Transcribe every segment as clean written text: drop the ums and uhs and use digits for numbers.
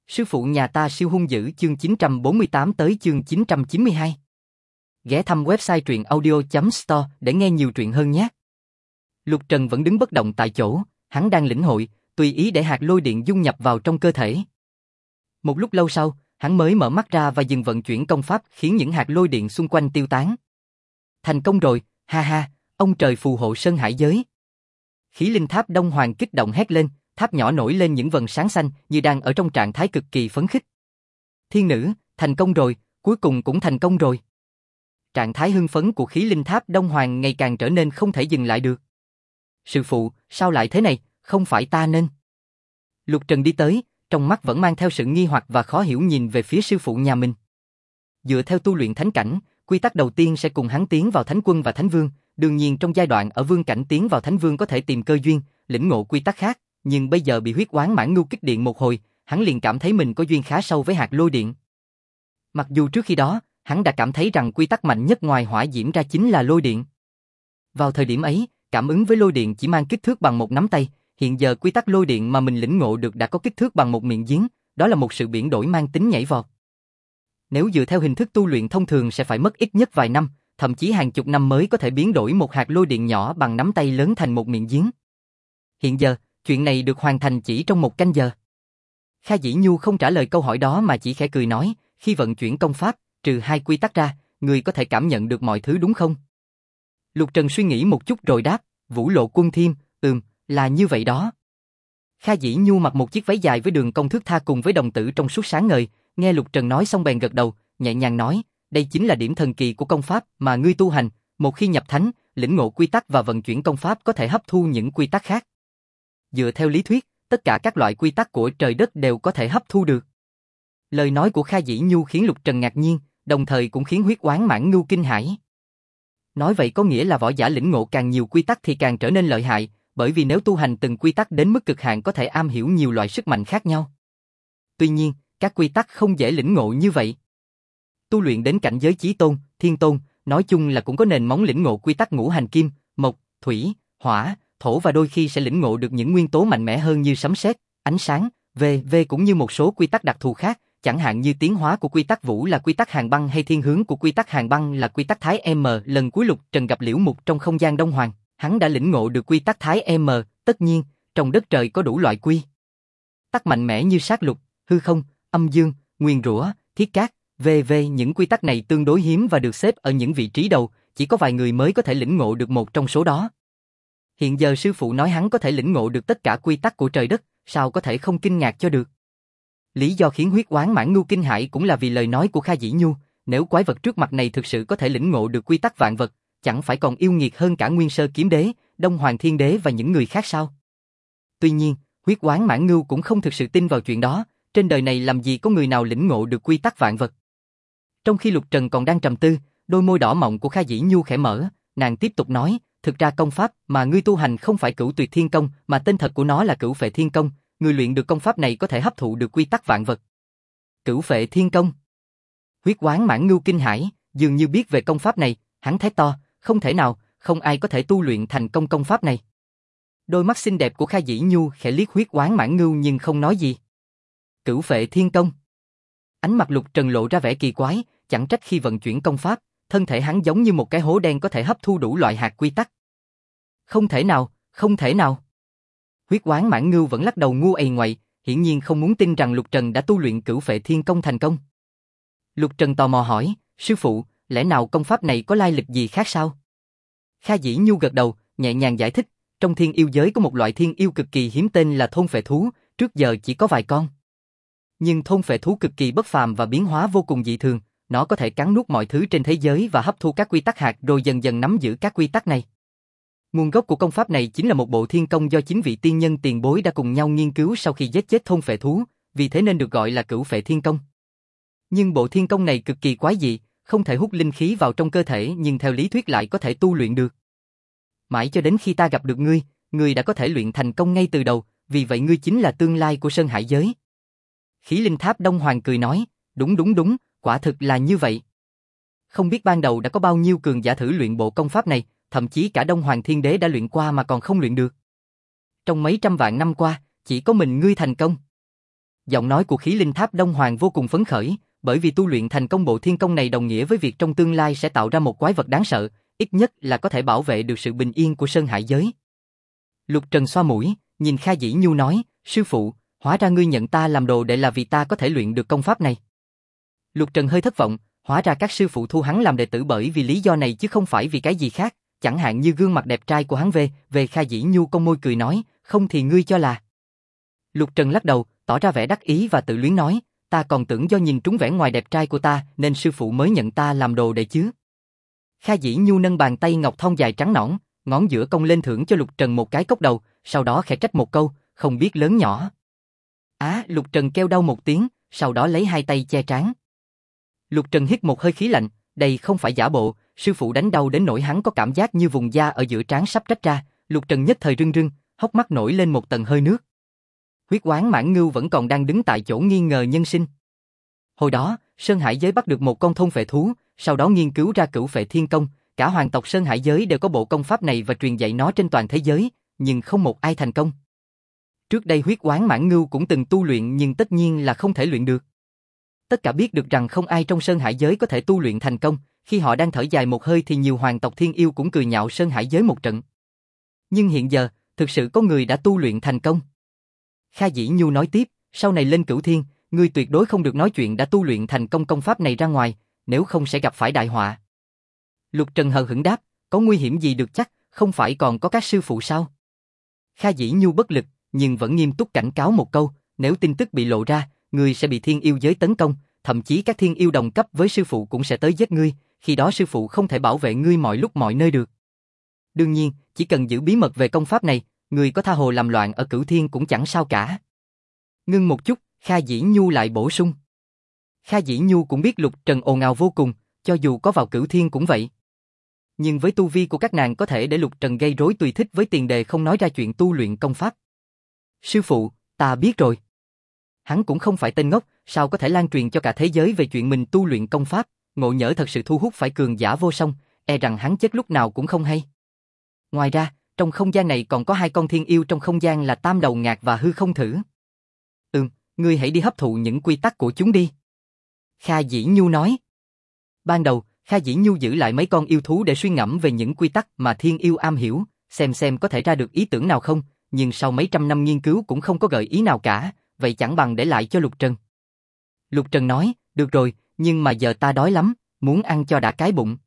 Sư phụ nhà ta siêu hung dữ chương 948 tới chương 992. Ghé thăm website truyệnaudio.store để nghe nhiều truyện hơn nhé. Lục Trần vẫn đứng bất động tại chỗ, hắn đang lĩnh hội, tùy ý để hạt lôi điện dung nhập vào trong cơ thể. Một lúc lâu sau, hắn mới mở mắt ra và dừng vận chuyển công pháp khiến những hạt lôi điện xung quanh tiêu tán. Thành công rồi, ha ha, ông trời phù hộ Sơn Hải giới. Khí linh tháp Đông Hoàng kích động hét lên, tháp nhỏ nổi lên những vầng sáng xanh như đang ở trong trạng thái cực kỳ phấn khích. Thiên nữ, thành công rồi, cuối cùng cũng thành công rồi. Trạng thái hưng phấn của khí linh tháp Đông Hoàng ngày càng trở nên không thể dừng lại được. Sư phụ, sao lại thế này, không phải ta nên... Lục Trần đi tới, trong mắt vẫn mang theo sự nghi hoặc và khó hiểu nhìn về phía sư phụ nhà mình. Dựa theo tu luyện thánh cảnh, quy tắc đầu tiên sẽ cùng hắn tiến vào thánh quân và thánh vương, đương nhiên trong giai đoạn ở vương cảnh tiến vào thánh vương có thể tìm cơ duyên, lĩnh ngộ quy tắc khác, nhưng bây giờ bị huyết oán mãn ngưu kích điện một hồi, hắn liền cảm thấy mình có duyên khá sâu với hạt lôi điện. Mặc dù trước khi đó, hắn đã cảm thấy rằng quy tắc mạnh nhất ngoài hỏa diễm ra chính là lôi điện. Vào thời điểm ấy, cảm ứng với lôi điện chỉ mang kích thước bằng một nắm tay, hiện giờ quy tắc lôi điện mà mình lĩnh ngộ được đã có kích thước bằng một miệng giếng, đó là một sự biến đổi mang tính nhảy vọt. Nếu dựa theo hình thức tu luyện thông thường sẽ phải mất ít nhất vài năm, thậm chí hàng chục năm mới có thể biến đổi một hạt lôi điện nhỏ bằng nắm tay lớn thành một miệng giếng. Hiện giờ, chuyện này được hoàn thành chỉ trong một canh giờ. Kha Dĩ Nhu không trả lời câu hỏi đó mà chỉ khẽ cười nói, khi vận chuyển công pháp, trừ hai quy tắc ra, người có thể cảm nhận được mọi thứ đúng không? Lục Trần suy nghĩ một chút rồi đáp, Vũ Lộ Quân Thiêm, là như vậy đó. Kha Dĩ Nhu mặc một chiếc váy dài với đường cong thướt tha cùng với đồng tử trong suốt sáng ngời, nghe Lục Trần nói xong bèn gật đầu, nhẹ nhàng nói, đây chính là điểm thần kỳ của công pháp mà ngươi tu hành, một khi nhập thánh, lĩnh ngộ quy tắc và vận chuyển công pháp có thể hấp thu những quy tắc khác. Dựa theo lý thuyết, tất cả các loại quy tắc của trời đất đều có thể hấp thu được. Lời nói của Kha Dĩ Nhu khiến Lục Trần ngạc nhiên, đồng thời cũng khiến huyết oán mãn ngưu kinh hãi. Nói vậy có nghĩa là võ giả lĩnh ngộ càng nhiều quy tắc thì càng trở nên lợi hại, bởi vì nếu tu hành từng quy tắc đến mức cực hạn có thể am hiểu nhiều loại sức mạnh khác nhau. Tuy nhiên, các quy tắc không dễ lĩnh ngộ như vậy. Tu luyện đến cảnh giới chí tôn, thiên tôn, nói chung là cũng có nền móng lĩnh ngộ quy tắc ngũ hành kim, mộc, thủy, hỏa, thổ và đôi khi sẽ lĩnh ngộ được những nguyên tố mạnh mẽ hơn như sấm sét, ánh sáng, cũng như một số quy tắc đặc thù khác, chẳng hạn như tiến hóa của quy tắc vũ là quy tắc hàn băng hay thiên hướng của quy tắc hàn băng là quy tắc thái M. Lần cuối Lục Trần gặp Liễu Mục trong không gian Đông Hoàng, hắn đã lĩnh ngộ được quy tắc thái M. Tất nhiên, trong đất trời có đủ loại quy tắc mạnh mẽ như sát lục, hư không, âm dương, nguyên rủa, thiết cát, những quy tắc này tương đối hiếm và được xếp ở những vị trí đầu, chỉ có vài người mới có thể lĩnh ngộ được một trong số đó. Hiện giờ sư phụ nói hắn có thể lĩnh ngộ được tất cả quy tắc của trời đất, sao có thể không kinh ngạc cho được. Lý do khiến huyết oán mãn ngưu kinh hãi cũng là vì lời nói của Kha Dĩ Nhu, nếu quái vật trước mặt này thực sự có thể lĩnh ngộ được quy tắc vạn vật, chẳng phải còn yêu nghiệt hơn cả Nguyên Sơ Kiếm Đế, Đông Hoàng Thiên Đế và những người khác sao? Tuy nhiên, huyết oán mãn ngưu cũng không thực sự tin vào chuyện đó, trên đời này làm gì có người nào lĩnh ngộ được quy tắc vạn vật. Trong khi Lục Trần còn đang trầm tư, đôi môi đỏ mọng của Kha Dĩ Nhu khẽ mở, nàng tiếp tục nói, thực ra công pháp mà ngươi tu hành không phải Cửu Tuyệt Thiên Công, mà tên thật của nó là Cửu Phệ Thiên Công, người luyện được công pháp này có thể hấp thụ được quy tắc vạn vật. Cửu Phệ Thiên Công. Huyết oán mãn ngưu kinh hãi, dường như biết về công pháp này, hắn thét to, không thể nào, không ai có thể tu luyện thành công công pháp này. Đôi mắt xinh đẹp của Kha Dĩ Nhu khẽ liếc huyết oán mãn ngưu nhưng không nói gì. Cửu Phệ Thiên Công. Ánh mặt Lục Trần lộ ra vẻ kỳ quái, chẳng trách khi vận chuyển công pháp, thân thể hắn giống như một cái hố đen có thể hấp thu đủ loại hạt quy tắc. Không thể nào, không thể nào. Huyết oán mãn ngưu vẫn lắc đầu ngu ầy ngoậy, hiển nhiên không muốn tin rằng Lục Trần đã tu luyện Cửu Phệ Thiên Công thành công. Lục Trần tò mò hỏi, sư phụ, lẽ nào công pháp này có lai lịch gì khác sao? Kha Dĩ Nhu gật đầu, nhẹ nhàng giải thích, trong thiên yêu giới có một loại thiên yêu cực kỳ hiếm tên là thôn phệ thú, trước giờ chỉ có vài con. Nhưng thôn phệ thú cực kỳ bất phàm và biến hóa vô cùng dị thường, nó có thể cắn nuốt mọi thứ trên thế giới và hấp thu các quy tắc hạt rồi dần dần nắm giữ các quy tắc này. Nguồn gốc của công pháp này chính là một bộ thiên công do 9 vị tiên nhân tiền bối đã cùng nhau nghiên cứu sau khi giết chết thôn phệ thú, vì thế nên được gọi là Cửu Phệ Thiên Công. Nhưng bộ thiên công này cực kỳ quái dị, không thể hút linh khí vào trong cơ thể nhưng theo lý thuyết lại có thể tu luyện được. Mãi cho đến khi ta gặp được ngươi, ngươi đã có thể luyện thành công ngay từ đầu, vì vậy ngươi chính là tương lai của Sơn Hải giới. Khí linh tháp Đông Hoàng cười nói, đúng, quả thực là như vậy. Không biết ban đầu đã có bao nhiêu cường giả thử luyện bộ công pháp này, thậm chí cả Đông Hoàng Thiên Đế đã luyện qua mà còn không luyện được. Trong mấy trăm vạn năm qua, chỉ có mình ngươi thành công. Giọng nói của Khí Linh Tháp Đông Hoàng vô cùng phấn khởi, bởi vì tu luyện thành công bộ thiên công này đồng nghĩa với việc trong tương lai sẽ tạo ra một quái vật đáng sợ, ít nhất là có thể bảo vệ được sự bình yên của Sơn Hải giới. Lục Trần xoa mũi, nhìn Kha Dĩ Nhu nói, sư phụ, hóa ra ngươi nhận ta làm đồ đệ là vì ta có thể luyện được công pháp này. Lục Trần hơi thất vọng, hóa ra các sư phụ thu hắn làm đệ tử bởi vì lý do này chứ không phải vì cái gì khác, chẳng hạn như gương mặt đẹp trai của hắn về Kha Dĩ Nhu cong môi cười nói, không thì ngươi cho là. Lục Trần lắc đầu, tỏ ra vẻ đắc ý và tự luyến nói, ta còn tưởng do nhìn trúng vẻ ngoài đẹp trai của ta nên sư phụ mới nhận ta làm đồ đệ chứ. Kha Dĩ Nhu nâng bàn tay ngọc thon dài trắng nõn, ngón giữa cong lên thưởng cho Lục Trần một cái cốc đầu, sau đó khẽ trách một câu, không biết lớn nhỏ. Lục Trần kêu đau một tiếng, sau đó lấy hai tay che trán. Lục Trần hít một hơi khí lạnh, đây không phải giả bộ, sư phụ đánh đau đến nỗi hắn có cảm giác như vùng da ở giữa trán sắp rách ra, Lục Trần nhất thời rưng rưng, hốc mắt nổi lên một tầng hơi nước. Huyết Oán Mãn Ngưu vẫn còn đang đứng tại chỗ nghi ngờ nhân sinh. Hồi đó, Sơn Hải giới bắt được một con thôn phệ thú, sau đó nghiên cứu ra Cửu Phệ Thiên Công, cả hoàng tộc Sơn Hải giới đều có bộ công pháp này và truyền dạy nó trên toàn thế giới, nhưng không một ai thành công. Trước đây Huyết Oán Mãn Ngưu cũng từng tu luyện nhưng tất nhiên là không thể luyện được. Tất cả biết được rằng không ai trong Sơn Hải giới có thể tu luyện thành công, khi họ đang thở dài một hơi thì nhiều hoàng tộc thiên yêu cũng cười nhạo Sơn Hải giới một trận. Nhưng hiện giờ, thực sự có người đã tu luyện thành công. Kha Dĩ Nhu nói tiếp, sau này lên Cửu Thiên, ngươi tuyệt đối không được nói chuyện đã tu luyện thành công công pháp này ra ngoài, nếu không sẽ gặp phải đại họa. Lục Trần hờ hững đáp, có nguy hiểm gì được chắc, không phải còn có các sư phụ sao? Kha Dĩ Nhu bất lực, nhưng vẫn nghiêm túc cảnh cáo một câu, nếu tin tức bị lộ ra, ngươi sẽ bị thiên yêu giới tấn công, thậm chí các thiên yêu đồng cấp với sư phụ cũng sẽ tới giết ngươi, khi đó sư phụ không thể bảo vệ ngươi mọi lúc mọi nơi được. Đương nhiên, chỉ cần giữ bí mật về công pháp này, ngươi có tha hồ làm loạn ở Cửu Thiên cũng chẳng sao cả. Ngưng một chút, Kha Dĩ Nhu lại bổ sung. Kha Dĩ Nhu cũng biết Lục Trần ồn ào vô cùng, cho dù có vào Cửu Thiên cũng vậy. Nhưng với tu vi của các nàng có thể để Lục Trần gây rối tùy thích với tiền đề không nói ra chuyện tu luyện công pháp. Sư phụ, ta biết rồi. Hắn cũng không phải tên ngốc, sao có thể lan truyền cho cả thế giới về chuyện mình tu luyện công pháp, ngộ nhỡ thật sự thu hút phải cường giả vô song, e rằng hắn chết lúc nào cũng không hay. Ngoài ra, trong không gian này còn có hai con thiên yêu trong không gian là Tam Đầu Ngạc và Hư Không Thử. Ngươi hãy đi hấp thụ những quy tắc của chúng đi. Kha Dĩ Nhu nói. Ban đầu, Kha Dĩ Nhu giữ lại mấy con yêu thú để suy ngẫm về những quy tắc mà thiên yêu am hiểu, xem có thể ra được ý tưởng nào không, nhưng sau mấy trăm năm nghiên cứu cũng không có gợi ý nào cả, vậy chẳng bằng để lại cho Lục Trần. Lục Trần nói, được rồi, nhưng mà giờ ta đói lắm, muốn ăn cho đã cái bụng.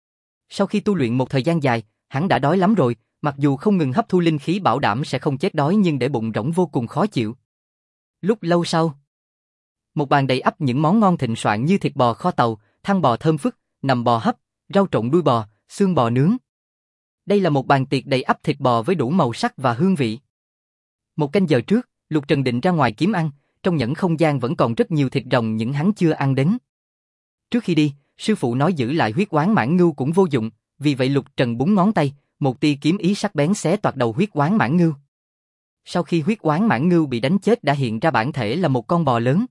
Sau khi tu luyện một thời gian dài, hắn đã đói lắm rồi, mặc dù không ngừng hấp thu linh khí bảo đảm sẽ không chết đói nhưng để bụng rỗng vô cùng khó chịu. Lúc lâu sau, một bàn đầy ắp những món ngon thịnh soạn như thịt bò kho tàu, thăn bò thơm phức, nằm bò hấp, rau trộn đuôi bò, xương bò nướng. Đây là một bàn tiệc đầy ắp thịt bò với đủ màu sắc và hương vị. Một canh giờ trước, Lục Trần định ra ngoài kiếm ăn, trong nhẫn không gian vẫn còn rất nhiều thịt rồng những hắn chưa ăn đến. Trước khi đi, sư phụ nói giữ lại Huyết Oán Mãn Ngưu cũng vô dụng, vì vậy Lục Trần búng ngón tay, một tia kiếm ý sắc bén xé toạc đầu Huyết Oán Mãn Ngưu. Sau khi Huyết Oán Mãn Ngưu bị đánh chết đã hiện ra bản thể là một con bò lớn.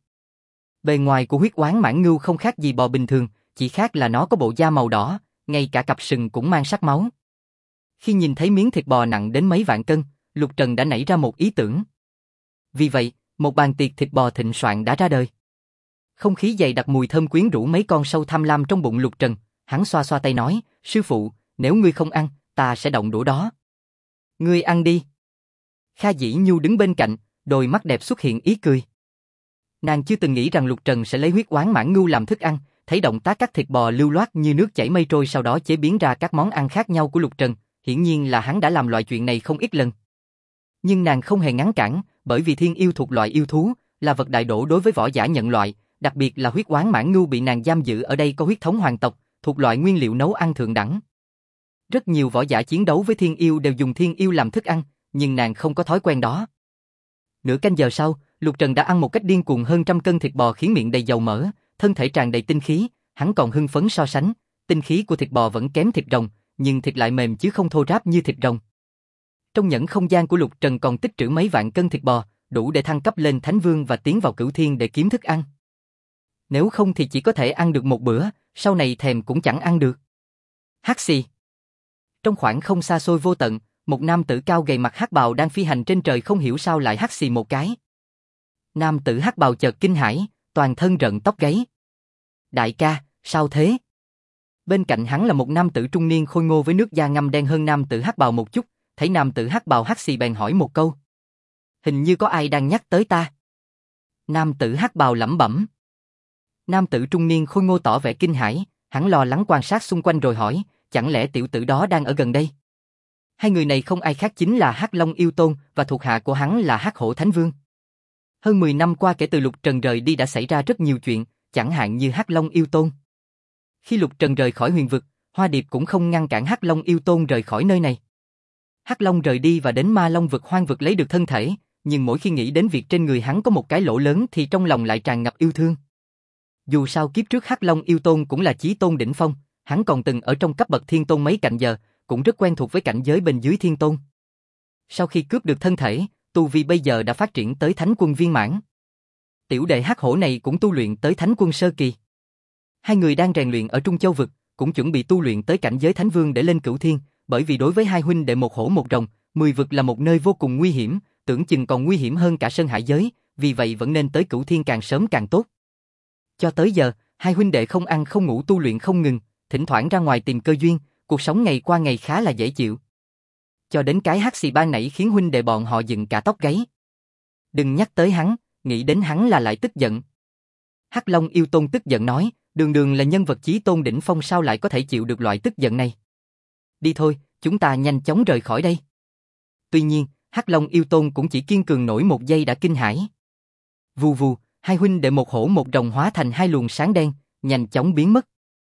Bề ngoài của Huyết Oán Mãn Ngưu không khác gì bò bình thường, chỉ khác là nó có bộ da màu đỏ, ngay cả cặp sừng cũng mang sắc máu. Khi nhìn thấy miếng thịt bò nặng đến mấy vạn cân, Lục Trần đã nảy ra một ý tưởng. Vì vậy, một bàn tiệc thịt bò thịnh soạn đã ra đời. Không khí dày đặc mùi thơm quyến rũ mấy con sâu tham lam trong bụng Lục Trần, hắn xoa xoa tay nói, sư phụ, nếu ngươi không ăn, ta sẽ động đũa đó. Ngươi ăn đi. Kha Dĩ Nhu đứng bên cạnh, đôi mắt đẹp xuất hiện ý cười. Nàng chưa từng nghĩ rằng Lục Trần sẽ lấy Huyết Oán Mãn Ngưu làm thức ăn, thấy động tác cắt thịt bò lưu loát như nước chảy mây trôi sau đó chế biến ra các món ăn khác nhau của Lục Trần, hiển nhiên là hắn đã làm loại chuyện này không ít lần. Nhưng nàng không hề ngăn cản, bởi vì thiên yêu thuộc loại yêu thú, là vật đại đổ đối với võ giả nhận loại, đặc biệt là Huyết Oán Mãn Ngưu bị nàng giam giữ ở đây có huyết thống hoàng tộc, thuộc loại nguyên liệu nấu ăn thượng đẳng. Rất nhiều võ giả chiến đấu với thiên yêu đều dùng thiên yêu làm thức ăn, nhưng nàng không có thói quen đó. Nửa canh giờ sau, Lục Trần đã ăn một cách điên cuồng hơn 100 cân thịt bò khiến miệng đầy dầu mỡ, thân thể tràn đầy tinh khí, hắn còn hưng phấn so sánh, tinh khí của thịt bò vẫn kém thịt rồng, nhưng thịt lại mềm chứ không thô ráp như thịt rồng. Trong nhẫn không gian của Lục Trần còn tích trữ mấy vạn cân thịt bò, đủ để thăng cấp lên Thánh Vương và tiến vào Cửu Thiên để kiếm thức ăn. Nếu không thì chỉ có thể ăn được một bữa, sau này thèm cũng chẳng ăn được. Hắc xì. Trong khoảng không xa xôi vô tận, một nam tử cao gầy mặc hắc bào đang phi hành trên trời không hiểu sao lại hắt xì một cái. Nam tử hắc bào chợt kinh hãi, toàn thân rợn tóc gáy. Đại ca, sao thế? Bên cạnh hắn là một nam tử trung niên khôi ngô với nước da ngăm đen hơn nam tử hắc bào một chút, thấy nam tử hắc bào hắc xì bèn hỏi một câu. Hình như có ai đang nhắc tới ta. Nam tử hắc bào lẩm bẩm. Nam tử trung niên khôi ngô tỏ vẻ kinh hãi, hắn lo lắng quan sát xung quanh rồi hỏi, chẳng lẽ tiểu tử đó đang ở gần đây? Hai người này không ai khác chính là Hắc Long Yêu Tôn và thuộc hạ của hắn là Hắc Hổ Thánh Vương. Hơn 10 năm qua kể từ Lục Trần rời đi đã xảy ra rất nhiều chuyện, chẳng hạn như Hắc Long Yêu Tôn. Khi Lục Trần rời khỏi huyền vực, Hoa Điệp cũng không ngăn cản Hắc Long Yêu Tôn rời khỏi nơi này. Hắc Long rời đi và đến Ma Long vực hoang vực lấy được thân thể, nhưng mỗi khi nghĩ đến việc trên người hắn có một cái lỗ lớn thì trong lòng lại tràn ngập yêu thương. Dù sao kiếp trước Hắc Long Yêu Tôn cũng là chí tôn đỉnh phong, hắn còn từng ở trong cấp bậc thiên tôn mấy cạnh giờ, cũng rất quen thuộc với cảnh giới bên dưới thiên tôn. Sau khi cướp được thân thể, tu vi bây giờ đã phát triển tới thánh quân viên mãn. Tiểu đệ Hắc Hổ này cũng tu luyện tới thánh quân sơ kỳ. Hai người đang rèn luyện ở Trung Châu vực, cũng chuẩn bị tu luyện tới cảnh giới thánh vương để lên cửu thiên, bởi vì đối với hai huynh đệ một hổ một rồng, 10 vực là một nơi vô cùng nguy hiểm, tưởng chừng còn nguy hiểm hơn cả Sơn Hải giới, vì vậy vẫn nên tới cửu thiên càng sớm càng tốt. Cho tới giờ, hai huynh đệ không ăn không ngủ tu luyện không ngừng, thỉnh thoảng ra ngoài tìm cơ duyên, cuộc sống ngày qua ngày khá là dễ chịu. Cho đến cái hắc xì ban nãy khiến huynh đệ bọn họ dựng cả tóc gáy. Đừng nhắc tới hắn, nghĩ đến hắn là lại tức giận. Hắc Long Yêu Tôn tức giận nói, đường đường là nhân vật chí tôn đỉnh phong sao lại có thể chịu được loại tức giận này. Đi thôi, chúng ta nhanh chóng rời khỏi đây. Tuy nhiên, Hắc Long Yêu Tôn cũng chỉ kiên cường nổi một giây đã kinh hãi. Vù vù, hai huynh đệ một hổ một rồng hóa thành hai luồng sáng đen, nhanh chóng biến mất.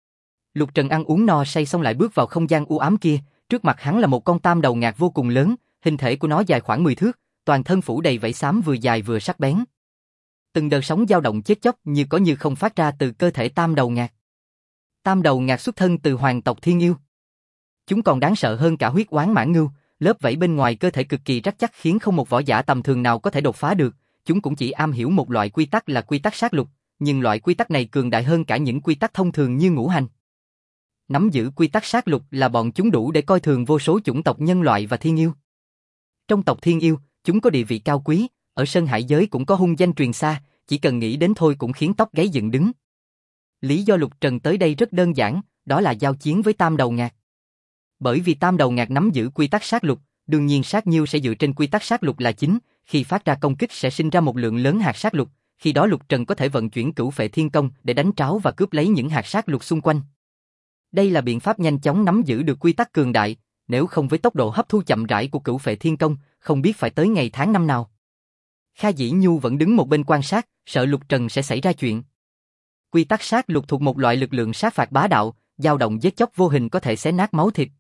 Lục Trần ăn uống no say xong lại bước vào không gian u ám kia, trước mặt hắn là một con tam đầu ngạc vô cùng lớn, hình thể của nó dài khoảng 10 thước, toàn thân phủ đầy vảy xám vừa dài vừa sắc bén. Từng đợt sóng dao động chết chóc như có như không phát ra từ cơ thể tam đầu ngạc. Tam đầu ngạc xuất thân từ hoàng tộc Thiên Yêu. Chúng còn đáng sợ hơn cả huyết oán mãn ngưu, lớp vảy bên ngoài cơ thể cực kỳ rắn chắc khiến không một võ giả tầm thường nào có thể đột phá được. Chúng cũng chỉ am hiểu một loại quy tắc là quy tắc sát lục, nhưng loại quy tắc này cường đại hơn cả những quy tắc thông thường như ngũ hành. Nắm giữ quy tắc sát lục là bọn chúng đủ để coi thường vô số chủng tộc nhân loại và thiên yêu. Trong tộc Thiên Yêu, chúng có địa vị cao quý, ở Sơn Hải giới cũng có hung danh truyền xa, chỉ cần nghĩ đến thôi cũng khiến tóc gáy dựng đứng. Lý do Lục Trần tới đây rất đơn giản, đó là giao chiến với tam đầu ngạc. Bởi vì tam đầu ngạc nắm giữ quy tắc sát lục, đương nhiên sát nhiêu sẽ dựa trên quy tắc sát lục là chính, khi phát ra công kích sẽ sinh ra một lượng lớn hạt sát lục, khi đó Lục Trần có thể vận chuyển Cửu Phệ Thiên Công để đánh tráo và cướp lấy những hạt sát lục xung quanh. Đây là biện pháp nhanh chóng nắm giữ được quy tắc cường đại, nếu không với tốc độ hấp thu chậm rãi của Cửu Phệ Thiên Công, không biết phải tới ngày tháng năm nào. Kha Dĩ Nhu vẫn đứng một bên quan sát, sợ Lục Trần sẽ xảy ra chuyện. Quy tắc sát lục thuộc một loại lực lượng sát phạt bá đạo, dao động giết chóc vô hình có thể xé nát máu thịt.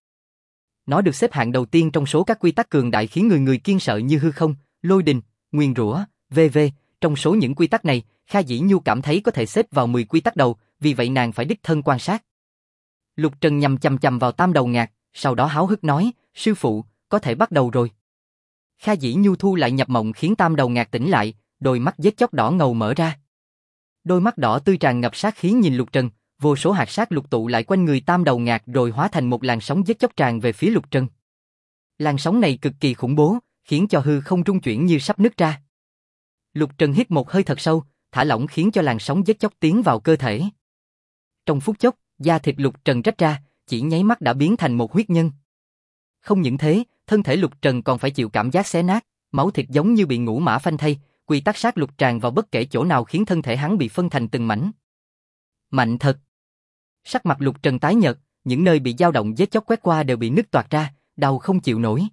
Nó được xếp hạng đầu tiên trong số các quy tắc cường đại khiến người người kiêng sợ như hư không, lôi đình, nguyền rủa, v.v. Trong số những quy tắc này, Kha Dĩ Nhu cảm thấy có thể xếp vào 10 quy tắc đầu, vì vậy nàng phải đích thân quan sát. Lục Trần nhằm chằm chằm vào tam đầu ngạc, sau đó háo hức nói, sư phụ, có thể bắt đầu rồi. Kha Dĩ Nhu thu lại nhập mộng khiến tam đầu ngạc tỉnh lại, đôi mắt giết chóc đỏ ngầu mở ra. Đôi mắt đỏ tươi tràn ngập sát khí nhìn Lục Trần, vô số hạt sát lục tụ lại quanh người tam đầu ngạc rồi hóa thành một làn sóng giết chóc tràn về phía Lục Trần. Làn sóng này cực kỳ khủng bố, khiến cho hư không rung chuyển như sắp nứt ra. Lục Trần hít một hơi thật sâu, thả lỏng khiến cho làn sóng giết chóc tiến vào cơ thể. Trong phút chốc, da thịt Lục Trần rách ra, chỉ nháy mắt đã biến thành một huyết nhân. Không những thế, thân thể Lục Trần còn phải chịu cảm giác xé nát, máu thịt giống như bị ngũ mã phanh thây, quy tắc sát lục tràn vào bất kể chỗ nào khiến thân thể hắn bị phân thành từng mảnh. Mạnh thật. Sắc mặt Lục Trần tái nhợt, những nơi bị dao động giết chóc quét qua đều bị nứt toạc ra, đau không chịu nổi.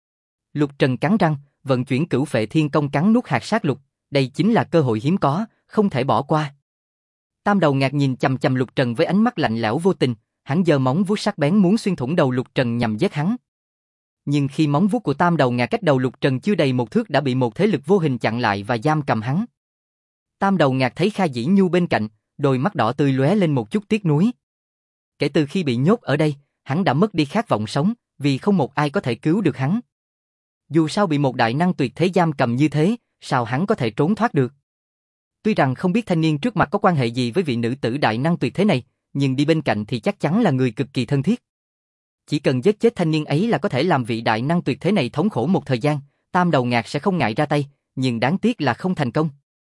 Lục Trần cắn răng, vận chuyển Cửu Phệ Thiên Công cắn nuốt hạt sát lục, đây chính là cơ hội hiếm có, không thể bỏ qua. Tam đầu ngạc nhìn chằm chằm Lục Trần với ánh mắt lạnh lẽo vô tình, hắn giơ móng vuốt sắc bén muốn xuyên thủng đầu Lục Trần nhằm giết hắn. Nhưng khi móng vuốt của tam đầu ngạc cách đầu Lục Trần chưa đầy một thước đã bị một thế lực vô hình chặn lại và giam cầm hắn. Tam đầu ngạc thấy Kha Dĩ Nhu bên cạnh, đôi mắt đỏ tươi lóe lên một chút tiếc nuối. Kể từ khi bị nhốt ở đây, hắn đã mất đi khát vọng sống, vì không một ai có thể cứu được hắn. Dù sao bị một đại năng tuyệt thế giam cầm như thế, sao hắn có thể trốn thoát được? Tuy rằng không biết thanh niên trước mặt có quan hệ gì với vị nữ tử đại năng tuyệt thế này, nhưng đi bên cạnh thì chắc chắn là người cực kỳ thân thiết. Chỉ cần giết chết thanh niên ấy là có thể làm vị đại năng tuyệt thế này thống khổ một thời gian, tam đầu ngạc sẽ không ngại ra tay, nhưng đáng tiếc là không thành công.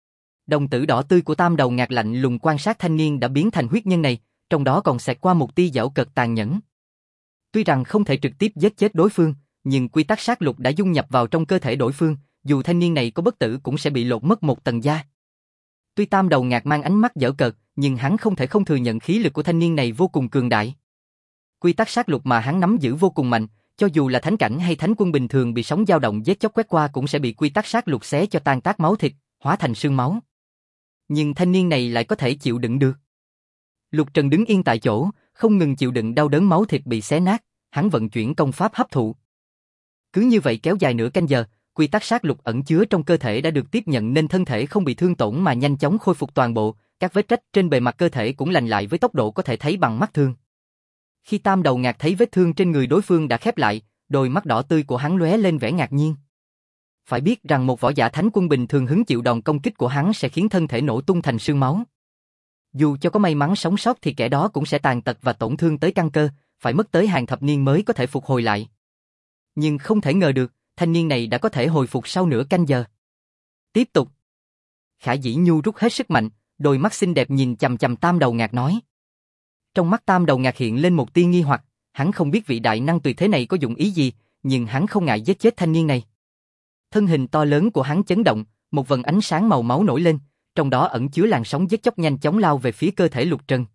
Đồng tử đỏ tươi của Tam Đầu Ngạc lạnh lùng quan sát thanh niên đã biến thành huyết nhân này, trong đó còn xẹt qua một tia giảo cợt tàn nhẫn. Tuy rằng không thể trực tiếp giết chết đối phương, nhưng quy tắc sát lục đã dung nhập vào trong cơ thể đối phương, dù thanh niên này có bất tử cũng sẽ bị lột mất một tầng da. Tuy Tam Đầu Ngạc mang ánh mắt giễu cợt, nhưng hắn không thể không thừa nhận khí lực của thanh niên này vô cùng cường đại. Quy tắc sát lục mà hắn nắm giữ vô cùng mạnh, cho dù là thánh cảnh hay thánh quân bình thường bị sóng dao động giết chóc quét qua cũng sẽ bị quy tắc sát lục xé cho tan tác máu thịt, hóa thành xương máu. Nhưng thanh niên này lại có thể chịu đựng được. Lục Trần đứng yên tại chỗ, không ngừng chịu đựng đau đớn máu thịt bị xé nát, hắn vận chuyển công pháp hấp thụ. Cứ như vậy kéo dài nửa canh giờ, quy tắc sát lục ẩn chứa trong cơ thể đã được tiếp nhận nên thân thể không bị thương tổn mà nhanh chóng khôi phục toàn bộ, các vết rách trên bề mặt cơ thể cũng lành lại với tốc độ có thể thấy bằng mắt thường. Khi Tam Đầu Ngạc thấy vết thương trên người đối phương đã khép lại, đôi mắt đỏ tươi của hắn lóe lên vẻ ngạc nhiên. Phải biết rằng một võ giả thánh quân bình thường hứng chịu đòn công kích của hắn sẽ khiến thân thể nổ tung thành xương máu. Dù cho có may mắn sống sót thì kẻ đó cũng sẽ tàn tật và tổn thương tới căn cơ, phải mất tới hàng thập niên mới có thể phục hồi lại. Nhưng không thể ngờ được, thanh niên này đã có thể hồi phục sau nửa canh giờ. Tiếp tục. Khả Dĩ Nhu rút hết sức mạnh, đôi mắt xinh đẹp nhìn chằm chằm Tam Đầu Ngạc nói. Trong mắt Tam Đầu Ngạc hiện lên một tia nghi hoặc, hắn không biết vị đại năng tuyệt thế này có dụng ý gì, nhưng hắn không ngại giết chết thanh niên này. Thân hình to lớn của hắn chấn động, một vầng ánh sáng màu máu nổi lên, trong đó ẩn chứa làn sóng giết chóc nhanh chóng lao về phía cơ thể Lục Trần.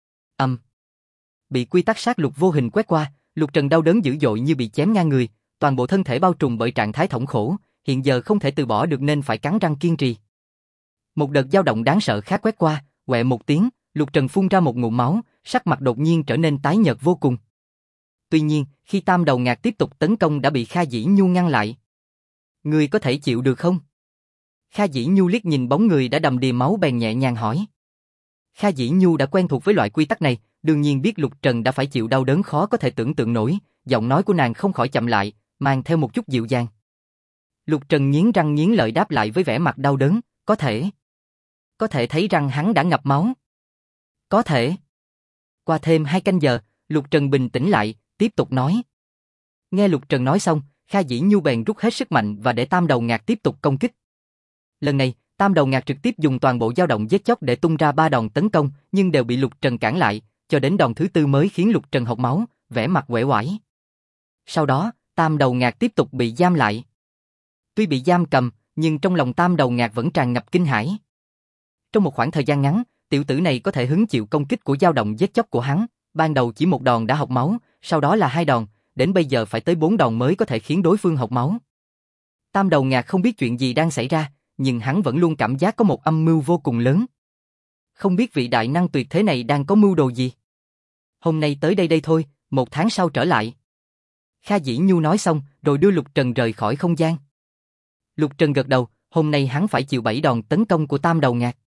Bị quy tắc sát lục vô hình quét qua, Lục Trần đau đớn dữ dội như bị chém ngang người, toàn bộ thân thể bao trùm bởi trạng thái thống khổ, hiện giờ không thể từ bỏ được nên phải cắn răng kiên trì. Một đợt dao động đáng sợ khác quét qua, quẹ một tiếng, Lục Trần phun ra một ngụm máu, sắc mặt đột nhiên trở nên tái nhợt vô cùng. Tuy nhiên, khi Tam Đầu Ngạc tiếp tục tấn công đã bị Kha Dĩ Nhu ngăn lại. Ngươi có thể chịu được không? Kha Dĩ Nhu liếc nhìn bóng người đã đầm đìa máu bèn nhẹ nhàng hỏi. Kha Dĩ Nhu đã quen thuộc với loại quy tắc này, đương nhiên biết Lục Trần đã phải chịu đau đớn khó có thể tưởng tượng nổi, giọng nói của nàng không khỏi chậm lại, mang theo một chút dịu dàng. Lục Trần nghiến răng nghiến lợi đáp lại với vẻ mặt đau đớn, có thể. Có thể thấy rằng hắn đã ngập máu. Có thể. Qua thêm 2 canh giờ, Lục Trần bình tĩnh lại, tiếp tục nói. Nghe Lục Trần nói xong, Kha Dĩ Nhu bèn rút hết sức mạnh và để Tam Đầu Ngạc tiếp tục công kích. Lần này, Tam Đầu Ngạc trực tiếp dùng toàn bộ dao động giết chóc để tung ra 3 đòn tấn công, nhưng đều bị Lục Trần cản lại, cho đến đòn thứ 4 mới khiến Lục Trần hộc máu, vẻ mặt uể oải. Sau đó, Tam Đầu Ngạc tiếp tục bị giam lại. Tuy bị giam cầm, nhưng trong lòng Tam Đầu Ngạc vẫn tràn ngập kinh hãi. Trong một khoảng thời gian ngắn, tiểu tử này có thể hứng chịu công kích của dao động giết chóc của hắn, ban đầu chỉ 1 đòn đã hộc máu, sau đó là 2 đòn, đến bây giờ phải tới 4 đòn mới có thể khiến đối phương hộc máu. Tam Đầu Ngạc không biết chuyện gì đang xảy ra, nhưng hắn vẫn luôn cảm giác có một âm mưu vô cùng lớn. Không biết vị đại năng tuyệt thế này đang có mưu đồ gì. Hôm nay tới đây thôi, 1 tháng sau trở lại. Kha Dĩ Nhu nói xong, rồi đưa Lục Trần rời khỏi không gian. Lục Trần gật đầu, hôm nay hắn phải chịu 7 đòn tấn công của Tam Đầu Ngạc.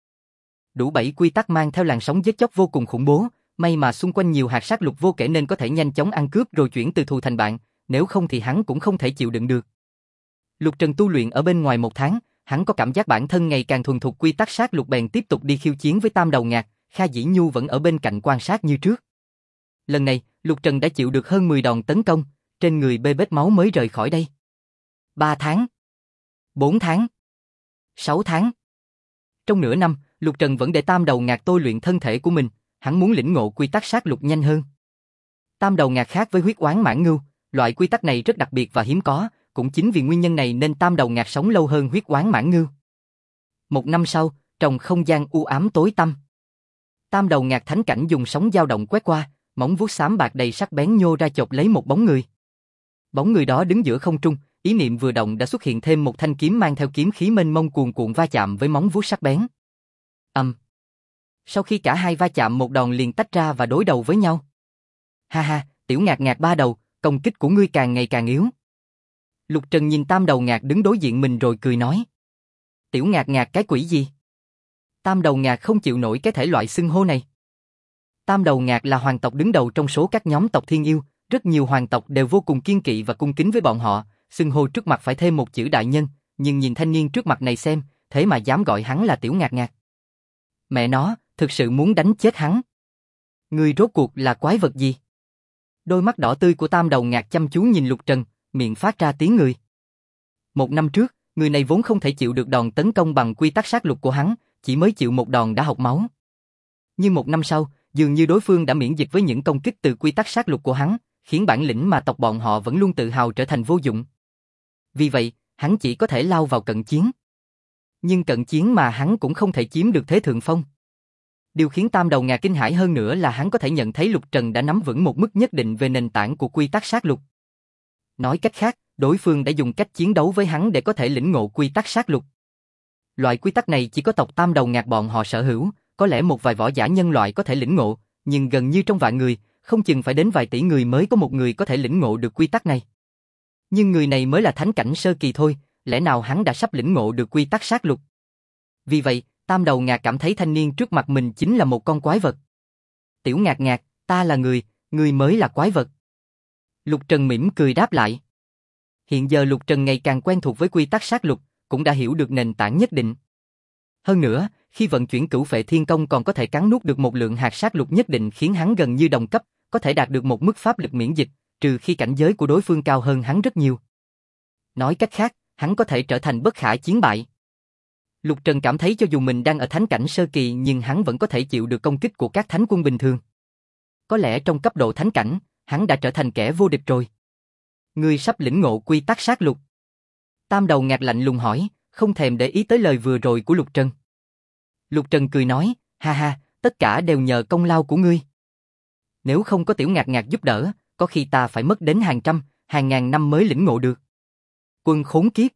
Đủ 7 quy tắc mang theo làn sóng giết chóc vô cùng khủng bố, may mà xung quanh nhiều hạt sát lục vô kể nên có thể nhanh chóng ăn cướp rồi chuyển từ thù thành bạn, nếu không thì hắn cũng không thể chịu đựng được. Lục Trần tu luyện ở bên ngoài 1 tháng, hắn có cảm giác bản thân ngày càng thuần thục quy tắc sát lục bèn tiếp tục đi khiêu chiến với Tam Đầu Ngạc, Kha Dĩ Nhu vẫn ở bên cạnh quan sát như trước. Lần này, Lục Trần đã chịu được hơn 10 đòn tấn công, trên người bê bết máu mới rời khỏi đây. 3 tháng, 4 tháng, 6 tháng. Trong nửa năm, Lục Trần vẫn để Tam Đầu Ngạc tôi luyện thân thể của mình, hắn muốn lĩnh ngộ quy tắc sát lục nhanh hơn. Tam Đầu Ngạc khác với huyết oán mãn ngưu, loại quy tắc này rất đặc biệt và hiếm có, cũng chính vì nguyên nhân này nên Tam Đầu Ngạc sống lâu hơn huyết oán mãn ngưu. 1 năm sau, trong không gian u ám tối tăm, Tam Đầu Ngạc thánh cảnh dùng sóng dao động quét qua, móng vuốt xám bạc đầy sắc bén nhô ra chộp lấy một bóng người. Bóng người đó đứng giữa không trung, ý niệm vừa động đã xuất hiện thêm một thanh kiếm mang theo kiếm khí mênh mông cuồn cuộn va chạm với móng vuốt sắc bén. Sau khi cả hai va chạm một đòn liền tách ra và đối đầu với nhau. Ha ha, tiểu Ngạc Ngạc ba đầu, công kích của ngươi càng ngày càng yếu. Lục Trần nhìn Tam Đầu Ngạc đứng đối diện mình rồi cười nói. Tiểu Ngạc Ngạc cái quỷ gì? Tam Đầu Ngạc không chịu nổi cái thể loại xưng hô này. Tam Đầu Ngạc là hoàng tộc đứng đầu trong số các nhóm tộc thiên yêu, rất nhiều hoàng tộc đều vô cùng kiêng kỵ và cung kính với bọn họ, xưng hô trước mặt phải thêm một chữ đại nhân, nhưng nhìn thanh niên trước mặt này xem, thế mà dám gọi hắn là tiểu Ngạc Ngạc. Mẹ nó, thực sự muốn đánh chết hắn. Ngươi rốt cuộc là quái vật gì? Đôi mắt đỏ tươi của Tam Đầu Ngạc chăm chú nhìn Lục Trần, miệng phát ra tiếng người. 1 năm trước, người này vốn không thể chịu được đòn tấn công bằng quy tắc sát lục của hắn, chỉ mới chịu một đòn đã học máu. Nhưng một năm sau, dường như đối phương đã miễn dịch với những công kích từ quy tắc sát lục của hắn, khiến bản lĩnh mà tộc bọn họ vẫn luôn tự hào trở thành vô dụng. Vì vậy, hắn chỉ có thể lao vào cận chiến. Nhưng cận chiến mà hắn cũng không thể chiếm được thế thượng phong. Điều khiến Tam Đầu Ngà kinh hãi hơn nữa là hắn có thể nhận thấy Lục Trần đã nắm vững một mức nhất định về nền tảng của quy tắc sát lục. Nói cách khác, đối phương đã dùng cách chiến đấu với hắn để có thể lĩnh ngộ quy tắc sát lục. Loại quy tắc này chỉ có tộc Tam Đầu Ngạc bọn họ sở hữu, có lẽ một vài võ giả nhân loại có thể lĩnh ngộ, nhưng gần như trong vạn người, không chừng phải đến vài tỷ người mới có một người có thể lĩnh ngộ được quy tắc này. Nhưng người này mới là thánh cảnh sơ kỳ thôi, lẽ nào hắn đã sắp lĩnh ngộ được quy tắc sát lục? Vì vậy, Tam Đầu Ngạc cảm thấy thanh niên trước mặt mình chính là một con quái vật. Tiểu Ngạc Ngạc, ta là người mới là quái vật. Lục Trần mỉm cười đáp lại. Hiện giờ Lục Trần ngày càng quen thuộc với quy tắc sát lục, cũng đã hiểu được nền tảng nhất định. Hơn nữa, khi vận chuyển Cửu Phệ Thiên Công còn có thể cắn nuốt được một lượng hạt sát lục nhất định khiến hắn gần như đồng cấp, có thể đạt được một mức pháp lực miễn dịch, trừ khi cảnh giới của đối phương cao hơn hắn rất nhiều. Nói cách khác, hắn có thể trở thành bất khả chiến bại. Lục Trần cảm thấy cho dù mình đang ở thánh cảnh sơ kỳ nhưng hắn vẫn có thể chịu được công kích của các thánh quân bình thường. Có lẽ trong cấp độ thánh cảnh, hắn đã trở thành kẻ vô địch rồi. Ngươi sắp lĩnh ngộ quy tắc sát lục. Tam Đầu Ngạc lạnh lùng hỏi, không thèm để ý tới lời vừa rồi của Lục Trần. Lục Trần cười nói, ha ha, tất cả đều nhờ công lao của ngươi. Nếu không có Tiểu Ngạc Ngạc giúp đỡ, có khi ta phải mất đến hàng trăm, hàng ngàn năm mới lĩnh ngộ được. Quân khốn kiếp.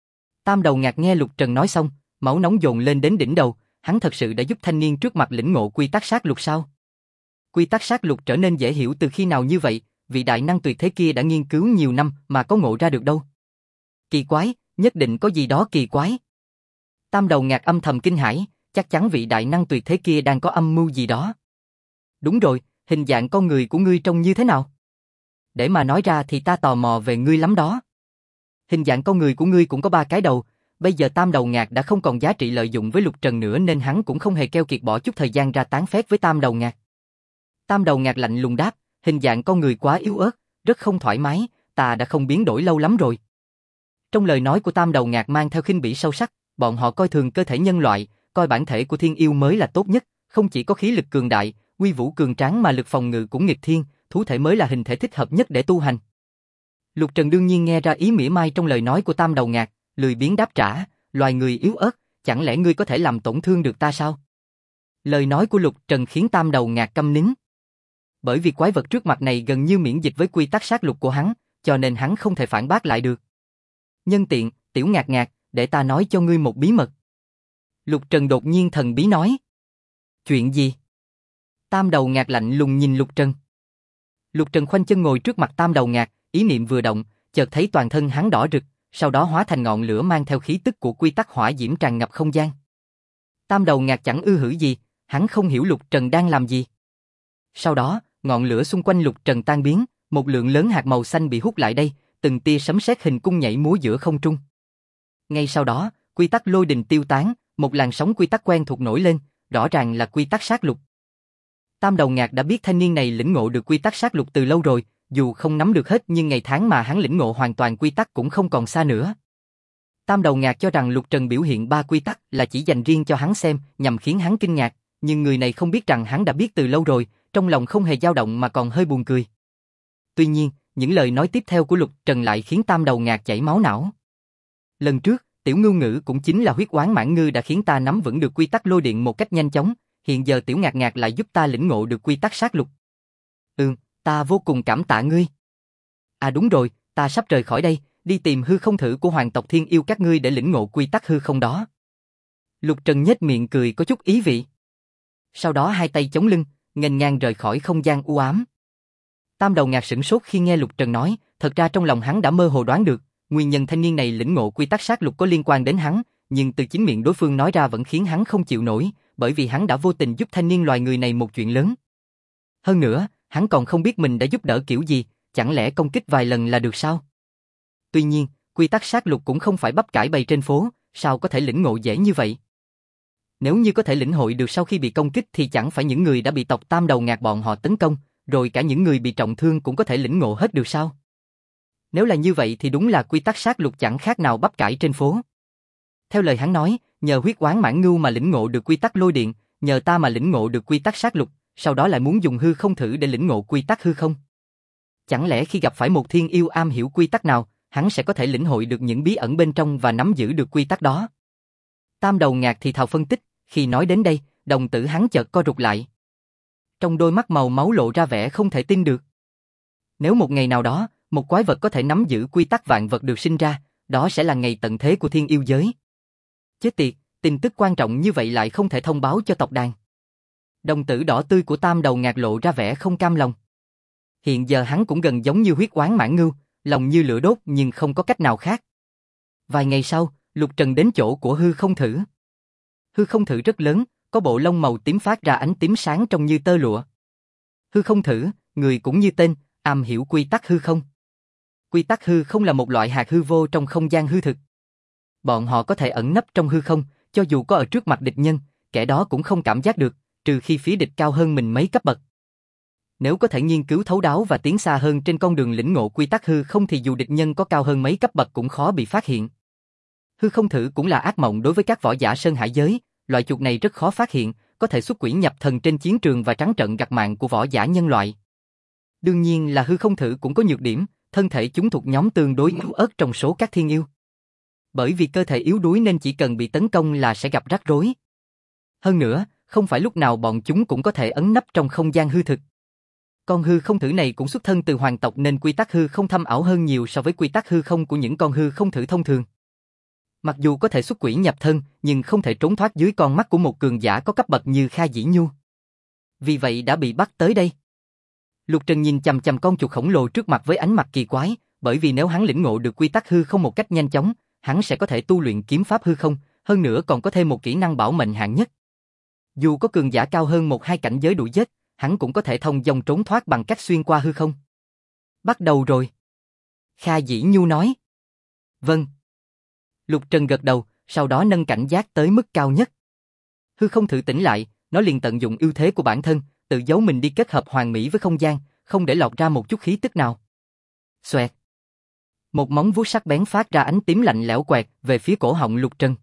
Tam Đầu Ngạc nghe Lục Trần nói xong, máu nóng dồn lên đến đỉnh đầu, hắn thật sự đã giúp thanh niên trước mặt lĩnh ngộ quy tắc sát lục sao? Quy tắc sát lục trở nên dễ hiểu từ khi nào như vậy, vị đại năng tuyệt thế kia đã nghiên cứu nhiều năm mà có ngộ ra được đâu. Kỳ quái, nhất định có gì đó kỳ quái. Tam Đầu Ngạc âm thầm kinh hãi, chắc chắn vị đại năng tuyệt thế kia đang có âm mưu gì đó. Đúng rồi, hình dạng con người của ngươi trông như thế nào? Để mà nói ra thì ta tò mò về ngươi lắm đó. Hình dạng con người của ngươi cũng có 3 cái đầu, bây giờ Tam Đầu Ngạc đã không còn giá trị lợi dụng với Lục Trần nữa nên hắn cũng không hề keo kiệt bỏ chút thời gian ra tán phét với Tam Đầu Ngạc. Tam Đầu Ngạc lạnh lùng đáp, hình dạng con người quá yếu ớt, rất không thoải mái, ta đã không biến đổi lâu lắm rồi. Trong lời nói của Tam Đầu Ngạc mang theo khinh bỉ sâu sắc, bọn họ coi thường cơ thể nhân loại, coi bản thể của thiên yêu mới là tốt nhất, không chỉ có khí lực cường đại, uy vũ cường tráng mà lực phòng ngự cũng nghịch thiên, thú thể mới là hình thể thích hợp nhất để tu hành. Lục Trần đương nhiên nghe ra ý mỉa mai trong lời nói của Tam Đầu Ngạc, lười biếng đáp trả, loài người yếu ớt, chẳng lẽ ngươi có thể làm tổn thương được ta sao? Lời nói của Lục Trần khiến Tam Đầu Ngạc câm nín. Bởi vì quái vật trước mặt này gần như miễn dịch với quy tắc sát lục của hắn, cho nên hắn không thể phản bác lại được. Nhân tiện, Tiểu Ngạc Ngạc, để ta nói cho ngươi một bí mật. Lục Trần đột nhiên thần bí nói. Chuyện gì? Tam Đầu Ngạc lạnh lùng nhìn Lục Trần. Lục Trần khoanh chân ngồi trước mặt Tam Đầu Ngạc, ý niệm vừa động, chợt thấy toàn thân hắn đỏ rực, sau đó hóa thành ngọn lửa mang theo khí tức của quy tắc hỏa diễm tràn ngập không gian. Tam Đầu Ngạc chẳng ư hử gì, hắn không hiểu Lục Trần đang làm gì. Sau đó, ngọn lửa xung quanh Lục Trần tan biến, một lượng lớn hạt màu xanh bị hút lại đây, từng tia sấm sét hình cung nhảy múa giữa không trung. Ngay sau đó, quy tắc lôi đình tiêu tán, một làn sóng quy tắc quen thuộc nổi lên, rõ ràng là quy tắc sát lục. Tam Đầu Ngạc đã biết thanh niên này lĩnh ngộ được quy tắc sát lục từ lâu rồi, dù không nắm được hết nhưng ngày tháng mà hắn lĩnh ngộ hoàn toàn quy tắc cũng không còn xa nữa. Tam Đầu Ngạc cho rằng Lục Trần biểu hiện 3 quy tắc là chỉ dành riêng cho hắn xem, nhằm khiến hắn kinh ngạc, nhưng người này không biết rằng hắn đã biết từ lâu rồi, trong lòng không hề dao động mà còn hơi buồn cười. Tuy nhiên, những lời nói tiếp theo của Lục Trần lại khiến Tam Đầu Ngạc chảy máu não. Lần trước, Tiểu Ngưu Ngữ cũng chính là huyết oán mãn ngư đã khiến ta nắm vững được quy tắc lôi điện một cách nhanh chóng, hiện giờ Tiểu Ngạc Ngạc lại giúp ta lĩnh ngộ được quy tắc sát lục. Ta vô cùng cảm tạ ngươi. À đúng rồi, ta sắp rời khỏi đây, đi tìm hư không thử của hoàng tộc thiên yêu các ngươi để lĩnh ngộ quy tắc hư không đó. Lục Trần nhếch miệng cười có chút ý vị. Sau đó hai tay chống lưng, nghênh ngang rời khỏi không gian u ám. Tam Đầu Ngạc sửng sốt khi nghe Lục Trần nói, thật ra trong lòng hắn đã mơ hồ đoán được, nguyên nhân thanh niên này lĩnh ngộ quy tắc sát lục có liên quan đến hắn, nhưng từ chính miệng đối phương nói ra vẫn khiến hắn không chịu nổi, bởi vì hắn đã vô tình giúp thanh niên loài người này một chuyện lớn. Hơn nữa, hắn còn không biết mình đã giúp đỡ kiểu gì, chẳng lẽ công kích vài lần là được sao? Tuy nhiên, quy tắc sát lục cũng không phải bắp cải bày trên phố, sao có thể lĩnh ngộ dễ như vậy? Nếu như có thể lĩnh hội được sau khi bị công kích thì chẳng phải những người đã bị tộc Tam Đầu Ngạc bọn họ tấn công, rồi cả những người bị trọng thương cũng có thể lĩnh ngộ hết được sao? Nếu là như vậy thì đúng là quy tắc sát lục chẳng khác nào bắp cải trên phố. Theo lời hắn nói, nhờ huyết oán mãn ngưu mà lĩnh ngộ được quy tắc lôi điện, nhờ ta mà lĩnh ngộ được quy tắc sát lục, sau đó lại muốn dùng hư không thử để lĩnh ngộ quy tắc hư không. Chẳng lẽ khi gặp phải một thiên yêu am hiểu quy tắc nào, hắn sẽ có thể lĩnh hội được những bí ẩn bên trong và nắm giữ được quy tắc đó? Tam Đầu Ngạc thì thào phân tích, khi nói đến đây, đồng tử hắn chợt co rụt lại. Trong đôi mắt màu máu lộ ra vẻ không thể tin được. Nếu một ngày nào đó, một quái vật có thể nắm giữ quy tắc vạn vật được sinh ra, đó sẽ là ngày tận thế của thiên yêu giới. Chết tiệt, tin tức quan trọng như vậy lại không thể thông báo cho tộc đàn. Đồng tử đỏ tươi của Tam Đầu Ngạc lộ ra vẻ không cam lòng. Hiện giờ hắn cũng gần giống như huyết oán mãn ngưu, lòng như lửa đốt nhưng không có cách nào khác. Vài ngày sau, Lục Trần đến chỗ của hư không thử. Hư không thử rất lớn, có bộ lông màu tím phát ra ánh tím sáng trông như tơ lụa. Hư không thử, người cũng như tên, am hiểu quy tắc hư không. Quy tắc hư không là một loại hạt hư vô trong không gian hư thực. Bọn họ có thể ẩn nấp trong hư không, cho dù có ở trước mặt địch nhân, kẻ đó cũng không cảm giác được, trừ khi phía địch cao hơn mình mấy cấp bậc. Nếu có thể nghiên cứu thấu đáo và tiến xa hơn trên con đường lĩnh ngộ quy tắc hư không thì dù địch nhân có cao hơn mấy cấp bậc cũng khó bị phát hiện. Hư không thử cũng là ác mộng đối với các võ giả Sơn Hải giới, loại chuột này rất khó phát hiện, có thể xuất quỷ nhập thần trên chiến trường và trắng trợn gặt mạng của võ giả nhân loại. Đương nhiên là hư không thử cũng có nhược điểm, thân thể chúng thuộc nhóm tương đối yếu ớt trong số các thiên yêu. Bởi vì cơ thể yếu đuối nên chỉ cần bị tấn công là sẽ gặp rắc rối. Hơn nữa, không phải lúc nào bọn chúng cũng có thể ẩn nấp trong không gian hư thực. Con hư không thử này cũng xuất thân từ hoàng tộc nên quy tắc hư không thâm ảo hơn nhiều so với quy tắc hư không của những con hư không thử thông thường. Mặc dù có thể xuất quỷ nhập thân, nhưng không thể trốn thoát dưới con mắt của một cường giả có cấp bậc như Kha Dĩ Nhu. Vì vậy đã bị bắt tới đây. Lục Trần nhìn chằm chằm con chuột khổng lồ trước mặt với ánh mặt kỳ quái, bởi vì nếu hắn lĩnh ngộ được quy tắc hư không một cách nhanh chóng, hắn sẽ có thể tu luyện kiếm pháp hư không, hơn nữa còn có thêm một kỹ năng bảo mệnh hạng nhất. Dù có cường giả cao hơn 1-2 cảnh giới đuổi giết, hắn cũng có thể thông dong trốn thoát bằng cách xuyên qua hư không. Bắt đầu rồi. Kha Dĩ Nhu nói. Vâng. Lục Trần gật đầu, sau đó nâng cảnh giác tới mức cao nhất. Hư không thử tỉnh lại, nó liền tận dụng ưu thế của bản thân, tự giấu mình đi kết hợp hoàn mỹ với không gian, không để lọt ra một chút khí tức nào. Xoẹt. Một móng vuốt sắc bén phát ra ánh tím lạnh lẽo quẹt về phía cổ họng Lục Trần.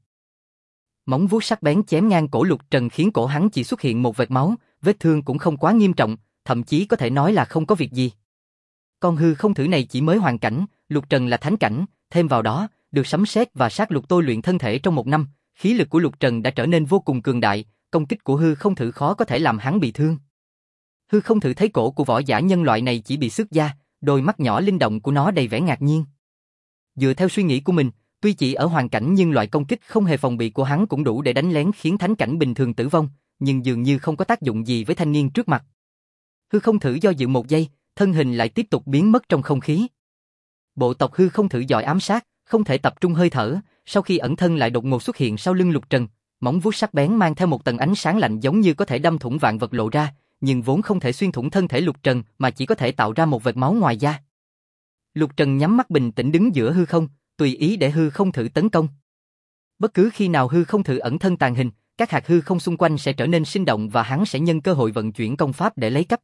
Móng vuốt sắc bén chém ngang cổ Lục Trần khiến cổ hắn chỉ xuất hiện một vệt máu, vết thương cũng không quá nghiêm trọng, thậm chí có thể nói là không có việc gì. Con hư không thử này chỉ mới hoàn cảnh, Lục Trần là thánh cảnh, thêm vào đó, được sấm sét và sát lục tôi luyện thân thể trong 1 năm, khí lực của Lục Trần đã trở nên vô cùng cường đại, công kích của hư không thử khó có thể làm hắn bị thương. Hư không thử thấy cổ của võ giả nhân loại này chỉ bị xước da, đôi mắt nhỏ linh động của nó đầy vẻ ngạc nhiên. Dựa theo suy nghĩ của mình, tuy chỉ ở hoàn cảnh nhưng loại công kích không hề phòng bị của hắn cũng đủ để đánh lén khiến thánh cảnh bình thường tử vong, nhưng dường như không có tác dụng gì với thanh niên trước mặt. Hư không thử do dự một giây, thân hình lại tiếp tục biến mất trong không khí. Bộ tộc hư không thử giỏi ám sát, không thể tập trung hơi thở, sau khi ẩn thân lại đột ngột xuất hiện sau lưng Lục Trần, móng vuốt sắc bén mang theo một tầng ánh sáng lạnh giống như có thể đâm thủng vạn vật lộ ra, nhưng vốn không thể xuyên thủng thân thể Lục Trần mà chỉ có thể tạo ra một vệt máu ngoài da. Lục Trần nhắm mắt bình tĩnh đứng giữa hư không, tùy ý để hư không thử tấn công. Bất cứ khi nào hư không thử ẩn thân tàng hình, các hạt hư không xung quanh sẽ trở nên sinh động và hắn sẽ nhân cơ hội vận chuyển công pháp để lấy cắp.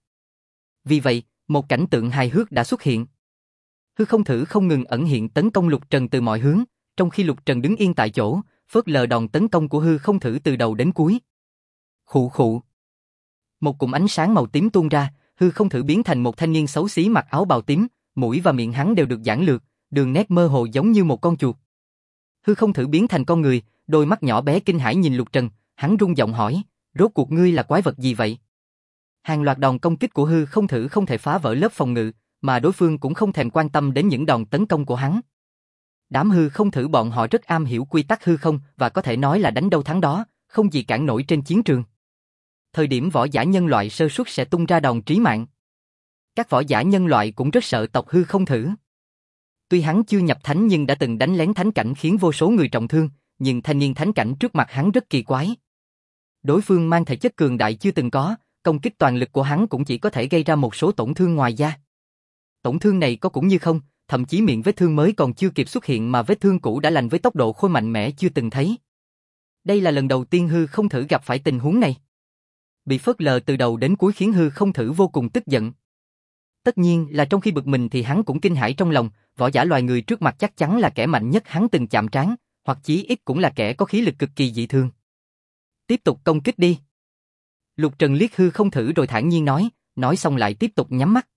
Vì vậy, một cảnh tượng hài hước đã xuất hiện. Hư không thử không ngừng ẩn hiện tấn công Lục Trần từ mọi hướng, trong khi Lục Trần đứng yên tại chỗ, phớt lờ đòn tấn công của hư không thử từ đầu đến cuối. Khụ khụ. Một cụm ánh sáng màu tím tuôn ra, hư không thử biến thành một thanh niên xấu xí mặc áo bào tím, mũi và miệng hắn đều được giãn lược, đường nét mơ hồ giống như một con chuột. Hư không thử biến thành con người, đôi mắt nhỏ bé kinh hãi nhìn Lục Trần, hắn run giọng hỏi, rốt cuộc ngươi là quái vật gì vậy? Hàng loạt đòn công kích của hư không thử không thể phá vỡ lớp phòng ngự, mà đối phương cũng không thèm quan tâm đến những đòn tấn công của hắn. Đám hư không thử bọn họ rất am hiểu quy tắc hư không và có thể nói là đánh đâu thắng đó, không gì cản nổi trên chiến trường. Thời điểm võ giả nhân loại sơ suất sẽ tung ra đòn trí mạng. Các võ giả nhân loại cũng rất sợ tộc hư không thử. Tuy hắn chưa nhập thánh nhưng đã từng đánh lén thánh cảnh khiến vô số người trọng thương, nhưng thanh niên thánh cảnh trước mặt hắn rất kỳ quái. Đối phương mang thể chất cường đại chưa từng có, công kích toàn lực của hắn cũng chỉ có thể gây ra một số tổn thương ngoài da. Tổn thương này có cũng như không, thậm chí miệng vết thương mới còn chưa kịp xuất hiện mà vết thương cũ đã lành với tốc độ khôi mạnh mẽ chưa từng thấy. Đây là lần đầu tiên hư không thử gặp phải tình huống này. Bị phớt lờ từ đầu đến cuối khiến hư không thử vô cùng tức giận. Tất nhiên là trong khi bực mình thì hắn cũng kinh hãi trong lòng, võ giả loài người trước mặt chắc chắn là kẻ mạnh nhất hắn từng chạm trán, hoặc chí ít cũng là kẻ có khí lực cực kỳ dị thường. Tiếp tục công kích đi. Lục Trần liếc hư không thử rồi thản nhiên nói xong lại tiếp tục nhắm mắt.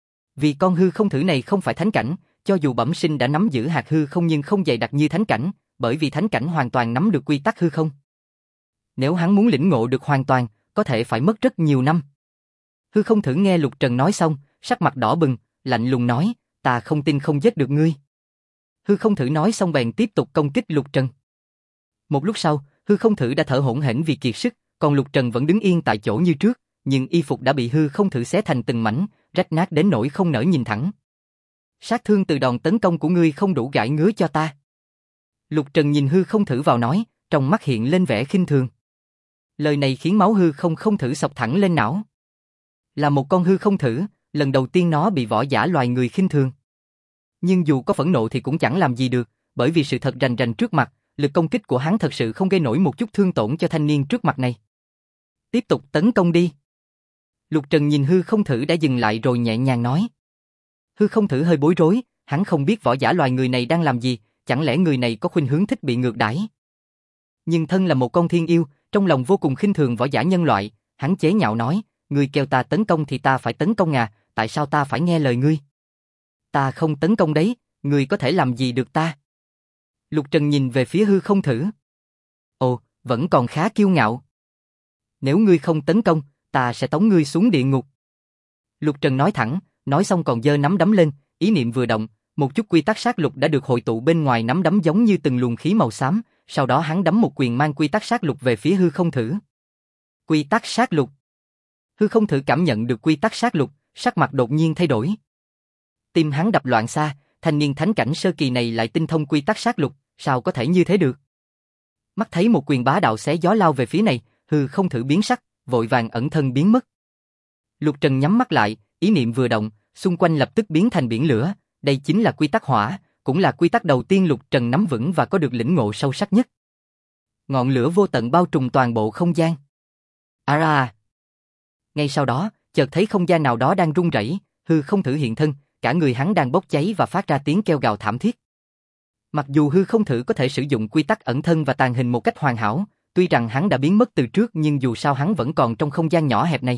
Vì con hư không thử này không phải thánh cảnh, cho dù bẩm sinh đã nắm giữ hạt hư không nhưng không dày đặc như thánh cảnh, bởi vì thánh cảnh hoàn toàn nắm được quy tắc hư không. Nếu hắn muốn lĩnh ngộ được hoàn toàn, có thể phải mất rất nhiều năm. Hư không thử nghe Lục Trần nói xong, sắc mặt đỏ bừng, lạnh lùng nói, ta không tin không giết được ngươi. Hư không thử nói xong bèn tiếp tục công kích Lục Trần. Một lúc sau, hư không thử đã thở hổn hển vì kiệt sức, còn Lục Trần vẫn đứng yên tại chỗ như trước, nhưng y phục đã bị hư không thử xé thành từng mảnh, rách nát đến nỗi không nỡ nhìn thẳng. Sát thương từ đòn tấn công của ngươi không đủ gãi ngứa cho ta. Lục Trần nhìn hư không thử vào nói, trong mắt hiện lên vẻ khinh thường. Lời này khiến máu hư không thử xộc thẳng lên não. Là một con hư không thử, lần đầu tiên nó bị võ giả loài người khinh thường. Nhưng dù có phẫn nộ thì cũng chẳng làm gì được, bởi vì sự thật rành rành trước mặt, lực công kích của hắn thật sự không gây nổi một chút thương tổn cho thanh niên trước mặt này. Tiếp tục tấn công đi. Lục Trần nhìn hư không thử đã dừng lại rồi nhẹ nhàng nói. Hư không thử hơi bối rối, hắn không biết võ giả loài người này đang làm gì, chẳng lẽ người này có khuynh hướng thích bị ngược đãi. Nhưng thân là một con thiên yêu, trong lòng vô cùng khinh thường võ giả nhân loại, hắn chế nhạo nói, ngươi kêu ta tấn công thì ta phải tấn công à, tại sao ta phải nghe lời ngươi? Ta không tấn công đấy, ngươi có thể làm gì được ta? Lục Trần nhìn về phía hư không thử. Ồ, vẫn còn khá kiêu ngạo. Nếu ngươi không tấn công, ta sẽ tống ngươi xuống địa ngục. Lục Trần nói thẳng, nói xong còn giơ nắm đấm lên, ý niệm vừa động, một chút quy tắc sát lục đã được hội tụ bên ngoài nắm đấm giống như từng luồng khí màu xám, sau đó hắn đấm một quyền mang quy tắc sát lục về phía hư không thử. Quy tắc sát lục. Hư không thử cảm nhận được quy tắc sát lục, sắc mặt đột nhiên thay đổi. Tim hắn đập loạn xạ, thanh niên thánh cảnh sơ kỳ này lại tinh thông quy tắc sát lục, sao có thể như thế được? Mắt thấy một quyền bá đạo xé gió lao về phía này, hư không thử biến sắc, vội vàng ẩn thân biến mất. Lục Trần nhắm mắt lại, ý niệm vừa động, xung quanh lập tức biến thành biển lửa, đây chính là quy tắc hỏa, cũng là quy tắc đầu tiên Lục Trần nắm vững và có được lĩnh ngộ sâu sắc nhất. Ngọn lửa vô tận bao trùm toàn bộ không gian. Ara! Ngay sau đó, chợt thấy không gian nào đó đang rung rẩy, hư không thử hiện thân, cả người hắn đang bốc cháy và phát ra tiếng kêu gào thảm thiết. Mặc dù hư không thử có thể sử dụng quy tắc ẩn thân và tàng hình một cách hoàn hảo, tuy rằng hắn đã biến mất từ trước nhưng dù sao hắn vẫn còn trong không gian nhỏ hẹp này.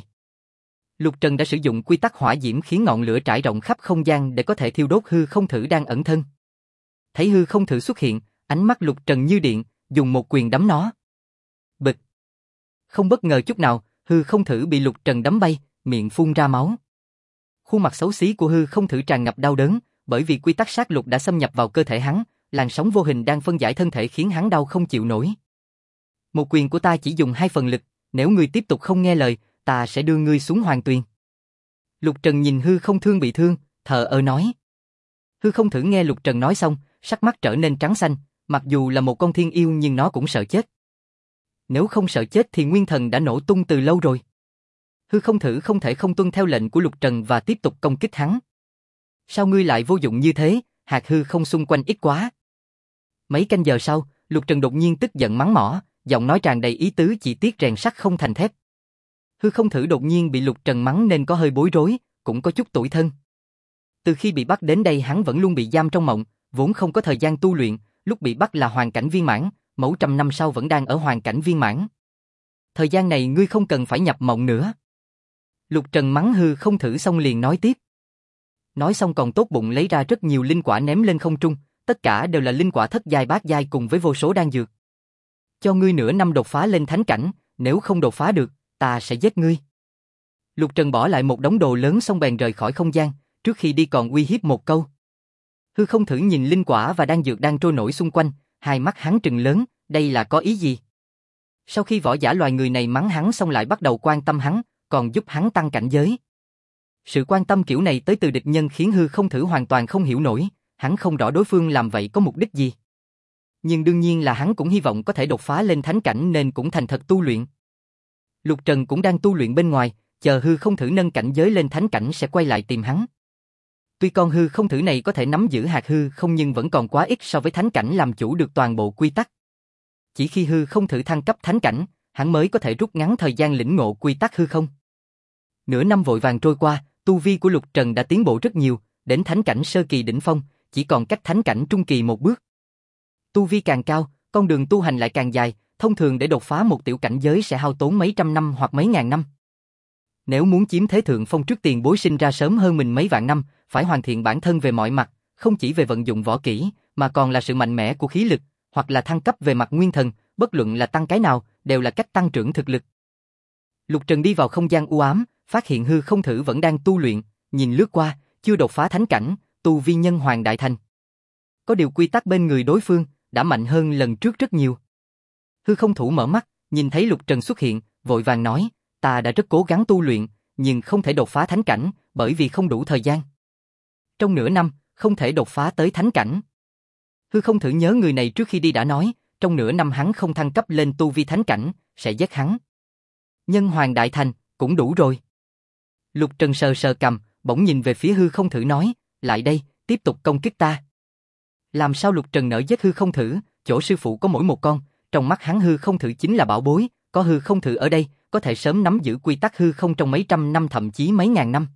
Lục Trần đã sử dụng quy tắc hỏa diễm khiến ngọn lửa trải rộng khắp không gian để có thể thiêu đốt hư không thử đang ẩn thân. Thấy hư không thử xuất hiện, ánh mắt Lục Trần như điện, dùng một quyền đấm nó. Bịch! Không bất ngờ chút nào, hư không thử bị Lục Trần đấm bay, miệng phun ra máu. Khuôn mặt xấu xí của hư không thử tràn ngập đau đớn, bởi vì quy tắc sát lục đã xâm nhập vào cơ thể hắn, làn sóng vô hình đang phân giải thân thể khiến hắn đau không chịu nổi. Một quyền của ta chỉ dùng 2 phần lực, nếu ngươi tiếp tục không nghe lời, ta sẽ đưa ngươi xuống hoàng tuyền. Lục Trần nhìn hư không thương bị thương, thờ ơ nói. Hư không thử nghe Lục Trần nói xong, sắc mắt trở nên trắng xanh, mặc dù là một con thiên yêu nhưng nó cũng sợ chết. Nếu không sợ chết thì nguyên thần đã nổ tung từ lâu rồi. Hư không thử không thể không tuân theo lệnh của Lục Trần và tiếp tục công kích hắn. Sao ngươi lại vô dụng như thế, hạt hư không xung quanh ít quá. Mấy canh giờ sau, Lục Trần đột nhiên tức giận mắng mỏ, giọng nói tràn đầy ý tứ chỉ tiếc rèn sắt không thành thép. Hư không thử đột nhiên bị Lục Trần mắng nên có hơi bối rối, cũng có chút tủi thân. Từ khi bị bắt đến đây hắn vẫn luôn bị giam trong mộng, vốn không có thời gian tu luyện, lúc bị bắt là hoàn cảnh viên mãn, mẫu trăm năm sau vẫn đang ở hoàn cảnh viên mãn. Thời gian này ngươi không cần phải nhập mộng nữa. Lục Trần mắng hư không thử xong liền nói tiếp. Nói xong còn tốt bụng lấy ra rất nhiều linh quả ném lên không trung, tất cả đều là linh quả thất giai bát giai cùng với vô số đan dược. Cho ngươi nửa năm đột phá lên thánh cảnh, nếu không đột phá được, ta sẽ giết ngươi. Lục Trần bỏ lại một đống đồ lớn xong bèn rời khỏi không gian, trước khi đi còn uy hiếp một câu. Hư không thử nhìn linh quả và đan dược đang trôi nổi xung quanh, hai mắt hắn trừng lớn, đây là có ý gì? Sau khi võ giả loài người này mắng hắn xong lại bắt đầu quan tâm hắn, còn giúp hắn tăng cảnh giới. Sự quan tâm kiểu này tới từ địch nhân khiến hư không thử hoàn toàn không hiểu nổi, hắn không rõ đối phương làm vậy có mục đích gì. Nhưng đương nhiên là hắn cũng hy vọng có thể đột phá lên thánh cảnh nên cũng thành thật tu luyện. Lục Trần cũng đang tu luyện bên ngoài, chờ hư không thử nâng cảnh giới lên thánh cảnh sẽ quay lại tìm hắn. Tuy con hư không thử này có thể nắm giữ hạt hư không nhưng vẫn còn quá ít so với thánh cảnh làm chủ được toàn bộ quy tắc. Chỉ khi hư không thử thăng cấp thánh cảnh, hắn mới có thể rút ngắn thời gian lĩnh ngộ quy tắc hư không. Nửa năm vội vàng trôi qua, tu vi của Lục Trần đã tiến bộ rất nhiều, đến thánh cảnh sơ kỳ đỉnh phong, chỉ còn cách thánh cảnh trung kỳ một bước. Tu vi càng cao, con đường tu hành lại càng dài, thông thường để đột phá một tiểu cảnh giới sẽ hao tốn mấy trăm năm hoặc mấy ngàn năm. Nếu muốn chiếm thế thượng phong trước tiền bối sinh ra sớm hơn mình mấy vạn năm, phải hoàn thiện bản thân về mọi mặt, không chỉ về vận dụng võ kỹ, mà còn là sự mạnh mẽ của khí lực, hoặc là thăng cấp về mặt nguyên thần, bất luận là tăng cái nào, đều là cách tăng trưởng thực lực. Lục Trần đi vào không gian u ám, phát hiện hư không thử vẫn đang tu luyện, nhìn lướt qua, chưa đột phá thánh cảnh, tu vi nhân hoàng đại thành. Có điều quy tắc bên người đối phương đã mạnh hơn lần trước rất nhiều. Hư không thủ mở mắt, nhìn thấy Lục Trần xuất hiện, vội vàng nói, ta đã rất cố gắng tu luyện, nhưng không thể đột phá thánh cảnh, bởi vì không đủ thời gian. Trong nửa năm, không thể đột phá tới thánh cảnh. Hư không thử nhớ người này trước khi đi đã nói, trong nửa năm hắn không thăng cấp lên tu vi thánh cảnh, sẽ giết hắn. Nhân hoàng đại thành, cũng đủ rồi. Lục Trần sờ sờ cằm, bỗng nhìn về phía hư không thử nói, lại đây, tiếp tục công kích ta. Làm sao Lục Trần nỡ giết hư không thử, chỗ sư phụ có mỗi một con, trong mắt hắn hư không thử chính là bảo bối, có hư không thử ở đây, có thể sớm nắm giữ quy tắc hư không trong mấy trăm năm thậm chí mấy ngàn năm.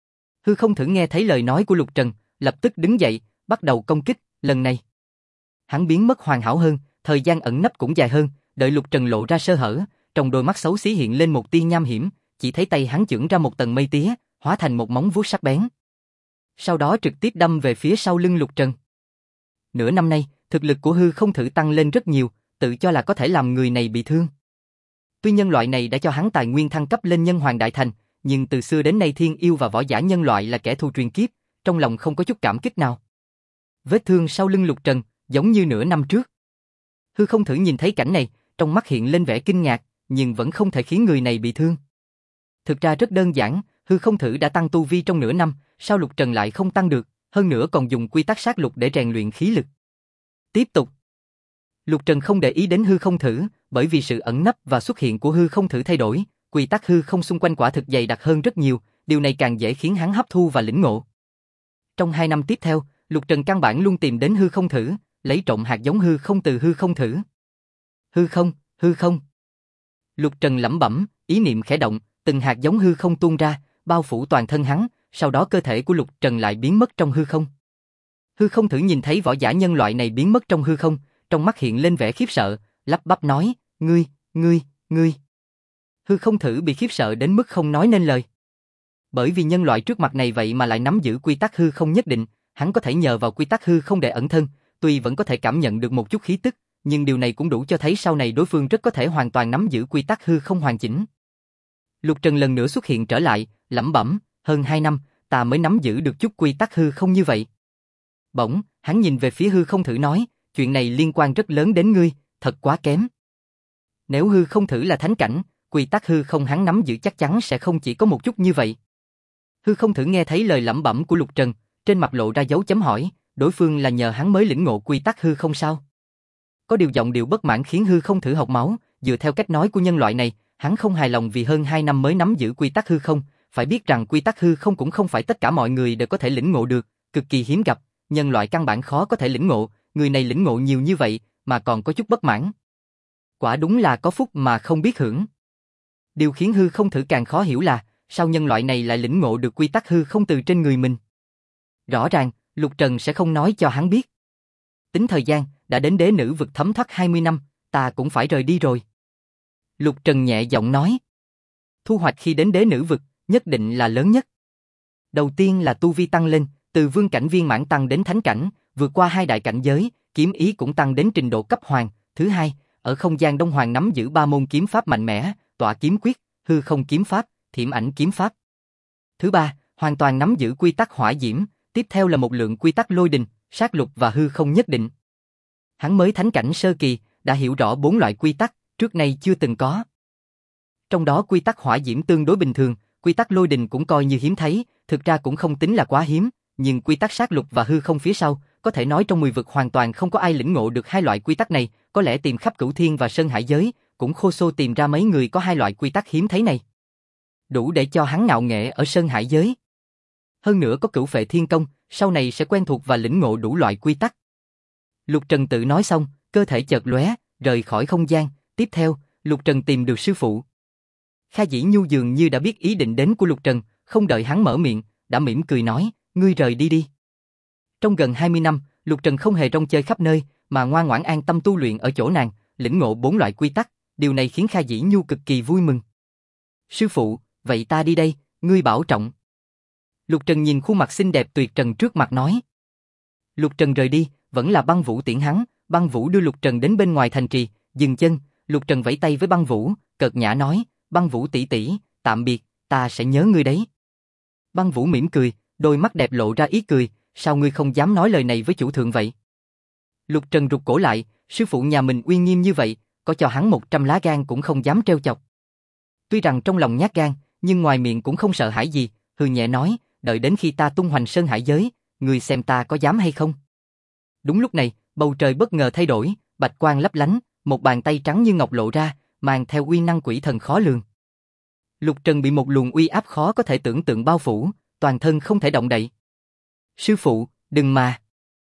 Hư không thử nghe thấy lời nói của Lục Trần, lập tức đứng dậy, bắt đầu công kích, lần này. Hắn biến mất hoàn hảo hơn, thời gian ẩn nấp cũng dài hơn, đợi Lục Trần lộ ra sơ hở, trong đôi mắt xấu xí hiện lên một tia nham hiểm, chỉ thấy tay hắn chưởng ra một tầng mây tía, hóa thành một móng vuốt sắc bén. Sau đó trực tiếp đâm về phía sau lưng Lục Trần. Nửa năm nay, thực lực của hư không thử tăng lên rất nhiều, tự cho là có thể làm người này bị thương. Tuy nhân loại này đã cho hắn tài nguyên thăng cấp lên nhân hoàng đại thành, nhưng từ xưa đến nay thiên yêu và võ giả nhân loại là kẻ thù truyền kiếp, trong lòng không có chút cảm kích nào. Vết thương sau lưng Lục Trần, giống như nửa năm trước. Hư không thử nhìn thấy cảnh này, trong mắt hiện lên vẻ kinh ngạc, nhưng vẫn không thể khiến người này bị thương. Thực ra rất đơn giản, hư không thử đã tăng tu vi trong nửa năm, sao Lục Trần lại không tăng được, hơn nữa còn dùng quy tắc sát lục để rèn luyện khí lực. Tiếp tục. Lục Trần không để ý đến hư không thử, bởi vì sự ẩn nấp và xuất hiện của hư không thử thay đổi, quy tắc hư không xung quanh quả thực dày đặc hơn rất nhiều, điều này càng dễ khiến hắn hấp thu và lĩnh ngộ. Trong 2 năm tiếp theo, Lục Trần căn bản luôn tìm đến hư không thử, lấy trộm hạt giống hư không từ hư không thử. Hư không, hư không. Lục Trần lẩm bẩm, ý niệm khẽ động, từng hạt giống hư không tuôn ra, bao phủ toàn thân hắn, sau đó cơ thể của Lục Trần lại biến mất trong hư không. Hư không thử nhìn thấy võ giả nhân loại này biến mất trong hư không, trong mắt hiện lên vẻ khiếp sợ, lắp bắp nói, ngươi. Hư không thử bị khiếp sợ đến mức không nói nên lời. Bởi vì nhân loại trước mặt này vậy mà lại nắm giữ quy tắc hư không nhất định, hắn có thể nhờ vào quy tắc hư không để ẩn thân, tuy vẫn có thể cảm nhận được một chút khí tức, nhưng điều này cũng đủ cho thấy sau này đối phương rất có thể hoàn toàn nắm giữ quy tắc hư không hoàn chỉnh. Lục Trần lần nữa xuất hiện trở lại, lẩm bẩm, hơn 2 năm, ta mới nắm giữ được chút quy tắc hư không như vậy. Bỗng, hắn nhìn về phía hư không thử nói, chuyện này liên quan rất lớn đến ngươi, thật quá kém. Nếu hư không thử là thánh cảnh, quy tắc hư không hắn nắm giữ chắc chắn sẽ không chỉ có một chút như vậy. Hư không thử nghe thấy lời lẩm bẩm của Lục Trần, trên mặt lộ ra dấu chấm hỏi, đối phương là nhờ hắn mới lĩnh ngộ quy tắc hư không sao? Có điều giọng điệu bất mãn khiến hư không thử học máu, dựa theo cách nói của nhân loại này, hắn không hài lòng vì hơn 2 năm mới nắm giữ quy tắc hư không, phải biết rằng quy tắc hư không cũng không phải tất cả mọi người đều có thể lĩnh ngộ được, cực kỳ hiếm gặp, nhân loại căn bản khó có thể lĩnh ngộ, người này lĩnh ngộ nhiều như vậy mà còn có chút bất mãn. Quả đúng là có phúc mà không biết hưởng. Điều khiến hư không thử càng khó hiểu là, sao nhân loại này lại lĩnh ngộ được quy tắc hư không từ trên người mình. Rõ ràng, Lục Trần sẽ không nói cho hắn biết. Tính thời gian, đã đến đế nữ vực thấm thoát 20 năm, ta cũng phải rời đi rồi. Lục Trần nhẹ giọng nói. Thu hoạch khi đến đế nữ vực, nhất định là lớn nhất. Đầu tiên là tu vi tăng lên, từ vương cảnh viên mãn tăng đến thánh cảnh, vượt qua 2 đại cảnh giới, kiếm ý cũng tăng đến trình độ cấp hoàng. Thứ hai, ở không gian Đông Hoàng nắm giữ 3 môn kiếm pháp mạnh mẽ, Tọa kiếm quyết, Hư không kiếm pháp, Thiểm ảnh kiếm pháp. Thứ ba, hoàn toàn nắm giữ quy tắc hỏa diễm, tiếp theo là một lượng quy tắc lôi đình, sát lục và hư không nhất định. Hắn mới thánh cảnh sơ kỳ, đã hiểu rõ 4 loại quy tắc, trước nay chưa từng có. Trong đó quy tắc hỏa diễm tương đối bình thường, quy tắc lôi đình cũng coi như hiếm thấy, thực ra cũng không tính là quá hiếm, nhưng quy tắc sát lục và hư không phía sau, có thể nói trong 10 vực hoàn toàn không có ai lĩnh ngộ được 2 loại quy tắc này, có lẽ tìm khắp cửu thiên và sơn hải giới, cũng khô xô tìm ra mấy người có 2 loại quy tắc hiếm thấy này. Đủ để cho hắn ngạo nghệ ở sơn hải giới. Hơn nữa có cửu phệ thiên công, sau này sẽ quen thuộc và lĩnh ngộ đủ loại quy tắc. Lục Trần tự nói xong, cơ thể chợt lóe, rời khỏi không gian, tiếp theo, Lục Trần tìm được sư phụ. Kha Dĩ Nhu dường như đã biết ý định đến của Lục Trần, không đợi hắn mở miệng, đã mỉm cười nói, ngươi rời đi đi. Trong gần 20 năm, Lục Trần không hề rong chơi khắp nơi, mà ngoan ngoãn an tâm tu luyện ở chỗ nàng, lĩnh ngộ 4 loại quy tắc, điều này khiến Kha Dĩ Nhu cực kỳ vui mừng. Sư phụ, vậy ta đi đây, ngươi bảo trọng. Lục Trần nhìn khuôn mặt xinh đẹp tuyệt trần trước mặt nói. Lục Trần rời đi, vẫn là Băng Vũ tiễn hắn, Băng Vũ đưa Lục Trần đến bên ngoài thành trì, dừng chân, Lục Trần vẫy tay với Băng Vũ, cợt nhã nói, Băng Vũ tỷ tỷ, tạm biệt, ta sẽ nhớ ngươi đấy. Băng Vũ mỉm cười, đôi mắt đẹp lộ ra ý cười, sao ngươi không dám nói lời này với chủ thượng vậy? Lục Trần rụt cổ lại, sư phụ nhà mình uy nghiêm như vậy, có cho hắn 100 lá gan cũng không dám trêu chọc. Tuy rằng trong lòng nhát gan, nhưng ngoài miệng cũng không sợ hãi gì, hừ nhẹ nói, đợi đến khi ta tung hoành sơn hải giới, ngươi xem ta có dám hay không? Đúng lúc này, bầu trời bất ngờ thay đổi, bạch quang lấp lánh, một bàn tay trắng như ngọc lộ ra, mang theo uy năng quỷ thần khó lường. Lục Trần bị một luồng uy áp khó có thể tưởng tượng bao phủ, toàn thân không thể động đậy. Sư phụ, đừng mà.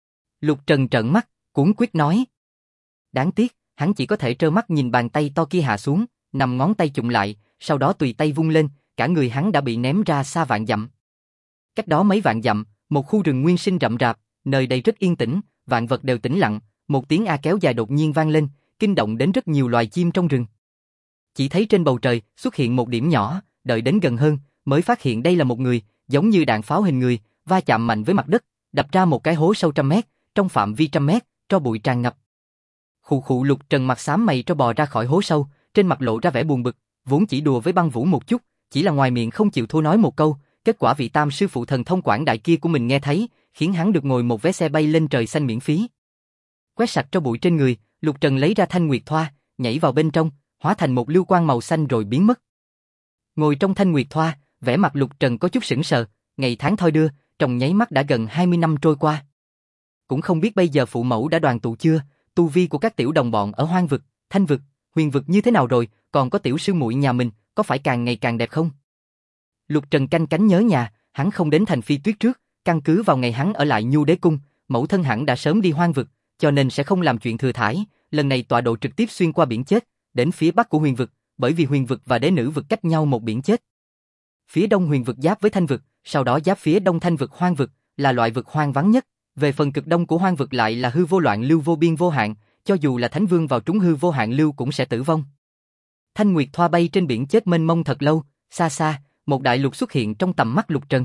Lục Trần trợn mắt, cuống quýt nói. Đáng tiếc, hắn chỉ có thể trơ mắt nhìn bàn tay to kia hạ xuống, nằm ngón tay chụm lại, sau đó tùy tay vung lên, cả người hắn đã bị ném ra xa vạn dặm. Cách đó mấy vạn dặm, một khu rừng nguyên sinh rậm rạp, nơi đây rất yên tĩnh, vạn vật đều tĩnh lặng, một tiếng a kéo dài đột nhiên vang lên, kinh động đến rất nhiều loài chim trong rừng. Chỉ thấy trên bầu trời xuất hiện một điểm nhỏ, đợi đến gần hơn, mới phát hiện đây là một người, giống như đạn pháo hình người, va chạm mạnh với mặt đất, đập ra một cái hố sâu trăm mét, trong phạm vi trăm mét, tro bụi tràn ngập. Khụ khụ. Lục Trần mặt xám mày cho bò ra khỏi hố sâu, trên mặt lộ ra vẻ buồn bực, vốn chỉ đùa với Băng Vũ một chút, chỉ là ngoài miệng không chịu thua nói một câu, kết quả vị tam sư phụ thần thông quảng đại kia của mình nghe thấy, khiến hắn được ngồi một vé xe bay lên trời xanh miễn phí. Quét sạch tro bụi trên người, Lục Trần lấy ra thanh nguyệt thoa, nhảy vào bên trong, hóa thành một lưu quang màu xanh rồi biến mất. Ngồi trong thanh nguyệt thoa, vẻ mặt Lục Trần có chút sững sờ, ngày tháng thoi đưa, trong nháy mắt đã gần 20 năm trôi qua. Cũng không biết bây giờ phụ mẫu đã đoàn tụ chưa, tu vi của các tiểu đồng bọn ở Hoang vực, Thanh vực, Huyền vực như thế nào rồi, còn có tiểu sư muội nhà mình, có phải càng ngày càng đẹp không? Lục Trần canh cánh nhớ nhà, hắn không đến thành Phi Tuyết trước, căn cứ vào ngày hắn ở lại Nhu Đế cung, mẫu thân hẳn đã sớm đi Hoang vực, cho nên sẽ không làm chuyện thừa thãi, lần này tọa độ trực tiếp xuyên qua biển chết, đến phía bắc của Huyền vực, bởi vì Huyền vực và Đế nữ vực cách nhau một biển chết. Phía đông Huyền vực giáp với Thanh vực, sau đó giáp phía đông Thanh vực Hoang vực, là loại vực hoang vắng nhất, về phần cực đông của Hoang vực lại là hư vô loạn lưu vô biên vô hạn, cho dù là Thánh Vương vào trúng hư vô hạn lưu cũng sẽ tử vong. Thanh nguyệt thoa bay trên biển chết mênh mông thật lâu, xa xa, một đại lục xuất hiện trong tầm mắt Lục Trần.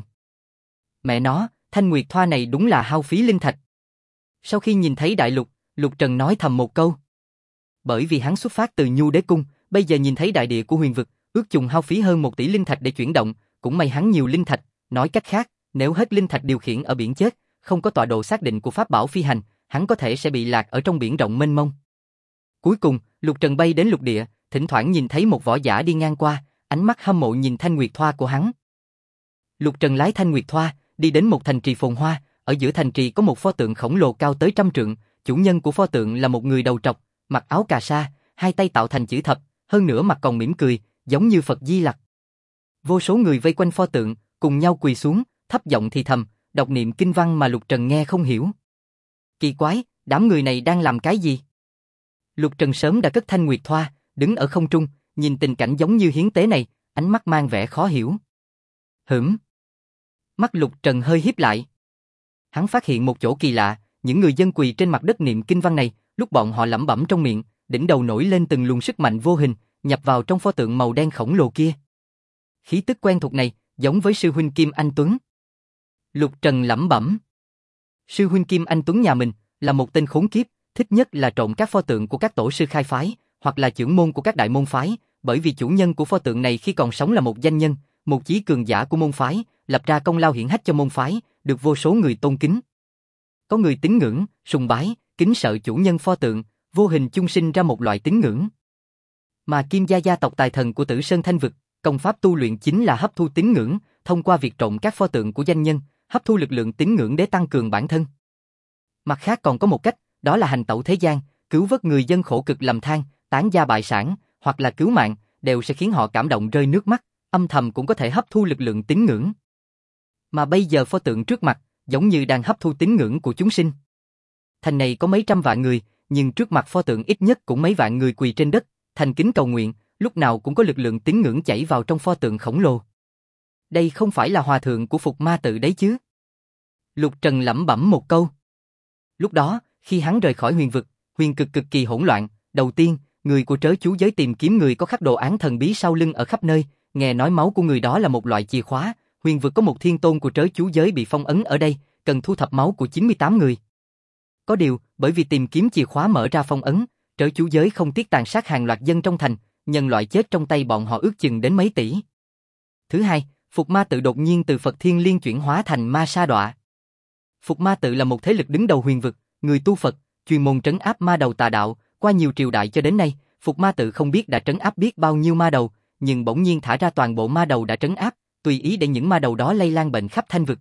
Mẹ nó, thanh nguyệt thoa này đúng là hao phí linh thạch. Sau khi nhìn thấy đại lục, Lục Trần nói thầm một câu. Bởi vì hắn xuất phát từ Nhu Đế cung, bây giờ nhìn thấy đại địa của Huyền vực, ước chừng hao phí hơn 1 tỷ linh thạch để chuyển động, cũng may hắn nhiều linh thạch, nói cách khác, nếu hết linh thạch điều khiển ở biển chết, không có tọa độ xác định của pháp bảo phi hành, hắn có thể sẽ bị lạc ở trong biển rộng mênh mông. Cuối cùng, Lục Trần bay đến lục địa, thỉnh thoảng nhìn thấy một võ giả đi ngang qua, ánh mắt hâm mộ nhìn thanh nguyệt thoa của hắn. Lục Trần lái thanh nguyệt thoa, đi đến một thành trì phồn hoa, ở giữa thành trì có một pho tượng khổng lồ cao tới 100 trượng, chủ nhân của pho tượng là một người đầu trọc, mặc áo cà sa, hai tay tạo thành chữ thập, hơn nữa mặt còn mỉm cười, giống như Phật Di Lặc. Vô số người vây quanh pho tượng, cùng nhau quỳ xuống, thấp giọng thì thầm, đọc niệm kinh văn mà Lục Trần nghe không hiểu. Kỳ quái, đám người này đang làm cái gì? Lục Trần sớm đã cất thanh nguyệt thoa, đứng ở không trung, nhìn tình cảnh giống như hiến tế này, ánh mắt mang vẻ khó hiểu. Mắt Lục Trần hơi híp lại. Hắn phát hiện một chỗ kỳ lạ, những người dân quỳ trên mặt đất niệm kinh văn này, lúc bọn họ lẩm bẩm trong miệng, đỉnh đầu nổi lên từng luồng sức mạnh vô hình, nhập vào trong pho tượng màu đen khổng lồ kia. Khí tức quen thuộc này, giống với sư huynh Kim Anh Tuấn. Lục Trần lẩm bẩm. Sư huynh Kim Anh Tuấn nhà mình là một tên khốn kiếp, thích nhất là trộm các pho tượng của các tổ sư khai phái, hoặc là trưởng môn của các đại môn phái, bởi vì chủ nhân của pho tượng này khi còn sống là một danh nhân, một chí cường giả của môn phái, lập ra công lao hiển hách cho môn phái, được vô số người tôn kính. Có người tín ngưỡng, sùng bái, kính sợ chủ nhân pho tượng, vô hình chung sinh ra một loại tín ngưỡng. Mà Kim gia gia tộc tài thần của Tử Sơn Thanh vực, công pháp tu luyện chính là hấp thu tín ngưỡng, thông qua việc trộm các pho tượng của danh nhân, hấp thu lực lượng tín ngưỡng để tăng cường bản thân. Mặt khác còn có một cách, đó là hành tẩu thế gian, cứu vớt người dân khổ cực lầm than, tán gia bại sản, hoặc là cứu mạng, đều sẽ khiến họ cảm động rơi nước mắt, âm thầm cũng có thể hấp thu lực lượng tín ngưỡng. Mà bây giờ pho tượng trước mặt, giống như đang hấp thu tín ngưỡng của chúng sinh. Thành này có mấy trăm vạn người, nhưng trước mặt pho tượng ít nhất cũng mấy vạn người quỳ trên đất, thành kính cầu nguyện, lúc nào cũng có lực lượng tín ngưỡng chảy vào trong pho tượng khổng lồ. Đây không phải là hòa thượng của Phục Ma tự đấy chứ? Lục Trần lẩm bẩm một câu. Lúc đó, Khi hắn rời khỏi huyền vực, huyền cực cực kỳ hỗn loạn. Đầu tiên, người của trớ chú giới tìm kiếm người có khắc đồ án thần bí sau lưng ở khắp nơi, nghe nói máu của người đó là một loại chìa khóa. Huyền vực có một thiên tôn của trớ chú giới bị phong ấn ở đây, cần thu thập máu của 98 người. Có điều, bởi vì tìm kiếm chìa khóa mở ra phong ấn, trớ chú giới không tiếc tàn sát hàng loạt dân trong thành, nhân loại chết trong tay bọn họ ước chừng đến mấy tỷ. Thứ hai, Phục Ma Tự đột nhiên từ Phật Thiên Liên chuyển hóa thành Ma Sa Đọa. Phục Ma Tự là một thế lực đứng đầu huyền vực, người tu Phật, chuyên môn trấn áp ma đầu tà đạo, qua nhiều triều đại cho đến nay, Phục Ma Tự không biết đã trấn áp biết bao nhiêu ma đầu, nhưng bỗng nhiên thả ra toàn bộ ma đầu đã trấn áp, tùy ý để những ma đầu đó lây lan bệnh khắp thanh vực.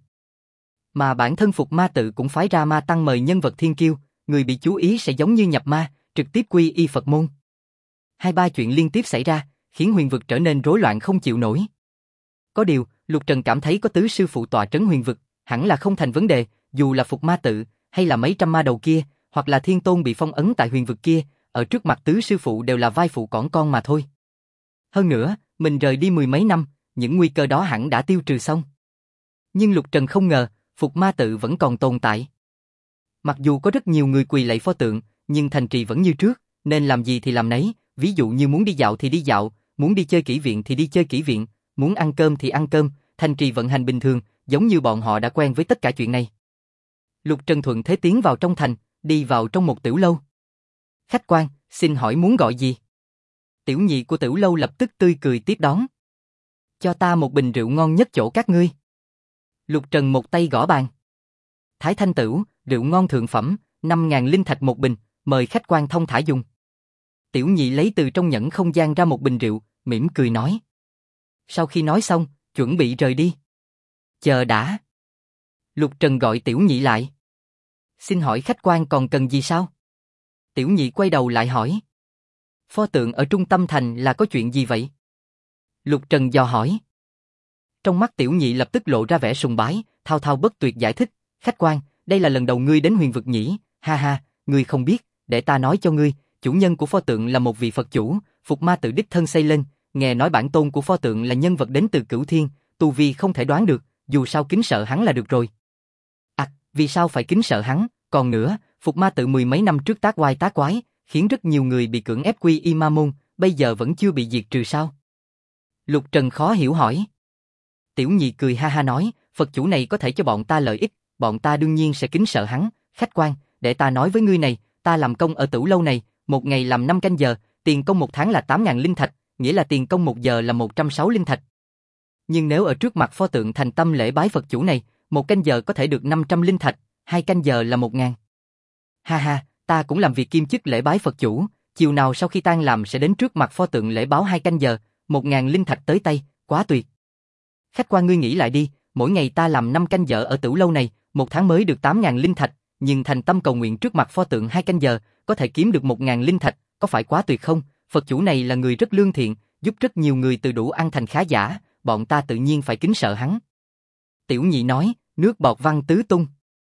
Mà bản thân Phục Ma Tự cũng phái ra ma tăng mời nhân vật thiên kiêu, người bị chú ý sẽ giống như nhập ma, trực tiếp quy y Phật môn. Hai ba chuyện liên tiếp xảy ra, khiến huyền vực trở nên rối loạn không chịu nổi. Có điều, Lục Trần cảm thấy có tứ sư phụ tọa trấn huyền vực, hẳn là không thành vấn đề, dù là Phục Ma Tự, hay là mấy trăm ma đầu kia, hoặc là thiên tôn bị phong ấn tại huyền vực kia, ở trước mặt tứ sư phụ đều là vai phụ cỏn con mà thôi. Hơn nữa, mình rời đi mười mấy năm, những nguy cơ đó hẳn đã tiêu trừ xong. Nhưng Lục Trần không ngờ, Phục Ma Tự vẫn còn tồn tại. Mặc dù có rất nhiều người quỳ lạy pho tượng, nhưng thành trì vẫn như trước, nên làm gì thì làm nấy, ví dụ như muốn đi dạo thì đi dạo, muốn đi chơi kỹ viện thì đi chơi kỹ viện, muốn ăn cơm thì ăn cơm, thành trì vận hành bình thường, giống như bọn họ đã quen với tất cả chuyện này. Lục Trần thuận thế tiến vào trong thành, đi vào trong một tiểu lâu. Khách quan, xin hỏi muốn gọi gì? Tiểu nhị của tiểu lâu lập tức tươi cười tiếp đón. Cho ta một bình rượu ngon nhất chỗ các ngươi. Lục Trần một tay gõ bàn. Thái Thanh Tửu, rượu ngon thượng phẩm, 5.000 linh thạch một bình, mời khách quan thông thả dùng. Tiểu nhị lấy từ trong nhẫn không gian ra một bình rượu, mỉm cười nói. Sau khi nói xong, chuẩn bị rời đi. Chờ đã. Lục Trần gọi tiểu nhị lại. Xin hỏi khách quan còn cần gì sao? Tiểu nhị quay đầu lại hỏi. Pho tượng ở trung tâm thành là có chuyện gì vậy? Lục Trần dò hỏi. Trong mắt tiểu nhị lập tức lộ ra vẻ sùng bái, thao thao bất tuyệt giải thích. Khách quan, đây là lần đầu ngươi đến huyền vực nhỉ? Ha ha, ngươi không biết, để ta nói cho ngươi, chủ nhân của pho tượng là một vị Phật chủ, Phục Ma Tự đích thân xây lên, nghe nói bản tôn của pho tượng là nhân vật đến từ Cửu Thiên, tu vi không thể đoán được, dù sao kính sợ hắn là được rồi. À, vì sao phải kính sợ hắn? Còn nữa, Phục Ma Tự mười mấy năm trước tác oai tác quái, khiến rất nhiều người bị cưỡng ép quy y ma môn, bây giờ vẫn chưa bị diệt trừ sao? Lục Trần khó hiểu hỏi. Tiểu nhị cười ha ha nói, Phật chủ này có thể cho bọn ta lợi ích, bọn ta đương nhiên sẽ kính sợ hắn. Khách quan, để ta nói với ngươi này, ta làm công ở tửu lâu này, một ngày làm 5 canh giờ, tiền công một tháng là 8.000 linh thạch, nghĩa là tiền công một giờ là 160 linh thạch. Nhưng nếu ở trước mặt pho tượng thành tâm lễ bái Phật chủ này, một canh giờ có thể được 500 linh thạch, 2 canh giờ là 1.000. Ha ha, ta cũng làm việc kiêm chức lễ bái Phật chủ, chiều nào sau khi tan làm sẽ đến trước mặt pho tượng lễ báo 2 canh giờ, 1.000 linh thạch tới tay, quá tuyệt. Khách quan ngươi nghĩ lại đi, mỗi ngày ta làm 5 canh giờ ở tửu lâu này, một tháng mới được 8.000 linh thạch, nhưng thành tâm cầu nguyện trước mặt pho tượng 2 canh giờ, có thể kiếm được 1.000 linh thạch, có phải quá tuyệt không? Phật chủ này là người rất lương thiện, giúp rất nhiều người từ đủ ăn thành khá giả, bọn ta tự nhiên phải kính sợ hắn. Tiểu nhị nói, nước bọt văng tứ tung.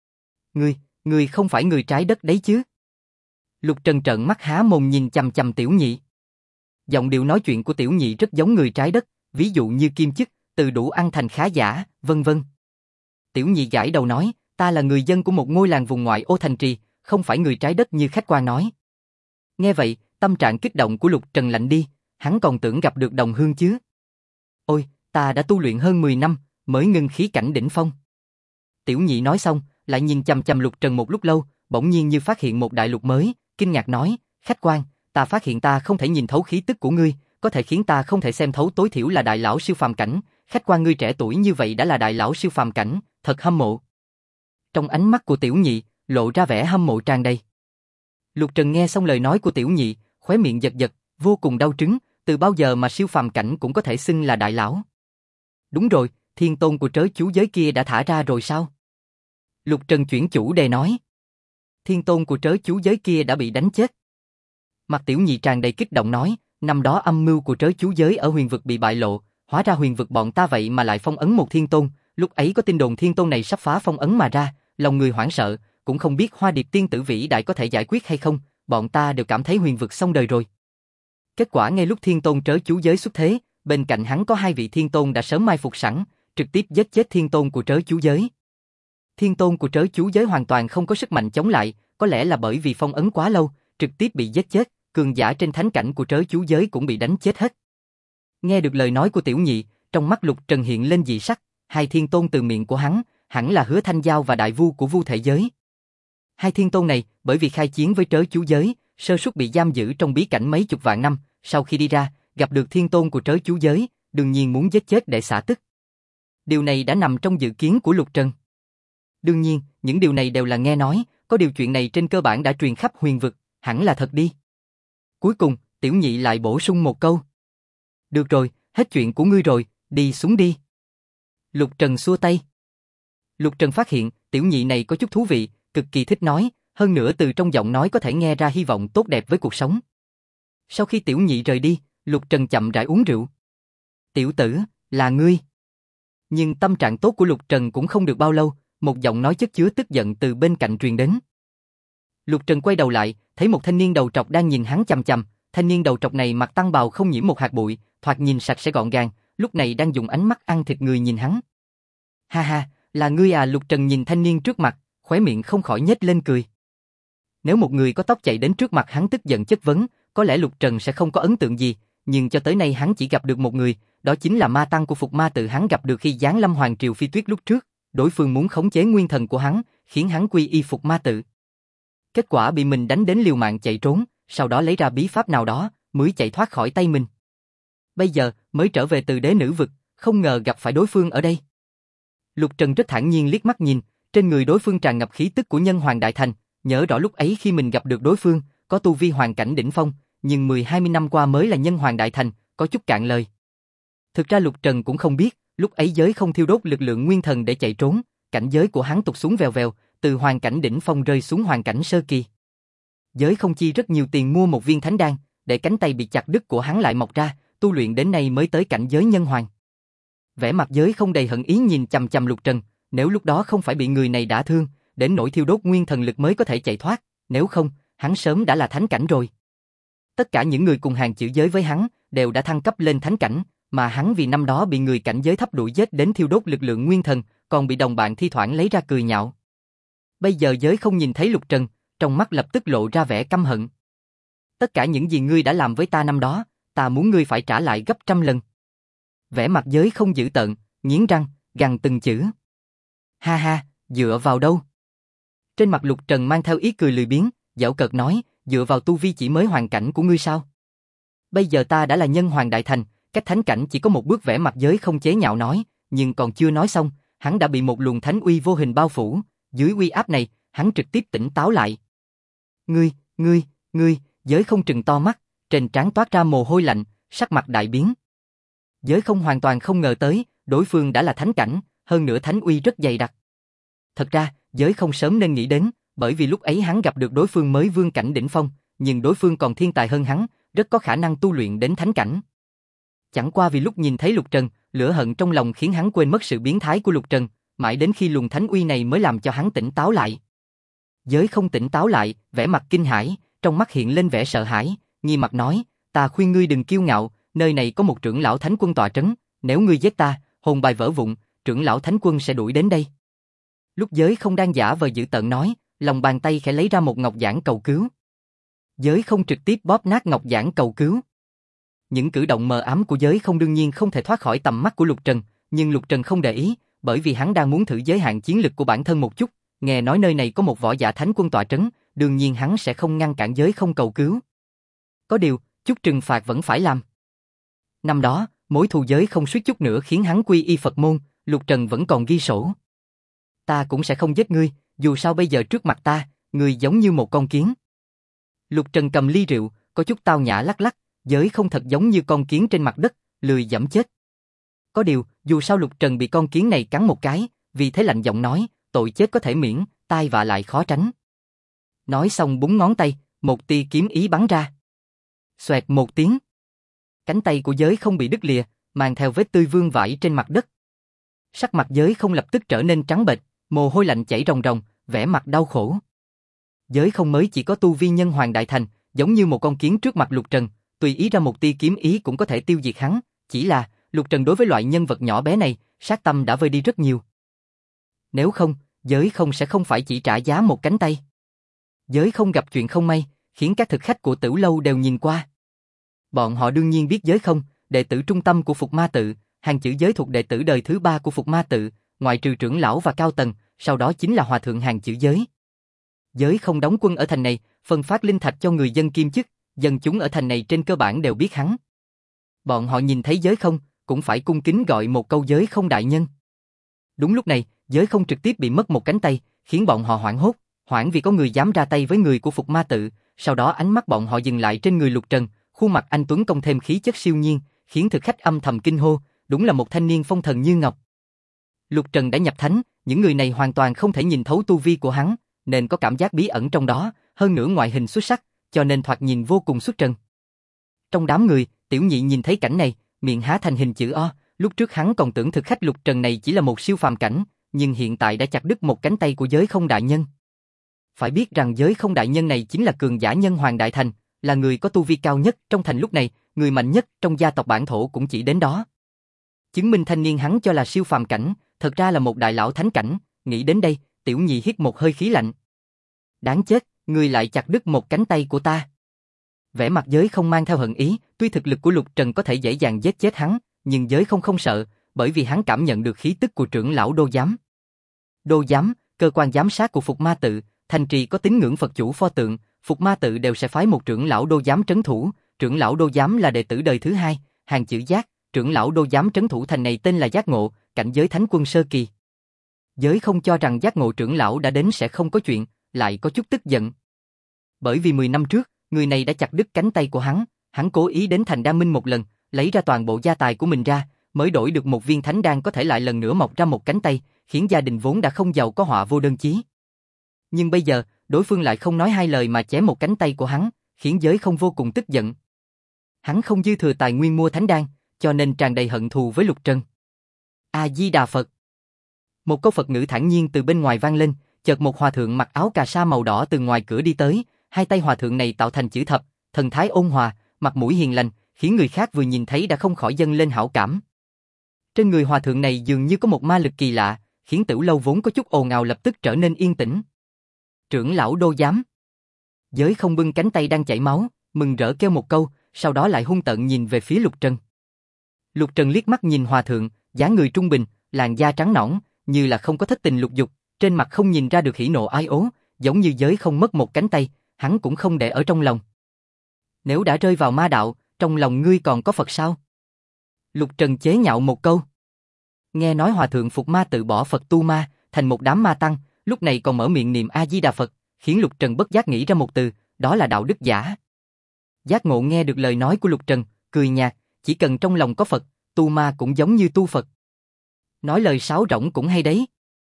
Ngươi không phải người trái đất đấy chứ? Lục Trần trợn mắt há mồm nhìn chằm chằm tiểu nhị. Giọng điệu nói chuyện của tiểu nhị rất giống người trái đất, ví dụ như kim chức, từ đủ ăn thành khá giả, vân vân. Tiểu nhị gãi đầu nói, ta là người dân của một ngôi làng vùng ngoại ô thành trì, không phải người trái đất như khách quan nói. Nghe vậy, tâm trạng kích động của Lục Trần lạnh đi, hắn còn tưởng gặp được đồng hương chứ. Ôi, ta đã tu luyện hơn 10 năm, mới ngưng khí cảnh đỉnh phong. Tiểu nhị nói xong, lại nhìn chằm chằm Lục Trần một lúc lâu, bỗng nhiên như phát hiện một đại lục mới, kinh ngạc nói, khách quan, ta phát hiện ta không thể nhìn thấu khí tức của ngươi, có thể khiến ta không thể xem thấu tối thiểu là đại lão siêu phàm cảnh, khách quan ngươi trẻ tuổi như vậy đã là đại lão siêu phàm cảnh, thật hâm mộ. Trong ánh mắt của tiểu nhị, lộ ra vẻ hâm mộ tràn đầy. Lục Trần nghe xong lời nói của tiểu nhị, khóe miệng giật giật, vô cùng đau trứng, từ bao giờ mà siêu phàm cảnh cũng có thể xưng là đại lão. Đúng rồi, thiên tôn của trớ chú giới kia đã thả ra rồi sao? Lục Trần chuyển chủ đề nói. Thiên tôn của trớ chú giới kia đã bị đánh chết. Mặt tiểu nhị tràn đầy kích động nói, năm đó âm mưu của trớ chú giới ở huyền vực bị bại lộ, hóa ra huyền vực bọn ta vậy mà lại phong ấn một thiên tôn, lúc ấy có tin đồn thiên tôn này sắp phá phong ấn mà ra, lòng người hoảng sợ, cũng không biết Hoa Điệp tiên tử vĩ đại có thể giải quyết hay không, bọn ta đều cảm thấy huyền vực xong đời rồi. Kết quả ngay lúc thiên tôn trớ chú giới xuất thế, bên cạnh hắn có 2 vị thiên tôn đã sớm mai phục sẵn, trực tiếp giết chết thiên tôn của trớ chú giới. Thiên tôn của trớ chú giới hoàn toàn không có sức mạnh chống lại, có lẽ là bởi vì phong ấn quá lâu, trực tiếp bị giết chết, cường giả trên thánh cảnh của trớ chú giới cũng bị đánh chết hết. Nghe được lời nói của tiểu nhị, trong mắt Lục Trần hiện lên dị sắc, hai thiên tôn từ miệng của hắn, hẳn là Hứa Thanh Giao và đại vu của vu thể giới. Hai thiên tôn này, bởi vì khai chiến với trớ chú giới, sơ suất bị giam giữ trong bí cảnh mấy chục vạn năm, sau khi đi ra, gặp được thiên tôn của trớ chú giới, đương nhiên muốn giết chết để xả tức. Điều này đã nằm trong dự kiến của Lục Trần. Đương nhiên, những điều này đều là nghe nói, có điều chuyện này trên cơ bản đã truyền khắp huyền vực, hẳn là thật đi. Cuối cùng, tiểu nhị lại bổ sung một câu. Được rồi, hết chuyện của ngươi rồi, đi xuống đi. Lục Trần xua tay. Lục Trần phát hiện, tiểu nhị này có chút thú vị, cực kỳ thích nói, hơn nữa từ trong giọng nói có thể nghe ra hy vọng tốt đẹp với cuộc sống. Sau khi tiểu nhị rời đi, Lục Trần chậm rãi uống rượu. Tiểu tử, là ngươi. Nhưng tâm trạng tốt của Lục Trần cũng không được bao lâu, một giọng nói chất chứa tức giận từ bên cạnh truyền đến. Lục Trần quay đầu lại, thấy một thanh niên đầu trọc đang nhìn hắn chằm chằm, thanh niên đầu trọc này mặc tăng bào không nhiễm một hạt bụi, thoạt nhìn sạch sẽ gọn gàng, lúc này đang dùng ánh mắt ăn thịt người nhìn hắn. Ha ha, là ngươi à? Lục Trần nhìn thanh niên trước mặt, khóe miệng không khỏi nhếch lên cười. Nếu một người có tóc chạy đến trước mặt hắn tức giận chất vấn, có lẽ Lục Trần sẽ không có ấn tượng gì, nhưng cho tới nay hắn chỉ gặp được một người, đó chính là ma tăng của Phục Ma Tự hắn gặp được khi giáng lâm Hoàng Triều Phi Tuyết lúc trước, đối phương muốn khống chế nguyên thần của hắn, khiến hắn quy y Phục Ma Tự. Kết quả bị mình đánh đến liều mạng chạy trốn, sau đó lấy ra bí pháp nào đó, mới chạy thoát khỏi tay mình. Bây giờ, mới trở về từ đế nữ vực, không ngờ gặp phải đối phương ở đây. Lục Trần rất thản nhiên liếc mắt nhìn, trên người đối phương tràn ngập khí tức của nhân hoàng đại thành, nhớ rõ lúc ấy khi mình gặp được đối phương, có tu vi hoàng cảnh đỉnh phong, nhưng 10-20 năm qua mới là nhân hoàng đại thành, có chút cạn lời. Thực ra Lục Trần cũng không biết, lúc ấy giới không thiêu đốt lực lượng nguyên thần để chạy trốn, cảnh giới của hắn tụt xuống vèo vèo, từ hoàng cảnh đỉnh phong rơi xuống hoàng cảnh sơ kỳ. Giới không chi rất nhiều tiền mua một viên thánh đan, để cánh tay bị chặt đứt của hắn lại mọc ra, tu luyện đến nay mới tới cảnh giới nhân hoàng. Vẻ mặt giới không đầy hận ý nhìn chằm chằm Lục Trần, nếu lúc đó không phải bị người này đả thương, đến nỗi thiêu đốt nguyên thần lực mới có thể chạy thoát, nếu không, hắn sớm đã là thánh cảnh rồi. Tất cả những người cùng hàng chữ giới với hắn, đều đã thăng cấp lên thánh cảnh, mà hắn vì năm đó bị người cảnh giới thấp đuổi giết đến thiêu đốt lực lượng nguyên thần, còn bị đồng bạn thi thoảng lấy ra cười nhạo. Bây giờ giới không nhìn thấy Lục Trần, trong mắt lập tức lộ ra vẻ căm hận. Tất cả những gì ngươi đã làm với ta năm đó, ta muốn ngươi phải trả lại gấp trăm lần. Vẻ mặt giới không dữ tợn, nghiến răng, gằn từng chữ. Ha ha, dựa vào đâu? Trên mặt Lục Trần mang theo ý cười lười biếng, giễu cợt nói, dựa vào tu vi chỉ mới hoàn cảnh của ngươi sao? Bây giờ ta đã là nhân hoàng đại thành, cách thánh cảnh chỉ có một bước. Vẻ mặt giới không chế nhạo nói, nhưng còn chưa nói xong, hắn đã bị một luồng thánh uy vô hình bao phủ, dưới uy áp này, hắn trực tiếp tỉnh táo lại. Ngươi, giới không trừng to mắt, trên trán toát ra mồ hôi lạnh, sắc mặt đại biến. Giới không hoàn toàn không ngờ tới, đối phương đã là thánh cảnh, hơn nữa thánh uy rất dày đặc. Thật ra, giới không sớm nên nghĩ đến, bởi vì lúc ấy hắn gặp được đối phương mới vương cảnh đỉnh phong, nhưng đối phương còn thiên tài hơn hắn, rất có khả năng tu luyện đến thánh cảnh. Chẳng qua vì lúc nhìn thấy Lục Trần, lửa hận trong lòng khiến hắn quên mất sự biến thái của Lục Trần, mãi đến khi luồng thánh uy này mới làm cho hắn tỉnh táo lại. Giới không tỉnh táo lại, vẻ mặt kinh hãi, trong mắt hiện lên vẻ sợ hãi, nghi mặt nói, ta khuyên ngươi đừng kiêu ngạo, nơi này có một trưởng lão thánh quân tọa trấn, nếu ngươi giết ta, hồn bài vỡ vụn, trưởng lão thánh quân sẽ đuổi đến đây. Lúc giới không đang giả vờ dữ tợn nói, lòng bàn tay khẽ lấy ra một ngọc giản cầu cứu. Giới không trực tiếp bóp nát ngọc giản cầu cứu. Những cử động mờ ám của giới không đương nhiên không thể thoát khỏi tầm mắt của Lục Trần, nhưng Lục Trần không để ý, bởi vì hắn đang muốn thử giới hạn chiến lực của bản thân một chút, nghe nói nơi này có một võ giả thánh quân tọa trấn, đương nhiên hắn sẽ không ngăn cản giới không cầu cứu. Có điều, chút trừng phạt vẫn phải làm. Năm đó, mối thù giới không suýt chút nữa khiến hắn quy y Phật môn, Lục Trần vẫn còn ghi sổ. Ta cũng sẽ không giết ngươi, dù sao bây giờ trước mặt ta, ngươi giống như một con kiến. Lục Trần cầm ly rượu, có chút tao nhã lắc lắc, giới không thật giống như con kiến trên mặt đất, lười giẫm chết. Có điều, dù sao Lục Trần bị con kiến này cắn một cái, vì thế lạnh giọng nói, tội chết có thể miễn, tai vạ lại khó tránh. Nói xong búng ngón tay, một tia kiếm ý bắn ra. Xoẹt một tiếng. Cánh tay của giới không bị đứt lìa, mang theo vết tươi vương vãi trên mặt đất. Sắc mặt giới không lập tức trở nên trắng bệch, mồ hôi lạnh chảy ròng ròng, vẻ mặt đau khổ. Giới không mới chỉ có tu vi nhân hoàng đại thành, giống như một con kiến trước mặt Lục Trần, tùy ý ra một tia kiếm ý cũng có thể tiêu diệt hắn, chỉ là Lục Trần đối với loại nhân vật nhỏ bé này, sát tâm đã vơi đi rất nhiều. Nếu không, giới không sẽ không phải chỉ trả giá một cánh tay. Giới không gặp chuyện không may, khiến các thực khách của Tửu lâu đều nhìn qua. Bọn họ đương nhiên biết Giới không, đệ tử trung tâm của Phục Ma tự, hàng chữ Giới thuộc đệ tử đời thứ 3 của Phục Ma tự, ngoại trừ trưởng lão và cao tầng, sau đó chính là hòa thượng hàng chữ Giới. Giới không đóng quân ở thành này, phân phát linh thạch cho người dân kiêm chức, dân chúng ở thành này trên cơ bản đều biết hắn. Bọn họ nhìn thấy Giới không, cũng phải cung kính gọi một câu Giới không đại nhân. Đúng lúc này, Giới không trực tiếp bị mất một cánh tay, khiến bọn họ hoảng hốt, hoảng vì có người dám ra tay với người của Phục Ma tự, sau đó ánh mắt bọn họ dừng lại trên người Lục Trần, khuôn mặt anh tuấn công thêm khí chất siêu nhiên, khiến thực khách âm thầm kinh hô, đúng là một thanh niên phong thần như ngọc. Lục Trần đã nhập thánh, những người này hoàn toàn không thể nhìn thấu tu vi của hắn, nên có cảm giác bí ẩn trong đó, hơn nữa ngoại hình xuất sắc, cho nên thoạt nhìn vô cùng xuất trần. Trong đám người, Tiểu Nhị nhìn thấy cảnh này, miệng há thành hình chữ O, lúc trước hắn còn tưởng thực khách Lục Trần này chỉ là một siêu phàm cảnh, nhưng hiện tại đã chặt đứt một cánh tay của Giới không đại nhân. Phải biết rằng Giới không đại nhân này chính là cường giả nhân hoàng đại thành, là người có tu vi cao nhất trong thành lúc này, người mạnh nhất trong gia tộc bản thổ cũng chỉ đến đó. Chứng minh thanh niên hắn cho là siêu phàm cảnh, thật ra là một đại lão thánh cảnh, nghĩ đến đây, Tiểu Nhị hít một hơi khí lạnh. Đáng chết, ngươi lại chặt đứt một cánh tay của ta. Vẻ mặt Giới không mang theo hận ý, tuy thực lực của Lục Trần có thể dễ dàng giết chết hắn, nhưng Giới không sợ, bởi vì hắn cảm nhận được khí tức của trưởng lão Đô Giám. Đô Giám, cơ quan giám sát của Phục Ma tự, thành trì có tín ngưỡng Phật chủ pho tượng, Phục Ma tự đều sẽ phái một trưởng lão Đô Giám trấn thủ, trưởng lão Đô Giám là đệ tử đời thứ 2, hàng chữ Giác, trưởng lão Đô Giám trấn thủ thành này tên là Giác Ngộ, cảnh giới thánh quân sơ kỳ. Giới không cho rằng Giác Ngộ trưởng lão đã đến sẽ không có chuyện, lại có chút tức giận. Bởi vì 10 năm trước, người này đã chặt đứt cánh tay của hắn cố ý đến thành Đa Minh một lần, lấy ra toàn bộ gia tài của mình ra, mới đổi được một viên thánh đan có thể lại lần nữa mọc ra một cánh tay, khiến gia đình vốn đã không giàu có họa vô đơn chí. Nhưng bây giờ, đối phương lại không nói hai lời mà chém một cánh tay của hắn, khiến Giới không vô cùng tức giận. Hắn không dư thừa tài nguyên mua thánh đan, cho nên tràn đầy hận thù với Lục Trần. A Di Đà Phật. Một câu Phật ngữ thản nhiên từ bên ngoài vang lên, chợt một hòa thượng mặc áo cà sa màu đỏ từ ngoài cửa đi tới, hai tay hòa thượng này tạo thành chữ thập, thần thái ôn hòa, mặt mũi hiền lành, khiến người khác vừa nhìn thấy đã không khỏi dâng lên hảo cảm. Trên người hòa thượng này dường như có một ma lực kỳ lạ, khiến Tửu lâu vốn có chút ồn ào lập tức trở nên yên tĩnh. Trưởng lão Đô Giám. Giới không bưng cánh tay đang chảy máu, mừng rỡ kêu một câu, sau đó lại hung tợn nhìn về phía Lục Trần. Lục Trần liếc mắt nhìn hòa thượng, dáng người trung bình, làn da trắng nõn, như là không có thất tình lục dục, trên mặt không nhìn ra được hỉ nộ ái ố, giống như Giới không mất một cánh tay, hắn cũng không để ở trong lòng. Nếu đã rơi vào ma đạo, trong lòng ngươi còn có Phật sao? Lục Trần chế nhạo một câu. Nghe nói hòa thượng Phục Ma tự bỏ Phật tu ma, thành một đám ma tăng, lúc này còn mở miệng niệm A Di Đà Phật, khiến Lục Trần bất giác nghĩ ra một từ, đó là đạo đức giả. Giác Ngộ nghe được lời nói của Lục Trần, cười nhạt, chỉ cần trong lòng có Phật, tu ma cũng giống như tu Phật. Nói lời sáo rỗng cũng hay đấy.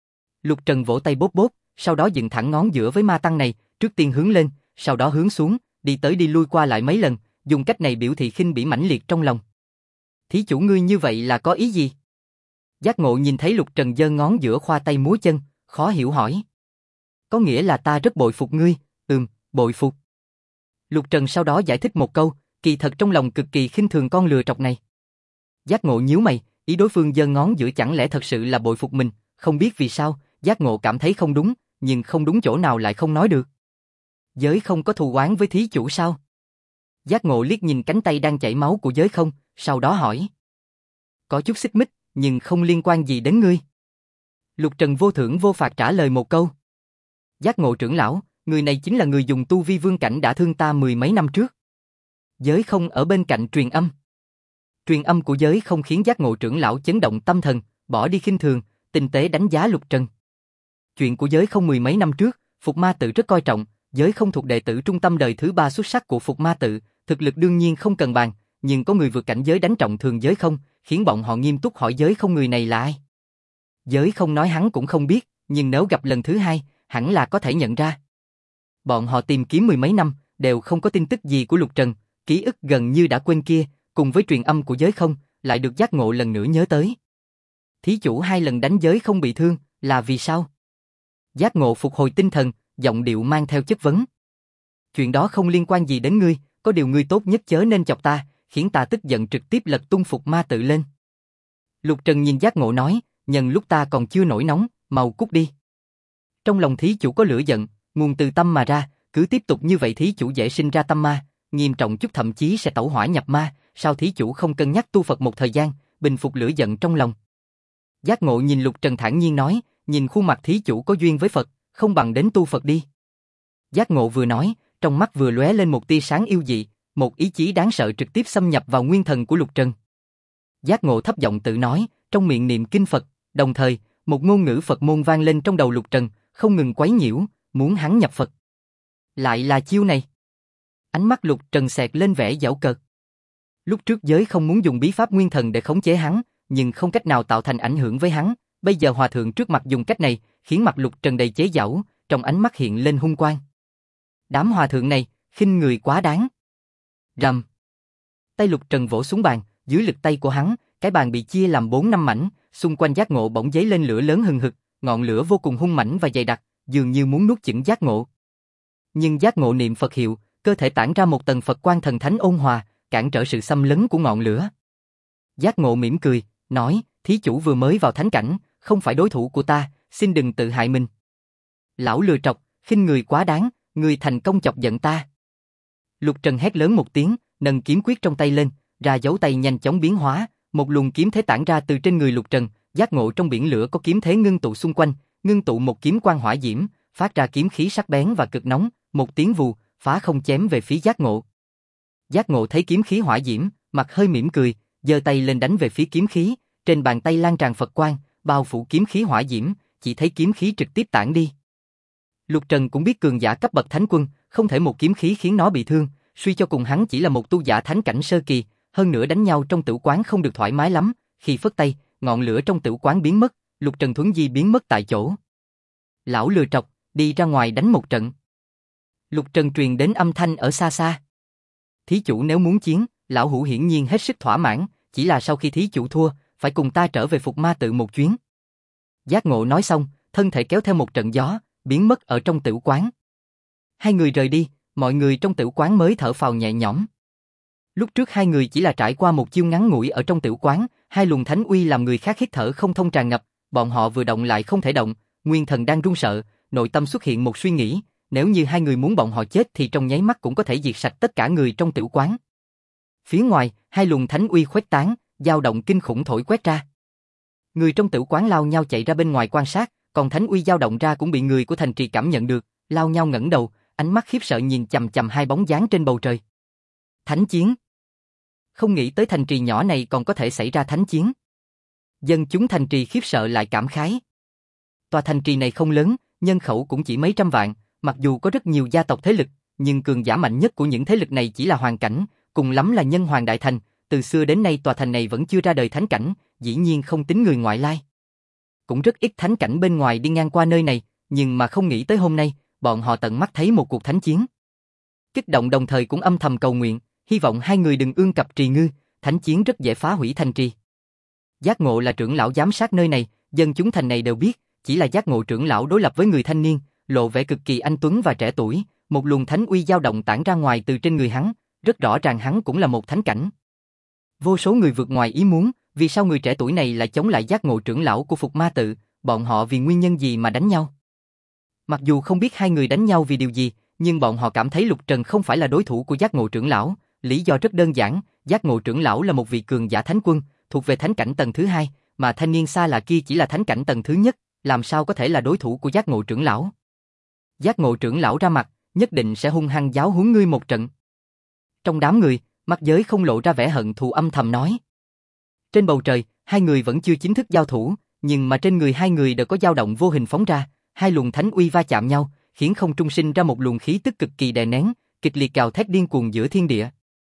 Lục Trần vỗ tay bốp bốp, sau đó dựng thẳng ngón giữa với ma tăng này, trước tiên hướng lên, sau đó hướng xuống, đi tới đi lui qua lại mấy lần, dùng cách này biểu thị khinh bỉ mãnh liệt trong lòng. Thí chủ ngươi như vậy là có ý gì? Giác Ngộ nhìn thấy Lục Trần giơ ngón giữa khoa tay múa chân, khó hiểu hỏi. Có nghĩa là ta rất bội phục ngươi, bội phục. Lục Trần sau đó giải thích một câu, kỳ thật trong lòng cực kỳ khinh thường con lừa trọc này. Giác Ngộ nhíu mày, ý đối phương giơ ngón giữa chẳng lẽ thật sự là bội phục mình, không biết vì sao, Giác Ngộ cảm thấy không đúng, nhưng không đúng chỗ nào lại không nói được. Giới không có thù oán với thí chủ sao? Giác Ngộ liếc nhìn cánh tay đang chảy máu của Giới không, sau đó hỏi. Có chút xích mích, nhưng không liên quan gì đến ngươi. Lục Trần vô thưởng vô phạt trả lời một câu. Giác Ngộ trưởng lão, người này chính là người dùng tu vi vương cảnh đã thương ta 10 mấy năm trước. Giới không ở bên cạnh truyền âm. Truyền âm của Giới không khiến Giác Ngộ trưởng lão chấn động tâm thần, bỏ đi khinh thường, tinh tế đánh giá Lục Trần. Chuyện của Giới không 10 mấy năm trước, Phục Ma tự rất coi trọng, Giới không thuộc đệ tử trung tâm đời thứ 3 xuất sắc của Phục Ma tự, thực lực đương nhiên không cần bàn, nhưng có người vượt cảnh Giới đánh trọng thương Giới không, khiến bọn họ nghiêm túc hỏi Giới không người này là ai. Giới không nói hắn cũng không biết, nhưng nếu gặp lần thứ 2, hẳn là có thể nhận ra. Bọn họ tìm kiếm 10 mấy năm, đều không có tin tức gì của Lục Trần, ký ức gần như đã quên kia, cùng với truyền âm của Giới không, lại được Giác Ngộ lần nữa nhớ tới. Thí chủ 2 lần đánh Giới không bị thương, là vì sao? Giác Ngộ phục hồi tinh thần, giọng điệu mang theo chất vấn. Chuyện đó không liên quan gì đến ngươi, có điều ngươi tốt nhất chớ nên chọc ta, khiến ta tức giận trực tiếp lật tung Phục Ma tự lên. Lục Trần nhìn Giác Ngộ nói, nhân lúc ta còn chưa nổi nóng, mau cút đi. Trong lòng thí chủ có lửa giận, nguồn từ tâm mà ra, cứ tiếp tục như vậy thí chủ dễ sinh ra tâm ma, nghiêm trọng chút thậm chí sẽ tẩu hỏa nhập ma, sao thí chủ không cân nhắc tu Phật một thời gian, bình phục lửa giận trong lòng. Giác Ngộ nhìn Lục Trần thản nhiên nói, nhìn khuôn mặt thí chủ có duyên với Phật, không bằng đến tu Phật đi. Giác Ngộ vừa nói, trong mắt vừa lóe lên một tia sáng yêu dị, một ý chí đáng sợ trực tiếp xâm nhập vào nguyên thần của Lục Trần. Giác Ngộ thấp giọng tự nói, trong miệng niệm kinh Phật, đồng thời, một ngôn ngữ Phật môn vang lên trong đầu Lục Trần, không ngừng quấy nhiễu, muốn hắn nhập Phật. Lại là chiêu này. Ánh mắt Lục Trần xẹt lên vẻ giảo cợt. Lúc trước giới không muốn dùng bí pháp nguyên thần để khống chế hắn, nhưng không cách nào tạo thành ảnh hưởng với hắn, bây giờ hòa thượng trước mặt dùng cách này, khiến mặt Lục Trần đầy chế giễu, trong ánh mắt hiện lên hung quang. Đám hòa thượng này, khinh người quá đáng. Rầm. Tay Lục Trần vỗ xuống bàn, dưới lực tay của hắn, cái bàn bị chia làm 4-5 mảnh, xung quanh Giác Ngộ bỗng giấy lên lửa lớn hừng hực, ngọn lửa vô cùng hung mãnh và dày đặc, dường như muốn nuốt chửng Giác Ngộ. Nhưng Giác Ngộ niệm Phật hiệu, cơ thể tản ra một tầng Phật quang thần thánh ôn hòa, cản trở sự xâm lấn của ngọn lửa. Giác Ngộ mỉm cười, nói, thí chủ vừa mới vào thánh cảnh, không phải đối thủ của ta, xin đừng tự hại mình. Lão lừa trọc, khinh người quá đáng, người thành công chọc giận ta. Lục Trần hét lớn một tiếng, nâng kiếm quyết trong tay lên, ra dấu tay nhanh chóng biến hóa, một luồng kiếm thế tản ra từ trên người Lục Trần, Giác Ngộ trong biển lửa có kiếm thế ngưng tụ xung quanh, ngưng tụ một kiếm quang hỏa diễm, phát ra kiếm khí sắc bén và cực nóng, một tiếng vù, phá không chém về phía Giác Ngộ. Giác Ngộ thấy kiếm khí hỏa diễm, mặt hơi mỉm cười, giơ tay lên đánh về phía kiếm khí, trên bàn tay lan tràn Phật quang, bao phủ kiếm khí hỏa diễm, chỉ thấy kiếm khí trực tiếp tản đi. Lục Trần cũng biết cường giả cấp bậc thánh quân, không thể một kiếm khí khiến nó bị thương, suy cho cùng hắn chỉ là một tu giả thánh cảnh sơ kỳ, hơn nữa đánh nhau trong tử quán không được thoải mái lắm, khi phất tay, ngọn lửa trong tử quán biến mất, Lục Trần thuấn di biến mất tại chỗ. Lão lừa trọc, đi ra ngoài đánh một trận. Lục Trần truyền đến âm thanh ở xa xa. Thí chủ nếu muốn chiến, lão hữu hiển nhiên hết sức thỏa mãn, chỉ là sau khi thí chủ thua, phải cùng ta trở về Phục Ma tự một chuyến. Giác Ngộ nói xong, thân thể kéo theo một trận gió, biến mất ở trong tử quán. Hai người rời đi, mọi người trong tử quán mới thở phào nhẹ nhõm. Lúc trước hai người chỉ là trải qua một chiêu ngắn ngủi ở trong tử quán, hai luồng thánh uy làm người khác hít thở không thông tràn ngập, bọn họ vừa động lại không thể động, nguyên thần đang run sợ, nội tâm xuất hiện một suy nghĩ, nếu như hai người muốn bọn họ chết thì trong nháy mắt cũng có thể diệt sạch tất cả người trong tử quán. Phía ngoài, hai luồng thánh uy khuếch tán, dao động kinh khủng thổi quét ra. Người trong tử quán lao nhau chạy ra bên ngoài quan sát, còn thánh uy dao động ra cũng bị người của thành trì cảm nhận được, lao nhau ngẩng đầu, ánh mắt khiếp sợ nhìn chằm chằm hai bóng dáng trên bầu trời. Thánh chiến. Không nghĩ tới thành trì nhỏ này còn có thể xảy ra thánh chiến. Dân chúng thành trì khiếp sợ lại cảm khái. Tòa thành trì này không lớn, nhân khẩu cũng chỉ mấy trăm vạn, mặc dù có rất nhiều gia tộc thế lực, nhưng cường giả mạnh nhất của những thế lực này chỉ là hoàng cảnh, cùng lắm là nhân hoàng đại thành, từ xưa đến nay tòa thành này vẫn chưa ra đời thánh cảnh, dĩ nhiên không tính người ngoại lai. Cũng rất ít thánh cảnh bên ngoài đi ngang qua nơi này, nhưng mà không nghĩ tới hôm nay, bọn họ tận mắt thấy một cuộc thánh chiến. Kích động đồng thời cũng âm thầm cầu nguyện, hy vọng hai người đừng ương cập trì ngư, thánh chiến rất dễ phá hủy thành trì. Giác Ngộ là trưởng lão giám sát nơi này, dân chúng thành này đều biết, chỉ là Giác Ngộ trưởng lão đối lập với người thanh niên, lộ vẻ cực kỳ anh tuấn và trẻ tuổi, một luồng thánh uy dao động tản ra ngoài từ trên người hắn, rất rõ ràng hắn cũng là một thánh cảnh. Vô số người vượt ngoài ý muốn, vì sao người trẻ tuổi này lại chống lại Giác Ngộ trưởng lão của Phục Ma tự, bọn họ vì nguyên nhân gì mà đánh nhau? Mặc dù không biết hai người đánh nhau vì điều gì, nhưng bọn họ cảm thấy Lục Trần không phải là đối thủ của Giác Ngộ trưởng lão, lý do rất đơn giản, Giác Ngộ trưởng lão là một vị cường giả thánh quân, thuộc về thánh cảnh tầng thứ 2, mà thanh niên xa lạ kia chỉ là thánh cảnh tầng thứ nhất, làm sao có thể là đối thủ của Giác Ngộ trưởng lão? Giác Ngộ trưởng lão ra mặt, nhất định sẽ hung hăng giáo huấn ngươi một trận. Trong đám người, Mắt Giới không lộ ra vẻ hận thù âm thầm nói. Trên bầu trời, hai người vẫn chưa chính thức giao thủ, nhưng mà trên người hai người đều có dao động vô hình phóng ra, hai luồng thánh uy va chạm nhau, khiến không trung sinh ra một luồng khí tức cực kỳ đè nén, kịch liệt gào thét điên cuồng giữa thiên địa.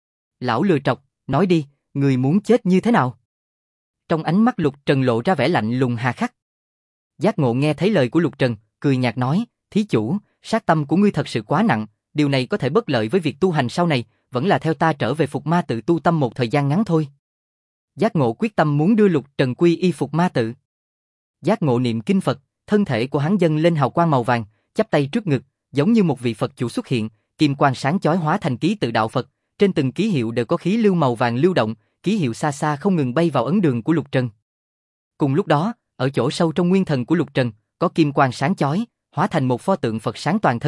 Lão lừa trọc, nói đi, người muốn chết như thế nào? Trong ánh mắt Lục Trần lộ ra vẻ lạnh lùng hà khắc. Giác Ngộ nghe thấy lời của Lục Trần, cười nhạt nói, thí chủ, sát tâm của ngươi thật sự quá nặng, điều này có thể bất lợi với việc tu hành sau này, vẫn là theo ta trở về Phục Ma tự tu tâm một thời gian ngắn thôi. Giác Ngộ quyết tâm muốn đưa Lục Trần quy y Phục Ma tự. Giác Ngộ niệm kinh Phật, thân thể của hắn dâng lên hào quang màu vàng, chắp tay trước ngực, giống như một vị Phật chủ xuất hiện, kim quang sáng chói hóa thành ký tự đạo Phật, trên từng ký hiệu đều có khí lưu màu vàng lưu động, ký hiệu xa xa không ngừng bay vào ấn đường của Lục Trần. Cùng lúc đó, ở chỗ sâu trong nguyên thần của Lục Trần, có kim quang sáng chói, hóa thành một pho tượng Phật sáng toàn thân,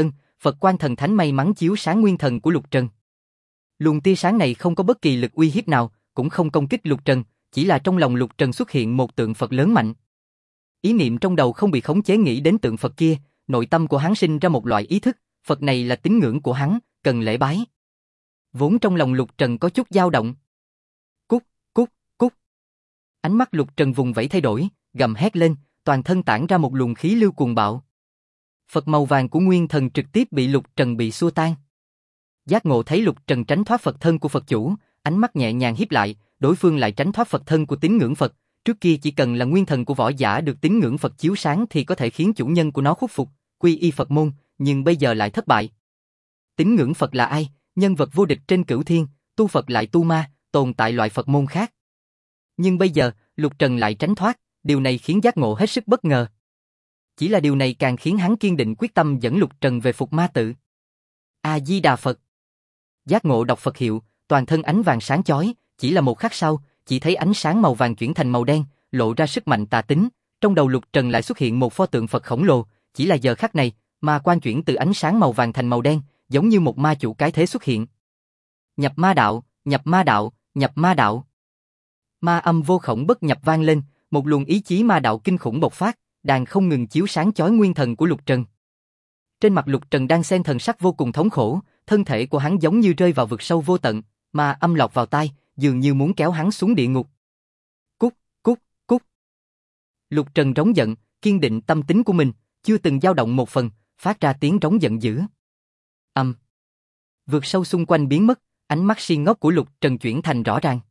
Phật Quang Thần Thánh may mắn chiếu sáng nguyên thần của Lục Trần. Luồng tia sáng này không có bất kỳ lực uy hiếp nào, cũng không công kích Lục Trần, chỉ là trong lòng Lục Trần xuất hiện một tượng Phật lớn mạnh. Ý niệm trong đầu không bị khống chế nghĩ đến tượng Phật kia, nội tâm của hắn sinh ra một loại ý thức, Phật này là tín ngưỡng của hắn, cần lễ bái. Vốn trong lòng Lục Trần có chút dao động. Cút, cút, cút. Ánh mắt Lục Trần vùng vẫy thay đổi, gầm hét lên, toàn thân tản ra một luồng khí lưu cuồng bạo. Phật màu vàng của nguyên thần trực tiếp bị Lục Trần bị xua tan. Giác Ngộ thấy Lục Trần tránh thoát Phật thân của Phật chủ, ánh mắt nhẹ nhàng híp lại, đối phương lại tránh thoát Phật thân của tín ngưỡng Phật. Trước kia chỉ cần là nguyên thần của võ giả được tín ngưỡng Phật chiếu sáng thì có thể khiến chủ nhân của nó khuất phục, quy y Phật môn, nhưng bây giờ lại thất bại. Tín ngưỡng Phật là ai? Nhân vật vô địch trên cửu thiên, tu Phật lại tu ma, tồn tại loại Phật môn khác. Nhưng bây giờ, Lục Trần lại tránh thoát, điều này khiến Giác Ngộ hết sức bất ngờ. Chỉ là điều này càng khiến hắn kiên định quyết tâm dẫn Lục Trần về phục ma tự. A-di-đà Phật. Giác Ngộ đọc Phật hiệu, toàn thân ánh vàng sáng chói, chỉ là một khắc sau, chỉ thấy ánh sáng màu vàng chuyển thành màu đen, lộ ra sức mạnh tà tính, trong đầu Lục Trần lại xuất hiện một pho tượng Phật khổng lồ, chỉ là giờ khắc này, ma quan chuyển từ ánh sáng màu vàng thành màu đen, giống như một ma chủ cái thế xuất hiện. Nhập ma đạo, nhập ma đạo, nhập ma đạo. Ma âm vô khổng bất nhập vang lên, một luồng ý chí ma đạo kinh khủng bộc phát, đang không ngừng chiếu sáng chói nguyên thần của Lục Trần. Trên mặt Lục Trần đang xen thần sắc vô cùng thống khổ, thân thể của hắn giống như rơi vào vực sâu vô tận, ma âm lọt vào tai, dường như muốn kéo hắn xuống địa ngục. Cút, cút, cút. Lục Trần rống giận, kiên định tâm tính của mình, chưa từng dao động một phần, phát ra tiếng rống giận dữ. Vực sâu xung quanh biến mất, ánh mắt si ngốc của Lục Trần chuyển thành rõ ràng.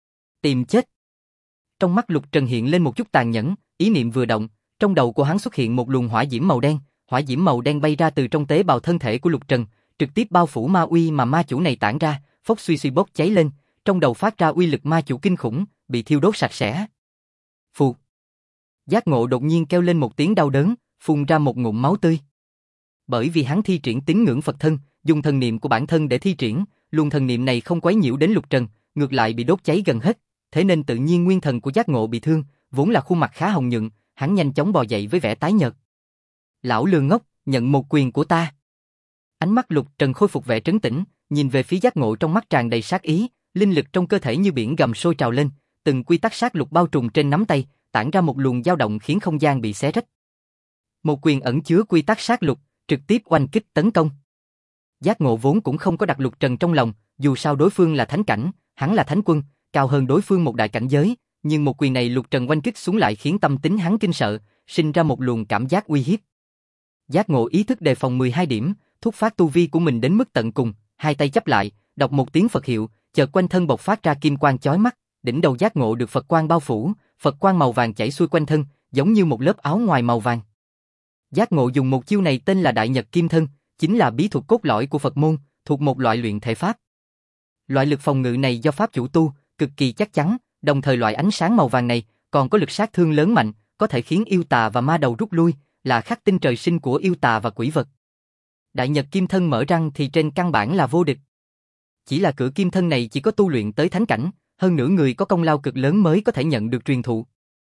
Tìm chết. Trong mắt Lục Trần hiện lên một chút tàn nhẫn, ý niệm vừa động, trong đầu của hắn xuất hiện một luồng hỏa diễm màu đen bay ra từ trong tế bào thân thể của Lục Trần, trực tiếp bao phủ ma uy mà ma chủ này tản ra, phốc suy suy bốc cháy lên, trong đầu phát ra uy lực ma chủ kinh khủng, bị thiêu đốt sạch sẽ. Phù. Giác Ngộ đột nhiên kêu lên một tiếng đau đớn, phun ra một ngụm máu tươi. Bởi vì hắn thi triển tín ngưỡng Phật thân, dùng thần niệm của bản thân để thi triển, luồng thần niệm này không quấy nhiễu đến Lục Trần, ngược lại bị đốt cháy gần hết, thế nên tự nhiên nguyên thần của Giác Ngộ bị thương, vốn là khuôn mặt khá hồng nhuận, hắn nhanh chóng bò dậy với vẻ tái nhợt. Lão lường ngốc, nhận một quyền của ta. Ánh mắt Lục Trần khôi phục vẻ trấn tĩnh, nhìn về phía Giác Ngộ trong mắt tràn đầy sát ý, linh lực trong cơ thể như biển gầm sôi trào lên, từng quy tắc sát lục bao trùm trên nắm tay, tản ra một luồng dao động khiến không gian bị xé rách. Một quyền ẩn chứa quy tắc sát lục, trực tiếp oanh kích tấn công. Giác Ngộ vốn cũng không có đặt Lục Trần trong lòng, dù sao đối phương là thánh cảnh, hắn là thánh quân, cao hơn đối phương một đại cảnh giới, nhưng một quyền này Lục Trần oanh kích xuống lại khiến tâm tính hắn kinh sợ, sinh ra một luồng cảm giác uy hiếp. Giác Ngộ ý thức đề phòng 12 điểm, thúc phát tu vi của mình đến mức tận cùng, hai tay chắp lại, đọc một tiếng Phật hiệu, chợt quanh thân bộc phát ra kim quang chói mắt, đỉnh đầu Giác Ngộ được Phật quang bao phủ, Phật quang màu vàng chảy xuôi quanh thân, giống như một lớp áo ngoài màu vàng. Giác Ngộ dùng một chiêu này tên là Đại Nhật Kim Thân, chính là bí thuật cốt lõi của Phật môn, thuộc một loại luyện thể pháp. Loại lực phòng ngự này do pháp chủ tu, cực kỳ chắc chắn, đồng thời loại ánh sáng màu vàng này còn có lực sát thương lớn mạnh, có thể khiến yêu tà và ma đầu rút lui, là khắc tinh trời sinh của yêu tà và quỷ vật. Đại Nhật Kim Thân mở răng thì trên căn bản là vô địch. Chỉ là cửa kim thân này chỉ có tu luyện tới thánh cảnh, hơn nữa người có công lao cực lớn mới có thể nhận được truyền thụ.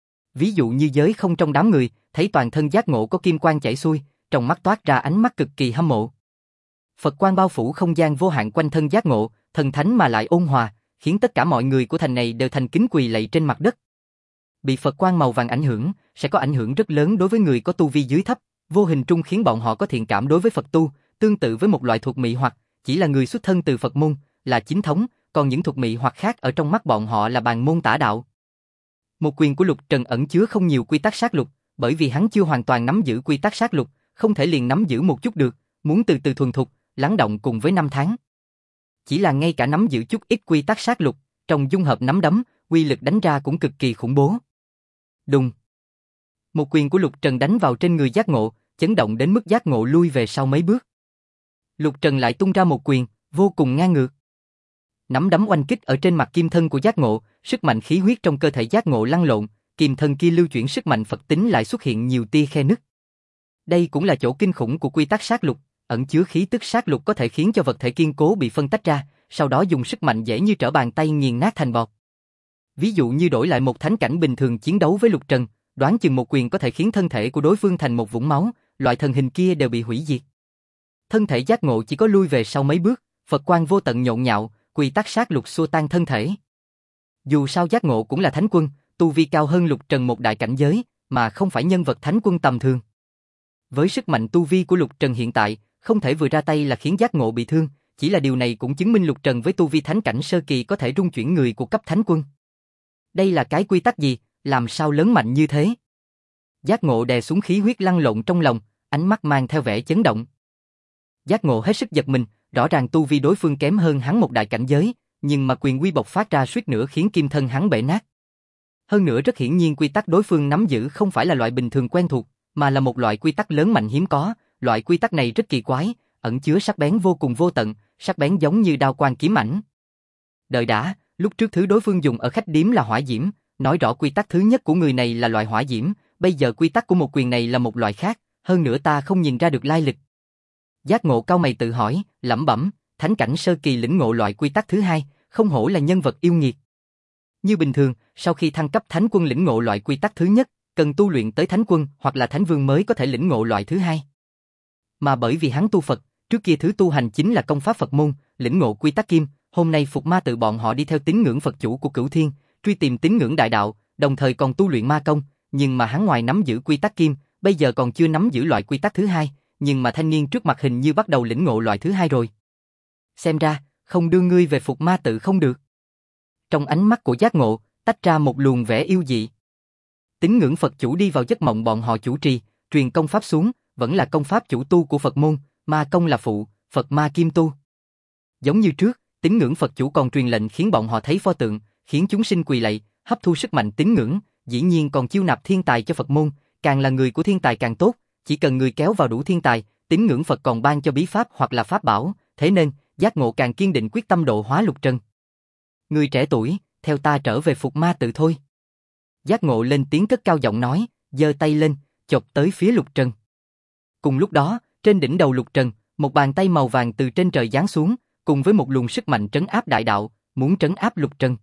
Ví dụ như giới không trong đám người, thấy toàn thân Giác Ngộ có kim quang chảy xuôi, trong mắt toát ra ánh mắt cực kỳ hâm mộ. Phật quang bao phủ không gian vô hạn quanh thân Giác Ngộ, thần thánh mà lại ôn hòa, khiến tất cả mọi người của thành này đều thành kính quỳ lạy trên mặt đất. Bị Phật quang màu vàng ảnh hưởng, sẽ có ảnh hưởng rất lớn đối với người có tu vi dưới thấp, vô hình trung khiến bọn họ có thiện cảm đối với Phật tu, tương tự với một loại thuộc mị hoặc, chỉ là người xuất thân từ Phật môn, là chính thống, còn những thuộc mị hoặc khác ở trong mắt bọn họ là bàn môn tả đạo. Một quyền của Lục Trần ẩn chứa không nhiều quy tắc sát lục, bởi vì hắn chưa hoàn toàn nắm giữ quy tắc sát lục, không thể liền nắm giữ một chút được, muốn từ từ thuần thục, lắng động cùng với năm tháng. Chỉ là ngay cả nắm giữ chút ít quy tắc sát lục, trong dung hợp nắm đấm, uy lực đánh ra cũng cực kỳ khủng bố. Đùng. Một quyền của Lục Trần đánh vào trên người Giác Ngộ, chấn động đến mức Giác Ngộ lui về sau mấy bước. Lục Trần lại tung ra một quyền, vô cùng ngang ngược. Nắm đấm oanh kích ở trên mặt kim thân của Giác Ngộ, sức mạnh khí huyết trong cơ thể Giác Ngộ lăn lộn, kim thân kia lưu chuyển sức mạnh Phật tính lại xuất hiện nhiều tia khe nứt. Đây cũng là chỗ kinh khủng của quy tắc sát lục, ẩn chứa khí tức sát lục có thể khiến cho vật thể kiên cố bị phân tách ra, sau đó dùng sức mạnh dễ như trở bàn tay nghiền nát thành bọt. Ví dụ như đổi lại một thánh cảnh bình thường chiến đấu với Lục Trần, đoán chừng một quyền có thể khiến thân thể của đối phương thành một vũng máu, loại thần hình kia đều bị hủy diệt. Thân thể giác ngộ chỉ có lui về sau mấy bước, Phật quang vô tận nhộn nhạo, quy tắc sát lục xua tan thân thể. Dù sao giác ngộ cũng là thánh quân, tu vi cao hơn Lục Trần một đại cảnh giới, mà không phải nhân vật thánh quân tầm thường. Với sức mạnh tu vi của Lục Trần hiện tại, không thể vừa ra tay là khiến giác ngộ bị thương, chỉ là điều này cũng chứng minh Lục Trần với tu vi thánh cảnh sơ kỳ có thể rung chuyển người của cấp thánh quân. Đây là cái quy tắc gì, làm sao lớn mạnh như thế? Giác ngộ đè xuống khí huyết lăn lộn trong lòng, ánh mắt mang theo vẻ chấn động. Giác ngộ hết sức giật mình, rõ ràng tu vi đối phương kém hơn hắn một đại cảnh giới, nhưng mà quyền uy bộc phát ra suýt nữa khiến kim thân hắn bể nát. Hơn nữa rất hiển nhiên quy tắc đối phương nắm giữ không phải là loại bình thường quen thuộc, mà là một loại quy tắc lớn mạnh hiếm có, loại quy tắc này rất kỳ quái, ẩn chứa sắc bén vô cùng vô tận, sắc bén giống như đao quang kiếm ảnh. Đợi đã, lúc trước thứ đối phương dùng ở khách điếm là hỏa diễm, nói rõ quy tắc thứ nhất của người này là loại hỏa diễm, bây giờ quy tắc của một quyền này là một loại khác, hơn nữa ta không nhìn ra được lai lịch. Giác ngộ cau mày tự hỏi, lẩm bẩm, thánh cảnh sơ kỳ lĩnh ngộ loại quy tắc thứ hai, không hổ là nhân vật yêu nghiệt. Như bình thường, sau khi thăng cấp thánh quân lĩnh ngộ loại quy tắc thứ nhất, cần tu luyện tới thánh quân hoặc là thánh vương mới có thể lĩnh ngộ loại thứ hai. Mà bởi vì hắn tu Phật, trước kia thứ tu hành chính là công pháp Phật môn, lĩnh ngộ quy tắc kim, hôm nay Phục Ma tự bọn họ đi theo tín ngưỡng Phật chủ của Cửu Thiên, truy tìm tín ngưỡng đại đạo, đồng thời còn tu luyện ma công, nhưng mà hắn ngoài nắm giữ quy tắc kim, bây giờ còn chưa nắm giữ loại quy tắc thứ hai, nhưng mà thanh niên trước mặt hình như bắt đầu lĩnh ngộ loại thứ hai rồi. Xem ra, không đưa ngươi về Phục Ma tự không được. Trong ánh mắt của giác ngộ, tách ra một luồng vẻ yêu dị. Tín ngưỡng Phật chủ đi vào giấc mộng bọn họ chủ trì, truyền công pháp xuống, vẫn là công pháp chủ tu của Phật môn, ma công là phụ, Phật ma kim tu. Giống như trước, tín ngưỡng Phật chủ còn truyền lệnh khiến bọn họ thấy pho tượng, khiến chúng sinh quỳ lạy, hấp thu sức mạnh tín ngưỡng, dĩ nhiên còn chiêu nạp thiên tài cho Phật môn, càng là người của thiên tài càng tốt, chỉ cần người kéo vào đủ thiên tài, tín ngưỡng Phật còn ban cho bí pháp hoặc là pháp bảo, thế nên, giác ngộ càng kiên định quyết tâm độ hóa Lục Trần. Người trẻ tuổi, theo ta trở về Phục Ma tự thôi. Giác ngộ lên tiếng cất cao giọng nói, giơ tay lên, chộp tới phía Lục Trần. Cùng lúc đó, trên đỉnh đầu Lục Trần, một bàn tay màu vàng từ trên trời giáng xuống, cùng với một luồng sức mạnh trấn áp đại đạo, muốn trấn áp Lục Trần.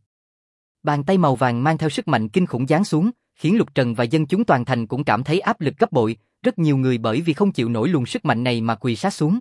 Bàn tay màu vàng mang theo sức mạnh kinh khủng giáng xuống, khiến Lục Trần và dân chúng toàn thành cũng cảm thấy áp lực gấp bội, rất nhiều người bởi vì không chịu nổi luồng sức mạnh này mà quỳ sát xuống.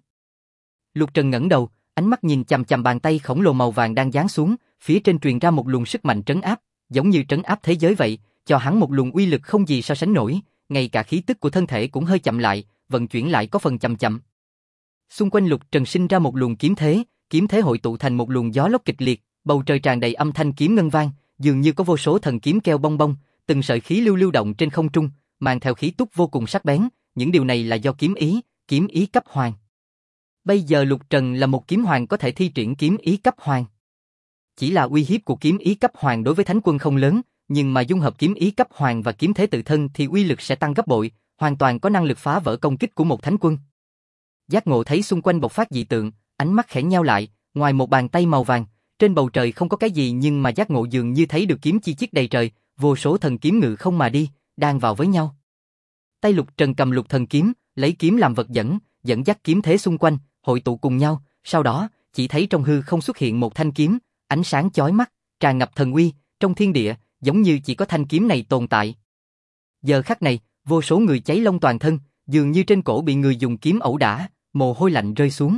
Lục Trần ngẩng đầu, ánh mắt nhìn chằm chằm bàn tay khổng lồ màu vàng đang giáng xuống, phía trên truyền ra một luồng sức mạnh trấn áp, giống như trấn áp thế giới vậy, cho hắn một luồng uy lực không gì so sánh nổi, ngay cả khí tức của thân thể cũng hơi chậm lại, vận chuyển lại có phần chậm chậm. Xung quanh Lục Trần sinh ra một luồng kiếm thế hội tụ thành một luồng gió lốc kịch liệt, bầu trời tràn đầy âm thanh kiếm ngân vang, dường như có vô số thần kiếm kêu bong bong, từng sợi khí lưu động trên không trung, mang theo khí tức vô cùng sắc bén, những điều này là do kiếm ý cấp hoàng. Bây giờ Lục Trần là một kiếm hoàng có thể thi triển kiếm ý cấp hoàng. Chỉ là uy hiếp của kiếm ý cấp hoàng đối với thánh quân không lớn, nhưng mà dung hợp kiếm ý cấp hoàng và kiếm thế tự thân thì uy lực sẽ tăng gấp bội, hoàn toàn có năng lực phá vỡ công kích của một thánh quân. Giác ngộ thấy xung quanh bộc phát dị tượng, ánh mắt khẽ nheo lại, ngoài một bàn tay màu vàng, trên bầu trời không có cái gì nhưng mà giác ngộ dường như thấy được kiếm chi chiết đầy trời, vô số thần kiếm ngự không mà đi, đang vào với nhau. Tay Lục Trần cầm lục thần kiếm, lấy kiếm làm vật dẫn dắt kiếm thế xung quanh, hội tụ cùng nhau, sau đó, chỉ thấy trong hư không xuất hiện một thanh kiếm, ánh sáng chói mắt, tràn ngập thần uy, trong thiên địa, giống như chỉ có thanh kiếm này tồn tại. Giờ khắc này, vô số người cháy lông toàn thân, dường như trên cổ bị người dùng kiếm ẩu đả, mồ hôi lạnh rơi xuống.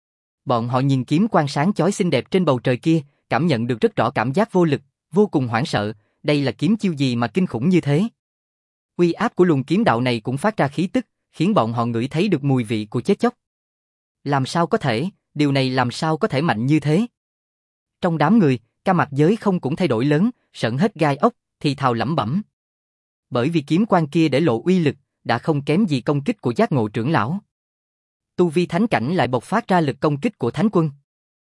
Bọn họ nhìn kiếm quang sáng chói xinh đẹp trên bầu trời kia, cảm nhận được rất rõ cảm giác vô lực, vô cùng hoảng sợ, đây là kiếm chiêu gì mà kinh khủng như thế. Uy áp của luồng kiếm đạo này cũng phát ra khí tức, khiến bọn họ ngửi thấy được mùi vị của chết chóc. Làm sao có thể, điều này làm sao có thể mạnh như thế? Trong đám người, Ca Mạc Giới không cũng thay đổi lớn, sởn hết gai ốc, thì thào lẩm bẩm. Bởi vì kiếm quang kia để lộ uy lực, đã không kém gì công kích của giác ngộ trưởng lão. Tu vi thánh cảnh lại bộc phát ra lực công kích của thánh quân.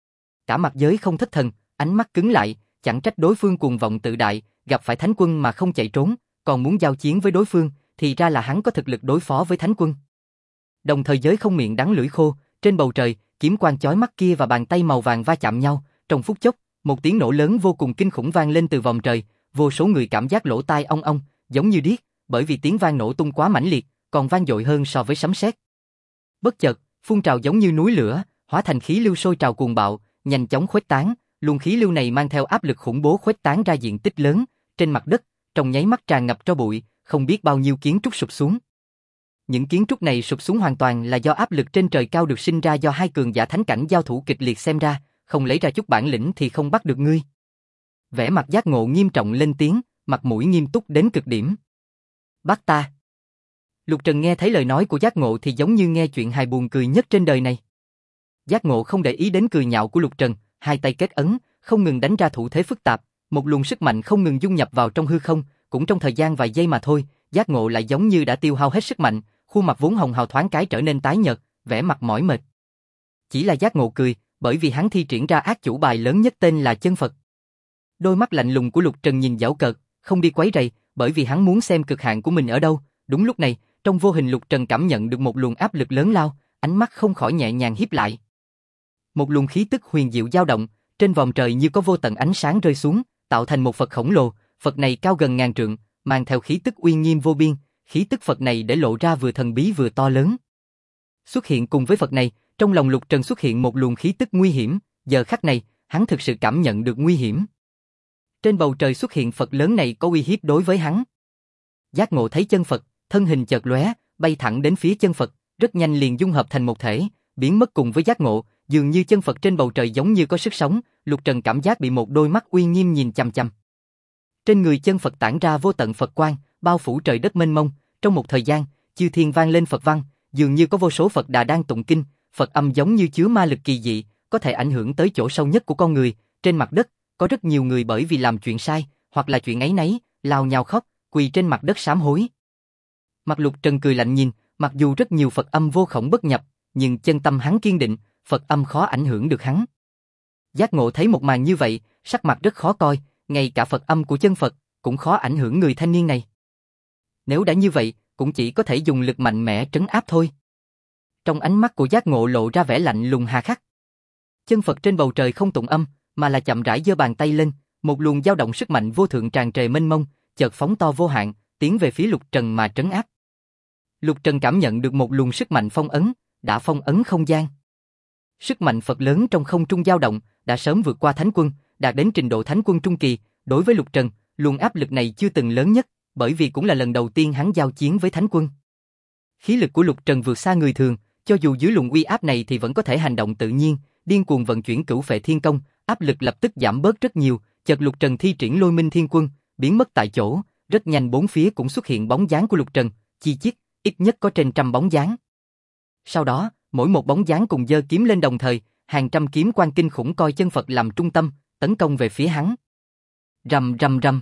Cả Mạc Giới không thất thần, ánh mắt cứng lại, chẳng trách đối phương cuồng vọng tự đại, gặp phải thánh quân mà không chạy trốn, còn muốn giao chiến với đối phương, thì ra là hắn có thực lực đối phó với thánh quân. Đồng thời Giới không miệng đắng lưỡi khô, trên bầu trời, kiếm quang chói mắt kia và bàn tay màu vàng va chạm nhau, trong phút chốc, một tiếng nổ lớn vô cùng kinh khủng vang lên từ vòng trời, vô số người cảm giác lỗ tai ong ong, giống như điếc, bởi vì tiếng vang nổ tung quá mãnh liệt, còn vang dội hơn so với sấm sét. Bất chợt, phun trào giống như núi lửa, hóa thành khí lưu sôi trào cuồng bạo, nhanh chóng khuếch tán, luồng khí lưu này mang theo áp lực khủng bố khuếch tán ra diện tích lớn, trên mặt đất, trong nháy mắt tràn ngập tro bụi, không biết bao nhiêu kiến trúc sụp xuống. những kiến trúc này sụp xuống hoàn toàn là do áp lực trên trời cao được sinh ra do hai cường giả thánh cảnh giao thủ kịch liệt, xem ra, không lấy ra chút bản lĩnh thì không bắt được ngươi. Vẻ mặt Giác Ngộ nghiêm trọng lên tiếng, mặt mũi nghiêm túc đến cực điểm. Bắt ta. Lục Trần nghe thấy lời nói của Giác Ngộ thì giống như nghe chuyện hài buồn cười nhất trên đời này. Giác Ngộ không để ý đến cười nhạo của Lục Trần, hai tay kết ấn, không ngừng đánh ra thủ thế phức tạp, một luồng sức mạnh không ngừng dung nhập vào trong hư không, cũng trong thời gian vài giây mà thôi, Giác Ngộ lại giống như đã tiêu hao hết sức mạnh, khuôn mặt vốn hồng hào thoáng cái trở nên tái nhợt, vẻ mặt mỏi mệt. Chỉ là Giác Ngộ cười, bởi vì hắn thi triển ra ác chủ bài lớn nhất tên là chân Phật. Đôi mắt lạnh lùng của Lục Trần nhìn giảo cợt, không đi quấy rầy, bởi vì hắn muốn xem cực hạn của mình ở đâu. Đúng lúc này, trong vô hình Lục Trần cảm nhận được một luồng áp lực lớn lao, ánh mắt không khỏi nhẹ nhàng híp lại. Một luồng khí tức huyền diệu dao động, trên vòm trời như có vô tận ánh sáng rơi xuống, tạo thành một Phật khổng lồ. Phật này cao gần ngàn trượng, mang theo khí tức uy nghiêm vô biên, khí tức Phật này để lộ ra vừa thần bí vừa to lớn. Xuất hiện cùng với Phật này, trong lòng Lục Trần xuất hiện một luồng khí tức nguy hiểm, giờ khắc này, hắn thực sự cảm nhận được nguy hiểm. Trên bầu trời xuất hiện Phật lớn này có uy hiếp đối với hắn. Giác Ngộ thấy chân Phật, thân hình chợt lóe, bay thẳng đến phía chân Phật, rất nhanh liền dung hợp thành một thể, biến mất cùng với Giác Ngộ, dường như chân Phật trên bầu trời giống như có sức sống, Lục Trần cảm giác bị một đôi mắt uy nghiêm nhìn chằm chằm. Trên người chân Phật tản ra vô tận Phật quang, bao phủ trời đất mênh mông, trong một thời gian, chư thiên vang lên Phật văn, dường như có vô số Phật Đà đang tụng kinh, Phật âm giống như chứa ma lực kỳ dị, có thể ảnh hưởng tới chỗ sâu nhất của con người. Trên mặt đất, có rất nhiều người bởi vì làm chuyện sai, hoặc là chuyện áy náy, lao nhào khóc, quỳ trên mặt đất sám hối. Mặt Lục Trần cười lạnh nhìn, mặc dù rất nhiều Phật âm vô khổng bất nhập, nhưng chân tâm hắn kiên định, Phật âm khó ảnh hưởng được hắn. Giác Ngộ thấy một màn như vậy, sắc mặt rất khó coi, ngay cả Phật âm của chân Phật cũng khó ảnh hưởng người thanh niên này. Nếu đã như vậy, cũng chỉ có thể dùng lực mạnh mẽ trấn áp thôi. Trong ánh mắt của Giác Ngộ lộ ra vẻ lạnh lùng hà khắc. Chân Phật trên bầu trời không tụng âm, mà là chậm rãi giơ bàn tay lên, một luồng dao động sức mạnh vô thượng tràn trề mênh mông, chợt phóng to vô hạn, tiến về phía Lục Trần mà trấn áp. Lục Trần cảm nhận được một luồng sức mạnh phong ấn, đã phong ấn không gian. Sức mạnh Phật lớn trong không trung dao động, đã sớm vượt qua Thánh Quân, đạt đến trình độ Thánh Quân trung kỳ. Đối với Lục Trần, luồng áp lực này chưa từng lớn nhất, bởi vì cũng là lần đầu tiên hắn giao chiến với Thánh Quân. Khí lực của Lục Trần vượt xa người thường, cho dù dưới luồng uy áp này thì vẫn có thể hành động tự nhiên, điên cuồng vận chuyển Cửu Phệ Thiên Công, áp lực lập tức giảm bớt rất nhiều. Chợt Lục Trần thi triển Lôi Minh Thiên Quân, biến mất tại chỗ, rất nhanh bốn phía cũng xuất hiện bóng dáng của Lục Trần, chi chít, ít nhất có trên 100 bóng dáng. Sau đó, mỗi một bóng dáng cùng giơ kiếm lên đồng thời, hàng trăm kiếm quang kinh khủng coi chân Phật làm trung tâm, tấn công về phía hắn. Rầm rầm rầm.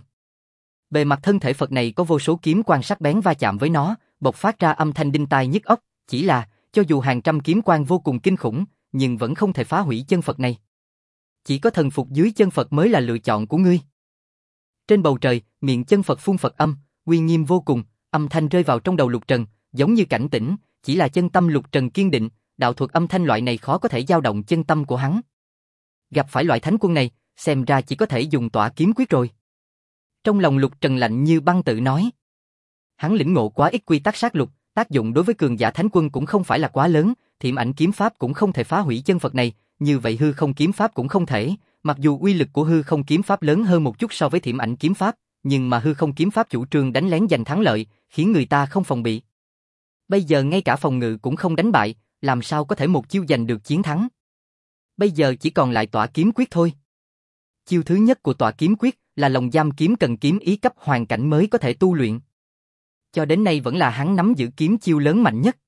Bề mặt thân thể Phật này có vô số kiếm quang sắc bén va chạm với nó, bộc phát ra âm thanh đinh tai nhức óc, chỉ là, cho dù hàng trăm kiếm quang vô cùng kinh khủng, nhưng vẫn không thể phá hủy chân Phật này. Chỉ có thần phục dưới chân Phật mới là lựa chọn của ngươi. Trên bầu trời, miệng chân Phật phun Phật âm, uy nghiêm vô cùng, âm thanh rơi vào trong đầu Lục Trần, giống như cảnh tỉnh, chỉ là chân tâm Lục Trần kiên định, đạo thuật âm thanh loại này khó có thể dao động chân tâm của hắn. Gặp phải loại Thánh Quân này, xem ra chỉ có thể dùng Tỏa Kiếm Quyết rồi. Trong lòng Lục Trần lạnh như băng tự nói. Hắn lĩnh ngộ quá ít quy tắc sát lục, tác dụng đối với cường giả Thánh Quân cũng không phải là quá lớn, Thiểm Ảnh Kiếm Pháp cũng không thể phá hủy chân Phật này, như vậy Hư Không Kiếm Pháp cũng không thể, mặc dù uy lực của Hư Không Kiếm Pháp lớn hơn một chút so với Thiểm Ảnh Kiếm Pháp, nhưng mà Hư Không Kiếm Pháp chủ trương đánh lén giành thắng lợi, khiến người ta không phòng bị. Bây giờ ngay cả phòng ngự cũng không đánh bại, làm sao có thể một chiêu giành được chiến thắng. Bây giờ chỉ còn lại Tỏa Kiếm Quyết thôi. Chiêu thứ nhất của Tỏa Kiếm Quyết là Lồng Giam Kiếm, cần kiếm ý cấp hoàn cảnh mới có thể tu luyện. Cho đến nay vẫn là hắn nắm giữ kiếm chiêu lớn mạnh nhất.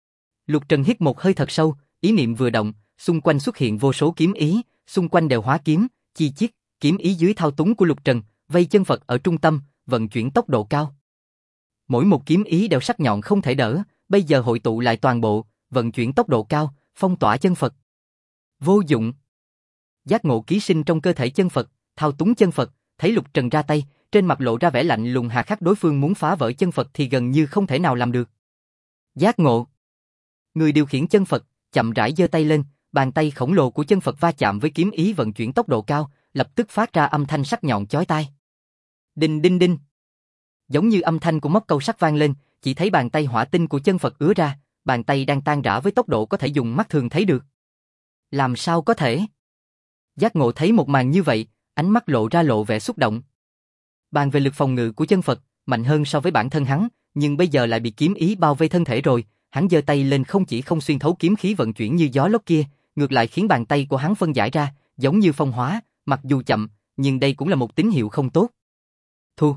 Lục Trần hít một hơi thật sâu, ý niệm vừa động, xung quanh xuất hiện vô số kiếm ý, xung quanh đều hóa kiếm, chi chiết, kiếm ý dưới thao túng của Lục Trần, vây chân Phật ở trung tâm, vận chuyển tốc độ cao. Mỗi một kiếm ý đều sắc nhọn không thể đỡ, bây giờ hội tụ lại toàn bộ, vận chuyển tốc độ cao, phong tỏa chân Phật. Vô dụng. Giác Ngộ ký sinh trong cơ thể chân Phật, thao túng chân Phật, thấy Lục Trần ra tay, trên mặt lộ ra vẻ lạnh lùng hà khắc, đối phương muốn phá vỡ chân Phật thì gần như không thể nào làm được. Giác Ngộ. Người điều khiển chân Phật, chậm rãi giơ tay lên, bàn tay khổng lồ của chân Phật va chạm với kiếm ý vận chuyển tốc độ cao, lập tức phát ra âm thanh sắc nhọn chói tai. Đinh đinh đinh. Giống như âm thanh của móc câu sắt vang lên, chỉ thấy bàn tay hỏa tinh của chân Phật ứa ra, bàn tay đang tan rã với tốc độ có thể dùng mắt thường thấy được. Làm sao có thể? Giác Ngộ thấy một màn như vậy, ánh mắt lộ ra vẻ xúc động. Bàn về lực phòng ngự của chân Phật, mạnh hơn so với bản thân hắn, nhưng bây giờ lại bị kiếm ý bao vây thân thể rồi, hắn giơ tay lên không chỉ không xuyên thấu kiếm khí vận chuyển như gió lốc kia, ngược lại khiến bàn tay của hắn phân giải ra, giống như phong hóa, mặc dù chậm, nhưng đây cũng là một tín hiệu không tốt. Thu.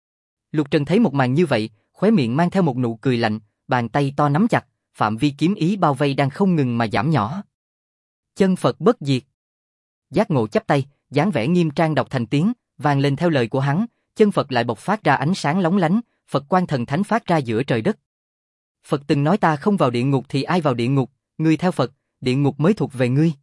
Lục Trần thấy một màn như vậy, khóe miệng mang theo một nụ cười lạnh, bàn tay to nắm chặt, phạm vi kiếm ý bao vây đang không ngừng mà giảm nhỏ. Chân Phật bất diệt. Giác Ngộ chắp tay, dáng vẻ nghiêm trang đọc thành tiếng, vang lên theo lời của hắn, chân Phật lại bộc phát ra ánh sáng lóng lánh, Phật quang thần thánh phát ra giữa trời đất. Phật từng nói ta không vào địa ngục thì ai vào địa ngục, ngươi theo Phật, địa ngục mới thuộc về ngươi.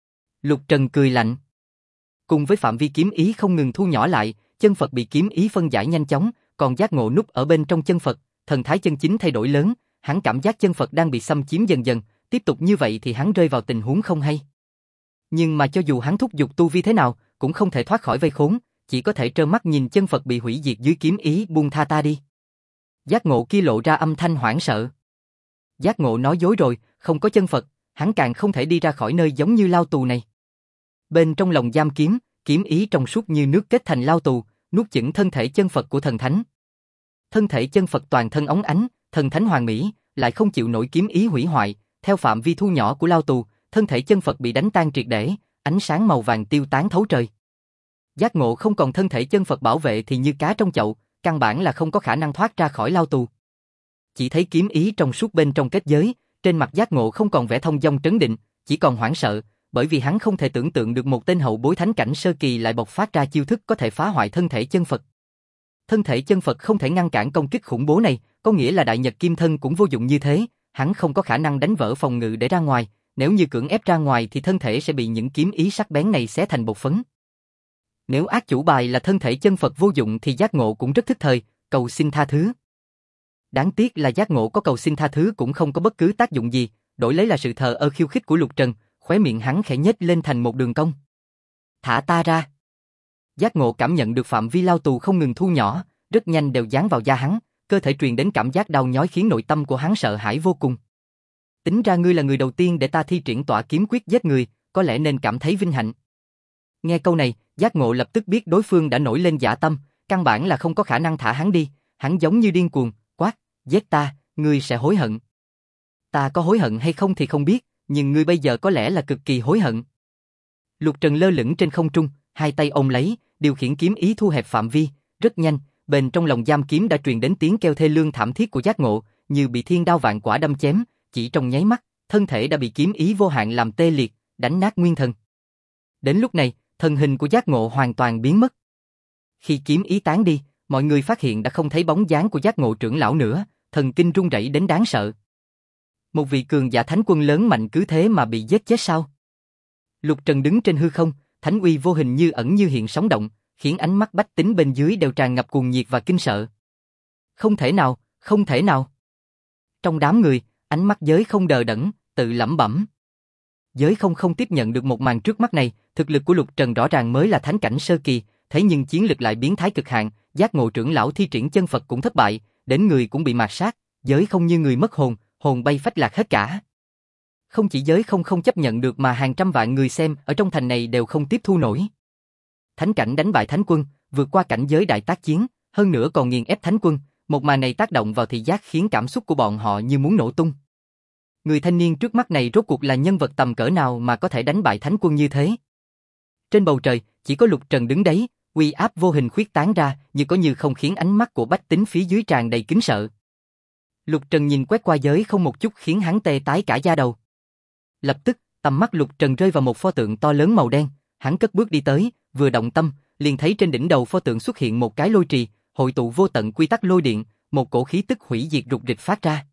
Lục Trần cười lạnh. Cùng với phạm vi kiếm ý không ngừng thu nhỏ lại, chân Phật bị kiếm ý phân giải nhanh chóng, còn Giác Ngộ núp ở bên trong chân Phật, thần thái chân chính thay đổi lớn, hắn cảm giác chân Phật đang bị xâm chiếm dần dần, tiếp tục như vậy thì hắn rơi vào tình huống không hay. Nhưng mà cho dù hắn thúc giục tu vi thế nào, cũng không thể thoát khỏi vây khốn, chỉ có thể trơ mắt nhìn chân Phật bị hủy diệt dưới kiếm ý, buông tha ta đi. Giác Ngộ kia lộ ra âm thanh hoảng sợ. Giác Ngộ nói dối rồi, không có chân Phật, hắn càng không thể đi ra khỏi nơi giống như lao tù này. Bên trong lòng giam kiếm, kiếm ý trong suốt như nước kết thành lao tù, nuốt chửng thân thể chân Phật của thần thánh. Thân thể chân Phật toàn thân óng ánh, thần thánh hoàn mỹ, lại không chịu nổi kiếm ý hủy hoại, theo phạm vi thu nhỏ của lao tù, thân thể chân Phật bị đánh tan triệt để, ánh sáng màu vàng tiêu tán thấu trời. Giác Ngộ không còn thân thể chân Phật bảo vệ thì như cá trong chậu, căn bản là không có khả năng thoát ra khỏi lao tù. Chỉ thấy kiếm ý trong suốt bên trong kết giới, trên mặt Giác Ngộ không còn vẻ thông dong trấn định, chỉ còn hoảng sợ, bởi vì hắn không thể tưởng tượng được một tên hậu bối thánh cảnh sơ kỳ lại bộc phát ra chiêu thức có thể phá hoại thân thể chân Phật. Thân thể chân Phật không thể ngăn cản công kích khủng bố này, có nghĩa là Đại Nhật Kim Thân cũng vô dụng như thế, hắn không có khả năng đánh vỡ phòng ngự để ra ngoài, nếu như cưỡng ép ra ngoài thì thân thể sẽ bị những kiếm ý sắc bén này xé thành bột phấn. Nếu ác chủ bài là thân thể chân Phật vô dụng thì Giác Ngộ cũng rất thức thời, cầu xin tha thứ. Đáng tiếc là Giác Ngộ có cầu xin tha thứ cũng không có bất cứ tác dụng gì, đổi lấy là sự thờ ơ khiêu khích của Lục Trần, khóe miệng hắn khẽ nhếch lên thành một đường cong. Thả ta ra. Giác Ngộ cảm nhận được phạm vi lao tù không ngừng thu nhỏ, rất nhanh đều dán vào da hắn, cơ thể truyền đến cảm giác đau nhói khiến nội tâm của hắn sợ hãi vô cùng. Tính ra ngươi là người đầu tiên để ta thi triển tỏa kiếm quyết giết người, có lẽ nên cảm thấy vinh hạnh. Nghe câu này, Giác Ngộ lập tức biết đối phương đã nổi lên dạ tâm, căn bản là không có khả năng thả hắn đi, hắn giống như điên cuồng, quát, giết ta, ngươi sẽ hối hận. Ta có hối hận hay không thì không biết, nhưng ngươi bây giờ có lẽ là cực kỳ hối hận. Lục Trần lơ lửng trên không trung, hai tay ôm lấy, điều khiển kiếm ý thu hẹp phạm vi, rất nhanh, bên trong lòng giam kiếm đã truyền đến tiếng kêu thê lương thảm thiết của Giác Ngộ, như bị thiên đao vạn quả đâm chém, chỉ trong nháy mắt, thân thể đã bị kiếm ý vô hạn làm tê liệt, đánh nát nguyên thần. Đến lúc này, thân hình của Giác Ngộ hoàn toàn biến mất. Khi kiếm ý tán đi, mọi người phát hiện đã không thấy bóng dáng của Giác Ngộ trưởng lão nữa, thần kinh run rẩy đến đáng sợ. Một vị cường giả thánh quân lớn mạnh cứ thế mà bị giết chết sao? Lục Trần đứng trên hư không, thánh uy vô hình như ẩn như hiện sống động, khiến ánh mắt bách tính bên dưới đều tràn ngập cuồng nhiệt và kinh sợ. Không thể nào, không thể nào. Trong đám người, ánh mắt Giới Không đờ đẫn, tự lẩm bẩm. Giới không tiếp nhận được một màn trước mắt này, thực lực của Lục Trần rõ ràng mới là thánh cảnh sơ kỳ, thế nhưng chiến lực lại biến thái cực hạn, Giác Ngộ trưởng lão thi triển chân Phật cũng thất bại, đến người cũng bị mạt sát, Giới Không như người mất hồn, hồn bay phách lạc hết cả. Không chỉ Giới không chấp nhận được mà hàng trăm vạn người xem ở trong thành này đều không tiếp thu nổi. Thánh cảnh đánh bại thánh quân, vượt qua cảnh giới đại tác chiến, hơn nữa còn nghiền ép thánh quân, một màn này tác động vào thị giác khiến cảm xúc của bọn họ như muốn nổ tung. Người thanh niên trước mắt này rốt cuộc là nhân vật tầm cỡ nào mà có thể đánh bại thánh quân như thế? Trên bầu trời, chỉ có Lục Trần đứng đấy, uy áp vô hình khuyết tán ra, như có như không khiến ánh mắt của bách tính phía dưới tràn đầy kính sợ. Lục Trần nhìn quét qua Giới Không một chút khiến hắn tê tái cả da đầu. Lập tức, tầm mắt Lục Trần rơi vào một pho tượng to lớn màu đen, hắn cất bước đi tới, vừa động tâm, liền thấy trên đỉnh đầu pho tượng xuất hiện một cái lôi trì, hội tụ vô tận quy tắc lôi điện, một cổ khí tức hủy diệt rục rịch phát ra.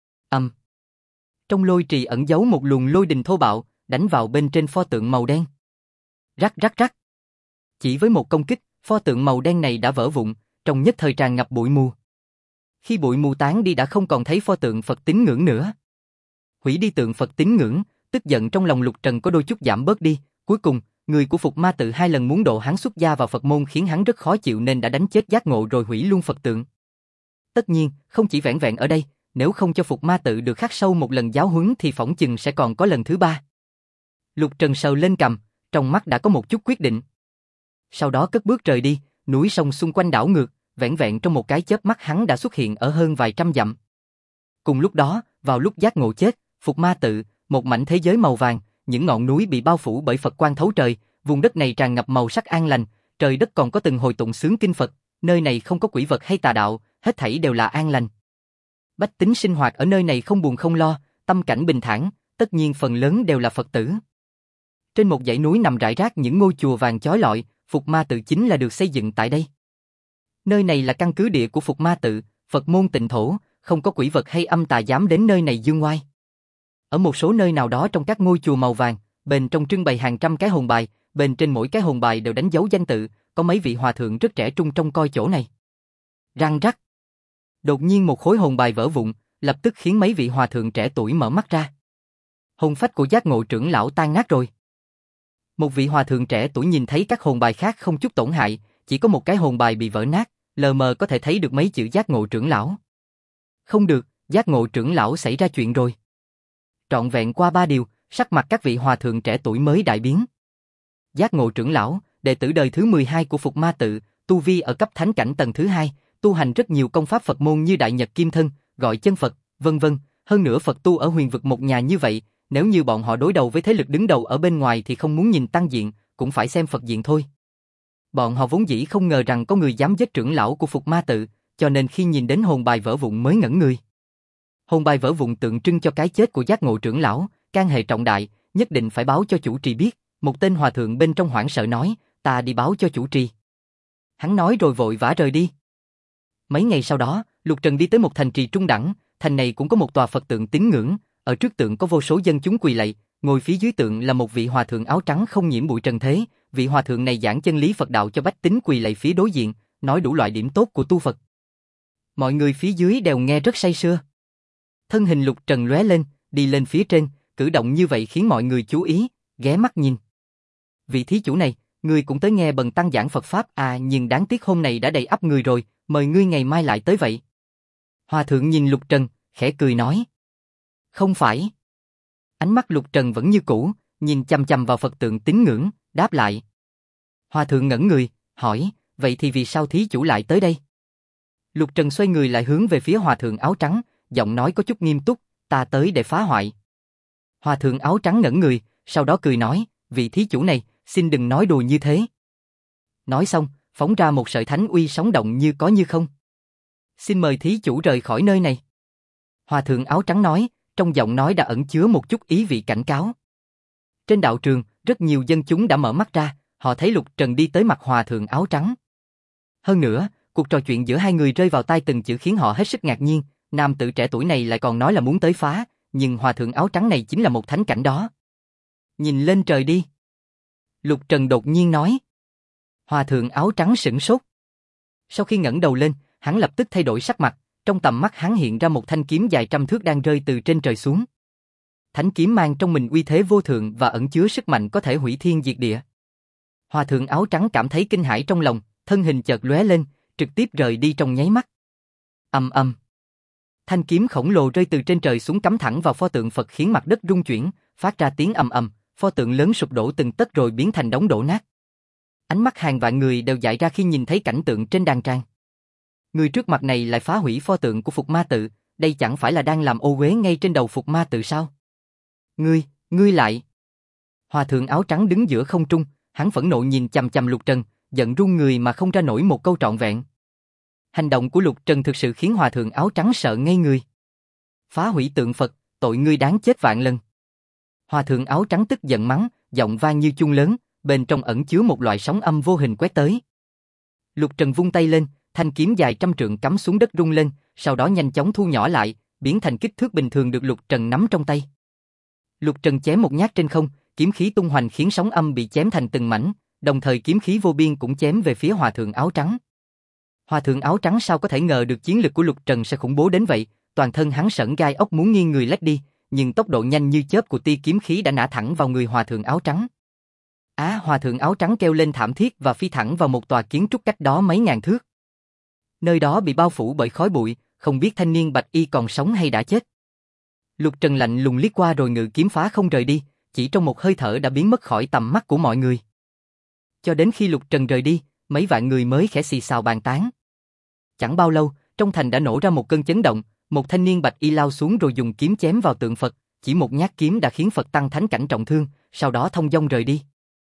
Trong lôi trì ẩn giấu một luồng lôi đình thô bạo, đánh vào bên trên pho tượng màu đen. Rắc rắc rắc. Chỉ với một công kích, pho tượng màu đen này đã vỡ vụn, trong nhất thời tràn ngập bụi mù. Khi bụi mù tán đi đã không còn thấy pho tượng Phật tín ngưỡng nữa. Hủy đi tượng Phật tín ngưỡng, tức giận trong lòng Lục Trần có đôi chút giảm bớt đi, cuối cùng, người của Phục Ma Tự 2 lần muốn độ hắn xuất gia vào Phật môn khiến hắn rất khó chịu nên đã đánh chết Giác Ngộ rồi hủy luôn Phật tượng. Tất nhiên, không chỉ vẻn vẹn ở đây, nếu không cho Phục Ma Tự được khắc sâu một lần giáo huấn thì phỏng chừng sẽ còn có lần thứ 3. Lục Trần sờ lên cằm, trong mắt đã có một chút quyết định. Sau đó cất bước rời đi, núi sông xung quanh đảo ngược, vẻn vẹn trong một cái chớp mắt hắn đã xuất hiện ở hơn vài trăm dặm. Cùng lúc đó, vào lúc giác ngộ chết, Phục Ma Tự, một mảnh thế giới màu vàng, những ngọn núi bị bao phủ bởi Phật quang thấu trời, vùng đất này tràn ngập màu sắc an lành, trời đất còn có từng hồi tụng sướng kinh Phật, nơi này không có quỷ vật hay tà đạo, hết thảy đều là an lành. Bách tính sinh hoạt ở nơi này không buồn không lo, tâm cảnh bình thản, tất nhiên phần lớn đều là Phật tử. Trên một dãy núi nằm rải rác những ngôi chùa vàng chói lọi, Phục Ma Tự chính là được xây dựng tại đây. Nơi này là căn cứ địa của Phục Ma Tự, Phật môn tịnh thổ, không có quỷ vật hay âm tà dám đến nơi này dương oai. Ở một số nơi nào đó trong các ngôi chùa màu vàng, bên trong trưng bày hàng trăm cái hồn bài, bên trên mỗi cái hồn bài đều đánh dấu danh tự, có mấy vị hòa thượng rất trẻ trung trông coi chỗ này. Răng rắc. Đột nhiên một khối hồn bài vỡ vụn, lập tức khiến mấy vị hòa thượng trẻ tuổi mở mắt ra. Hồn phách của giác ngộ trưởng lão tan nát rồi. Một vị hòa thượng trẻ tuổi nhìn thấy các hồn bài khác không chút tổn hại, chỉ có một cái hồn bài bị vỡ nát, lờ mờ có thể thấy được mấy chữ giác ngộ trưởng lão. Không được, giác ngộ trưởng lão xảy ra chuyện rồi. Trọn vẹn qua 3 điều, sắc mặt các vị hòa thượng trẻ tuổi mới đại biến. Giác ngộ trưởng lão, đệ tử đời thứ 12 của Phục Ma Tự, tu vi ở cấp thánh cảnh tầng thứ 2, tu hành rất nhiều công pháp Phật môn như Đại Nhật Kim Thân, gọi chân Phật, vân vân, hơn nữa Phật tu ở huyền vực một nhà như vậy, nếu như bọn họ đối đầu với thế lực đứng đầu ở bên ngoài thì không muốn nhìn tăng diện, cũng phải xem Phật diện thôi. Bọn họ vốn dĩ không ngờ rằng có người dám giết trưởng lão của Phục Ma Tự, cho nên khi nhìn đến hồn bài vỡ vụn mới ngẩn người. Hồn bài vỡ vụn tượng trưng cho cái chết của giác ngộ trưởng lão, can hệ trọng đại, nhất định phải báo cho chủ trì biết. Một tên hòa thượng bên trong hoảng sợ nói, ta đi báo cho chủ trì. Hắn nói rồi vội vã rời đi. Mấy ngày sau đó, Lục Trần đi tới một thành trì trung đẳng, thành này cũng có một tòa Phật tượng tín ngưỡng, ở trước tượng có vô số dân chúng quỳ lạy, ngồi phía dưới tượng là một vị hòa thượng áo trắng không nhiễm bụi trần thế, vị hòa thượng này giảng chân lý Phật đạo cho bách tính quỳ lạy phía đối diện, nói đủ loại điểm tốt của tu Phật. Mọi người phía dưới đều nghe rất say sưa. Thân hình Lục Trần lóe lên, đi lên phía trên, cử động như vậy khiến mọi người chú ý, ghé mắt nhìn. Vị thí chủ này, ngươi cũng tới nghe bần tăng giảng Phật Pháp à, nhưng đáng tiếc hôm nay đã đầy ắp người rồi, mời ngươi ngày mai lại tới vậy. Hòa thượng nhìn Lục Trần, khẽ cười nói. Không phải. Ánh mắt Lục Trần vẫn như cũ, nhìn chằm chằm vào Phật tượng tín ngưỡng, đáp lại. Hòa thượng ngẩn người, hỏi, vậy thì vì sao thí chủ lại tới đây? Lục Trần xoay người lại hướng về phía hòa thượng áo trắng, giọng nói có chút nghiêm túc, ta tới để phá hoại. Hòa thượng áo trắng ngẩn người, sau đó cười nói, vị thí chủ này, xin đừng nói đùa như thế. Nói xong, phóng ra một sợi thánh uy sóng động như có như không. Xin mời thí chủ rời khỏi nơi này. Hòa thượng áo trắng nói, trong giọng nói đã ẩn chứa một chút ý vị cảnh cáo. Trên đạo trường, rất nhiều dân chúng đã mở mắt ra, họ thấy Lục Trần đi tới mặt hòa thượng áo trắng. Hơn nữa, cuộc trò chuyện giữa hai người rơi vào tai từng chữ khiến họ hết sức ngạc nhiên, nam tử trẻ tuổi này lại còn nói là muốn tới phá, nhưng hòa thượng áo trắng này chính là một thánh cảnh đó. Nhìn lên trời đi. Lục Trần đột nhiên nói. Hòa thượng áo trắng sửng sốt. Sau khi ngẩng đầu lên, hắn lập tức thay đổi sắc mặt, trong tầm mắt hắn hiện ra một thanh kiếm dài trăm thước đang rơi từ trên trời xuống. Thánh kiếm mang trong mình uy thế vô thượng và ẩn chứa sức mạnh có thể hủy thiên diệt địa. Hòa thượng áo trắng cảm thấy kinh hãi trong lòng, thân hình chợt lóe lên, trực tiếp rời đi trong nháy mắt. Ầm ầm. Thanh kiếm khổng lồ rơi từ trên trời xuống cắm thẳng vào pho tượng Phật khiến mặt đất rung chuyển, phát ra tiếng ầm ầm, pho tượng lớn sụp đổ từng tấc rồi biến thành đống đổ nát. Ánh mắt hàng vạn người đều dại ra khi nhìn thấy cảnh tượng trên đàn trang. Người trước mặt này lại phá hủy pho tượng của Phục Ma Tự, đây chẳng phải là đang làm ô uế ngay trên đầu Phục Ma Tự sao? Ngươi lại. Hòa thượng áo trắng đứng giữa không trung, hắn phẫn nộ nhìn chằm chằm Lục Trần, giận run người mà không ra nổi một câu trọn vẹn. Hành động của Lục Trần thực sự khiến hòa thượng áo trắng sợ ngây người. Phá hủy tượng Phật, tội ngươi đáng chết vạn lần. Hòa thượng áo trắng tức giận mắng, giọng vang như chuông lớn, bên trong ẩn chứa một loại sóng âm vô hình quét tới. Lục Trần vung tay lên, thanh kiếm dài trăm trượng cắm xuống đất rung lên, sau đó nhanh chóng thu nhỏ lại, biến thành kích thước bình thường được Lục Trần nắm trong tay. Lục Trần chém một nhát trên không, kiếm khí tung hoành khiến sóng âm bị chém thành từng mảnh, đồng thời kiếm khí vô biên cũng chém về phía hòa thượng áo trắng. Hòa thượng áo trắng sao có thể ngờ được chiến lực của Lục Trần sẽ khủng bố đến vậy, toàn thân hắn sởn gai ốc muốn nghiêng người lách đi, nhưng tốc độ nhanh như chớp của tia kiếm khí đã nã thẳng vào người hòa thượng áo trắng. Hòa thượng áo trắng kêu lên thảm thiết và phi thẳng vào một tòa kiến trúc cách đó mấy ngàn thước. Nơi đó bị bao phủ bởi khói bụi, không biết thanh niên bạch y còn sống hay đã chết. Lục Trần lạnh lùng liếc qua rồi ngự kiếm phá không rời đi, chỉ trong một hơi thở đã biến mất khỏi tầm mắt của mọi người. Cho đến khi Lục Trần rời đi, mấy vạn người mới khẽ xì xào bàn tán. Chẳng bao lâu, trong thành đã nổ ra một cơn chấn động, một thanh niên bạch y lao xuống rồi dùng kiếm chém vào tượng Phật, chỉ một nhát kiếm đã khiến Phật tăng thánh cảnh trọng thương, sau đó thông dong rời đi.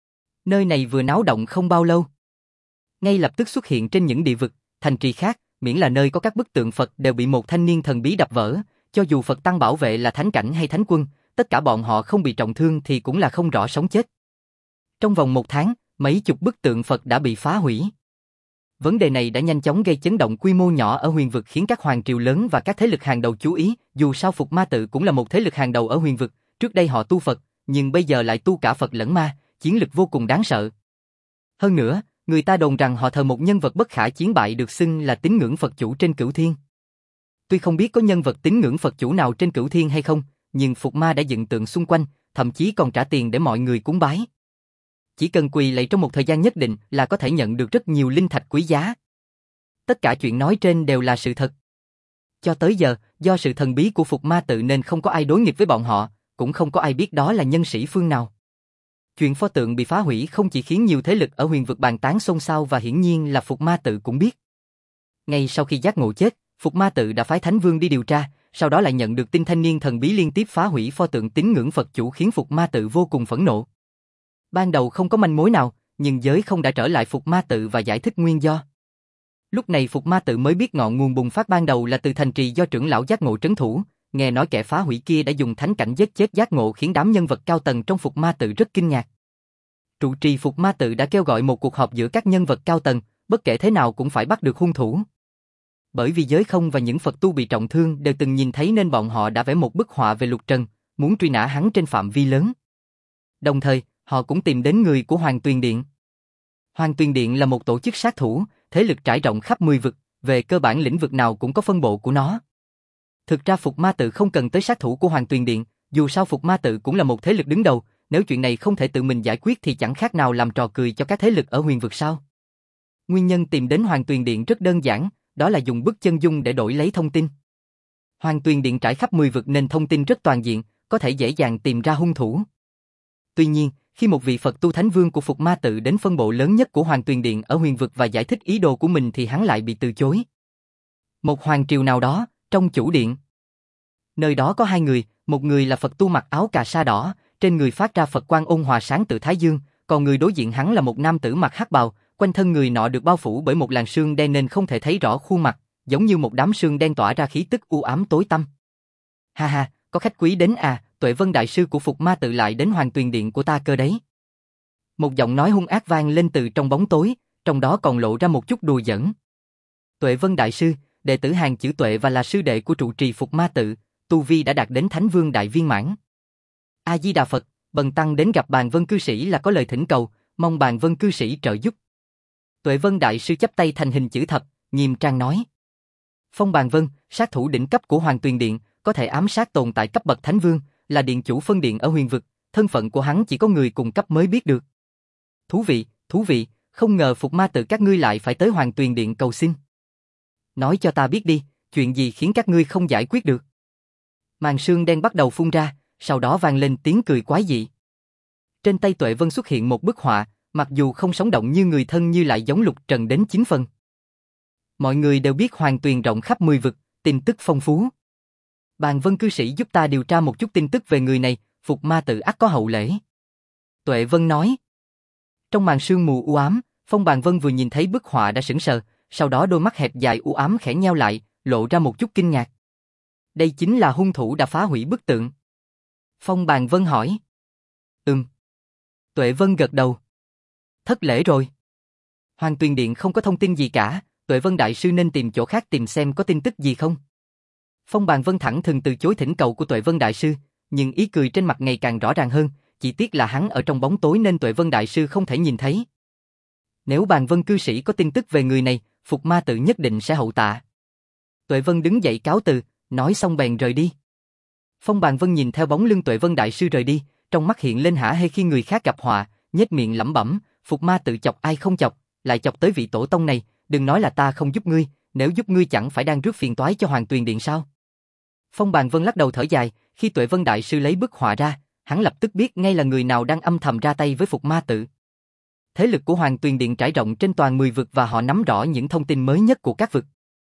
Nơi này vừa náo động không bao lâu, ngay lập tức xuất hiện trên những địa vực, thành trì khác, miễn là nơi có các bức tượng Phật đều bị một thanh niên thần bí đập vỡ, cho dù Phật tăng bảo vệ là thánh cảnh hay thánh quân, tất cả bọn họ không bị trọng thương thì cũng là không rõ sống chết. Trong vòng 1 tháng, mấy chục bức tượng Phật đã bị phá hủy. Vấn đề này đã nhanh chóng gây chấn động quy mô nhỏ ở huyền vực khiến các hoàng triều lớn và các thế lực hàng đầu chú ý, dù sao Phục Ma Tự cũng là một thế lực hàng đầu ở huyền vực, trước đây họ tu Phật, nhưng bây giờ lại tu cả Phật lẫn ma, chiến lực vô cùng đáng sợ. Hơn nữa, người ta đồn rằng họ thờ một nhân vật bất khả chiến bại được xưng là tín ngưỡng Phật chủ trên Cửu Thiên. Tuy không biết có nhân vật tín ngưỡng Phật chủ nào trên Cửu Thiên hay không, nhưng Phục Ma đã dựng tượng xung quanh, thậm chí còn trả tiền để mọi người cúng bái. Chỉ cần quỳ lạy trong một thời gian nhất định là có thể nhận được rất nhiều linh thạch quý giá. Tất cả chuyện nói trên đều là sự thật. Cho tới giờ, do sự thần bí của Phục Ma Tự nên không có ai đối nghịch với bọn họ, cũng không có ai biết đó là nhân sĩ phương nào. Chuyện pho tượng bị phá hủy không chỉ khiến nhiều thế lực ở huyền vực bàn tán xôn xao và hiển nhiên là Phục Ma Tự cũng biết. Ngay sau khi giác ngộ chết, Phục Ma Tự đã phái Thánh Vương đi điều tra, sau đó lại nhận được tin thanh niên thần bí liên tiếp phá hủy pho tượng tín ngưỡng Phật chủ khiến Phục Ma Tự vô cùng phẫn nộ. Ban đầu không có manh mối nào, nhưng giới không đã trở lại Phục Ma Tự và giải thích nguyên do. Lúc này Phục Ma Tự mới biết ngọn nguồn bùng phát ban đầu là từ thành trì do trưởng lão Giác Ngộ trấn thủ, nghe nói kẻ phá hủy kia đã dùng thánh cảnh giết chết Giác Ngộ khiến đám nhân vật cao tầng trong Phục Ma Tự rất kinh ngạc. Trụ trì Phục Ma Tự đã kêu gọi một cuộc họp giữa các nhân vật cao tầng, bất kể thế nào cũng phải bắt được hung thủ. Bởi vì giới không và những Phật tu bị trọng thương đều từng nhìn thấy nên bọn họ đã vẽ một bức họa về Lục Trần, muốn truy nã hắn trên phạm vi lớn. Đồng thời, họ cũng tìm đến người của Hoàng Tuyền Điện. Hoàng Tuyền Điện là một tổ chức sát thủ, thế lực trải rộng khắp 10 vực, về cơ bản lĩnh vực nào cũng có phân bộ của nó. Thực ra Phục Ma Tự không cần tới sát thủ của Hoàng Tuyền Điện, dù sao Phục Ma Tự cũng là một thế lực đứng đầu, nếu chuyện này không thể tự mình giải quyết thì chẳng khác nào làm trò cười cho các thế lực ở huyền vực sao. Nguyên nhân tìm đến Hoàng Tuyền Điện rất đơn giản, đó là dùng bức chân dung để đổi lấy thông tin. Hoàng Tuyền Điện trải khắp 10 vực nên thông tin rất toàn diện, có thể dễ dàng tìm ra hung thủ. Tuy nhiên, khi một vị Phật tu Thánh Vương của Phục Ma Tự đến phân bộ lớn nhất của Hoàng Tuyền Điện ở huyền vực và giải thích ý đồ của mình thì hắn lại bị từ chối. Một hoàng triều nào đó, trong chủ điện. Nơi đó có 2 người, một người là Phật tu mặc áo cà sa đỏ, trên người phát ra Phật quang ôn hòa sáng tự Thái Dương, còn người đối diện hắn là một nam tử mặc hắc bào, quanh thân người nọ được bao phủ bởi một làn sương đen nên không thể thấy rõ khuôn mặt, giống như một đám sương đen tỏa ra khí tức u ám tối tăm. Ha ha, có khách quý đến à, Tuệ Vân đại sư của Phục Ma Tự lại đến Hoàng Tuyền Điện của ta cơ đấy. Một giọng nói hung ác vang lên từ trong bóng tối, trong đó còn lộ ra một chút đùa giỡn. Tuệ Vân đại sư, đệ tử hàng chữ Tuệ và là sư đệ của trụ trì Phục Ma Tự, tu vi đã đạt đến Thánh Vương đại viên mãn. A Di Đà Phật, bần tăng đến gặp Bàn Vân cư sĩ là có lời thỉnh cầu, mong Bàn Vân cư sĩ trợ giúp. Tuệ Vân đại sư chắp tay thành hình chữ thập, nghiêm trang nói. Phong Bàn Vân, sát thủ đỉnh cấp của Hoàng Tuyền Điện, có thể ám sát tồn tại cấp bậc Thánh Vương, là điện chủ phân điện ở huyền vực, thân phận của hắn chỉ có người cùng cấp mới biết được. Thú vị, không ngờ Phục Ma Tự các ngươi lại phải tới Hoàng Tuyền Điện cầu xin. Nói cho ta biết đi, chuyện gì khiến các ngươi không giải quyết được? Màn sương đen bắt đầu phun ra, sau đó vang lên tiếng cười quái dị. Trên tay Tuệ Vân xuất hiện một bức họa, mặc dù không sống động như người thân như lại giống Lục Trần đến 9 phần. Mọi người đều biết Hoàng Tuyền rộng khắp 10 vực, tin tức phong phú. Bàn Vân cư sĩ giúp ta điều tra một chút tin tức về người này, Phục Ma Tự ắt có hậu lễ. Tuệ Vân nói. Trong màn sương mù u ám, Phong Bàn Vân vừa nhìn thấy bức họa đã sững sờ, sau đó đôi mắt hẹp dài u ám khẽ nheo lại, lộ ra một chút kinh ngạc. Đây chính là hung thủ đã phá hủy bức tượng. Phong Bàn Vân hỏi. Tuệ Vân gật đầu. Thất lễ rồi. Hoàng Tuyền Điện không có thông tin gì cả, Tuệ Vân đại sư nên tìm chỗ khác tìm xem có tin tức gì không. Phong Bàn Vân thẳng thừng từ chối thỉnh cầu của Tuệ Vân đại sư, nhưng ý cười trên mặt ngày càng rõ ràng hơn, chỉ tiếc là hắn ở trong bóng tối nên Tuệ Vân đại sư không thể nhìn thấy. Nếu Bàn Vân cư sĩ có tin tức về người này, Phục Ma Tự nhất định sẽ hậu tạ. Tuệ Vân đứng dậy cáo từ, nói xong bèn rời đi. Phong Bàn Vân nhìn theo bóng lưng Tuệ Vân đại sư rời đi, trong mắt hiện lên hả hê khi người khác gặp họa, nhếch miệng lẩm bẩm, Phục Ma Tự chọc ai không chọc, lại chọc tới vị tổ tông này, đừng nói là ta không giúp ngươi, nếu giúp ngươi chẳng phải đang rước phiền toái cho Hoàng Tuyền Điện sao? Phong Bàn Vân lắc đầu thở dài, khi Tuệ Vân đại sư lấy bức họa ra, hắn lập tức biết ngay là người nào đang âm thầm ra tay với Phục Ma Tự. Thế lực của Hoàng Tuyền Điện trải rộng trên toàn 10 vực và họ nắm rõ những thông tin mới nhất của các vực.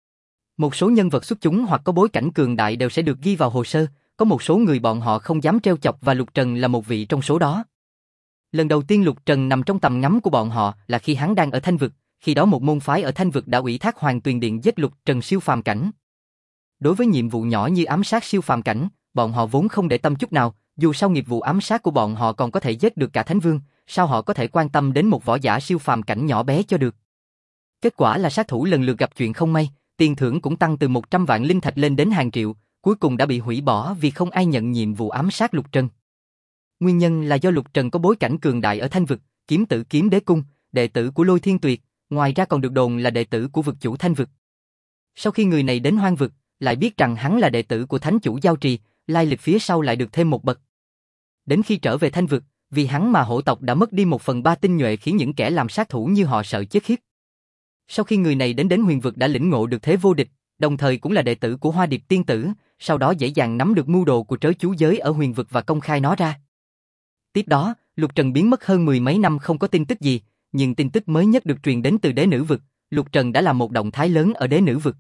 Một số nhân vật xuất chúng hoặc có bối cảnh cường đại đều sẽ được ghi vào hồ sơ, có một số người bọn họ không dám trêu chọc và Lục Trần là một vị trong số đó. Lần đầu tiên Lục Trần nằm trong tầm ngắm của bọn họ là khi hắn đang ở Thanh Vực, khi đó một môn phái ở Thanh Vực đã ủy thác Hoàng Tuyền Điện giết Lục Trần siêu phàm cảnh. Đối với nhiệm vụ nhỏ như ám sát siêu phàm cảnh, bọn họ vốn không để tâm chút nào, dù sao nghiệp vụ ám sát của bọn họ còn có thể giết được cả Thánh Vương, sao họ có thể quan tâm đến một võ giả siêu phàm cảnh nhỏ bé cho được. Kết quả là sát thủ lần lượt gặp chuyện không may, tiền thưởng cũng tăng từ 100 vạn linh thạch lên đến hàng triệu, cuối cùng đã bị hủy bỏ vì không ai nhận nhiệm vụ ám sát Lục Trần. Nguyên nhân là do Lục Trần có bối cảnh cường đại ở Thanh Vực, kiếm tử Kiếm Đế Cung, đệ tử của Lôi Thiên Tuyệt, ngoài ra còn được đồn là đệ tử của vực chủ Thanh Vực. Sau khi người này đến Hoang Vực, lại biết rằng hắn là đệ tử của Thánh chủ Giao Trì, lai lịch phía sau lại được thêm một bậc. Đến khi trở về Thanh Vực, vì hắn mà hổ tộc đã mất đi 1/3 tinh nhuệ khiến những kẻ làm sát thủ như họ sợ chết khiếp. Sau khi người này đến Huyền Vực đã lĩnh ngộ được thế vô địch, đồng thời cũng là đệ tử của Hoa Điệp Tiên Tử, sau đó dễ dàng nắm được mưu đồ của trớ chú giới ở Huyền Vực và công khai nó ra. Tiếp đó, Lục Trần biến mất hơn 10 mấy năm không có tin tức gì, nhưng tin tức mới nhất được truyền đến từ Đế Nữ Vực, Lục Trần đã làm một động thái lớn ở Đế Nữ Vực.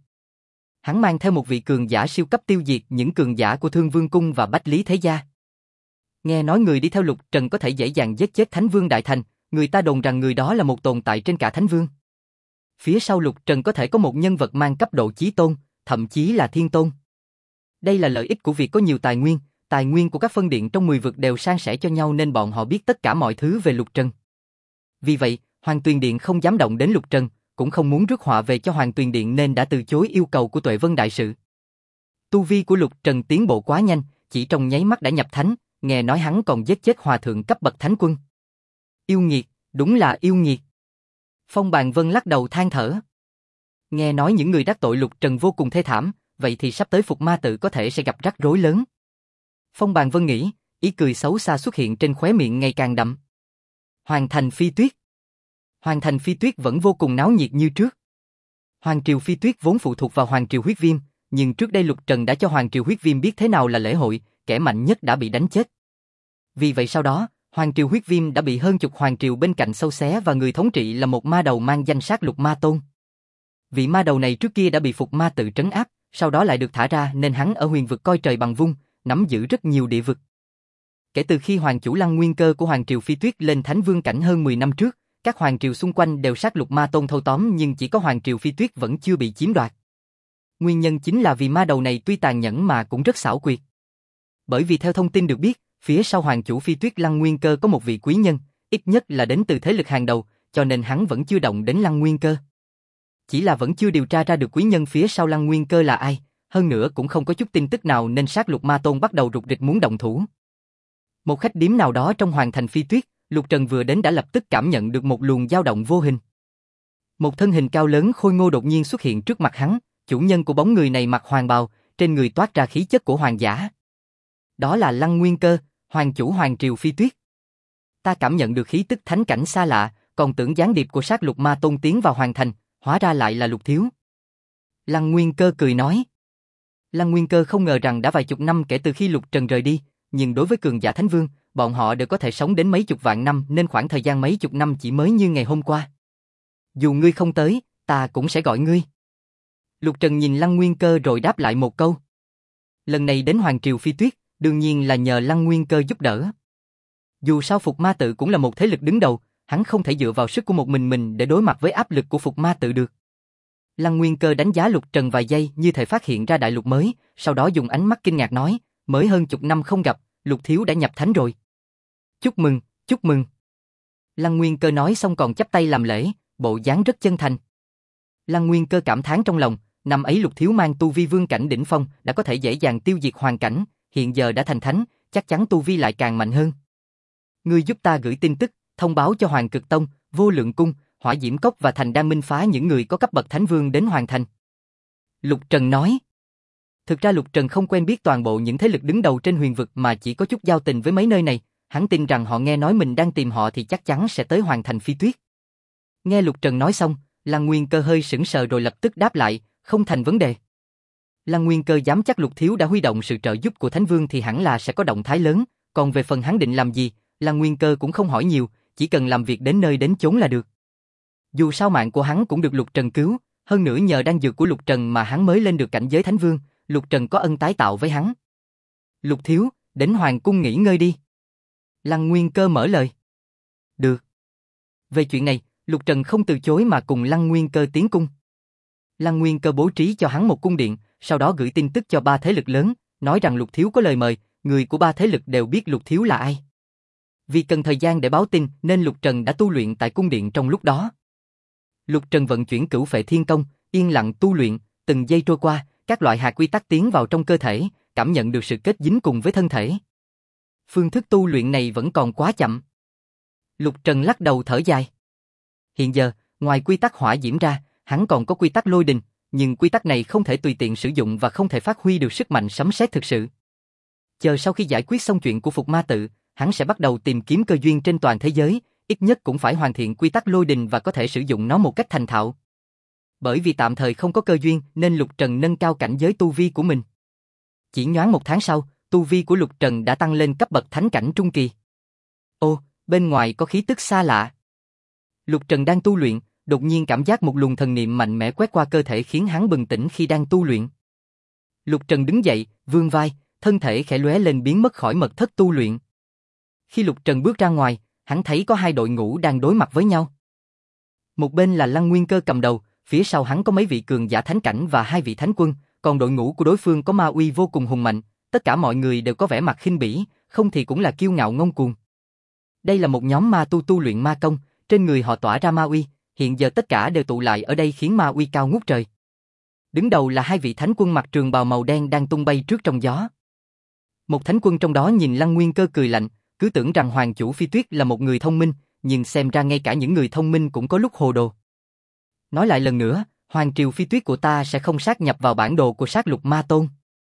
Hắn mang theo một vị cường giả siêu cấp tiêu diệt những cường giả của Thương Vương Cung và Bách Lý Thế Gia. Nghe nói người đi theo Lục Trần có thể dễ dàng giết chết Thánh Vương Đại Thành, người ta đồn rằng người đó là một tồn tại trên cả Thánh Vương. Phía sau Lục Trần có thể có một nhân vật mang cấp độ chí tôn, thậm chí là thiên tôn. Đây là lợi ích của việc có nhiều tài nguyên của các phân điện trong 10 vực đều san sẻ cho nhau nên bọn họ biết tất cả mọi thứ về Lục Trần. Vì vậy, Hoàng Tuyền Điện không dám động đến Lục Trần, cũng không muốn rước họa về cho Hoàng Tuyền Điện nên đã từ chối yêu cầu của Tuệ Vân Đại Sự. Tu vi của Lục Trần tiến bộ quá nhanh, chỉ trong nháy mắt đã nhập thánh, nghe nói hắn còn giết chết hòa thượng cấp bậc thánh quân. Yêu nghiệt, đúng là yêu nghiệt. Phong Bàn Vân lắc đầu than thở. Nghe nói những người đắc tội Lục Trần vô cùng thê thảm, vậy thì sắp tới Phục Ma Tự có thể sẽ gặp rắc rối lớn. Phong Bàn Vân nghĩ, ý cười xấu xa xuất hiện trên khóe miệng ngày càng đậm. Hoàng Thành Phi Tuyết. Hoàng Thành Phi Tuyết vẫn vô cùng náo nhiệt như trước. Hoàng Triều Phi Tuyết vốn phụ thuộc vào Hoàng Triều Huyết Viêm, nhưng trước đây Lục Trần đã cho Hoàng Triều Huyết Viêm biết thế nào là lễ hội, kẻ mạnh nhất đã bị đánh chết. Vì vậy sau đó, Hoàng Triều Huyết Viêm đã bị hơn chục Hoàng Triều bên cạnh xâu xé và người thống trị là một ma đầu mang danh Sát Lục Ma Tôn. Vị ma đầu này trước kia đã bị Phục Ma Tự trấn áp, sau đó lại được thả ra nên hắn ở Huyền Vực coi trời bằng vung, nắm giữ rất nhiều địa vực. Kể từ khi Hoàng chủ Lăng Nguyên Cơ của Hoàng Triều Phi Tuyết lên Thánh Vương cảnh hơn 10 năm trước, các Hoàng Triều xung quanh đều Sát Lục Ma Tôn thâu tóm nhưng chỉ có Hoàng Triều Phi Tuyết vẫn chưa bị chiếm đoạt. Nguyên nhân chính là vì ma đầu này tuy tàn nhẫn mà cũng rất xảo quyệt. Bởi vì theo thông tin được biết, phía sau Hoàng chủ Phi Tuyết Lăng Nguyên Cơ có một vị quý nhân, ít nhất là đến từ thế lực hàng đầu, cho nên hắn vẫn chưa động đến Lăng Nguyên Cơ. Chỉ là vẫn chưa điều tra ra được quý nhân phía sau Lăng Nguyên Cơ là ai, hơn nữa cũng không có chút tin tức nào nên Sát Lục Ma Tôn bắt đầu rục rịch muốn động thủ. Một khách điếm nào đó trong Hoàng Thành Phi Tuyết, Lục Trần vừa đến đã lập tức cảm nhận được một luồng dao động vô hình. Một thân hình cao lớn khôi ngô đột nhiên xuất hiện trước mặt hắn, chủ nhân của bóng người này mặc hoàng bào, trên người toát ra khí chất của hoàng giả. Đó là Lăng Nguyên Cơ, Hoàng chủ Hoàng Triều Phi Tuyết. Ta cảm nhận được khí tức thánh cảnh xa lạ, còn tưởng gián điệp của Sát Lục Ma Tôn tiến vào Hoàng Thành, hóa ra lại là Lục Thiếu. Lăng Nguyên Cơ cười nói. Lăng Nguyên Cơ không ngờ rằng đã vài chục năm kể từ khi Lục Trần rời đi, nhưng đối với cường giả Thánh Vương, bọn họ đều có thể sống đến mấy chục vạn năm nên khoảng thời gian mấy chục năm chỉ mới như ngày hôm qua. Dù ngươi không tới, ta cũng sẽ gọi ngươi. Lục Trần nhìn Lăng Nguyên Cơ rồi đáp lại một câu. Lần này đến Hoàng Triều Phi Tuyết, đương nhiên là nhờ Lăng Nguyên Cơ giúp đỡ. Dù sao Phục Ma Tự cũng là một thế lực đứng đầu, hắn không thể dựa vào sức của một mình để đối mặt với áp lực của Phục Ma Tự được. Lăng Nguyên Cơ đánh giá Lục Trần vài giây như thể phát hiện ra đại lục mới, sau đó dùng ánh mắt kinh ngạc nói, mới hơn chục năm không gặp, Lục Thiếu đã nhập thánh rồi. Chúc mừng, chúc mừng. Lăng Nguyên Cơ nói xong còn chắp tay làm lễ, bộ dáng rất chân thành. Lăng Nguyên Cơ cảm thán trong lòng, năm ấy Lục Thiếu mang tu vi vương cảnh đỉnh phong đã có thể dễ dàng tiêu diệt hoàn cảnh, hiện giờ đã thành thánh, chắc chắn tu vi lại càng mạnh hơn. Ngươi giúp ta gửi tin tức, thông báo cho Hoàng Cực Tông, Vô Lượng Cung, Hỏa Diễm Cốc và Thành Đan Minh phá những người có cấp bậc thánh vương đến hoàn thành. Lục Trần nói. Thực ra Lục Trần không quen biết toàn bộ những thế lực đứng đầu trên huyền vực mà chỉ có chút giao tình với mấy nơi này, hắn tin rằng họ nghe nói mình đang tìm họ thì chắc chắn sẽ tới Hoàng Thành Phi Tuyết. Nghe Lục Trần nói xong, Lăng Nguyên Cơ hơi sững sờ rồi lập tức đáp lại, không thành vấn đề. Lăng Nguyên Cơ dám chắc Lục Thiếu đã huy động sự trợ giúp của Thánh Vương thì hẳn là sẽ có động thái lớn, còn về phần hắn định làm gì, Lăng Nguyên Cơ cũng không hỏi nhiều, chỉ cần làm việc đến nơi đến chốn là được. Dù sao mạng của hắn cũng được Lục Trần cứu, Hơn nữa nhờ đan dược của Lục Trần mà hắn mới lên được cảnh giới Thánh Vương, Lục Trần có ân tái tạo với hắn. Lục thiếu, đến hoàng cung nghỉ ngơi đi. Lăng Nguyên Cơ mở lời. Được. Về chuyện này, Lục Trần không từ chối mà cùng Lăng Nguyên Cơ tiến cung. Lăng Nguyên Cơ bố trí cho hắn một cung điện, sau đó gửi tin tức cho ba thế lực lớn, nói rằng Lục thiếu có lời mời, người của ba thế lực đều biết Lục thiếu là ai. Vì cần thời gian để báo tin nên Lục Trần đã tu luyện tại cung điện trong lúc đó. Lục Trần vận chuyển Cửu Phệ Thiên Công, yên lặng tu luyện, từng giây trôi qua, các loại hạt quy tắc tiến vào trong cơ thể, cảm nhận được sự kết dính cùng với thân thể. Phương thức tu luyện này vẫn còn quá chậm. Lục Trần lắc đầu thở dài. Hiện giờ, ngoài quy tắc hỏa diễm ra, hắn còn có quy tắc lôi đình, nhưng quy tắc này không thể tùy tiện sử dụng và không thể phát huy được sức mạnh sấm sét thực sự. Chờ sau khi giải quyết xong chuyện của Phục Ma Tự, hắn sẽ bắt đầu tìm kiếm cơ duyên trên toàn thế giới, ít nhất cũng phải hoàn thiện quy tắc lôi đình và có thể sử dụng nó một cách thành thạo. Bởi vì tạm thời không có cơ duyên nên Lục Trần nâng cao cảnh giới tu vi của mình. Chỉ nhoáng một tháng sau, tu vi của Lục Trần đã tăng lên cấp bậc thánh cảnh trung kỳ. Ô, bên ngoài có khí tức xa lạ. Lục Trần đang tu luyện, đột nhiên cảm giác một luồng thần niệm mạnh mẽ quét qua cơ thể khiến hắn bừng tỉnh khi đang tu luyện. Lục Trần đứng dậy, vươn vai, thân thể khẽ lóe lên biến mất khỏi mật thất tu luyện. Khi Lục Trần bước ra ngoài, hắn thấy có hai đội ngũ đang đối mặt với nhau. Một bên là Lăng Nguyên Cơ cầm đầu, phía sau hắn có mấy vị cường giả thánh cảnh và hai vị thánh quân, còn đội ngũ của đối phương có ma uy vô cùng hùng mạnh, tất cả mọi người đều có vẻ mặt khinh bỉ, không thì cũng là kiêu ngạo ngông cuồng. Đây là một nhóm ma tu tu luyện ma công, trên người họ tỏa ra ma uy, hiện giờ tất cả đều tụ lại ở đây khiến ma uy cao ngút trời. Đứng đầu là hai vị thánh quân mặc trường bào màu đen đang tung bay trước trong gió. Một thánh quân trong đó nhìn Lăng Nguyên Cơ cười lạnh, cứ tưởng rằng Hoàng chủ Phi Tuyết là một người thông minh, nhưng xem ra ngay cả những người thông minh cũng có lúc hồ đồ. Nói lại lần nữa, Hoàng triều Phi Tuyết của ta sẽ không sát nhập vào bản đồ của Sát Lục Ma Tôn.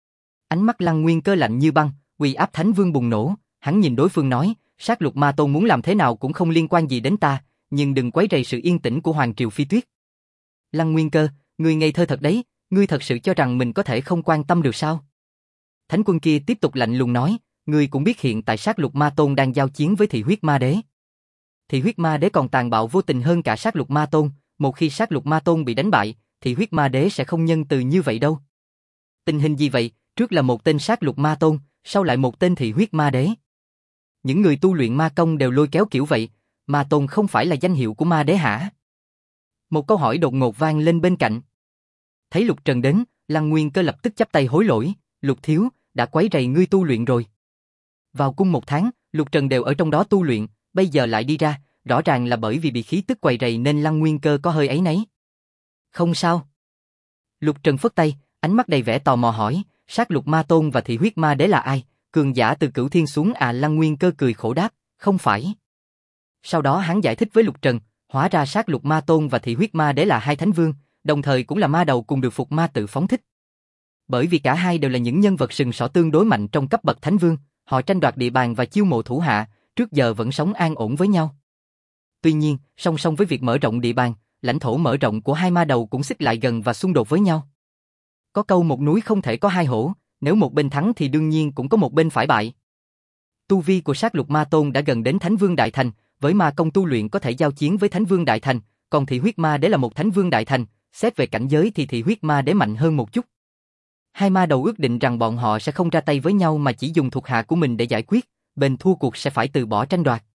Ánh mắt Lăng Nguyên Cơ lạnh như băng, uy áp thánh vương bùng nổ, hắn nhìn đối phương nói, Sát Lục Ma Tôn muốn làm thế nào cũng không liên quan gì đến ta, nhưng đừng quấy rầy sự yên tĩnh của Hoàng triều Phi Tuyết. Lăng Nguyên Cơ, ngươi ngây thơ thật đấy, ngươi thật sự cho rằng mình có thể không quan tâm được sao? Thánh quân kia tiếp tục lạnh lùng nói, ngươi cũng biết hiện tại Sát Lục Ma Tôn đang giao chiến với Thị Huyết Ma Đế. Thị Huyết Ma Đế còn tàn bạo vô tình hơn cả Sát Lục Ma Tôn, một khi Sát Lục Ma Tôn bị đánh bại, Thị Huyết Ma Đế sẽ không nhân từ như vậy đâu. Tình hình gì vậy, trước là một tên Sát Lục Ma Tôn, sau lại một tên Thị Huyết Ma Đế. Những người tu luyện ma công đều lôi kéo kiểu vậy, Ma Tôn không phải là danh hiệu của Ma Đế hả? Một câu hỏi đột ngột vang lên bên cạnh. Thấy Lục Trần đến, Lăng Nguyên Cơ lập tức chắp tay hối lỗi, Lục thiếu, đã quấy rầy ngươi tu luyện rồi. Vào cung một tháng, Lục Trần đều ở trong đó tu luyện, bây giờ lại đi ra, rõ ràng là bởi vì bị khí tức quấy rầy nên Lăng Nguyên Cơ có hơi áy náy. Không sao. Lục Trần phất tay, ánh mắt đầy vẻ tò mò hỏi, Sát Lục Ma Tôn và Thị Huyết Ma Đế là ai? Cường giả từ Cửu Thiên xuống à? Lăng Nguyên Cơ cười khổ đáp, không phải. Sau đó hắn giải thích với Lục Trần, hóa ra Sát Lục Ma Tôn và Thị Huyết Ma Đế là hai thánh vương, đồng thời cũng là ma đầu cùng được Phục Ma Tự phóng thích. Bởi vì cả hai đều là những nhân vật sừng sỏ tương đối mạnh trong cấp bậc thánh vương, họ tranh đoạt địa bàn và chiêu mộ thủ hạ, trước giờ vẫn sống an ổn với nhau. Tuy nhiên, song song với việc mở rộng địa bàn, lãnh thổ mở rộng của hai ma đầu cũng xích lại gần và xung đột với nhau. Có câu một núi không thể có hai hổ, nếu một bên thắng thì đương nhiên cũng có một bên phải bại. Tu vi của Sát Lục Ma Tôn đã gần đến Thánh Vương Đại Thành, với ma công tu luyện có thể giao chiến với Thánh Vương Đại Thành, còn Thị Huyết Ma Đế là một Thánh Vương Đại Thành, xét về cảnh giới thì Thị Huyết Ma Đế mạnh hơn một chút. Hai ma đầu ước định rằng bọn họ sẽ không ra tay với nhau mà chỉ dùng thuộc hạ của mình để giải quyết, bên thua cuộc sẽ phải từ bỏ tranh đoạt.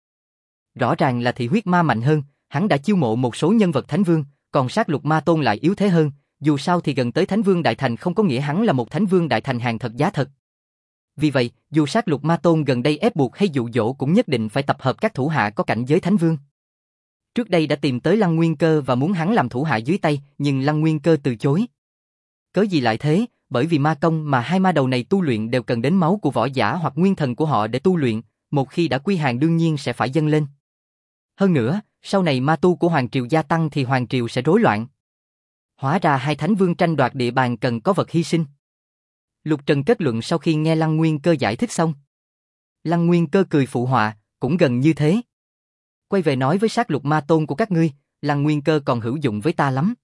Rõ ràng là Thị Huyết Ma mạnh hơn, hắn đã chiêu mộ một số nhân vật Thánh Vương, còn Sát Lục Ma Tôn lại yếu thế hơn, dù sao thì gần tới Thánh Vương Đại Thành không có nghĩa hắn là một Thánh Vương Đại Thành hàng thật giá thật. Vì vậy, dù Sát Lục Ma Tôn gần đây ép buộc hay dụ dỗ cũng nhất định phải tập hợp các thủ hạ có cảnh giới Thánh Vương. Trước đây đã tìm tới Lăng Nguyên Cơ và muốn hắn làm thủ hạ dưới tay, nhưng Lăng Nguyên Cơ từ chối. Cớ gì lại thế? Bởi vì ma công mà hai ma đầu này tu luyện đều cần đến máu của võ giả hoặc nguyên thần của họ để tu luyện, một khi đã quy hàng đương nhiên sẽ phải dâng lên. Hơn nữa, sau này ma tu của Hoàng Triều gia tăng thì Hoàng Triều sẽ rối loạn. Hóa ra hai thánh vương tranh đoạt địa bàn cần có vật hy sinh. Lục Trần kết luận sau khi nghe Lăng Nguyên Cơ giải thích xong. Lăng Nguyên Cơ cười phụ họa, cũng gần như thế. Quay về nói với Sát Lục Ma Tôn của các ngươi, Lăng Nguyên Cơ còn hữu dụng với ta lắm.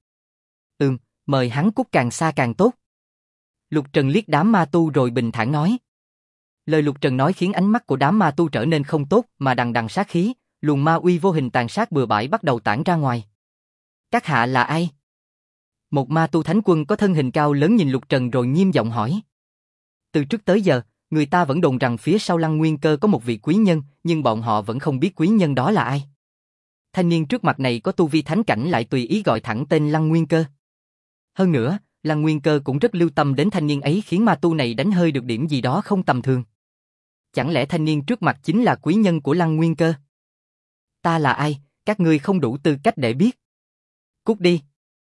Mời hắn cút càng xa càng tốt. Lục Trần liếc đám ma tu rồi bình thản nói. Lời Lục Trần nói khiến ánh mắt của đám ma tu trở nên không tốt mà đằng đằng sát khí, luồng ma uy vô hình tàn sát bừa bãi bắt đầu tản ra ngoài. Các hạ là ai? Một ma tu thánh quân có thân hình cao lớn nhìn Lục Trần rồi nghiêm giọng hỏi. Từ trước tới giờ, người ta vẫn đồn rằng phía sau Lăng Nguyên Cơ có một vị quý nhân, nhưng bọn họ vẫn không biết quý nhân đó là ai. Thanh niên trước mặt này có tu vi thánh cảnh lại tùy ý gọi thẳng tên Lăng Nguyên Cơ. Hơn nữa, Lăng Nguyên Cơ cũng rất lưu tâm đến thanh niên ấy khiến ma tu này đánh hơi được điểm gì đó không tầm thường. Chẳng lẽ thanh niên trước mặt chính là quý nhân của Lăng Nguyên Cơ? Ta là ai, các ngươi không đủ tư cách để biết. Cút đi.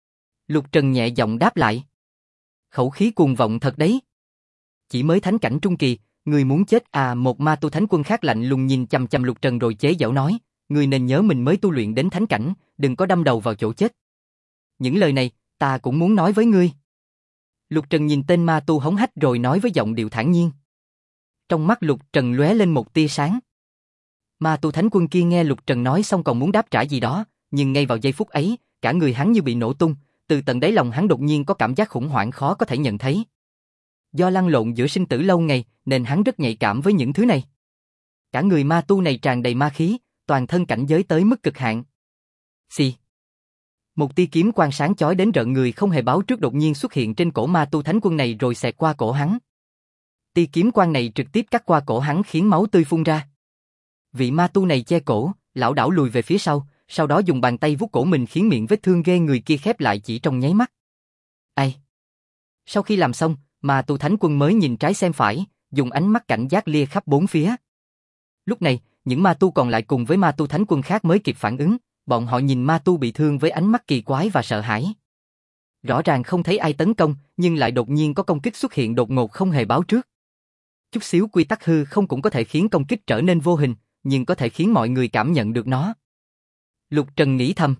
Lục Trần nhẹ giọng đáp lại. Khẩu khí cuồng vọng thật đấy. Chỉ mới thánh cảnh trung kỳ, người muốn chết à? Một ma tu thánh quân khác lạnh lùng nhìn chằm chằm Lục Trần rồi chế giễu nói, người nên nhớ mình mới tu luyện đến thánh cảnh, đừng có đâm đầu vào chỗ chết. Những lời này, ta cũng muốn nói với ngươi. Lục Trần nhìn tên ma tu hống hách rồi nói với giọng điệu thản nhiên. Trong mắt Lục Trần lóe lên một tia sáng. Ma tu thánh quân kia nghe Lục Trần nói xong còn muốn đáp trả gì đó, nhưng ngay vào giây phút ấy, cả người hắn như bị nổ tung, từ tận đáy lòng hắn đột nhiên có cảm giác khủng hoảng khó có thể nhận thấy. Do lăn lộn giữa sinh tử lâu ngày, nên hắn rất nhạy cảm với những thứ này. Cả người ma tu này tràn đầy ma khí, toàn thân cảnh giới tới mức cực hạn. Xì. Một tia kiếm quang sáng chói đến rợn người không hề báo trước đột nhiên xuất hiện trên cổ ma tu thánh quân này rồi xẹt qua cổ hắn. Tia kiếm quang này trực tiếp cắt qua cổ hắn khiến máu tươi phun ra. Vị ma tu này che cổ, lảo đảo lùi về phía sau đó dùng bàn tay vuốt cổ mình khiến miệng vết thương ghê người kia khép lại chỉ trong nháy mắt. Ai? Sau khi làm xong, ma tu thánh quân mới nhìn trái xem phải, dùng ánh mắt cảnh giác lia khắp bốn phía. Lúc này, những ma tu còn lại cùng với ma tu thánh quân khác mới kịp phản ứng, bọn họ nhìn ma tu bị thương với ánh mắt kỳ quái và sợ hãi. Rõ ràng không thấy ai tấn công, nhưng lại đột nhiên có công kích xuất hiện đột ngột không hề báo trước. Chút xíu quy tắc hư không cũng có thể khiến công kích trở nên vô hình, nhưng có thể khiến mọi người cảm nhận được nó. Lục Trần nghĩ thầm.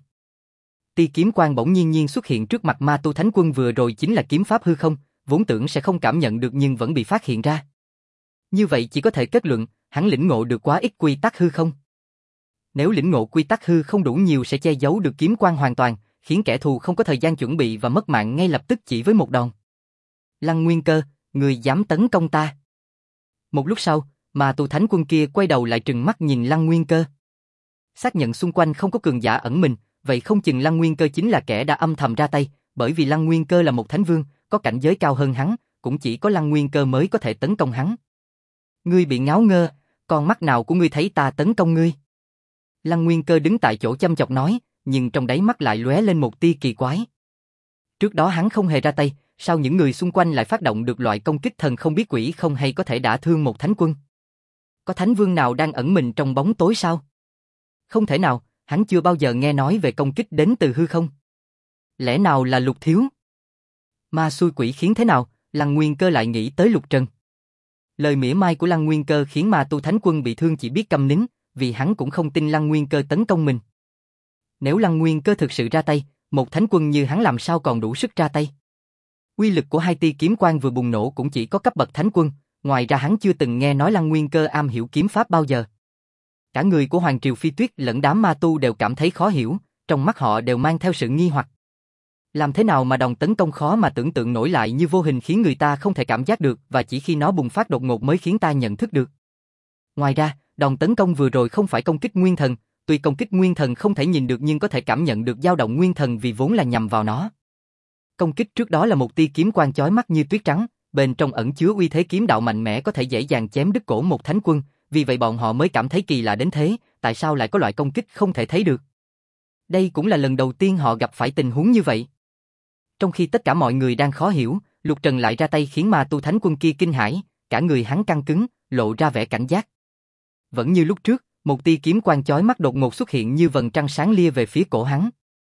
Tia kiếm quang bỗng nhiên xuất hiện trước mặt ma tu thánh quân vừa rồi chính là kiếm pháp hư không, vốn tưởng sẽ không cảm nhận được nhưng vẫn bị phát hiện ra. Như vậy chỉ có thể kết luận, hắn lĩnh ngộ được quá ít quy tắc hư không. Nếu lĩnh ngộ quy tắc hư không đủ nhiều sẽ che giấu được kiếm quang hoàn toàn, khiến kẻ thù không có thời gian chuẩn bị và mất mạng ngay lập tức chỉ với một đòn. Lăng Nguyên Cơ, người dám tấn công ta. Một lúc sau, ma tu thánh quân kia quay đầu lại trừng mắt nhìn Lăng Nguyên Cơ. Xác nhận xung quanh không có cường giả ẩn mình, vậy không chừng Lăng Nguyên Cơ chính là kẻ đã âm thầm ra tay, bởi vì Lăng Nguyên Cơ là một thánh vương, có cảnh giới cao hơn hắn, cũng chỉ có Lăng Nguyên Cơ mới có thể tấn công hắn. Ngươi bị ngáo ngơ, con mắt nào của ngươi thấy ta tấn công ngươi? Lăng Nguyên Cơ đứng tại chỗ chăm chọc nói, nhưng trong đáy mắt lại lóe lên một tia kỳ quái. Trước đó hắn không hề ra tay, sao những người xung quanh lại phát động được loại công kích thần không biết quỷ không hay có thể đả thương một thánh quân? Có thánh vương nào đang ẩn mình trong bóng tối sao? Không thể nào, hắn chưa bao giờ nghe nói về công kích đến từ hư không. Lẽ nào là Lục thiếu? Ma xui quỷ khiến thế nào, Lăng Nguyên Cơ lại nghĩ tới Lục Trần. Lời mỉa mai của Lăng Nguyên Cơ khiến ma tu thánh quân bị thương chỉ biết câm nín, vì hắn cũng không tin Lăng Nguyên Cơ tấn công mình. Nếu Lăng Nguyên Cơ thực sự ra tay, một thánh quân như hắn làm sao còn đủ sức ra tay? Uy lực của hai tia kiếm quang vừa bùng nổ cũng chỉ có cấp bậc thánh quân, ngoài ra hắn chưa từng nghe nói Lăng Nguyên Cơ am hiểu kiếm pháp bao giờ. Cả người của Hoàng Triều Phi Tuyết lẫn đám ma tu đều cảm thấy khó hiểu, trong mắt họ đều mang theo sự nghi hoặc. Làm thế nào mà đòn tấn công khó mà tưởng tượng nổi lại như vô hình khiến người ta không thể cảm giác được và chỉ khi nó bùng phát đột ngột mới khiến ta nhận thức được. Ngoài ra, đòn tấn công vừa rồi không phải công kích nguyên thần, tuy công kích nguyên thần không thể nhìn được nhưng có thể cảm nhận được dao động nguyên thần vì vốn là nhằm vào nó. Công kích trước đó là một tia kiếm quang chói mắt như tuyết trắng, bên trong ẩn chứa uy thế kiếm đạo mạnh mẽ có thể dễ dàng chém đứt cổ một thánh quân, vì vậy bọn họ mới cảm thấy kỳ lạ đến thế, tại sao lại có loại công kích không thể thấy được. Đây cũng là lần đầu tiên họ gặp phải tình huống như vậy. Trong khi tất cả mọi người đang khó hiểu, Lục Trần lại ra tay khiến ma tu thánh quân kia kinh hãi, cả người hắn căng cứng, lộ ra vẻ cảnh giác. Vẫn như lúc trước, một tia kiếm quang chói mắt đột ngột xuất hiện như vầng trăng sáng lia về phía cổ hắn.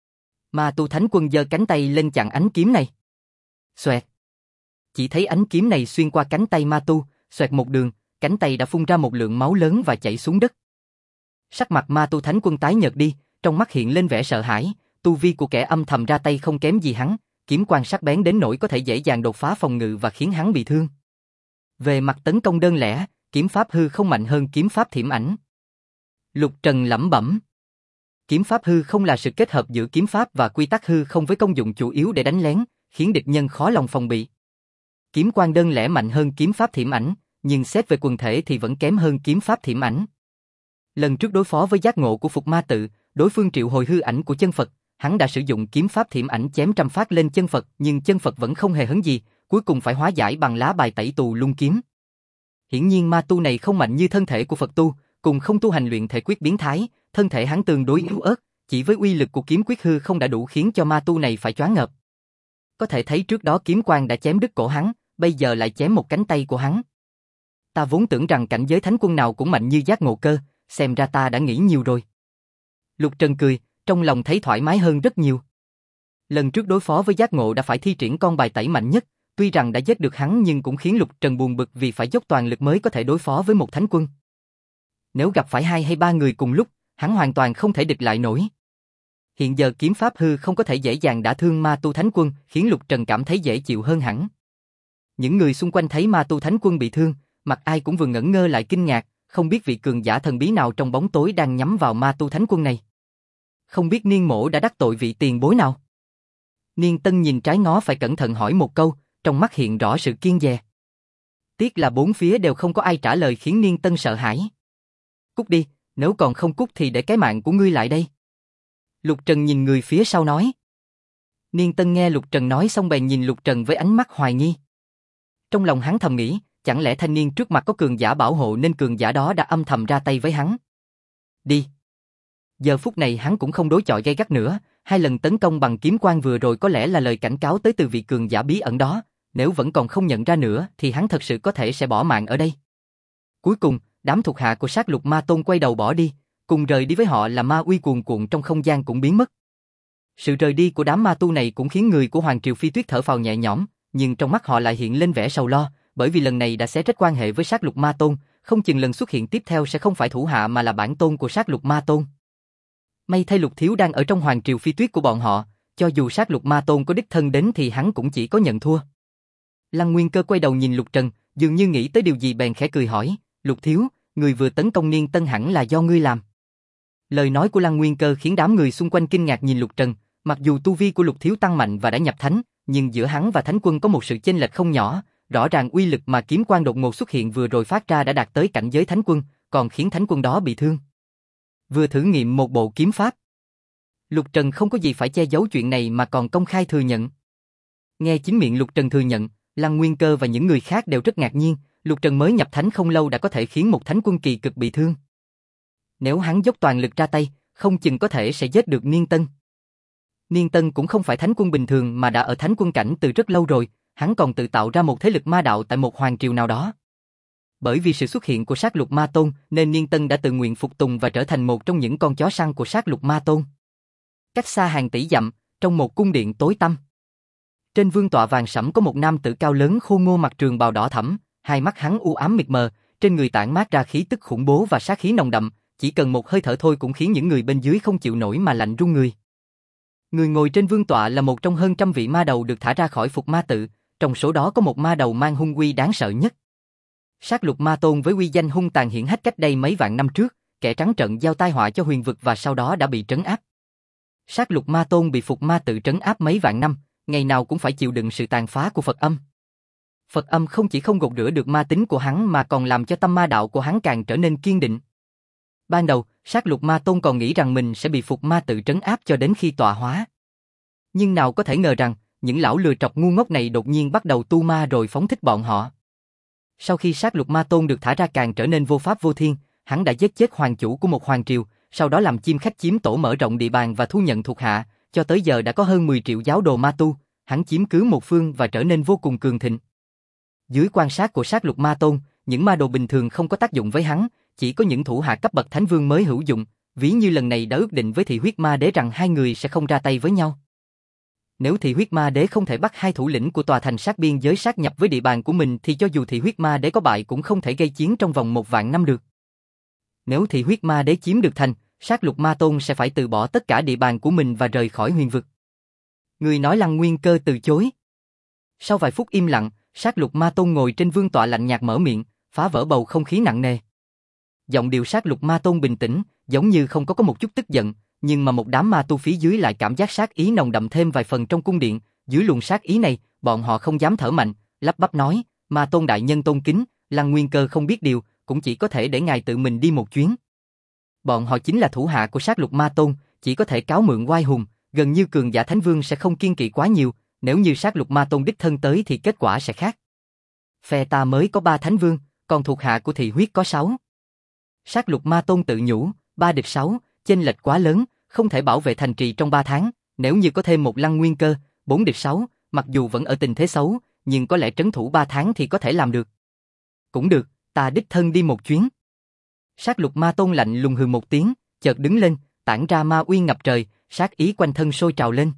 Ma tu thánh quân giơ cánh tay lên chặn ánh kiếm này. Xoẹt. Chỉ thấy ánh kiếm này xuyên qua cánh tay ma tu, xoẹt một đường, cánh tay đã phun ra một lượng máu lớn và chảy xuống đất. Sắc mặt ma tu thánh quân tái nhợt đi, trong mắt hiện lên vẻ sợ hãi, tu vi của kẻ âm thầm ra tay không kém gì hắn, kiếm quang sắc bén đến nỗi có thể dễ dàng đột phá phòng ngự và khiến hắn bị thương. Về mặt tấn công đơn lẻ, kiếm pháp hư không mạnh hơn kiếm pháp thiểm ảnh. Lục Trần lẩm bẩm. Kiếm pháp hư không là sự kết hợp giữa kiếm pháp và quy tắc hư không với công dụng chủ yếu để đánh lén, khiến địch nhân khó lòng phòng bị. Kiếm quang đơn lẻ mạnh hơn kiếm pháp thiểm ảnh, nhưng xét về quần thể thì vẫn kém hơn kiếm pháp thiểm ảnh. Lần trước đối phó với giác ngộ của Phục Ma Tự, đối phương triệu hồi hư ảnh của chân Phật, hắn đã sử dụng kiếm pháp thiểm ảnh chém trăm phát lên chân Phật, nhưng chân Phật vẫn không hề hấn gì, cuối cùng phải hóa giải bằng lá bài tẩy Tù Lung kiếm. Hiển nhiên ma tu này không mạnh như thân thể của Phật tu, cùng không tu hành luyện thể quyết biến thái, thân thể hắn tương đối yếu ớt, chỉ với uy lực của kiếm quyết hư không đã đủ khiến cho ma tu này phải choáng ngợp. Có thể thấy trước đó kiếm quang đã chém đứt cổ hắn, bây giờ lại chém một cánh tay của hắn. Ta vốn tưởng rằng cảnh giới thánh quân nào cũng mạnh như Giác Ngộ Cơ, xem ra ta đã nghĩ nhiều rồi. Lục Trần cười, trong lòng thấy thoải mái hơn rất nhiều. Lần trước đối phó với Giác Ngộ đã phải thi triển con bài tẩy mạnh nhất, tuy rằng đã giết được hắn nhưng cũng khiến Lục Trần buồn bực vì phải dốc toàn lực mới có thể đối phó với một thánh quân. Nếu gặp phải 2 hay 3 người cùng lúc, hắn hoàn toàn không thể địch lại nổi. Hiện giờ kiếm pháp hư không có thể dễ dàng đả thương ma tu thánh quân, khiến Lục Trần cảm thấy dễ chịu hơn hẳn. Những người xung quanh thấy ma tu thánh quân bị thương, mặt ai cũng vừa ngẩn ngơ lại kinh ngạc, không biết vị cường giả thần bí nào trong bóng tối đang nhắm vào ma tu thánh quân này. Không biết Niên Mỗ đã đắc tội vị tiền bối nào? Niên Tân nhìn trái ngó phải cẩn thận hỏi một câu, trong mắt hiện rõ sự kiêng dè. Tiếc là bốn phía đều không có ai trả lời khiến Niên Tân sợ hãi. Cút đi, nếu còn không cút thì để cái mạng của ngươi lại đây. Lục Trần nhìn người phía sau nói. Niên Tân nghe Lục Trần nói xong bèn nhìn Lục Trần với ánh mắt hoài nghi. Trong lòng hắn thầm nghĩ, chẳng lẽ thanh niên trước mặt có cường giả bảo hộ nên cường giả đó đã âm thầm ra tay với hắn. Đi. Giờ phút này hắn cũng không đối chọi gay gắt nữa, 2 lần tấn công bằng kiếm quang vừa rồi có lẽ là lời cảnh cáo tới từ vị cường giả bí ẩn đó, nếu vẫn còn không nhận ra nữa thì hắn thật sự có thể sẽ bỏ mạng ở đây. Cuối cùng, đám thuộc hạ của Sát Lục Ma Tôn quay đầu bỏ đi, cùng rời đi với họ là ma uy cuồn cuộn trong không gian cũng biến mất. Sự rời đi của đám ma tu này cũng khiến người của Hoàng Triều Phi Tuyết thở phào nhẹ nhõm, nhưng trong mắt họ lại hiện lên vẻ sầu lo, bởi vì lần này đã xé rách quan hệ với Sát Lục Ma Tôn, không chừng lần xuất hiện tiếp theo sẽ không phải thủ hạ mà là bản tôn của Sát Lục Ma Tôn. May thay Lục Thiếu đang ở trong Hoàng Triều Phi Tuyết của bọn họ, cho dù Sát Lục Ma Tôn có đích thân đến thì hắn cũng chỉ có nhận thua. Lăng Nguyên Cơ quay đầu nhìn Lục Trần, dường như nghĩ tới điều gì bèn khẽ cười hỏi, Lục Thiếu, người vừa tấn công Niên Tân hẳn là do ngươi làm. Lời nói của Lăng Nguyên Cơ khiến đám người xung quanh kinh ngạc nhìn Lục Trần, mặc dù tu vi của Lục Thiếu tăng mạnh và đã nhập thánh, nhưng giữa hắn và thánh quân có một sự chênh lệch không nhỏ, rõ ràng uy lực mà kiếm quang đột ngột xuất hiện vừa rồi phát ra đã đạt tới cảnh giới thánh quân, còn khiến thánh quân đó bị thương. Vừa thử nghiệm một bộ kiếm pháp. Lục Trần không có gì phải che giấu chuyện này mà còn công khai thừa nhận. Nghe chính miệng Lục Trần thừa nhận, Lăng Nguyên Cơ và những người khác đều rất ngạc nhiên, Lục Trần mới nhập thánh không lâu đã có thể khiến một thánh quân kỳ cực bị thương. Nếu hắn dốc toàn lực ra tay, không chừng có thể sẽ giết được Niên Tân. Niên Tân cũng không phải thánh quân bình thường mà đã ở thánh quân cảnh từ rất lâu rồi, hắn còn tự tạo ra một thế lực ma đạo tại một hoàng triều nào đó. Bởi vì sự xuất hiện của Sát Lục Ma Tôn nên Niên Tân đã tự nguyện phục tùng và trở thành một trong những con chó săn của Sát Lục Ma Tôn. Cách xa hàng tỷ dặm, trong một cung điện tối tăm. Trên vương tọa vàng sẫm có một nam tử cao lớn khô ngô mặc trường bào đỏ thẫm, hai mắt hắn u ám mịt mờ, trên người tản mát ra khí tức khủng bố và sát khí nồng đậm, chỉ cần một hơi thở thôi cũng khiến những người bên dưới không chịu nổi mà lạnh run người. Người ngồi trên vương tọa là một trong hơn trăm vị ma đầu được thả ra khỏi Phục Ma Tự, trong số đó có một ma đầu mang hung uy đáng sợ nhất. Sát Lục Ma Tôn với uy danh hung tàn hiển hách cách đây mấy vạn năm trước, kẻ trắng trợn giao tai họa cho huyền vực và sau đó đã bị trấn áp. Sát Lục Ma Tôn bị Phục Ma Tự trấn áp mấy vạn năm, ngày nào cũng phải chịu đựng sự tàn phá của Phật âm. Phật âm không chỉ không gột rửa được ma tính của hắn mà còn làm cho tâm ma đạo của hắn càng trở nên kiên định. Ban đầu, Sát Lục Ma Tôn còn nghĩ rằng mình sẽ bị Phục Ma Tự trấn áp cho đến khi tọa hóa. Nhưng nào có thể ngờ rằng, những lão lừa trọc ngu ngốc này đột nhiên bắt đầu tu ma rồi phóng thích bọn họ. Sau khi Sát Lục Ma Tôn được thả ra càng trở nên vô pháp vô thiên, hắn đã giết chết hoàng chủ của một hoàng triều, sau đó làm chim khách chiếm tổ mở rộng địa bàn và thu nhận thuộc hạ, cho tới giờ đã có hơn 10 triệu giáo đồ ma tu, hắn chiếm cứ một phương và trở nên vô cùng cường thịnh. Dưới quan sát của Sát Lục Ma Tôn, những ma đồ bình thường không có tác dụng với hắn, chỉ có những thủ hạ cấp bậc thánh vương mới hữu dụng, ví như lần này đã ước định với Thị Huyết Ma Đế rằng hai người sẽ không ra tay với nhau. Nếu Thị Huyết Ma Đế không thể bắt hai thủ lĩnh của tòa thành sát biên giới sát nhập với địa bàn của mình thì cho dù Thị Huyết Ma Đế có bại cũng không thể gây chiến trong vòng 1.000 năm được. Nếu Thị Huyết Ma Đế chiếm được thành, Sát Lục Ma Tôn sẽ phải từ bỏ tất cả địa bàn của mình và rời khỏi huyền vực. Người nói Lăng Nguyên Cơ từ chối. Sau vài phút im lặng, Sát Lục Ma Tôn ngồi trên vương tọa lạnh nhạt mở miệng, phá vỡ bầu không khí nặng nề. Giọng điệu Sát Lục Ma Tôn bình tĩnh, giống như không có một chút tức giận, nhưng mà một đám ma tu phía dưới lại cảm giác sát ý nồng đậm thêm vài phần trong cung điện. Dưới luồng sát ý này, bọn họ không dám thở mạnh, lắp bắp nói, Ma Tôn đại nhân tôn kính, Lăng Nguyên Cơ không biết điều, cũng chỉ có thể để ngài tự mình đi một chuyến. Bọn họ chính là thủ hạ của Sát Lục Ma Tôn, chỉ có thể cáo mượn oai hùng, gần như cường giả Thánh Vương sẽ không kiên kỵ quá nhiều, nếu như sát lục ma tôn đích thân tới thì kết quả sẽ khác. Phe ta mới có 3 Thánh Vương, còn thuộc hạ của Thị Huyết có 6. Sát lục ma tôn tự nhủ, 3 địch 6, chênh lệch quá lớn, không thể bảo vệ thành trì trong 3 tháng, nếu như có thêm một Lăng Nguyên Cơ, 4 địch 6, mặc dù vẫn ở tình thế xấu, nhưng có lẽ trấn thủ 3 tháng thì có thể làm được. Cũng được, ta đích thân đi một chuyến. Sát lục ma tôn lạnh lùng hừ một tiếng, chợt đứng lên, tản ra ma uy ngập trời, sát ý quanh thân sôi trào lên.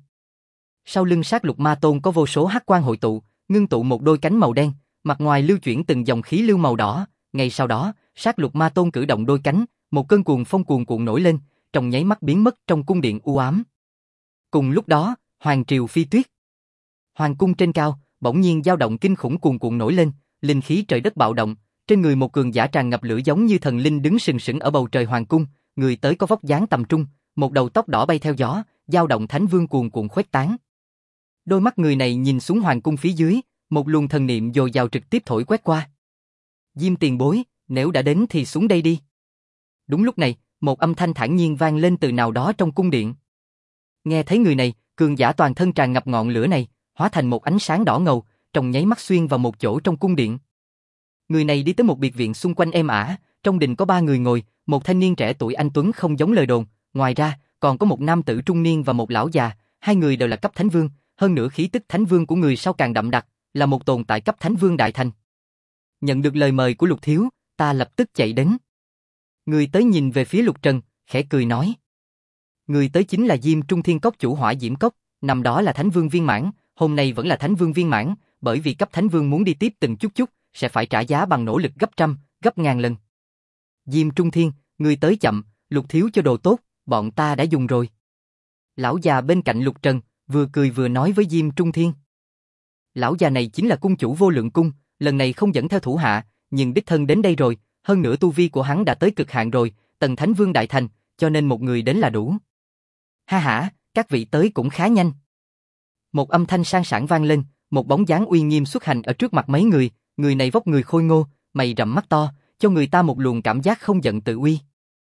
Sau lưng sát lục ma tôn có vô số hắc quang hội tụ, ngưng tụ một đôi cánh màu đen, mặt ngoài lưu chuyển từng dòng khí lưu màu đỏ. Ngay sau đó, sát lục ma tôn cử động đôi cánh, một cơn cuồng phong cuồn cuộn nổi lên, trong nháy mắt biến mất trong cung điện u ám. Cùng lúc đó, hoàng triều phi tuyết. Hoàng cung trên cao, bỗng nhiên dao động kinh khủng cuồn cuộn nổi lên, linh khí trời đất bạo động, trên người một cường giả tràn ngập lửa giống như thần linh đứng sừng sững ở bầu trời hoàng cung, người tới có vóc dáng tầm trung, một đầu tóc đỏ bay theo gió, dao động thánh vương cuồn cuộn khuếch tán. Đôi mắt người này nhìn xuống hoàng cung phía dưới, một luồng thần niệm dồi dào trực tiếp thổi quét qua. Diêm tiền bối, nếu đã đến thì xuống đây đi. Đúng lúc này, một âm thanh thản nhiên vang lên từ nào đó trong cung điện. Nghe thấy người này, cường giả toàn thân tràn ngập ngọn lửa này, hóa thành một ánh sáng đỏ ngầu, trong nháy mắt xuyên vào một chỗ trong cung điện. Người này đi tới một biệt viện xung quanh êm ả, trong đình có 3 người ngồi, một thanh niên trẻ tuổi anh tuấn không giống lời đồn, ngoài ra, còn có một nam tử trung niên và một lão già, 2 người đều là cấp thánh vương, hơn nữa khí tức thánh vương của người sau càng đậm đặc, là một tồn tại cấp thánh vương đại thành. Nhận được lời mời của Lục thiếu, ta lập tức chạy đến. Người tới nhìn về phía Lục Trần, khẽ cười nói. Người tới chính là Diêm Trung Thiên Cốc chủ Hỏa Diễm Cốc, năm đó là thánh vương viên mãn, hôm nay vẫn là thánh vương viên mãn, bởi vì cấp thánh vương muốn đi tiếp từng chút, sẽ phải trả giá bằng nỗ lực gấp trăm, gấp ngàn lần. Diêm Trung Thiên, người tới chậm, Lục thiếu cho đồ tốt, bọn ta đã dùng rồi. Lão già bên cạnh Lục Trần, vừa cười vừa nói với Diêm Trung Thiên. Lão già này chính là cung chủ Vô Lượng Cung, lần này không dẫn theo thủ hạ, nhưng đích thân đến đây rồi, hơn nữa tu vi của hắn đã tới cực hạn rồi, tầng thánh vương đại thành, cho nên một người đến là đủ. Ha ha, các vị tới cũng khá nhanh. Một âm thanh sang sảng vang lên, một bóng dáng uy nghiêm xuất hành ở trước mặt mấy người, người này vóc người khôi ngô, mày rậm mắt to, cho người ta một luồng cảm giác không giận tự uy.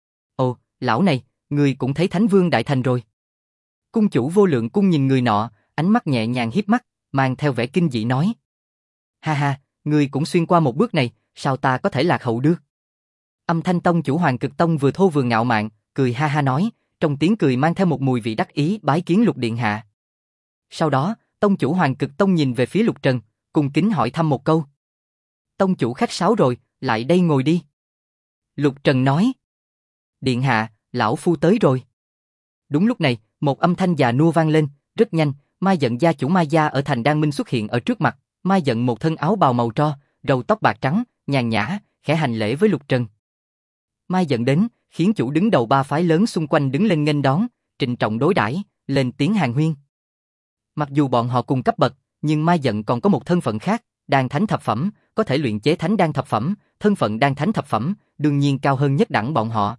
Ồ, lão này, người cũng thấy thánh vương đại thành rồi. Cung chủ Vô Lượng Cung nhìn người nọ, ánh mắt nhẹ nhàng hiếp mắt, mang theo vẻ kinh dị nói. Ha ha, người cũng xuyên qua một bước này, sao ta có thể lạc hậu được? Âm thanh tông chủ Hoàng Cực Tông vừa thô vừa ngạo mạn, cười ha ha nói, trong tiếng cười mang theo một mùi vị đắc ý bái kiến Lục điện hạ. Sau đó, tông chủ Hoàng Cực Tông nhìn về phía Lục Trần, cung kính hỏi thăm một câu. Tông chủ khách sáo rồi, lại đây ngồi đi. Lục Trần nói. Điện hạ, lão phu tới rồi. Đúng lúc này, một âm thanh già nua vang lên, rất nhanh, Mai Dận gia chủ Mai gia ở thành Đan Minh xuất hiện ở trước mặt. Mai Dận một thân áo bào màu tro, râu tóc bạc trắng, nhàn nhã, khẽ hành lễ với Lục Trần. Mai Dận đến, khiến chủ đứng đầu 3 phái lớn xung quanh đứng lên nghênh đón, trịnh trọng đối đãi, lên tiếng hàn huyên. Mặc dù bọn họ cùng cấp bậc, nhưng Mai Dận còn có một thân phận khác, đan thánh thập phẩm, có thể luyện chế thánh đan thập phẩm, thân phận đan thánh thập phẩm, đương nhiên cao hơn nhất đẳng bọn họ.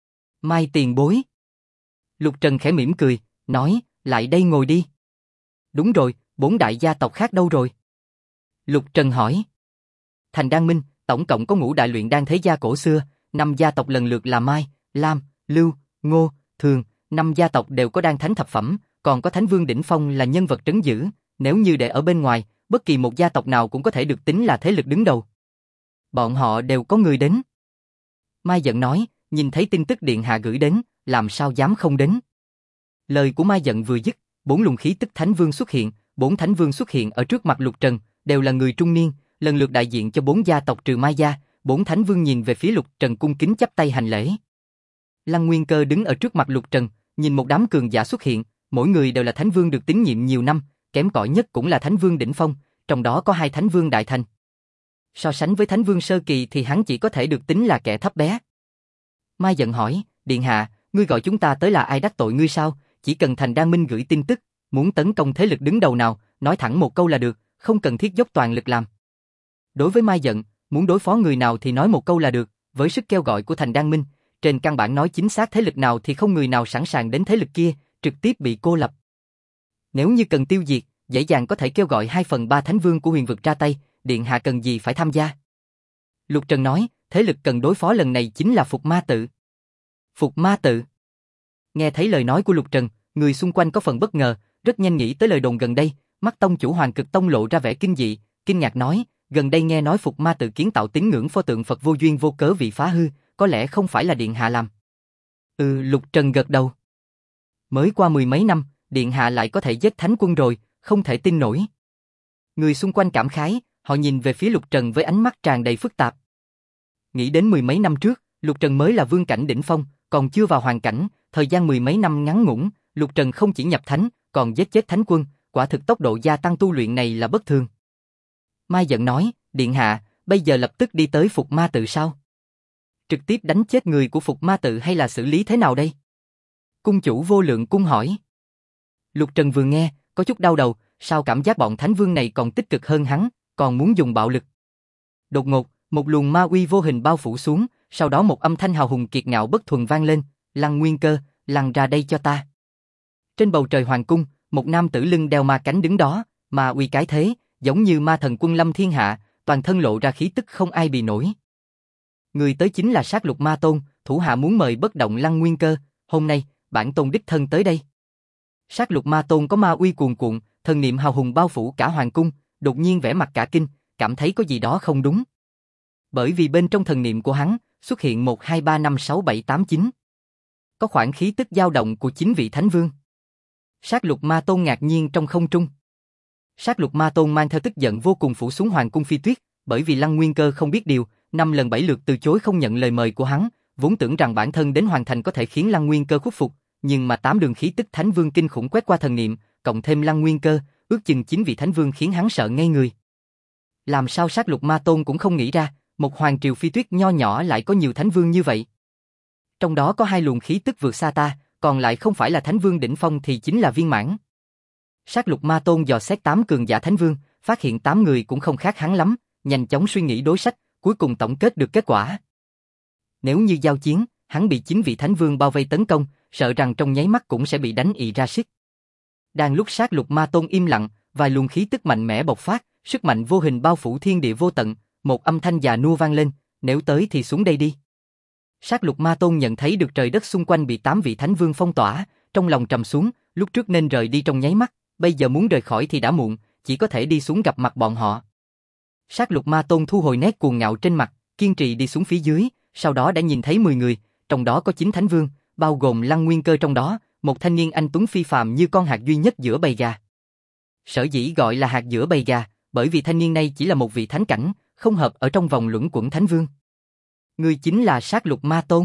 Mai tiền bối. Lục Trần khẽ mỉm cười, nói, lại đây ngồi đi. Đúng rồi, 4 đại gia tộc khác đâu rồi? Lục Trần hỏi. Thành Đan Minh, tổng cộng có 5 đại luyện đan thế gia cổ xưa, 5 gia tộc lần lượt là Mai, Lam, Lưu, Ngô, Thường, 5 gia tộc đều có đan thánh thập phẩm, còn có Thánh Vương đỉnh phong là nhân vật trấn giữ, nếu như để ở bên ngoài, bất kỳ một gia tộc nào cũng có thể được tính là thế lực đứng đầu. Bọn họ đều có người đến. Mai Dận nói, nhìn thấy tin tức điện hạ gửi đến, làm sao dám không đến. Lời của Mai Dận vừa dứt, 4 luồng khí tức Thánh Vương xuất hiện, 4 Thánh Vương xuất hiện ở trước mặt Lục Trần, đều là người trung niên, lần lượt đại diện cho 4 gia tộc trừ Mai gia, 4 Thánh Vương nhìn về phía Lục Trần cung kính chắp tay hành lễ. Lăng Nguyên Cơ đứng ở trước mặt Lục Trần, nhìn một đám cường giả xuất hiện, mỗi người đều là Thánh Vương được tín nhiệm nhiều năm, kém cỏi nhất cũng là Thánh Vương đỉnh phong, trong đó có 2 Thánh Vương đại thành. So sánh với Thánh Vương sơ kỳ thì hắn chỉ có thể được tính là kẻ thấp bé. Mai Dận hỏi, điện hạ, ngươi gọi chúng ta tới là ai đắc tội ngươi sao? Chỉ cần Thành Đan Minh gửi tin tức, muốn tấn công thế lực đứng đầu nào, nói thẳng một câu là được, không cần thiết dốc toàn lực làm. Đối với Mai Dận, muốn đối phó người nào thì nói một câu là được, với sức kêu gọi của Thành Đan Minh, trên căn bản nói chính xác thế lực nào thì không người nào sẵn sàng đến thế lực kia, trực tiếp bị cô lập. Nếu như cần tiêu diệt, dễ dàng có thể kêu gọi 2/3 Thánh Vương của huyền vực ra tay, điện hạ cần gì phải tham gia. Lục Trần nói, thế lực cần đối phó lần này chính là Phục Ma Tự. Phục Ma Tự. Nghe thấy lời nói của Lục Trần, người xung quanh có phần bất ngờ, rất nhanh nghĩ tới lời đồn gần đây, mắt tông chủ Hoàng Cực Tông lộ ra vẻ kinh dị, kinh ngạc nói, gần đây nghe nói Phục Ma tự kiến tạo tín ngưỡng pho tượng Phật vô duyên vô cớ bị phá hư, có lẽ không phải là điện hạ làm. Lục Trần gật đầu. Mới qua mười mấy năm, điện hạ lại có thể giết thánh quân rồi, không thể tin nổi. Người xung quanh cảm khái, họ nhìn về phía Lục Trần với ánh mắt tràn đầy phức tạp. Nghĩ đến mười mấy năm trước, Lục Trần mới là vương cảnh đỉnh phong, còn chưa vào hoàng cảnh, thời gian mười mấy năm ngắn ngủn, Lục Trần không chỉ nhập thánh, còn giết chết thánh quân, quả thực tốc độ gia tăng tu luyện này là bất thường. Mai giận nói, điện hạ, bây giờ lập tức đi tới Phục Ma tự sao? Trực tiếp đánh chết người của Phục Ma tự hay là xử lý thế nào đây? Cung chủ Vô Lượng cung hỏi. Lục Trần vừa nghe, có chút đau đầu, sao cảm giác bọn thánh vương này còn tích cực hơn hắn, còn muốn dùng bạo lực. Đột ngột, một luồng ma uy vô hình bao phủ xuống, sau đó một âm thanh hào hùng kiệt ngạo bất thuần vang lên, Lăng Nguyên Cơ, lăn ra đây cho ta. Trên bầu trời hoàng cung, một nam tử lưng đeo ma cánh đứng đó, ma uy cái thế, giống như ma thần quân lâm thiên hạ, toàn thân lộ ra khí tức không ai bì nổi. Người tới chính là Sát Lục Ma Tôn, thủ hạ muốn mời bất động Lăng Nguyên Cơ, hôm nay, bản tôn đích thân tới đây. Sát Lục Ma Tôn có ma uy cuồn cuộn, thần niệm hào hùng bao phủ cả hoàng cung, đột nhiên vẻ mặt cả kinh, cảm thấy có gì đó không đúng. Bởi vì bên trong thần niệm của hắn, xuất hiện 1, 2, 3, 5, 6, 7, 8, 9. Có khoảng khí tức dao động của 9 vị thánh vương. Sát Lục Ma Tôn ngạc nhiên trong không trung. Sát Lục Ma Tôn mang theo tức giận vô cùng phủ xuống hoàng cung Phi Tuyết, bởi vì Lăng Nguyên Cơ không biết điều, 5 lần 7 lượt từ chối không nhận lời mời của hắn, vốn tưởng rằng bản thân đến hoàn thành có thể khiến Lăng Nguyên Cơ khuất phục, nhưng mà 8 đường khí tức thánh vương kinh khủng quét qua thần niệm, cộng thêm Lăng Nguyên Cơ, ước chừng 9 vị thánh vương khiến hắn sợ ngây người. Làm sao Sát Lục Ma Tôn cũng không nghĩ ra, một hoàng triều Phi Tuyết nho nhỏ lại có nhiều thánh vương như vậy. Trong đó có 2 luồng khí tức vượt xa ta, còn lại không phải là thánh vương đỉnh phong thì chính là viên mãn. Sát Lục Ma Tôn dò xét 8 cường giả thánh vương, phát hiện 8 người cũng không khác hắn lắm, nhanh chóng suy nghĩ đối sách, cuối cùng tổng kết được kết quả. Nếu như giao chiến, hắn bị 9 vị thánh vương bao vây tấn công, sợ rằng trong nháy mắt cũng sẽ bị đánh ị ra xích. Đang lúc Sát Lục Ma Tôn im lặng, vài luồng khí tức mạnh mẽ bộc phát, sức mạnh vô hình bao phủ thiên địa vô tận, một âm thanh già nua vang lên, nếu tới thì xuống đây đi. Sát Lục Ma Tôn nhận thấy được trời đất xung quanh bị 8 vị thánh vương phong tỏa, trong lòng trầm xuống, lúc trước nên rời đi trong nháy mắt, bây giờ muốn rời khỏi thì đã muộn, chỉ có thể đi xuống gặp mặt bọn họ. Sát Lục Ma Tôn thu hồi nét cuồng ngạo trên mặt, kiên trì đi xuống phía dưới, sau đó đã nhìn thấy 10 người, trong đó có 9 thánh vương, bao gồm Lăng Nguyên Cơ trong đó, một thanh niên anh tuấn phi phàm như con hạt duy nhất giữa bầy gà. Sở dĩ gọi là hạt giữa bầy gà, bởi vì thanh niên này chỉ là một vị thánh cảnh, không hợp ở trong vòng luẩn quẩn thánh vương. Người chính là Sát Lục Ma Tôn.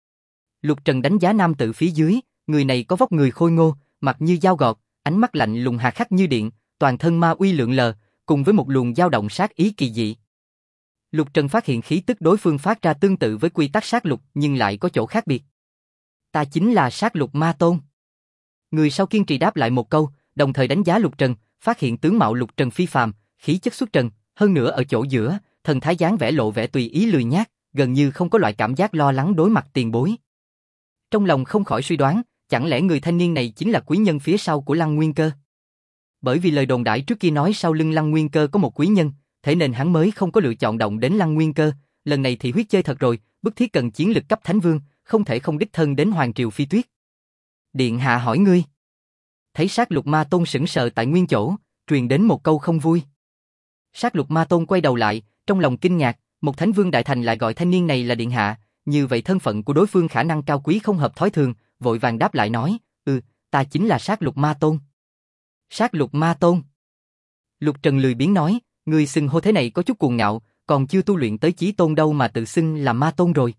Lục Trần đánh giá nam tử phía dưới, người này có vóc người khôi ngô, mặt như dao gọt, ánh mắt lạnh lùng hà khắc như điện, toàn thân ma uy lượn lờ, cùng với một luồng dao động sát ý kỳ dị. Lục Trần phát hiện khí tức đối phương phát ra tương tự với quy tắc sát lục nhưng lại có chỗ khác biệt. Ta chính là Sát Lục Ma Tôn. Người sau kiên trì đáp lại một câu, đồng thời đánh giá Lục Trần, phát hiện tướng mạo Lục Trần phi phàm, khí chất xuất trần, hơn nữa ở chỗ giữa, thần thái dáng vẻ lộ vẻ tùy ý lười nhác, gần như không có loại cảm giác lo lắng đối mặt tiền bối. Trong lòng không khỏi suy đoán, chẳng lẽ người thanh niên này chính là quý nhân phía sau của Lăng Nguyên Cơ? Bởi vì lời đồn đãi trước kia nói sau lưng Lăng Nguyên Cơ có một quý nhân, thế nên hắn mới không có lựa chọn động đến Lăng Nguyên Cơ, lần này thì huyết chơi thật rồi, bức thiết cần chiến lực cấp thánh vương, không thể không đích thân đến Hoàng Triều Phi Tuyết. Điện hạ hỏi ngươi. Thấy Sát Lục Ma Tôn sững sờ tại nguyên chỗ, truyền đến một câu không vui. Sát Lục Ma Tôn quay đầu lại, trong lòng kinh ngạc, một thánh vương đại thành lại gọi thanh niên này là điện hạ, như vậy thân phận của đối phương khả năng cao quý không hợp thói thường, vội vàng đáp lại nói, ta chính là Sát Lục Ma Tôn. Sát Lục Ma Tôn. Lục Trần lười biếng nói, ngươi xưng hô thế này có chút cuồng ngạo, còn chưa tu luyện tới chí tôn đâu mà tự xưng là Ma Tôn rồi.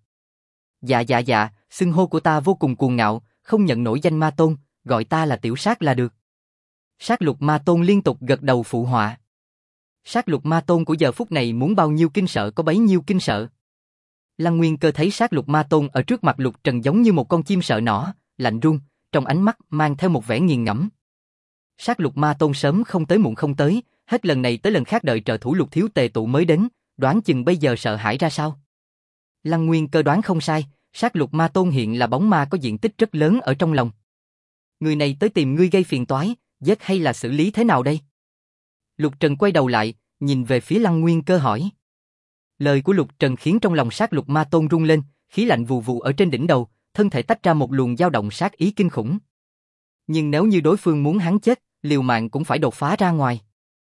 Dạ, xưng hô của ta vô cùng cuồng ngạo, không nhận nổi danh Ma Tôn, gọi ta là Tiểu Sát là được. Sát Lục Ma Tôn liên tục gật đầu phụ họa. Sát Lục Ma Tôn của giờ phút này muốn bao nhiêu kinh sợ có bấy nhiêu kinh sợ. Lăng Nguyên Cơ thấy Sát Lục Ma Tôn ở trước mặt Lục Trần giống như một con chim sợ nỏ, lạnh run, trong ánh mắt mang theo một vẻ nghiền ngẫm. Sát Lục Ma Tôn sớm không tới muộn không tới, hết lần này tới lần khác đợi trợ thủ Lục thiếu tề tụ mới đến, đoán chừng bây giờ sợ hãi ra sao. Lăng Nguyên Cơ đoán không sai, Sát Lục Ma Tôn hiện là bóng ma có diện tích rất lớn ở trong lòng. Người này tới tìm ngươi gây phiền toái, giết hay là xử lý thế nào đây? Lục Trần quay đầu lại, nhìn về phía Lăng Nguyên Cơ hỏi. Lời của Lục Trần khiến trong lòng Sát Lục Ma Tôn rung lên, khí lạnh vù vù ở trên đỉnh đầu, thân thể tách ra một luồng dao động sát ý kinh khủng. Nhưng nếu như đối phương muốn hắn chết, liều mạng cũng phải đột phá ra ngoài.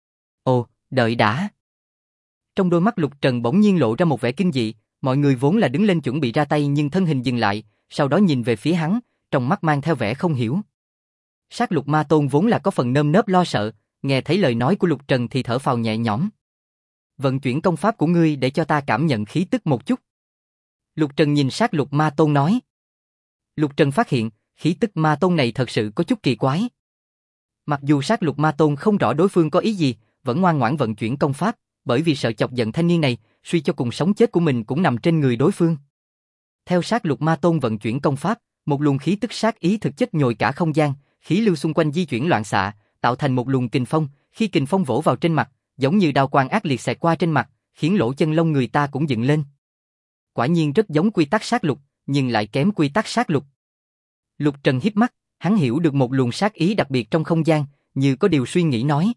Ồ, đợi đã. Trong đôi mắt Lục Trần bỗng nhiên lộ ra một vẻ kinh dị, mọi người vốn là đứng lên chuẩn bị ra tay nhưng thân hình dừng lại, sau đó nhìn về phía hắn, trong mắt mang theo vẻ không hiểu. Sát Lục Ma Tôn vốn là có phần nơm nớp lo sợ, nghe thấy lời nói của Lục Trần thì thở phào nhẹ nhõm. Vận chuyển công pháp của ngươi để cho ta cảm nhận khí tức một chút. Lục Trần nhìn Sát Lục Ma Tôn nói. Lục Trần phát hiện, khí tức Ma Tôn này thật sự có chút kỳ quái. Mặc dù Sát Lục Ma Tôn không rõ đối phương có ý gì, vẫn ngoan ngoãn vận chuyển công pháp, bởi vì sợ chọc giận thanh niên này, suy cho cùng sống chết của mình cũng nằm trên người đối phương. Theo Sát Lục Ma Tôn vận chuyển công pháp, một luồng khí tức sát ý thực chất nhồi cả không gian, khí lưu xung quanh di chuyển loạn xạ, tạo thành một luồng kình phong, khi kình phong vỗ vào trên mặt, giống như đao quang ác liệt xẹt qua trên mặt, khiến lỗ chân lông người ta cũng dựng lên. Quả nhiên rất giống quy tắc sát lục, nhưng lại kém quy tắc sát lục. Lục Trần híp mắt, hắn hiểu được một luồng sát ý đặc biệt trong không gian, như có điều suy nghĩ nói.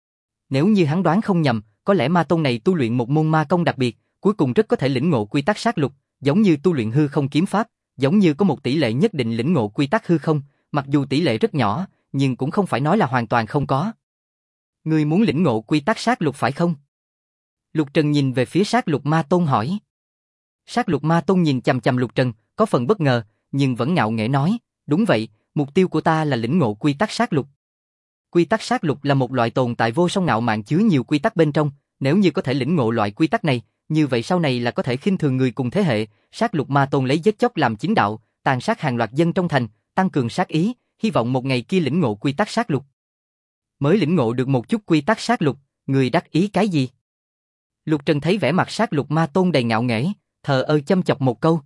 Nếu như hắn đoán không nhầm, có lẽ ma tôn này tu luyện một môn ma công đặc biệt, cuối cùng rất có thể lĩnh ngộ quy tắc sát lục, giống như tu luyện hư không kiếm pháp, giống như có một tỷ lệ nhất định lĩnh ngộ quy tắc hư không, mặc dù tỷ lệ rất nhỏ, nhưng cũng không phải nói là hoàn toàn không có. Ngươi muốn lĩnh ngộ quy tắc sát lục phải không? Lục Trần nhìn về phía Sát Lục Ma Tôn hỏi. Sát Lục Ma Tôn nhìn chằm chằm Lục Trần, có phần bất ngờ, nhưng vẫn ngạo nghễ nói, đúng vậy, mục tiêu của ta là lĩnh ngộ quy tắc sát lục. Quy tắc sát lục là một loại tồn tại vô song ngạo mạn chứa nhiều quy tắc bên trong, nếu như có thể lĩnh ngộ loại quy tắc này, như vậy sau này là có thể khinh thường người cùng thế hệ. Sát Lục Ma Tôn lấy giết chóc làm chính đạo, tàn sát hàng loạt dân trong thành, tăng cường sát ý, hy vọng một ngày kia lĩnh ngộ quy tắc sát lục. Mới lĩnh ngộ được một chút quy tắc sát lục, người đắc ý cái gì? Lục Trần thấy vẻ mặt Sát Lục Ma Tôn đầy ngạo nghễ, thờ ơ châm chọc một câu.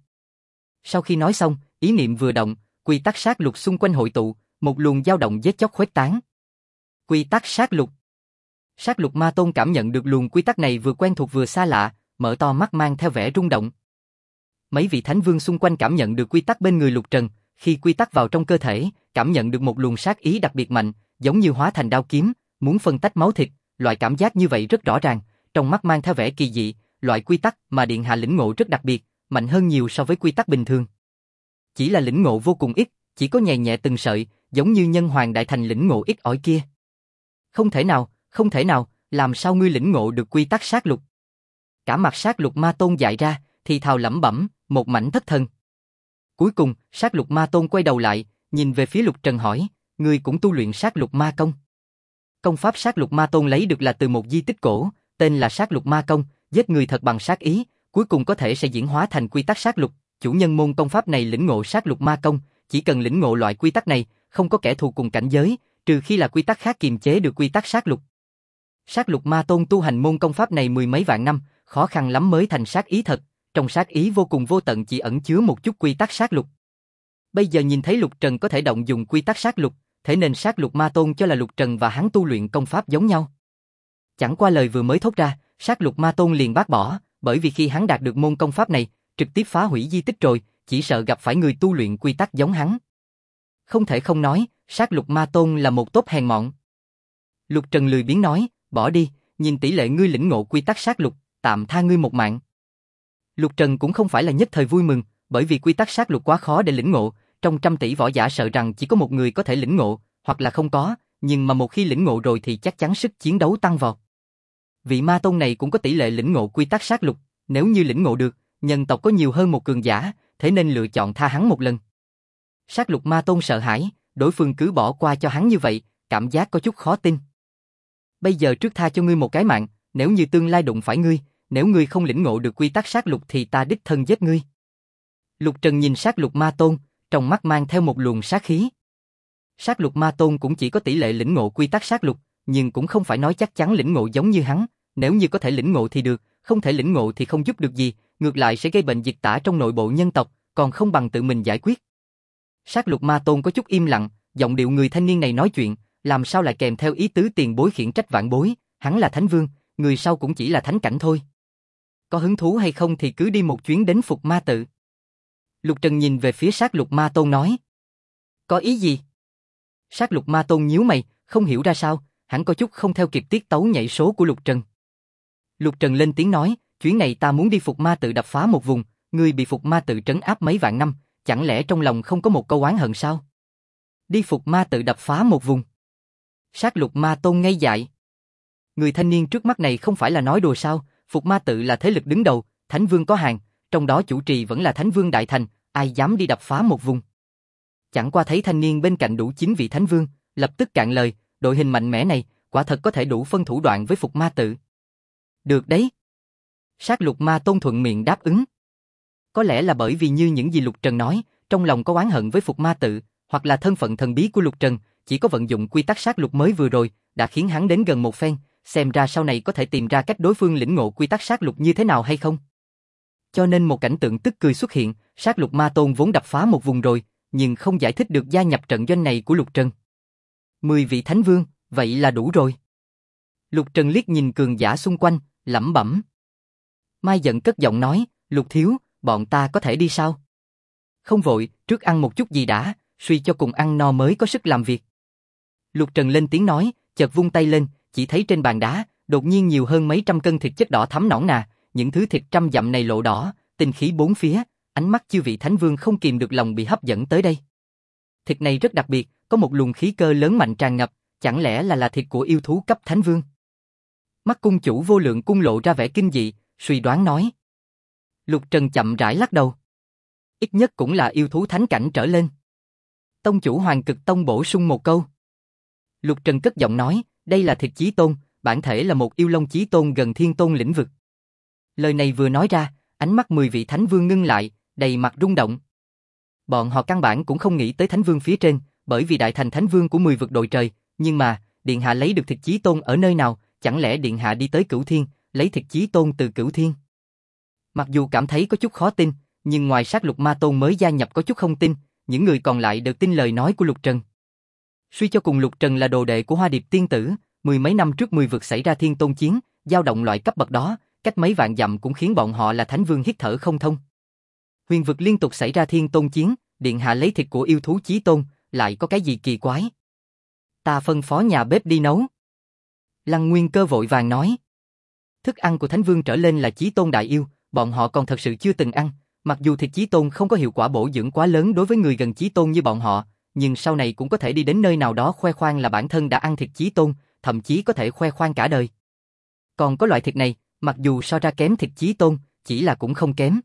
Sau khi nói xong, ý niệm vừa động, quy tắc sát lục xung quanh hội tụ, một luồng dao động giết chóc khuếch tán. Quy tắc sát lục. Sát Lục Ma Tôn cảm nhận được luồng quy tắc này vừa quen thuộc vừa xa lạ, mở to mắt mang theo vẻ rung động. Mấy vị thánh vương xung quanh cảm nhận được quy tắc bên người Lục Trần, khi quy tắc vào trong cơ thể, cảm nhận được một luồng sát ý đặc biệt mạnh, giống như hóa thành đao kiếm, muốn phân tách máu thịt, loại cảm giác như vậy rất rõ ràng, trong mắt mang theo vẻ kỳ dị, loại quy tắc mà điện hạ lĩnh ngộ rất đặc biệt, mạnh hơn nhiều so với quy tắc bình thường. Chỉ là lĩnh ngộ vô cùng ít, chỉ có nhẹ nhẹ từng sợi, giống như Nhân Hoàng Đại Thành lĩnh ngộ ít ỏi kia. Không thể nào, làm sao ngươi lĩnh ngộ được quy tắc sát lục? Cả mặt Sát Lục Ma Tôn dại ra, thì thào lẩm bẩm, một mảnh thất thần. Cuối cùng, Sát Lục Ma Tôn quay đầu lại, nhìn về phía Lục Trần hỏi, ngươi cũng tu luyện Sát Lục Ma Công? Công pháp Sát Lục Ma Tôn lấy được là từ một di tích cổ, tên là Sát Lục Ma Công, giết người thật bằng sát ý, cuối cùng có thể sẽ diễn hóa thành quy tắc sát lục. Chủ nhân môn công pháp này lĩnh ngộ Sát Lục Ma Công, chỉ cần lĩnh ngộ loại quy tắc này, không có kẻ thù cùng cảnh giới, trừ khi là quy tắc khác kiềm chế được quy tắc sát lục. Sát Lục Ma Tôn tu hành môn công pháp này mười mấy vạn năm, khó khăn lắm mới thành sát ý thật, trong sát ý vô cùng vô tận chỉ ẩn chứa một chút quy tắc sát lục. Bây giờ nhìn thấy Lục Trần có thể động dùng quy tắc sát lục, thế nên Sát Lục Ma Tôn cho là Lục Trần và hắn tu luyện công pháp giống nhau. Chẳng qua lời vừa mới thốt ra, Sát Lục Ma Tôn liền bác bỏ, bởi vì khi hắn đạt được môn công pháp này, trực tiếp phá hủy di tích rồi, chỉ sợ gặp phải người tu luyện quy tắc giống hắn. Không thể không nói, Sát Lục Ma Tôn là một tốt hèn mọn. Lục Trần lười biếng nói, bỏ đi, nhìn tỷ lệ ngươi lĩnh ngộ quy tắc sát lục, tạm tha ngươi một mạng. Lục Trần cũng không phải là nhất thời vui mừng, bởi vì quy tắc sát lục quá khó để lĩnh ngộ, trong 100 tỷ võ giả sợ rằng chỉ có một người có thể lĩnh ngộ, hoặc là không có, nhưng mà một khi lĩnh ngộ rồi thì chắc chắn sức chiến đấu tăng vọt. Vị ma tôn này cũng có tỷ lệ lĩnh ngộ quy tắc sát lục, nếu như lĩnh ngộ được, nhân tộc có nhiều hơn một cường giả, thế nên lựa chọn tha hắn một lần. Sát Lục Ma Tôn sợ hãi, đối phương cứ bỏ qua cho hắn như vậy, cảm giác có chút khó tin. Bây giờ trước tha cho ngươi một cái mạng, nếu như tương lai đụng phải ngươi, nếu ngươi không lĩnh ngộ được quy tắc sát lục thì ta đích thân giết ngươi. Lục Trần nhìn Sát Lục Ma Tôn, trong mắt mang theo một luồng sát khí. Sát Lục Ma Tôn cũng chỉ có tỷ lệ lĩnh ngộ quy tắc sát lục, nhưng cũng không phải nói chắc chắn lĩnh ngộ giống như hắn, nếu như có thể lĩnh ngộ thì được, không thể lĩnh ngộ thì không giúp được gì, ngược lại sẽ gây bệnh dịch tả trong nội bộ nhân tộc, còn không bằng tự mình giải quyết. Sát Lục Ma Tôn có chút im lặng, giọng điệu người thanh niên này nói chuyện, làm sao lại kèm theo ý tứ tiền bối khiển trách vạn bối, hắn là thánh vương, người sau cũng chỉ là thánh cảnh thôi. Có hứng thú hay không thì cứ đi một chuyến đến Phục Ma Tự. Lục Trần nhìn về phía Sát Lục Ma Tôn nói. Có ý gì? Sát Lục Ma Tôn nhíu mày, không hiểu ra sao, hắn có chút không theo kịp tiết tấu nhảy số của Lục Trần. Lục Trần lên tiếng nói, chuyến này ta muốn đi Phục Ma Tự đập phá một vùng, ngươi bị Phục Ma Tự trấn áp mấy vạn năm, chẳng lẽ trong lòng không có một câu oán hận sao? Đi Phục Ma Tự đập phá một vùng. Sát Lục Ma Tôn ngây dại. Người thanh niên trước mắt này không phải là nói đùa sao? Phục Ma Tự là thế lực đứng đầu, Thánh Vương có hàng, trong đó chủ trì vẫn là Thánh Vương Đại Thành, ai dám đi đập phá một vùng. Chẳng qua thấy thanh niên bên cạnh đủ 9 vị Thánh Vương, lập tức cạn lời, đội hình mạnh mẽ này, quả thật có thể đủ phân thủ đoạn với Phục Ma Tự. Được đấy. Sát Lục Ma Tôn thuận miệng đáp ứng. Có lẽ là bởi vì như những gì Lục Trần nói, trong lòng có oán hận với Phục Ma Tự, hoặc là thân phận thần bí của Lục Trần, chỉ có vận dụng quy tắc sát lục mới vừa rồi, đã khiến hắn đến gần một phen, xem ra sau này có thể tìm ra cách đối phương lĩnh ngộ quy tắc sát lục như thế nào hay không. Cho nên một cảnh tượng tức cười xuất hiện, Sát Lục Ma Tôn vốn đập phá một vùng rồi, nhưng không giải thích được gia nhập trận doanh này của Lục Trần. 10 vị Thánh Vương, vậy là đủ rồi. Lục Trần liếc nhìn cường giả xung quanh, lẩm bẩm. Mai giận cất giọng nói, Lục thiếu, bọn ta có thể đi sao? Không vội, trước ăn một chút gì đã, suy cho cùng ăn no mới có sức làm việc. Lục Trần lên tiếng nói, chợt vung tay lên, chỉ thấy trên bàn đá, đột nhiên nhiều hơn mấy trăm cân thịt chất đỏ thắm nõn nà, những thứ thịt trăm dặm này lộ đỏ, tinh khí bốn phía, ánh mắt chư vị Thánh Vương không kìm được lòng bị hấp dẫn tới đây. Thịt này rất đặc biệt, có một luồng khí cơ lớn mạnh tràn ngập, chẳng lẽ là thịt của yêu thú cấp Thánh Vương? Mắt cung chủ Vô Lượng Cung lộ ra vẻ kinh dị, suy đoán nói. Lục Trần chậm rãi lắc đầu. Ít nhất cũng là yêu thú thánh cảnh trở lên. Tông chủ Hoàng Cực Tông bổ sung một câu. Lục Trần cất giọng nói, đây là thịt chí tôn, bản thể là một yêu long chí tôn gần thiên tôn lĩnh vực. Lời này vừa nói ra, ánh mắt 10 vị Thánh Vương ngưng lại, đầy mặt rung động. Bọn họ căn bản cũng không nghĩ tới Thánh Vương phía trên, bởi vì đại thành Thánh Vương của 10 vực đội trời, nhưng mà, Điện Hạ lấy được thịt chí tôn ở nơi nào, chẳng lẽ Điện Hạ đi tới Cửu Thiên, lấy thịt chí tôn từ Cửu Thiên? Mặc dù cảm thấy có chút khó tin, nhưng ngoài Sát Lục Ma Tôn mới gia nhập có chút không tin, những người còn lại đều tin lời nói của Lục Trần. Suy cho cùng Lục Trần là đồ đệ của Hoa Điệp Tiên Tử, 10 mấy năm trước 10 vực xảy ra thiên tôn chiến, dao động loại cấp bậc đó, cách mấy vạn dặm cũng khiến bọn họ là Thánh Vương hít thở không thông. Huyền vực liên tục xảy ra thiên tôn chiến, Điện Hạ lấy thịt của yêu thú chí tôn, lại có cái gì kỳ quái? Ta phân phó nhà bếp đi nấu. Lăng Nguyên Cơ vội vàng nói. Thức ăn của Thánh Vương trở lên là chí tôn đại yêu, bọn họ còn thật sự chưa từng ăn, mặc dù thịt chí tôn không có hiệu quả bổ dưỡng quá lớn đối với người gần chí tôn như bọn họ, nhưng sau này cũng có thể đi đến nơi nào đó khoe khoang là bản thân đã ăn thịt chí tôn, thậm chí có thể khoe khoang cả đời. Còn có loại thịt này, mặc dù so ra kém thịt chí tôn, chỉ là cũng không kém.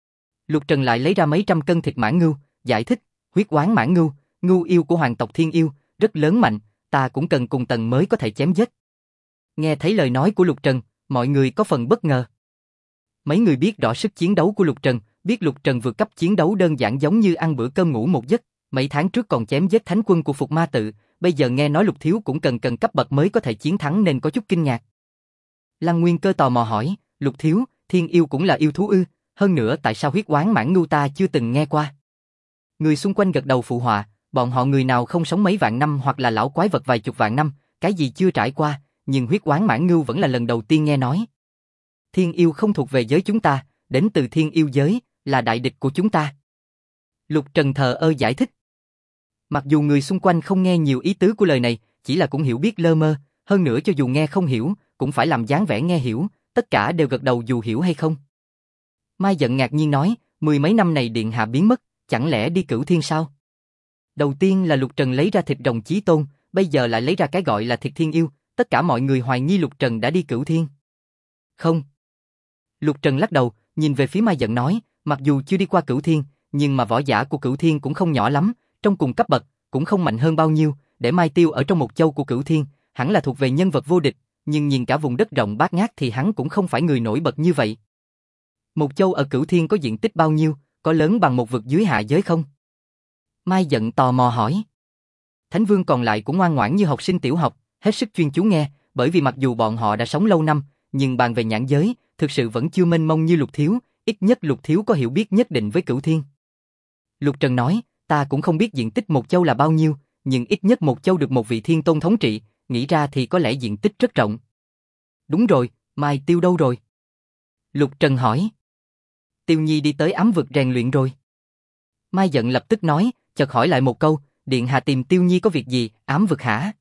Lục Trần lại lấy ra mấy trăm cân thịt mãng ngưu, giải thích, huyết oán mãng ngưu, ngưu yêu của hoàng tộc Thiên Yêu, rất lớn mạnh, ta cũng cần cùng tầng mới có thể chém giết. Nghe thấy lời nói của Lục Trần, mọi người có phần bất ngờ. Mấy người biết rõ sức chiến đấu của Lục Trần, biết Lục Trần vượt cấp chiến đấu đơn giản giống như ăn bữa cơm ngủ một giấc, mấy tháng trước còn chém giết thánh quân của Phục Ma Tự, bây giờ nghe nói Lục thiếu cũng cần cấp bậc mới có thể chiến thắng nên có chút kinh ngạc. Lăng Nguyên Cơ tò mò hỏi, Lục thiếu, Thiên Yêu cũng là yêu thú ư, hơn nữa tại sao huyết oán mãng ngưu ta chưa từng nghe qua? Người xung quanh gật đầu phụ họa, bọn họ người nào không sống mấy vạn năm hoặc là lão quái vật vài chục vạn năm, cái gì chưa trải qua, nhưng huyết oán mãng ngưu vẫn là lần đầu tiên nghe nói. Thiên Yêu không thuộc về giới chúng ta, đến từ Thiên Yêu giới, là đại địch của chúng ta. Lục Trần thờ ơ giải thích. Mặc dù người xung quanh không nghe nhiều ý tứ của lời này, chỉ là cũng hiểu biết lơ mơ, hơn nữa cho dù nghe không hiểu, cũng phải làm dáng vẻ nghe hiểu, tất cả đều gật đầu dù hiểu hay không. Mai giận ngạc nhiên nói, 10 mấy năm này Điện Hạ biến mất, chẳng lẽ đi Cửu Thiên sao? Đầu tiên là Lục Trần lấy ra thịt rồng chí tôn, bây giờ lại lấy ra cái gọi là thịt Thiên Yêu, tất cả mọi người hoài nghi Lục Trần đã đi Cửu Thiên. Không. Lục Trần lắc đầu, nhìn về phía Mai giận nói, mặc dù chưa đi qua Cửu Thiên, nhưng mà võ giả của Cửu Thiên cũng không nhỏ lắm, trong cùng cấp bậc, cũng không mạnh hơn bao nhiêu, để Mai Tiêu ở trong một châu của Cửu Thiên, hẳn là thuộc về nhân vật vô địch, nhưng nhìn cả vùng đất rộng bát ngát thì hắn cũng không phải người nổi bật như vậy. Một châu ở Cửu Thiên có diện tích bao nhiêu, có lớn bằng một vực dưới hạ giới không? Mai giận tò mò hỏi. Thánh Vương còn lại cũng ngoan ngoãn như học sinh tiểu học, hết sức chuyên chú nghe, bởi vì mặc dù bọn họ đã sống lâu năm, nhưng bàn về nhãn giới, thực sự vẫn chưa mênh mông như Lục thiếu, ít nhất Lục thiếu có hiểu biết nhất định với Cửu Thiên. Lục Trần nói, ta cũng không biết diện tích một châu là bao nhiêu, nhưng ít nhất một châu được một vị thiên tôn thống trị, nghĩ ra thì có lẽ diện tích rất rộng. Đúng rồi, Mai Tiêu đâu rồi? Lục Trần hỏi. Tiêu Nhi đi tới ám vực rèn luyện rồi. Mai giận lập tức nói, chợt hỏi lại một câu, Điện Hạ tìm Tiêu Nhi có việc gì, ám vực hả?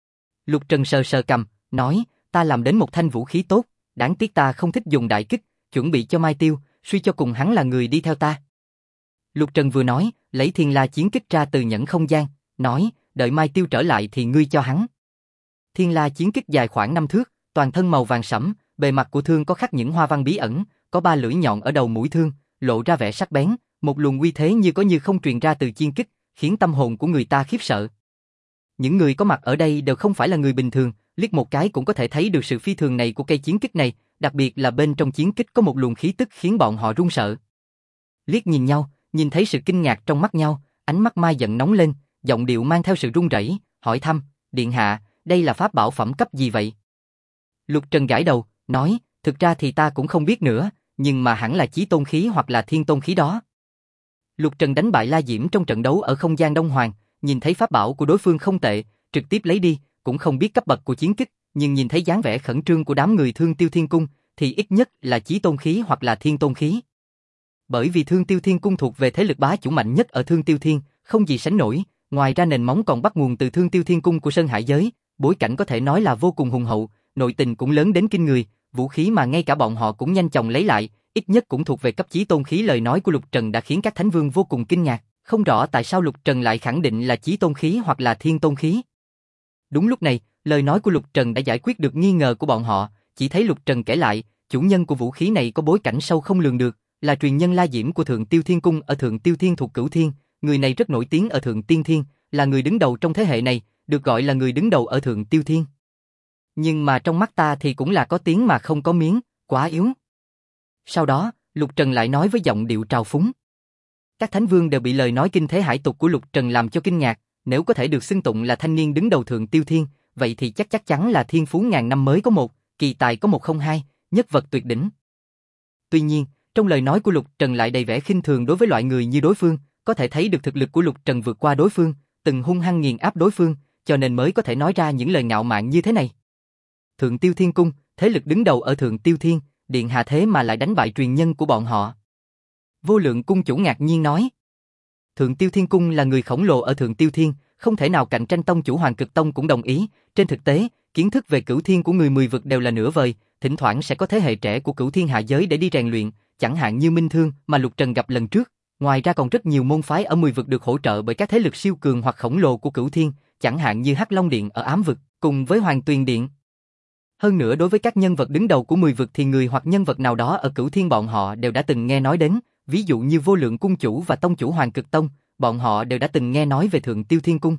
Lục Trần sờ sờ cằm, nói, ta làm đến một thanh vũ khí tốt, đáng tiếc ta không thích dùng đại kích, chuẩn bị cho Mai Tiêu, suy cho cùng hắn là người đi theo ta. Lục Trần vừa nói, lấy Thiên La chiến kích ra từ nhẫn không gian, nói, đợi Mai Tiêu trở lại thì ngươi cho hắn. Thiên La chiến kích dài khoảng 5 thước, toàn thân màu vàng sẫm, bề mặt của thương có khắc những hoa văn bí ẩn, có 3 lưỡi nhọn ở đầu mũi thương, lộ ra vẻ sắc bén, một luồng uy thế như có như không truyền ra từ chiến kích, khiến tâm hồn của người ta khiếp sợ. Những người có mặt ở đây đều không phải là người bình thường, liếc một cái cũng có thể thấy được sự phi thường này của cây chiến kích này, đặc biệt là bên trong chiến kích có một luồng khí tức khiến bọn họ run sợ. Liếc nhìn nhau, nhìn thấy sự kinh ngạc trong mắt nhau, ánh mắt Mai giận nóng lên, giọng điệu mang theo sự run rẩy, hỏi thăm, điện hạ, đây là pháp bảo phẩm cấp gì vậy? Lục Trần gãi đầu, nói, thực ra thì ta cũng không biết nữa, nhưng mà hẳn là chí tôn khí hoặc là thiên tôn khí đó. Lục Trần đánh bại La Diễm trong trận đấu ở không gian Đông Hoàng, nhìn thấy pháp bảo của đối phương không tệ, trực tiếp lấy đi, cũng không biết cấp bậc của chiến kích, nhưng nhìn thấy dáng vẻ khẩn trương của đám người Thương Tiêu Thiên Cung, thì ít nhất là chí tôn khí hoặc là thiên tôn khí. Bởi vì Thương Tiêu Thiên Cung thuộc về thế lực bá chủ mạnh nhất ở Thương Tiêu Thiên, không gì sánh nổi, ngoài ra nền móng còn bắt nguồn từ Thương Tiêu Thiên Cung của Sơn Hải giới, bối cảnh có thể nói là vô cùng hùng hậu, nội tình cũng lớn đến kinh người, vũ khí mà ngay cả bọn họ cũng nhanh chóng lấy lại, ít nhất cũng thuộc về cấp chí tôn khí. Lời nói của Lục Trần đã khiến các thánh vương vô cùng kinh ngạc, không rõ tại sao Lục Trần lại khẳng định là chí tôn khí hoặc là thiên tôn khí. Đúng lúc này, lời nói của Lục Trần đã giải quyết được nghi ngờ của bọn họ, chỉ thấy Lục Trần kể lại, chủ nhân của vũ khí này có bối cảnh sâu không lường được, là truyền nhân La Diễm của Thượng Tiêu Thiên Cung ở Thượng Tiêu Thiên thuộc Cửu Thiên, người này rất nổi tiếng ở Thượng Tiên Thiên, là người đứng đầu trong thế hệ này, được gọi là người đứng đầu ở Thượng Tiêu Thiên. Nhưng mà trong mắt ta thì cũng là có tiếng mà không có miếng, quá yếu. Sau đó, Lục Trần lại nói với giọng điệu trào phúng. Các thánh vương đều bị lời nói kinh thế hải tục của Lục Trần làm cho kinh ngạc, nếu có thể được xưng tụng là thanh niên đứng đầu Thượng Tiêu Thiên, vậy thì chắc chắn là thiên phú ngàn năm mới có một, kỳ tài có một không hai, nhất vật tuyệt đỉnh. Tuy nhiên, trong lời nói của Lục Trần lại đầy vẻ khinh thường đối với loại người như đối phương, có thể thấy được thực lực của Lục Trần vượt qua đối phương, từng hung hăng nghiền áp đối phương, cho nên mới có thể nói ra những lời ngạo mạn như thế này. Thượng Tiêu Thiên Cung, thế lực đứng đầu ở Thượng Tiêu Thiên, điện hạ thế mà lại đánh bại truyền nhân của bọn họ. Vô Lượng cung chủ ngạc nhiên nói. Thượng Tiêu Thiên Cung là người khổng lồ ở Thượng Tiêu Thiên, không thể nào cạnh tranh tông chủ Hoàng Cực Tông cũng đồng ý. Trên thực tế, kiến thức về Cửu Thiên của người 10 vực đều là nửa vời, thỉnh thoảng sẽ có thế hệ trẻ của Cửu Thiên hạ giới để đi rèn luyện, chẳng hạn như Minh Thương mà Lục Trần gặp lần trước. Ngoài ra còn rất nhiều môn phái ở 10 vực được hỗ trợ bởi các thế lực siêu cường hoặc khổng lồ của Cửu Thiên, chẳng hạn như Hắc Long Điện ở Ám vực, cùng với Hoàng Tuyền Điện. Hơn nữa đối với các nhân vật đứng đầu của 10 vực thì người hoặc nhân vật nào đó ở Cửu Thiên bọn họ đều đã từng nghe nói đến, ví dụ như Vô Lượng cung chủ và tông chủ Hoàng Cực Tông, bọn họ đều đã từng nghe nói về Thượng Tiêu Thiên Cung.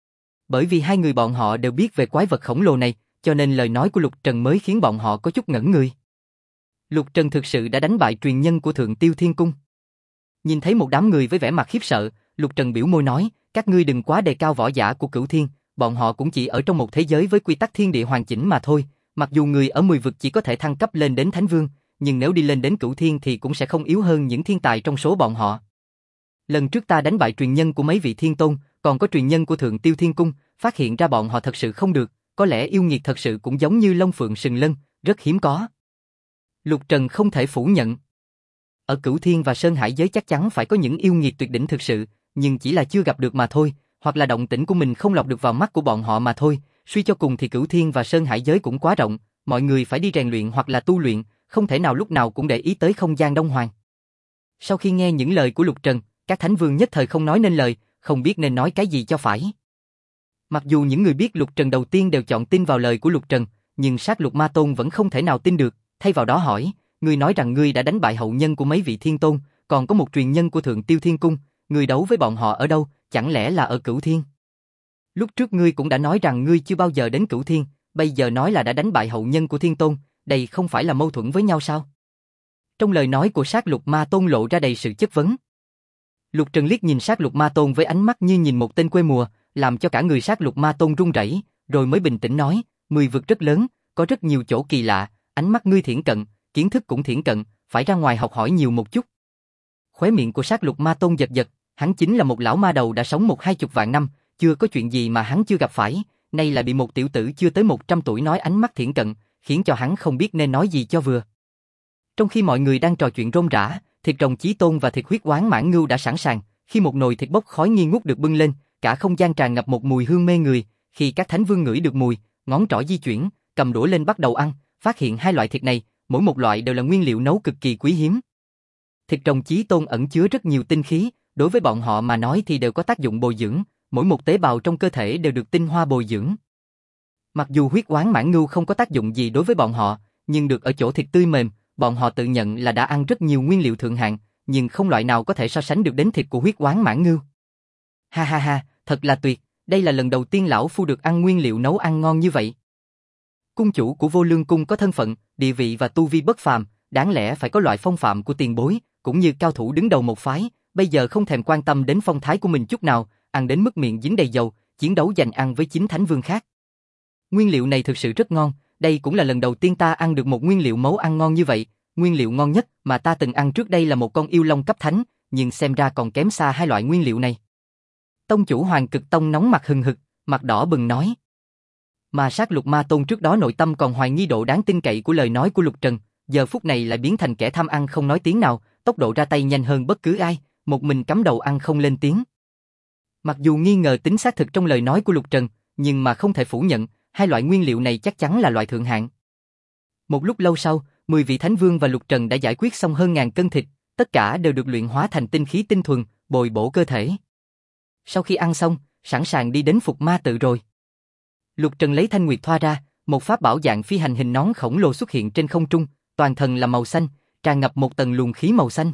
Bởi vì hai người bọn họ đều biết về quái vật khổng lồ này, cho nên lời nói của Lục Trần mới khiến bọn họ có chút ngẩn người. Lục Trần thực sự đã đánh bại truyền nhân của Thượng Tiêu Thiên Cung. Nhìn thấy một đám người với vẻ mặt khiếp sợ, Lục Trần biểu môi nói, các ngươi đừng quá đề cao võ giả của Cửu Thiên, bọn họ cũng chỉ ở trong một thế giới với quy tắc thiên địa hoàn chỉnh mà thôi. Mặc dù người ở 10 vực chỉ có thể thăng cấp lên đến Thánh Vương, nhưng nếu đi lên đến Cửu Thiên thì cũng sẽ không yếu hơn những thiên tài trong số bọn họ. Lần trước ta đánh bại truyền nhân của mấy vị thiên tôn, còn có truyền nhân của Thượng Tiêu Thiên Cung, phát hiện ra bọn họ thật sự không được, có lẽ yêu nghiệt thật sự cũng giống như Long Phượng Sừng Lân, rất hiếm có. Lục Trần không thể phủ nhận. Ở Cửu Thiên và Sơn Hải giới chắc chắn phải có những yêu nghiệt tuyệt đỉnh thực sự, nhưng chỉ là chưa gặp được mà thôi, hoặc là động tĩnh của mình không lọc được vào mắt của bọn họ mà thôi. Suy cho cùng thì Cửu Thiên và Sơn Hải giới cũng quá rộng, mọi người phải đi rèn luyện hoặc là tu luyện, không thể nào lúc nào cũng để ý tới không gian Đông Hoàng. Sau khi nghe những lời của Lục Trần, các thánh vương nhất thời không nói nên lời, không biết nên nói cái gì cho phải. Mặc dù những người biết Lục Trần đầu tiên đều chọn tin vào lời của Lục Trần, nhưng Sát Lục Ma Tôn vẫn không thể nào tin được, thay vào đó hỏi, ngươi nói rằng ngươi đã đánh bại hậu nhân của mấy vị thiên tôn, còn có một truyền nhân của Thượng Tiêu Thiên Cung, ngươi đấu với bọn họ ở đâu, chẳng lẽ là ở Cửu Thiên? Lúc trước ngươi cũng đã nói rằng ngươi chưa bao giờ đến Cửu Thiên, bây giờ nói là đã đánh bại hậu nhân của Thiên Tôn, đây không phải là mâu thuẫn với nhau sao? Trong lời nói của Sát Lục Ma Tôn lộ ra đầy sự chất vấn. Lục Trần liếc nhìn Sát Lục Ma Tôn với ánh mắt như nhìn một tên quê mùa, làm cho cả người Sát Lục Ma Tôn run rẩy, rồi mới bình tĩnh nói, 10 vực rất lớn, có rất nhiều chỗ kỳ lạ, ánh mắt ngươi thiển cận, kiến thức cũng thiển cận, phải ra ngoài học hỏi nhiều một chút. Khóe miệng của Sát Lục Ma Tôn giật giật, hắn chính là một lão ma đầu đã sống 1-20 vạn năm, chưa có chuyện gì mà hắn chưa gặp phải, nay lại bị một tiểu tử chưa tới 100 tuổi nói ánh mắt thiển cận, khiến cho hắn không biết nên nói gì cho vừa. Trong khi mọi người đang trò chuyện rôm rả, thịt rồng Chí Tôn và thịt huyết oán mãn ngưu đã sẵn sàng, khi một nồi thịt bốc khói nghi ngút được bưng lên, cả không gian tràn ngập một mùi hương mê người, khi các thánh vương ngửi được mùi, ngón trỏ di chuyển, cầm đũa lên bắt đầu ăn, phát hiện hai loại thịt này, mỗi một loại đều là nguyên liệu nấu cực kỳ quý hiếm. Thịt rồng Chí Tôn ẩn chứa rất nhiều tinh khí, đối với bọn họ mà nói thì đều có tác dụng bồi dưỡng, mỗi một tế bào trong cơ thể đều được tinh hoa bồi dưỡng. Mặc dù huyết oán mãng ngưu không có tác dụng gì đối với bọn họ, nhưng được ở chỗ thịt tươi mềm, bọn họ tự nhận là đã ăn rất nhiều nguyên liệu thượng hạng, nhưng không loại nào có thể so sánh được đến thịt của huyết oán mãng ngưu. Ha ha ha, thật là tuyệt, đây là lần đầu tiên lão phu được ăn nguyên liệu nấu ăn ngon như vậy. Cung chủ của Vô Lương Cung có thân phận, địa vị và tu vi bất phàm, đáng lẽ phải có loại phong phạm của tiền bối, cũng như cao thủ đứng đầu một phái, bây giờ không thèm quan tâm đến phong thái của mình chút nào, ăn đến mức miệng dính đầy dầu, chiến đấu giành ăn với chính thánh vương khác. Nguyên liệu này thực sự rất ngon, đây cũng là lần đầu tiên ta ăn được một nguyên liệu nấu ăn ngon như vậy, nguyên liệu ngon nhất mà ta từng ăn trước đây là một con yêu long cấp thánh, nhưng xem ra còn kém xa hai loại nguyên liệu này. Tông chủ Hoàng Cực Tông nóng mặt hừng hực, mặt đỏ bừng nói. Mà sát lục ma tôn trước đó nội tâm còn hoài nghi độ đáng tin cậy của lời nói của Lục Trần, giờ phút này lại biến thành kẻ tham ăn không nói tiếng nào, tốc độ ra tay nhanh hơn bất cứ ai, một mình cắm đầu ăn không lên tiếng. Mặc dù nghi ngờ tính xác thực trong lời nói của Lục Trần, nhưng mà không thể phủ nhận, hai loại nguyên liệu này chắc chắn là loại thượng hạng. Một lúc lâu sau, 10 vị thánh vương và Lục Trần đã giải quyết xong hơn 1000 cân thịt, tất cả đều được luyện hóa thành tinh khí tinh thuần, bồi bổ cơ thể. Sau khi ăn xong, sẵn sàng đi đến Phục Ma Tự rồi. Lục Trần lấy Thanh Nguyệt Thoa ra, một pháp bảo dạng phi hành hình nón khổng lồ xuất hiện trên không trung, toàn thân là màu xanh, tràn ngập một tầng luồng khí màu xanh.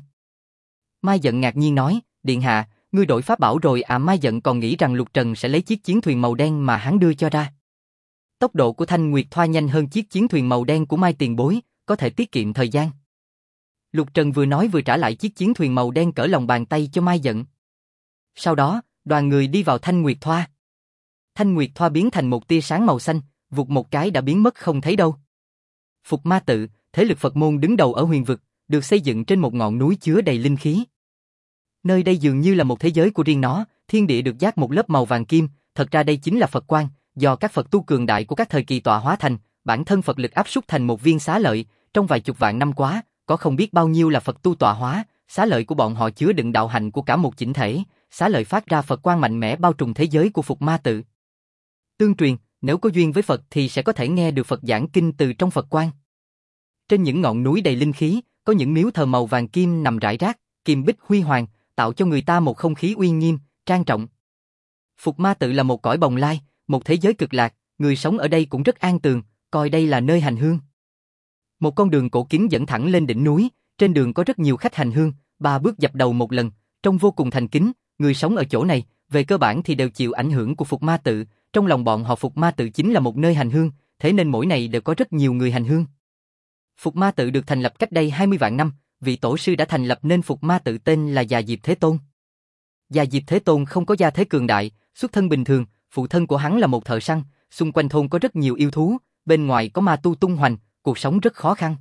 Mai Dận ngạc nhiên nói, điện hạ, ngươi đổi pháp bảo rồi à? Mai Dận còn nghĩ rằng Lục Trần sẽ lấy chiếc chiến thuyền màu đen mà hắn đưa cho ra. Tốc độ của Thanh Nguyệt Thoa nhanh hơn chiếc chiến thuyền màu đen của Mai tiền bối, có thể tiết kiệm thời gian. Lục Trần vừa nói vừa trả lại chiếc chiến thuyền màu đen cỡ lòng bàn tay cho Mai Dận. Sau đó, đoàn người đi vào Thanh Nguyệt Thoa. Thanh Nguyệt Thoa biến thành một tia sáng màu xanh, vụt một cái đã biến mất không thấy đâu. Phục Ma Tự, thế lực Phật môn đứng đầu ở huyền vực, được xây dựng trên một ngọn núi chứa đầy linh khí. Nơi đây dường như là một thế giới của riêng nó, thiên địa được dát một lớp màu vàng kim, thật ra đây chính là Phật Quan, do các Phật tu cường đại của các thời kỳ tọa hóa thành, bản thân Phật lực áp súc thành một viên xá lợi, trong vài chục vạn năm quá, có không biết bao nhiêu là Phật tu tọa hóa, xá lợi của bọn họ chứa đựng đạo hạnh của cả một chỉnh thể, xá lợi phát ra Phật Quan mạnh mẽ bao trùm thế giới của Phục Ma Tự. Tương truyền, nếu có duyên với Phật thì sẽ có thể nghe được Phật giảng kinh từ trong Phật Quan. Trên những ngọn núi đầy linh khí, có những miếu thờ màu vàng kim nằm rải rác, kim bích huy hoàng, tạo cho người ta một không khí uy nghiêm, trang trọng. Phục Ma Tự là một cõi bồng lai, một thế giới cực lạc, người sống ở đây cũng rất an tường, coi đây là nơi hành hương. Một con đường cổ kính dẫn thẳng lên đỉnh núi, trên đường có rất nhiều khách hành hương, 3 bước dập đầu một lần, trông vô cùng thành kính, người sống ở chỗ này, về cơ bản thì đều chịu ảnh hưởng của Phục Ma Tự, trong lòng bọn họ Phục Ma Tự chính là một nơi hành hương, thế nên mỗi ngày đều có rất nhiều người hành hương. Phục Ma Tự được thành lập cách đây 20 vạn năm, vị tổ sư đã thành lập nên Phục Ma Tự tên là Già Diệp Thế Tôn. Già Diệp Thế Tôn không có gia thế cường đại, xuất thân bình thường, phụ thân của hắn là một thợ săn, xung quanh thôn có rất nhiều yêu thú, bên ngoài có ma tu tung hoành, cuộc sống rất khó khăn.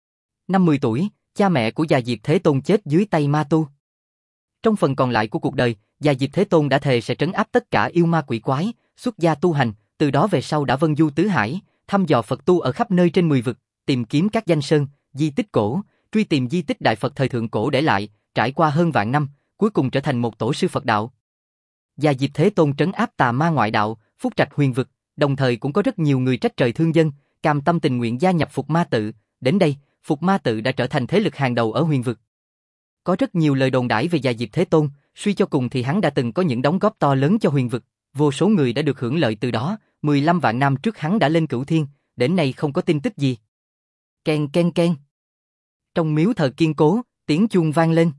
Năm 10 tuổi, cha mẹ của Già Diệp Thế Tôn chết dưới tay ma tu. Trong phần còn lại của cuộc đời, Già Diệp Thế Tôn đã thề sẽ trấn áp tất cả yêu ma quỷ quái, xuất gia tu hành, từ đó về sau đã vân du tứ hải, thăm dò Phật tu ở khắp nơi trên 10 vực, tìm kiếm các danh sơn, di tích cổ, truy tìm di tích đại Phật thời thượng cổ để lại, trải qua hơn vạn năm, cuối cùng trở thành một tổ sư Phật đạo. Già Diệp Thế Tôn trấn áp tà ma ngoại đạo, phúc trạch huyền vực, đồng thời cũng có rất nhiều người trách trời thương dân, cam tâm tình nguyện gia nhập Phục Ma Tự, đến đây, Phục Ma Tự đã trở thành thế lực hàng đầu ở huyền vực. Có rất nhiều lời đồn đãi về Già Diệp Thế Tôn, suy cho cùng thì hắn đã từng có những đóng góp to lớn cho huyền vực, vô số người đã được hưởng lợi từ đó, 15 vạn năm trước hắn đã lên Cửu Thiên, đến nay không có tin tức gì. Ken ken ken. Trong miếu thờ kiên cố, tiếng chuông vang lên.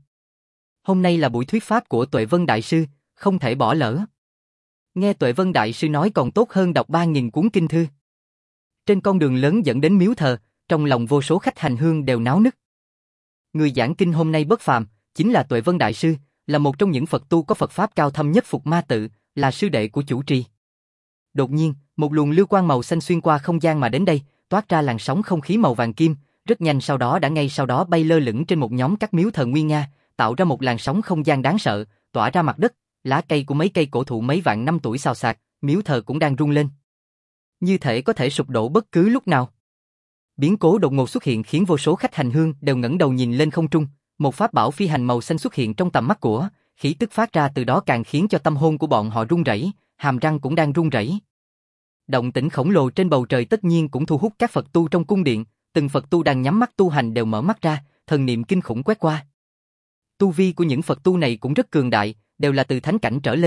Hôm nay là buổi thuyết pháp của Tuệ Vân Đại Sư, không thể bỏ lỡ. Nghe Tuệ Vân Đại Sư nói còn tốt hơn đọc 3000 cuốn kinh thư. Trên con đường lớn dẫn đến miếu thờ, trong lòng vô số khách hành hương đều náo nức. Người giảng kinh hôm nay bất phàm, chính là Tuệ Vân Đại Sư, là một trong những Phật tu có Phật pháp cao thâm nhất Phục Ma Tự, là sư đệ của chủ trì. Đột nhiên, một luồng lưu quang màu xanh xuyên qua không gian mà đến đây, toát ra làn sóng không khí màu vàng kim, rất nhanh sau đó đã ngay sau đó bay lơ lửng trên một nhóm các miếu thờ nguy nga, tạo ra một làn sóng không gian đáng sợ, tỏa ra mặt đất, lá cây của mấy cây cổ thụ mấy vạn năm tuổi xào xạc, miếu thờ cũng đang rung lên. Như thể có thể sụp đổ bất cứ lúc nào. Biến cố đột ngột xuất hiện khiến vô số khách hành hương đều ngẩng đầu nhìn lên không trung, một pháp bảo phi hành màu xanh xuất hiện trong tầm mắt của, khí tức phát ra từ đó càng khiến cho tâm hồn của bọn họ run rẩy, hàm răng cũng đang run rẩy. Động tĩnh khổng lồ trên bầu trời tất nhiên cũng thu hút các Phật tu trong cung điện, từng Phật tu đang nhắm mắt tu hành đều mở mắt ra, thần niệm kinh khủng quét qua. Tu vi của những Phật tu này cũng rất cường đại, đều là từ thánh cảnh trở lên,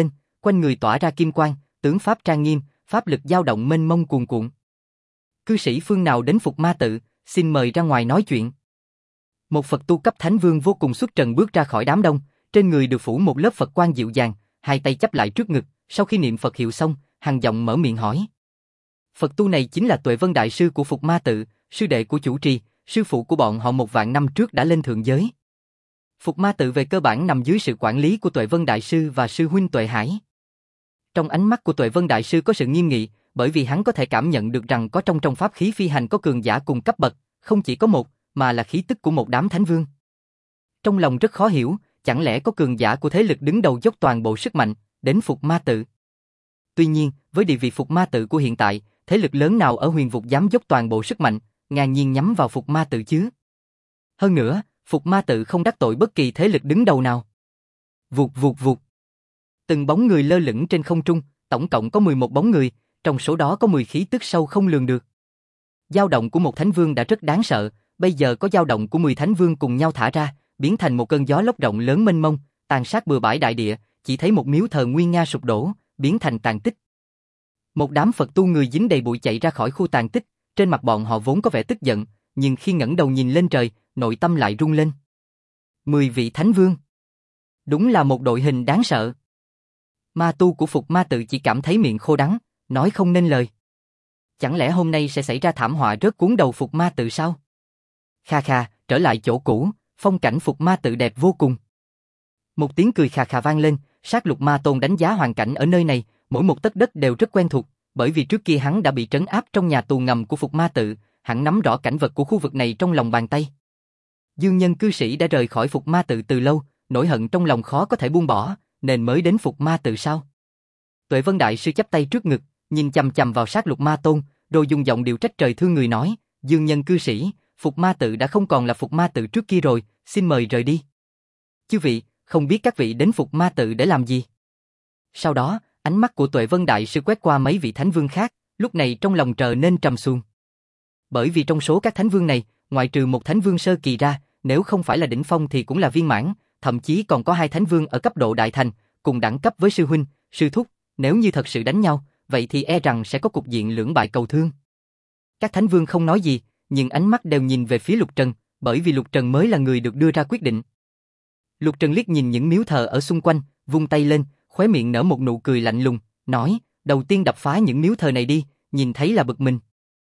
quanh người tỏa ra kim quang, tướng pháp trang nghiêm, pháp lực dao động mênh mông cuồn cuộn. Cư sĩ phương nào đến Phục Ma Tự, xin mời ra ngoài nói chuyện. Một Phật tu cấp thánh vương vô cùng xuất trần bước ra khỏi đám đông, trên người được phủ một lớp Phật quang dịu dàng, hai tay chắp lại trước ngực, sau khi niệm Phật hiệu xong, hằng giọng mở miệng hỏi. Phật tu này chính là Tuệ Vân Đại Sư của Phục Ma Tự, sư đệ của chủ trì, sư phụ của bọn họ 1.000 năm trước đã lên thượng giới. Phục Ma Tự về cơ bản nằm dưới sự quản lý của Tuệ Vân Đại Sư và sư huynh Tuệ Hải. Trong ánh mắt của Tuệ Vân Đại Sư có sự nghiêm nghị, bởi vì hắn có thể cảm nhận được rằng có trong pháp khí phi hành có cường giả cùng cấp bậc, không chỉ có một, mà là khí tức của một đám thánh vương. Trong lòng rất khó hiểu, chẳng lẽ có cường giả của thế lực đứng đầu dốc toàn bộ sức mạnh, đến Phục Ma Tự. Tuy nhiên, với địa vị Phục Ma Tự của hiện tại, thế lực lớn nào ở huyền vực dám dốc toàn bộ sức mạnh, ngang nhiên nhắm vào Phục Ma Tự chứ? Hơn nữa, Phục Ma Tự không đắc tội bất kỳ thế lực đứng đầu nào. Vụt vụt vụt. Từng bóng người lơ lửng trên không trung, tổng cộng có 11 bóng người, trong số đó có 10 khí tức sâu không lường được. Dao động của một thánh vương đã rất đáng sợ, bây giờ có dao động của 10 thánh vương cùng nhau thả ra, biến thành một cơn gió lốc rộng lớn mênh mông, tàn sát bừa bãi đại địa, chỉ thấy một miếu thờ nguy nga sụp đổ, biến thành tàn tích. Một đám Phật tu người dính đầy bụi chạy ra khỏi khu tàn tích, trên mặt bọn họ vốn có vẻ tức giận, nhưng khi ngẩng đầu nhìn lên trời, nội tâm lại rung lên. 10 vị thánh vương. Đúng là một đội hình đáng sợ. Ma tu của Phục Ma Tự chỉ cảm thấy miệng khô đắng, nói không nên lời. Chẳng lẽ hôm nay sẽ xảy ra thảm họa rớt cuốn đầu Phục Ma Tự sao? Kha kha, trở lại chỗ cũ, phong cảnh Phục Ma Tự đẹp vô cùng. Một tiếng cười khà khà vang lên, Sát Lục Ma Tôn đánh giá hoàn cảnh ở nơi này, mỗi một tấc đất đều rất quen thuộc, bởi vì trước kia hắn đã bị trấn áp trong nhà tù ngầm của Phục Ma Tự, hắn nắm rõ cảnh vật của khu vực này trong lòng bàn tay. Dương Nhân cư sĩ đã rời khỏi Phục Ma Tự từ lâu, nỗi hận trong lòng khó có thể buông bỏ, nên mới đến Phục Ma Tự sao? Tuệ Vân Đại Sư chắp tay trước ngực, nhìn chằm chằm vào Sát Lục Ma Tôn, rồi dùng giọng điệu trách trời thương người nói, Dương Nhân cư sĩ, Phục Ma Tự đã không còn là Phục Ma Tự trước kia rồi, xin mời rời đi. Chư vị, không biết các vị đến Phục Ma Tự để làm gì? Sau đó, ánh mắt của Tuệ Vân Đại Sư quét qua mấy vị thánh vương khác, lúc này trong lòng trở nên trầm xuông. Bởi vì trong số các thánh vương này, ngoại trừ một thánh vương sơ kỳ ra, nếu không phải là đỉnh phong thì cũng là viên mãn, thậm chí còn có 2 thánh vương ở cấp độ đại thành, cùng đẳng cấp với sư huynh, sư thúc, nếu như thật sự đánh nhau, vậy thì e rằng sẽ có cục diện lưỡng bại cầu thương. Các thánh vương không nói gì, nhưng ánh mắt đều nhìn về phía Lục Trần, bởi vì Lục Trần mới là người được đưa ra quyết định. Lục Trần liếc nhìn những miếu thờ ở xung quanh, vung tay lên, khóe miệng nở một nụ cười lạnh lùng, nói, đầu tiên đập phá những miếu thờ này đi, nhìn thấy là bực mình.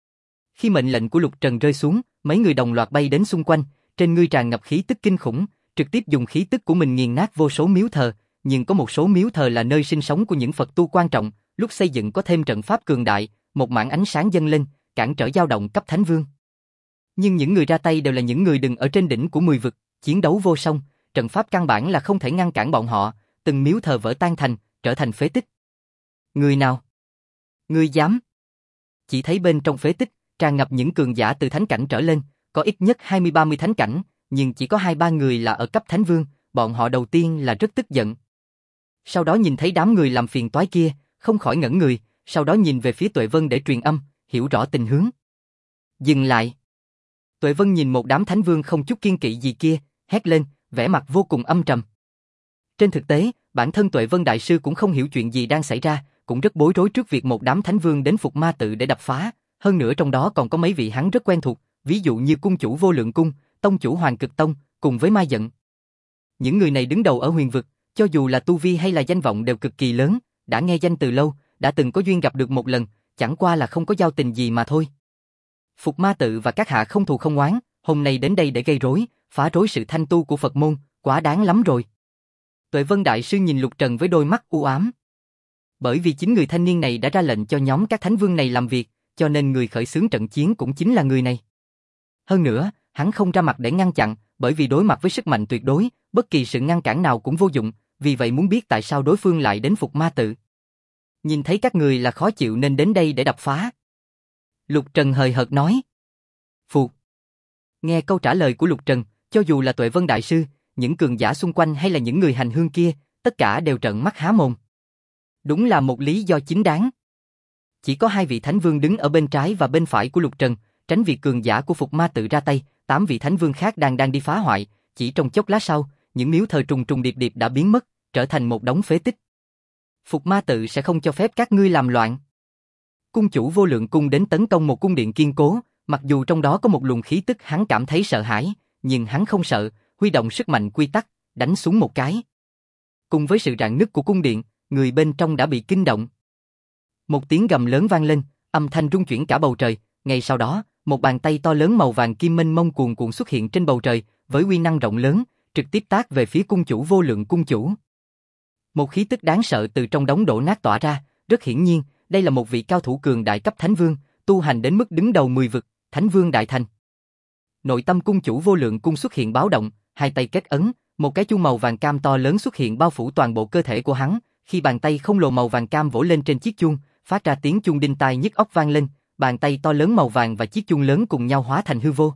Khi mệnh lệnh của Lục Trần rơi xuống, mấy người đồng loạt bay đến xung quanh, trên người tràn ngập khí tức kinh khủng, trực tiếp dùng khí tức của mình nghiền nát vô số miếu thờ, nhưng có một số miếu thờ là nơi sinh sống của những Phật tu quan trọng, lúc xây dựng có thêm trận pháp cường đại, một mảng ánh sáng dâng lên, cản trở dao động cấp thánh vương. Nhưng những người ra tay đều là những người đứng ở trên đỉnh của 10 vực, chiến đấu vô song, trận pháp căn bản là không thể ngăn cản bọn họ, từng miếu thờ vỡ tan thành, trở thành phế tích. Người nào? Người dám? Chỉ thấy bên trong phế tích, tràn ngập những cường giả từ thánh cảnh trở lên, có ít nhất 20-30 thánh cảnh, nhưng chỉ có 2-3 người là ở cấp thánh vương, bọn họ đầu tiên là rất tức giận. Sau đó nhìn thấy đám người làm phiền toái kia, không khỏi ngẩn người, sau đó nhìn về phía Tuệ Vân để truyền âm, hiểu rõ tình hướng. Dừng lại. Tuệ Vân nhìn một đám thánh vương không chút kiên kỵ gì kia, hét lên, vẻ mặt vô cùng âm trầm. Trên thực tế, bản thân Tuệ Vân Đại Sư cũng không hiểu chuyện gì đang xảy ra, cũng rất bối rối trước việc một đám thánh vương đến Phục Ma Tự để đập phá, hơn nữa trong đó còn có mấy vị hắn rất quen thuộc, ví dụ như cung chủ Vô Lượng Cung, tông chủ Hoàng Cực Tông, cùng với Ma Dận. Những người này đứng đầu ở huyền vực, cho dù là tu vi hay là danh vọng đều cực kỳ lớn, đã nghe danh từ lâu, đã từng có duyên gặp được một lần, chẳng qua là không có giao tình gì mà thôi. Phục Ma Tự và các hạ không thù không oán, hôm nay đến đây để gây rối, phá rối sự thanh tu của Phật môn, quá đáng lắm rồi. Tuệ Vân Đại Sư nhìn Lục Trần với đôi mắt u ám. Bởi vì chính người thanh niên này đã ra lệnh cho nhóm các thánh vương này làm việc, cho nên người khởi xướng trận chiến cũng chính là người này. Hơn nữa, hắn không ra mặt để ngăn chặn, bởi vì đối mặt với sức mạnh tuyệt đối, bất kỳ sự ngăn cản nào cũng vô dụng, vì vậy muốn biết tại sao đối phương lại đến Phục Ma Tự. Nhìn thấy các người là khó chịu nên đến đây để đập phá. Lục Trần hời hợt nói. Phục. Nghe câu trả lời của Lục Trần, cho dù là Tuệ Vân Đại Sư, những cường giả xung quanh hay là những người hành hương kia, tất cả đều trợn mắt há mồm. Đúng là một lý do chính đáng. Chỉ có 2 vị thánh vương đứng ở bên trái và bên phải của Lục Trần, tránh việc cường giả của Phục Ma Tự ra tay, 8 vị thánh vương khác đang đi phá hoại, chỉ trong chốc lát sau, những miếu thờ trùng trùng điệp điệp đã biến mất, trở thành một đống phế tích. Phục ma tự sẽ không cho phép các ngươi làm loạn. Cung chủ Vô Lượng Cung đến tấn công một cung điện kiên cố, mặc dù trong đó có một luồng khí tức hắn cảm thấy sợ hãi, nhưng hắn không sợ, huy động sức mạnh quy tắc, đánh xuống một cái. Cùng với sự rạn nứt của cung điện, người bên trong đã bị kinh động. Một tiếng gầm lớn vang lên, âm thanh rung chuyển cả bầu trời, ngay sau đó, một bàn tay to lớn màu vàng kim mênh mông cuồn cuộn xuất hiện trên bầu trời, với uy năng rộng lớn, trực tiếp tát về phía cung chủ Vô Lượng Cung chủ. Một khí tức đáng sợ từ trong đống đổ nát tỏa ra, rất hiển nhiên, đây là một vị cao thủ cường đại cấp Thánh Vương, tu hành đến mức đứng đầu 10 vực, Thánh Vương đại thành. Nội tâm cung chủ Vô Lượng Cung xuất hiện báo động, hai tay kết ấn, một cái chuông màu vàng cam to lớn xuất hiện bao phủ toàn bộ cơ thể của hắn, khi bàn tay khổng lồ màu vàng cam vỗ lên trên chiếc chuông, phát ra tiếng chuông đinh tai nhức óc vang lên, bàn tay to lớn màu vàng và chiếc chuông lớn cùng nhau hóa thành hư vô.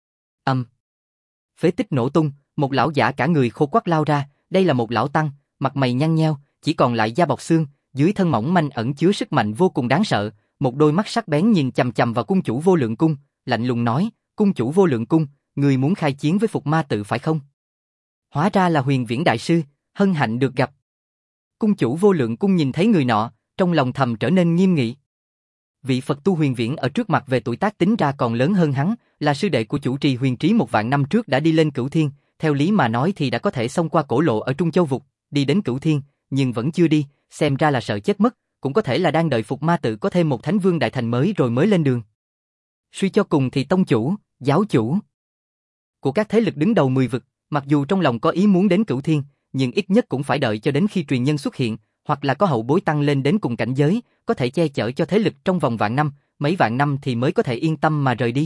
Phế tích nổ tung, một lão giả cả người khô quắt lao ra, đây là một lão tăng, mặt mày nhăn nheo, chỉ còn lại da bọc xương, dưới thân mỏng manh ẩn chứa sức mạnh vô cùng đáng sợ, một đôi mắt sắc bén nhìn chằm chằm vào cung chủ Vô Lượng Cung, lạnh lùng nói, cung chủ Vô Lượng Cung, người muốn khai chiến với Phục Ma tự phải không? Hóa ra là Huyền Viễn đại sư, hân hạnh được gặp. Cung chủ Vô Lượng Cung nhìn thấy người nọ, trong lòng thầm trở nên nghiêm nghị. Vị Phật tu Huyền Viễn ở trước mặt về tuổi tác tính ra còn lớn hơn hắn, là sư đệ của chủ trì Huyền Trí 1.000 năm trước đã đi lên Cửu Thiên, theo lý mà nói thì đã có thể xông qua cổ lộ ở Trung Châu Vực, đi đến Cửu Thiên, nhưng vẫn chưa đi, xem ra là sợ chết mất, cũng có thể là đang đợi Phục Ma tự có thêm một Thánh Vương đại thành mới rồi mới lên đường. Suy cho cùng thì tông chủ, giáo chủ của các thế lực đứng đầu 10 vực, mặc dù trong lòng có ý muốn đến Cửu Thiên, nhưng ít nhất cũng phải đợi cho đến khi truyền nhân xuất hiện, hoặc là có hậu bối tăng lên đến cùng cảnh giới, có thể che chở cho thế lực trong vòng vạn năm, mấy vạn năm thì mới có thể yên tâm mà rời đi.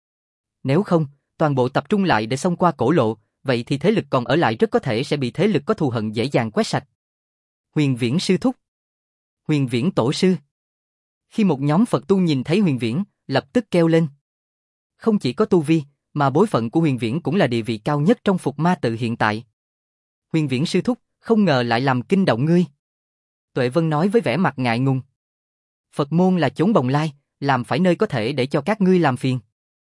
Nếu không, toàn bộ tập trung lại để xông qua cổ lộ, vậy thì thế lực còn ở lại rất có thể sẽ bị thế lực có thù hận dễ dàng quét sạch. Huyền Viễn sư thúc, Huyền Viễn tổ sư. Khi một nhóm Phật tu nhìn thấy Huyền Viễn, lập tức kêu lên. Không chỉ có tu vi, mà bối phận của Huyền Viễn cũng là địa vị cao nhất trong Phục Ma tự hiện tại. Huyền Viễn sư thúc, không ngờ lại làm kinh động ngươi. Tuệ Vân nói với vẻ mặt ngại ngùng. Phật môn là chốn bồng lai, làm phải nơi có thể để cho các ngươi làm phiền.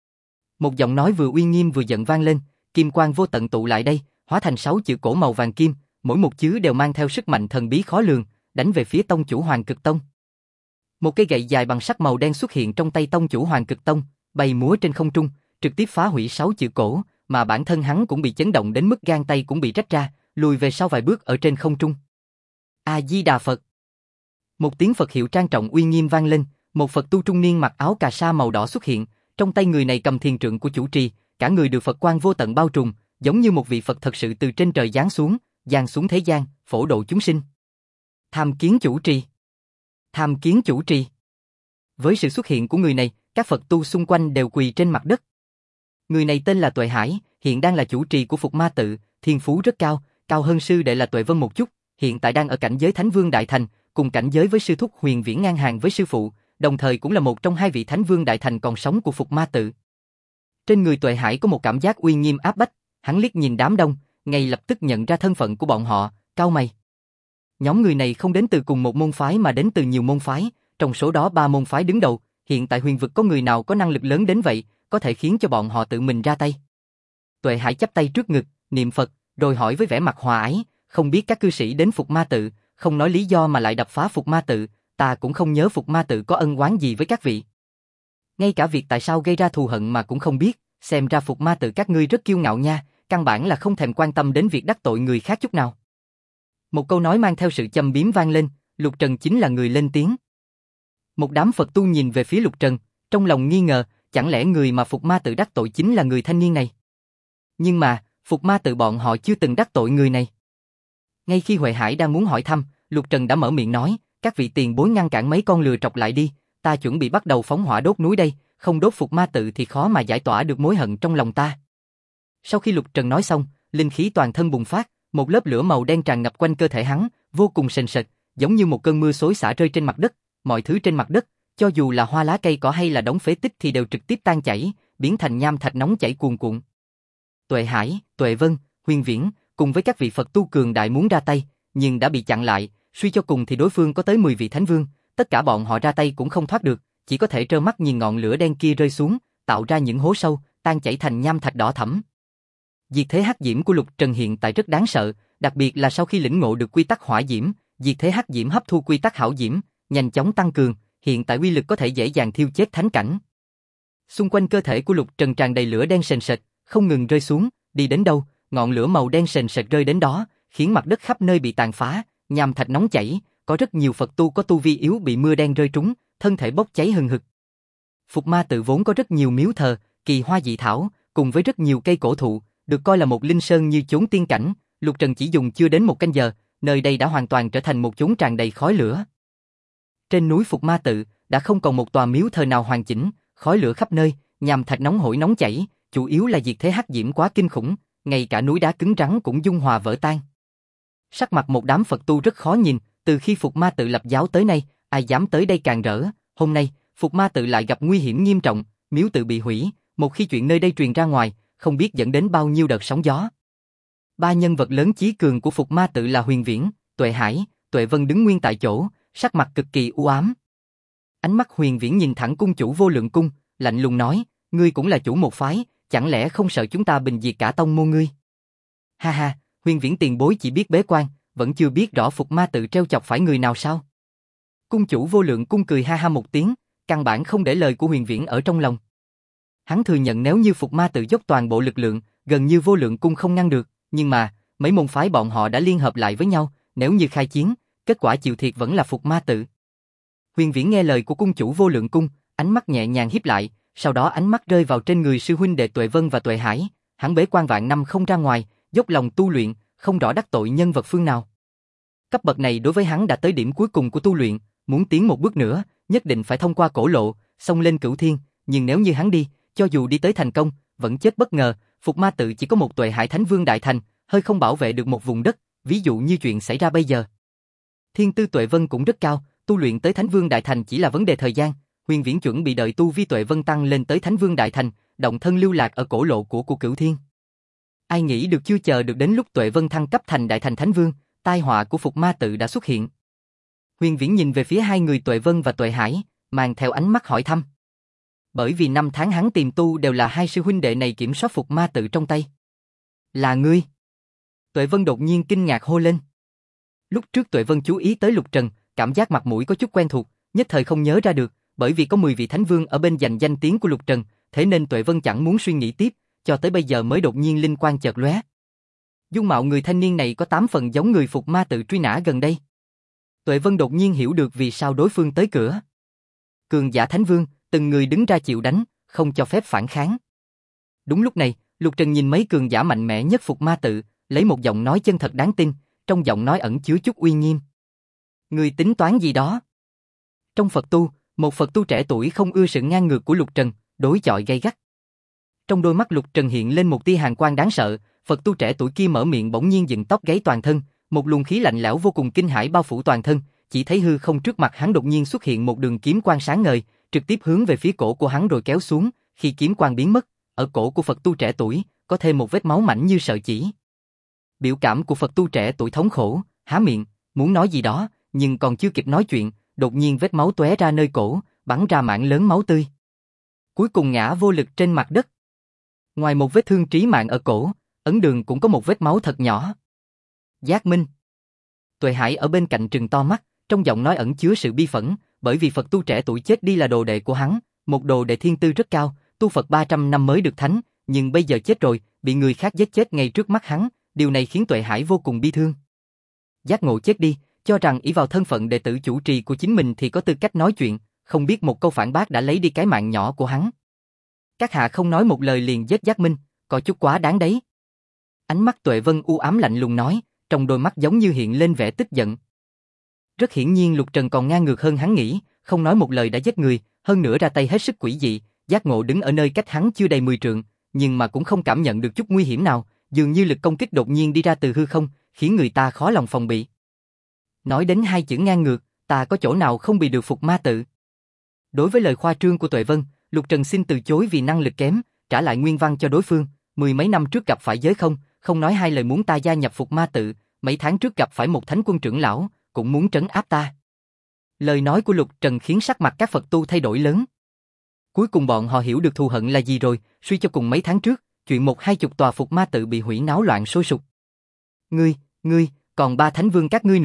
Một giọng nói vừa uy nghiêm vừa giận vang lên, kim quang vô tận tụ lại đây, hóa thành 6 chữ cổ màu vàng kim, mỗi một chữ đều mang theo sức mạnh thần bí khó lường, đánh về phía tông chủ Hoàng Cực Tông. Một cây gậy dài bằng sắt màu đen xuất hiện trong tay tông chủ Hoàng Cực Tông, bay múa trên không trung, trực tiếp phá hủy 6 chữ cổ, mà bản thân hắn cũng bị chấn động đến mức gang tay cũng bị rách ra, lùi về sau vài bước ở trên không trung. A Di Đà Phật. Một tiếng Phật hiệu trang trọng uy nghiêm vang lên, một Phật tu trung niên mặc áo cà sa màu đỏ xuất hiện, trong tay người này cầm thiền trượng của chủ trì, cả người được Phật quang vô tận bao trùm, giống như một vị Phật thật sự từ trên trời giáng xuống thế gian, phổ độ chúng sinh. Tham kiến chủ trì. Tham kiến chủ trì. Với sự xuất hiện của người này, các Phật tu xung quanh đều quỳ trên mặt đất. Người này tên là Tuệ Hải, hiện đang là chủ trì của Phục Ma tự, thiên phú rất cao, cao hơn sư đệ là Tuệ Vân một chút, hiện tại đang ở cảnh giới Thánh Vương đại thành, cùng cảnh giới với sư thúc Huyền Viễn ngang hàng với sư phụ, đồng thời cũng là một trong 2 vị Thánh Vương đại thành còn sống của Phục Ma tự. Trên người Tuệ Hải có một cảm giác uy nghiêm áp bách, hắn liếc nhìn đám đông, ngay lập tức nhận ra thân phận của bọn họ, cau mày. Nhóm người này không đến từ cùng một môn phái mà đến từ nhiều môn phái, trong số đó 3 môn phái đứng đầu, hiện tại huyền vực có người nào có năng lực lớn đến vậy, có thể khiến cho bọn họ tự mình ra tay. Tuệ Hải chắp tay trước ngực, niệm Phật, rồi hỏi với vẻ mặt hòa ái, không biết các cư sĩ đến Phục Ma tự, không nói lý do mà lại đập phá Phục Ma tự, ta cũng không nhớ Phục Ma tự có ân oán gì với các vị. Ngay cả việc tại sao gây ra thù hận mà cũng không biết, xem ra Phục Ma tự các ngươi rất kiêu ngạo nha, căn bản là không thèm quan tâm đến việc đắc tội người khác chút nào. Một câu nói mang theo sự châm biếm vang lên, Lục Trần chính là người lên tiếng. Một đám Phật tu nhìn về phía Lục Trần, trong lòng nghi ngờ, chẳng lẽ người mà Phục Ma tự đắc tội chính là người thanh niên này? Nhưng mà, Phục Ma tự bọn họ chưa từng đắc tội người này. Ngay khi Huệ Hải đang muốn hỏi thăm, Lục Trần đã mở miệng nói, các vị tiền bối ngăn cản mấy con lừa trọc lại đi, ta chuẩn bị bắt đầu phóng hỏa đốt núi đây, không đốt Phục Ma tự thì khó mà giải tỏa được mối hận trong lòng ta. Sau khi Lục Trần nói xong, linh khí toàn thân bùng phát, một lớp lửa màu đen tràn ngập quanh cơ thể hắn, vô cùng sền sệt, giống như một cơn mưa xối xả rơi trên mặt đất, mọi thứ trên mặt đất, cho dù là hoa lá cây cỏ hay là đống phế tích thì đều trực tiếp tan chảy, biến thành nham thạch nóng chảy cuồn cuộn. Tuệ Hải, Tuệ Vân, Huyền Viễn, cùng với các vị Phật tu cường đại muốn ra tay, nhưng đã bị chặn lại, suy cho cùng thì đối phương có tới 10 vị Thánh Vương, tất cả bọn họ ra tay cũng không thoát được, chỉ có thể trơ mắt nhìn ngọn lửa đen kia rơi xuống, tạo ra những hố sâu, tan chảy thành nham thạch đỏ thẫm. Diệt thế hắc diễm của Lục Trần hiện tại rất đáng sợ, đặc biệt là sau khi lĩnh ngộ được quy tắc hỏa diễm, diệt thế hắc diễm hấp thu quy tắc hảo diễm, nhanh chóng tăng cường, hiện tại uy lực có thể dễ dàng thiêu chết thánh cảnh. Xung quanh cơ thể của Lục Trần tràn đầy lửa đen sền sệt, không ngừng rơi xuống, đi đến đâu, ngọn lửa màu đen sền sệt rơi đến đó, khiến mặt đất khắp nơi bị tàn phá, nham thạch nóng chảy, có rất nhiều Phật tu có tu vi yếu bị mưa đen rơi trúng, thân thể bốc cháy hừng hực. Phục Ma tự vốn có rất nhiều miếu thờ, kỳ hoa dị thảo, cùng với rất nhiều cây cổ thụ, được coi là một linh sơn như chốn tiên cảnh. Lục Trần chỉ dùng chưa đến một canh giờ, nơi đây đã hoàn toàn trở thành một chốn tràn đầy khói lửa. Trên núi Phục Ma tự đã không còn một tòa miếu thờ nào hoàn chỉnh, khói lửa khắp nơi, nham thạch nóng hổi nóng chảy, chủ yếu là diệt thế hắc diễm quá kinh khủng, ngay cả núi đá cứng rắn cũng dung hòa vỡ tan. Sắc mặt một đám Phật tu rất khó nhìn, từ khi Phục Ma tự lập giáo tới nay, ai dám tới đây càng rỡ. Hôm nay, Phục Ma tự lại gặp nguy hiểm nghiêm trọng, miếu tự bị hủy, một khi chuyện nơi đây truyền ra ngoài, không biết dẫn đến bao nhiêu đợt sóng gió. Ba nhân vật lớn chí cường của Phục Ma tự là Huyền Viễn, Tuệ Hải, Tuệ Vân đứng nguyên tại chỗ, sắc mặt cực kỳ u ám. Ánh mắt Huyền Viễn nhìn thẳng cung chủ Vô Lượng cung, lạnh lùng nói, ngươi cũng là chủ một phái, chẳng lẽ không sợ chúng ta bình diệt cả tông môn ngươi? Ha ha, Huyền Viễn tiền bối chỉ biết bế quan, vẫn chưa biết rõ Phục Ma tự treo chọc phải người nào sao? Cung chủ Vô Lượng cung cười ha ha một tiếng, căn bản không để lời của Huyền Viễn ở trong lòng. Hắn thừa nhận nếu như Phục Ma tự dốc toàn bộ lực lượng, gần như Vô Lượng cung không ngăn được, nhưng mà, mấy môn phái bọn họ đã liên hợp lại với nhau, nếu như khai chiến, kết quả chịu thiệt vẫn là Phục Ma tự. Huyền Viễn nghe lời của cung chủ Vô Lượng cung, ánh mắt nhẹ nhàng híp lại, sau đó ánh mắt rơi vào trên người sư huynh đệ Tuệ Vân và Tuệ Hải, hắn bế quan vạn năm không ra ngoài, dốc lòng tu luyện, không rõ đắc tội nhân vật phương nào. Cấp bậc này đối với hắn đã tới điểm cuối cùng của tu luyện, muốn tiến một bước nữa, nhất định phải thông qua cổ lộ, xông lên cửu thiên, nhưng nếu như hắn đi, cho dù đi tới thành công, vẫn chết bất ngờ. Phục Ma tự chỉ có một Tuệ Hải Thánh Vương đại thành, hơi không bảo vệ được một vùng đất, ví dụ như chuyện xảy ra bây giờ. Thiên tư Tuệ Vân cũng rất cao, tu luyện tới Thánh Vương đại thành chỉ là vấn đề thời gian. Huyền Viễn chuẩn bị đợi tu vi Tuệ Vân tăng lên tới Thánh Vương đại thành, động thân lưu lạc ở cổ lộ của cửu thiên. Ai nghĩ được chưa chờ được đến lúc Tuệ Vân thăng cấp thành đại thành Thánh Vương, tai họa của Phục Ma tự đã xuất hiện. Huyền Viễn nhìn về phía hai người Tuệ Vân và Tuệ Hải, mang theo ánh mắt hỏi thăm. Bởi vì 5 tháng hắn tìm tu đều là hai sư huynh đệ này kiểm soát Phục Ma tự trong tay. Là ngươi? Tuệ Vân đột nhiên kinh ngạc hô lên. Lúc trước Tuệ Vân chú ý tới Lục Trần, cảm giác mặt mũi có chút quen thuộc, nhất thời không nhớ ra được, bởi vì có 10 vị Thánh Vương ở bên giành danh tiếng của Lục Trần, thế nên Tuệ Vân chẳng muốn suy nghĩ tiếp, cho tới bây giờ mới đột nhiên linh quang chợt lóe. Dung mạo người thanh niên này có 8 phần giống người Phục Ma tự truy nã gần đây. Tuệ Vân đột nhiên hiểu được vì sao đối phương tới cửa. Cường giả Thánh Vương, từng người đứng ra chịu đánh, không cho phép phản kháng. Đúng lúc này, Lục Trần nhìn mấy cường giả mạnh mẽ nhất Phục Ma tự, lấy một giọng nói chân thật đáng tin, trong giọng nói ẩn chứa chút uy nghiêm. Ngươi tính toán gì đó? Trong Phật tu, một Phật tu trẻ tuổi không ưa sự ngang ngược của Lục Trần, đối chọi gay gắt. Trong đôi mắt Lục Trần hiện lên một tia hàn quang đáng sợ, Phật tu trẻ tuổi kia mở miệng bỗng nhiên dựng tóc gáy toàn thân, một luồng khí lạnh lẽo vô cùng kinh hãi bao phủ toàn thân, chỉ thấy hư không trước mặt hắn đột nhiên xuất hiện một đường kiếm quang sáng ngời, trực tiếp hướng về phía cổ của hắn rồi kéo xuống, khi kiếm quang biến mất, ở cổ của Phật tu trẻ tuổi có thêm một vết máu mảnh như sợi chỉ. Biểu cảm của Phật tu trẻ tuổi thống khổ, há miệng, muốn nói gì đó, nhưng còn chưa kịp nói chuyện, đột nhiên vết máu tóe ra nơi cổ, bắn ra mảng lớn máu tươi. Cuối cùng ngã vô lực trên mặt đất. Ngoài một vết thương trí mạng ở cổ, ấn đường cũng có một vết máu thật nhỏ. Giác Minh. Tuệ Hải ở bên cạnh trừng to mắt, trong giọng nói ẩn chứa sự bi phẫn, bởi vì Phật tu trẻ tuổi chết đi là đồ đệ của hắn, một đồ đệ thiên tư rất cao, tu Phật 300 năm mới được thánh, nhưng bây giờ chết rồi, bị người khác giết chết ngay trước mắt hắn, điều này khiến Tuệ Hải vô cùng bi thương. Giác Ngộ chết đi, cho rằng ỷ vào thân phận đệ tử chủ trì của chính mình thì có tư cách nói chuyện, không biết một câu phản bác đã lấy đi cái mạng nhỏ của hắn. Các hạ không nói một lời liền giết Giác Minh, có chút quá đáng đấy. Ánh mắt Tuệ Vân u ám lạnh lùng nói, trong đôi mắt giống như hiện lên vẻ tức giận. Rất hiển nhiên Lục Trần còn ngang ngược hơn hắn nghĩ, không nói một lời đã giết người, hơn nữa ra tay hết sức quỷ dị. Giác Ngộ đứng ở nơi cách hắn chưa đầy 10 trượng, nhưng mà cũng không cảm nhận được chút nguy hiểm nào, dường như lực công kích đột nhiên đi ra từ hư không, khiến người ta khó lòng phòng bị. Nói đến hai chữ ngang ngược, ta có chỗ nào không bị được Phục Ma tự? Đối với lời khoa trương của Tuệ Vân, Lục Trần xin từ chối vì năng lực kém, trả lại nguyên văn cho đối phương. 10 mấy năm trước gặp phải giới không nói hai lời muốn ta gia nhập Phục Ma tự, mấy tháng trước gặp phải một thánh quân trưởng lão, cũng muốn trấn áp ta. Lời nói của Lục Trần khiến sắc mặt các Phật tu thay đổi lớn. Cuối cùng bọn họ hiểu được thù hận là gì rồi, suy cho cùng mấy tháng trước, chuyện 1-20 tòa Phục Ma tự bị hủy náo loạn sôi sục. Ngươi, còn 3 thánh vương các ngươi nữa,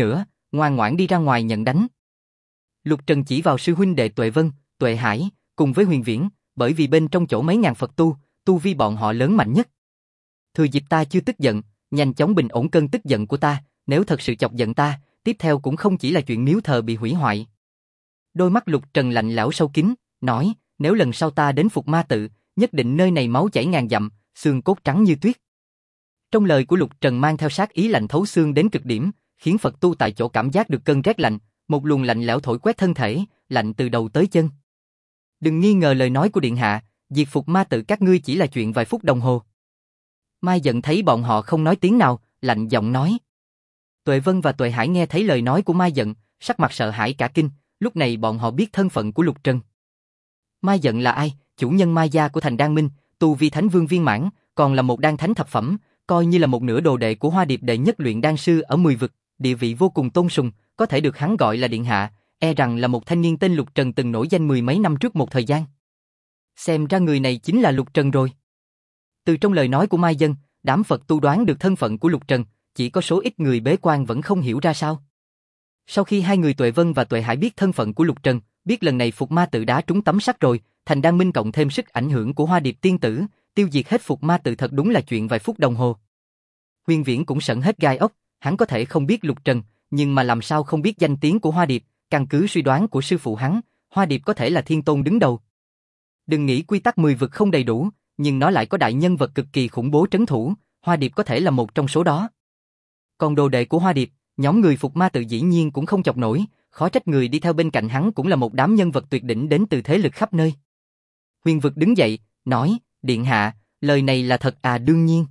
ngoan ngoãn đi ra ngoài nhận đánh. Lục Trần chỉ vào sư huynh đệ Tuệ Vân, Tuệ Hải, cùng với Huyền Viễn, bởi vì bên trong chỗ mấy ngàn Phật tu vi bọn họ lớn mạnh nhất. Thừa dịp ta chưa tức giận, nhanh chóng bình ổn cơn tức giận của ta, nếu thật sự chọc giận ta, tiếp theo cũng không chỉ là chuyện miếu thờ bị hủy hoại. Đôi mắt Lục Trần lạnh lẽo sâu kín, nói, nếu lần sau ta đến Phục Ma Tự, nhất định nơi này máu chảy ngàn dặm, xương cốt trắng như tuyết. Trong lời của Lục Trần mang theo sát ý lạnh thấu xương đến cực điểm, khiến Phật tu tại chỗ cảm giác được cơn rét lạnh, một luồng lạnh lẽo thổi quét thân thể, lạnh từ đầu tới chân. Đừng nghi ngờ lời nói của điện hạ, diệt Phục Ma Tự các ngươi chỉ là chuyện vài phút đồng hồ. Mai Dận thấy bọn họ không nói tiếng nào, lạnh giọng nói. Tuệ Vân và Tuệ Hải nghe thấy lời nói của Mai Dận, sắc mặt sợ hãi cả kinh, lúc này bọn họ biết thân phận của Lục Trần. Mai Dận là ai? Chủ nhân Mai gia của thành Đan Minh, tu vi Thánh Vương viên mãn, còn là một đan thánh thập phẩm, coi như là một nửa đồ đệ của Hoa Điệp đệ nhất luyện đan sư ở 10 vực, địa vị vô cùng tôn sùng, có thể được hắn gọi là điện hạ, e rằng là một thanh niên tên Lục Trần từng nổi danh mười mấy năm trước một thời gian. Xem ra người này chính là Lục Trần rồi. Từ trong lời nói của Mai Dân, đám Phật tu đoán được thân phận của Lục Trần, chỉ có số ít người bế quan vẫn không hiểu ra sao. Sau khi hai người Tuệ Vân và Tuệ Hải biết thân phận của Lục Trần, biết lần này Phục Ma Tự đá trúng tấm sắt rồi, thành Đan Minh cộng thêm sức ảnh hưởng của Hoa Điệp tiên tử, tiêu diệt hết Phục Ma Tự thật đúng là chuyện vài phút đồng hồ. Huyền Viễn cũng sởn hết gai ốc, hắn có thể không biết Lục Trần, nhưng mà làm sao không biết danh tiếng của Hoa Điệp, căn cứ suy đoán của sư phụ hắn, Hoa Điệp có thể là thiên tôn đứng đầu. Đừng nghĩ quy tắc 10 vực không đầy đủ, nhưng nó lại có đại nhân vật cực kỳ khủng bố trấn thủ, Hoa Điệp có thể là một trong số đó. Còn đồ đệ của Hoa Điệp, nhóm người Phục Ma Tự dĩ nhiên cũng không chọc nổi, khó trách người đi theo bên cạnh hắn cũng là một đám nhân vật tuyệt đỉnh đến từ thế lực khắp nơi. Huyền Vực đứng dậy, nói, điện hạ, lời này là thật à? Đương nhiên.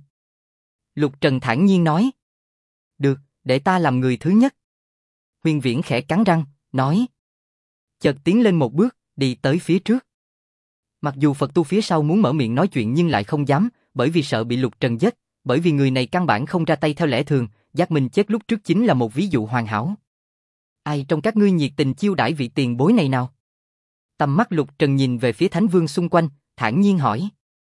Lục Trần thản nhiên nói. Được, để ta làm người thứ nhất. Huyền Viễn khẽ cắn răng, nói. Chợt tiến lên một bước, đi tới phía trước. Mặc dù Phật tu phía sau muốn mở miệng nói chuyện nhưng lại không dám, bởi vì sợ bị Lục Trần giết, bởi vì người này căn bản không ra tay theo lẽ thường, giác mình chết lúc trước chính là một ví dụ hoàn hảo. Ai trong các ngươi nhiệt tình chiêu đãi vị tiền bối này nào? Tầm mắt Lục Trần nhìn về phía Thánh Vương xung quanh, thản nhiên hỏi.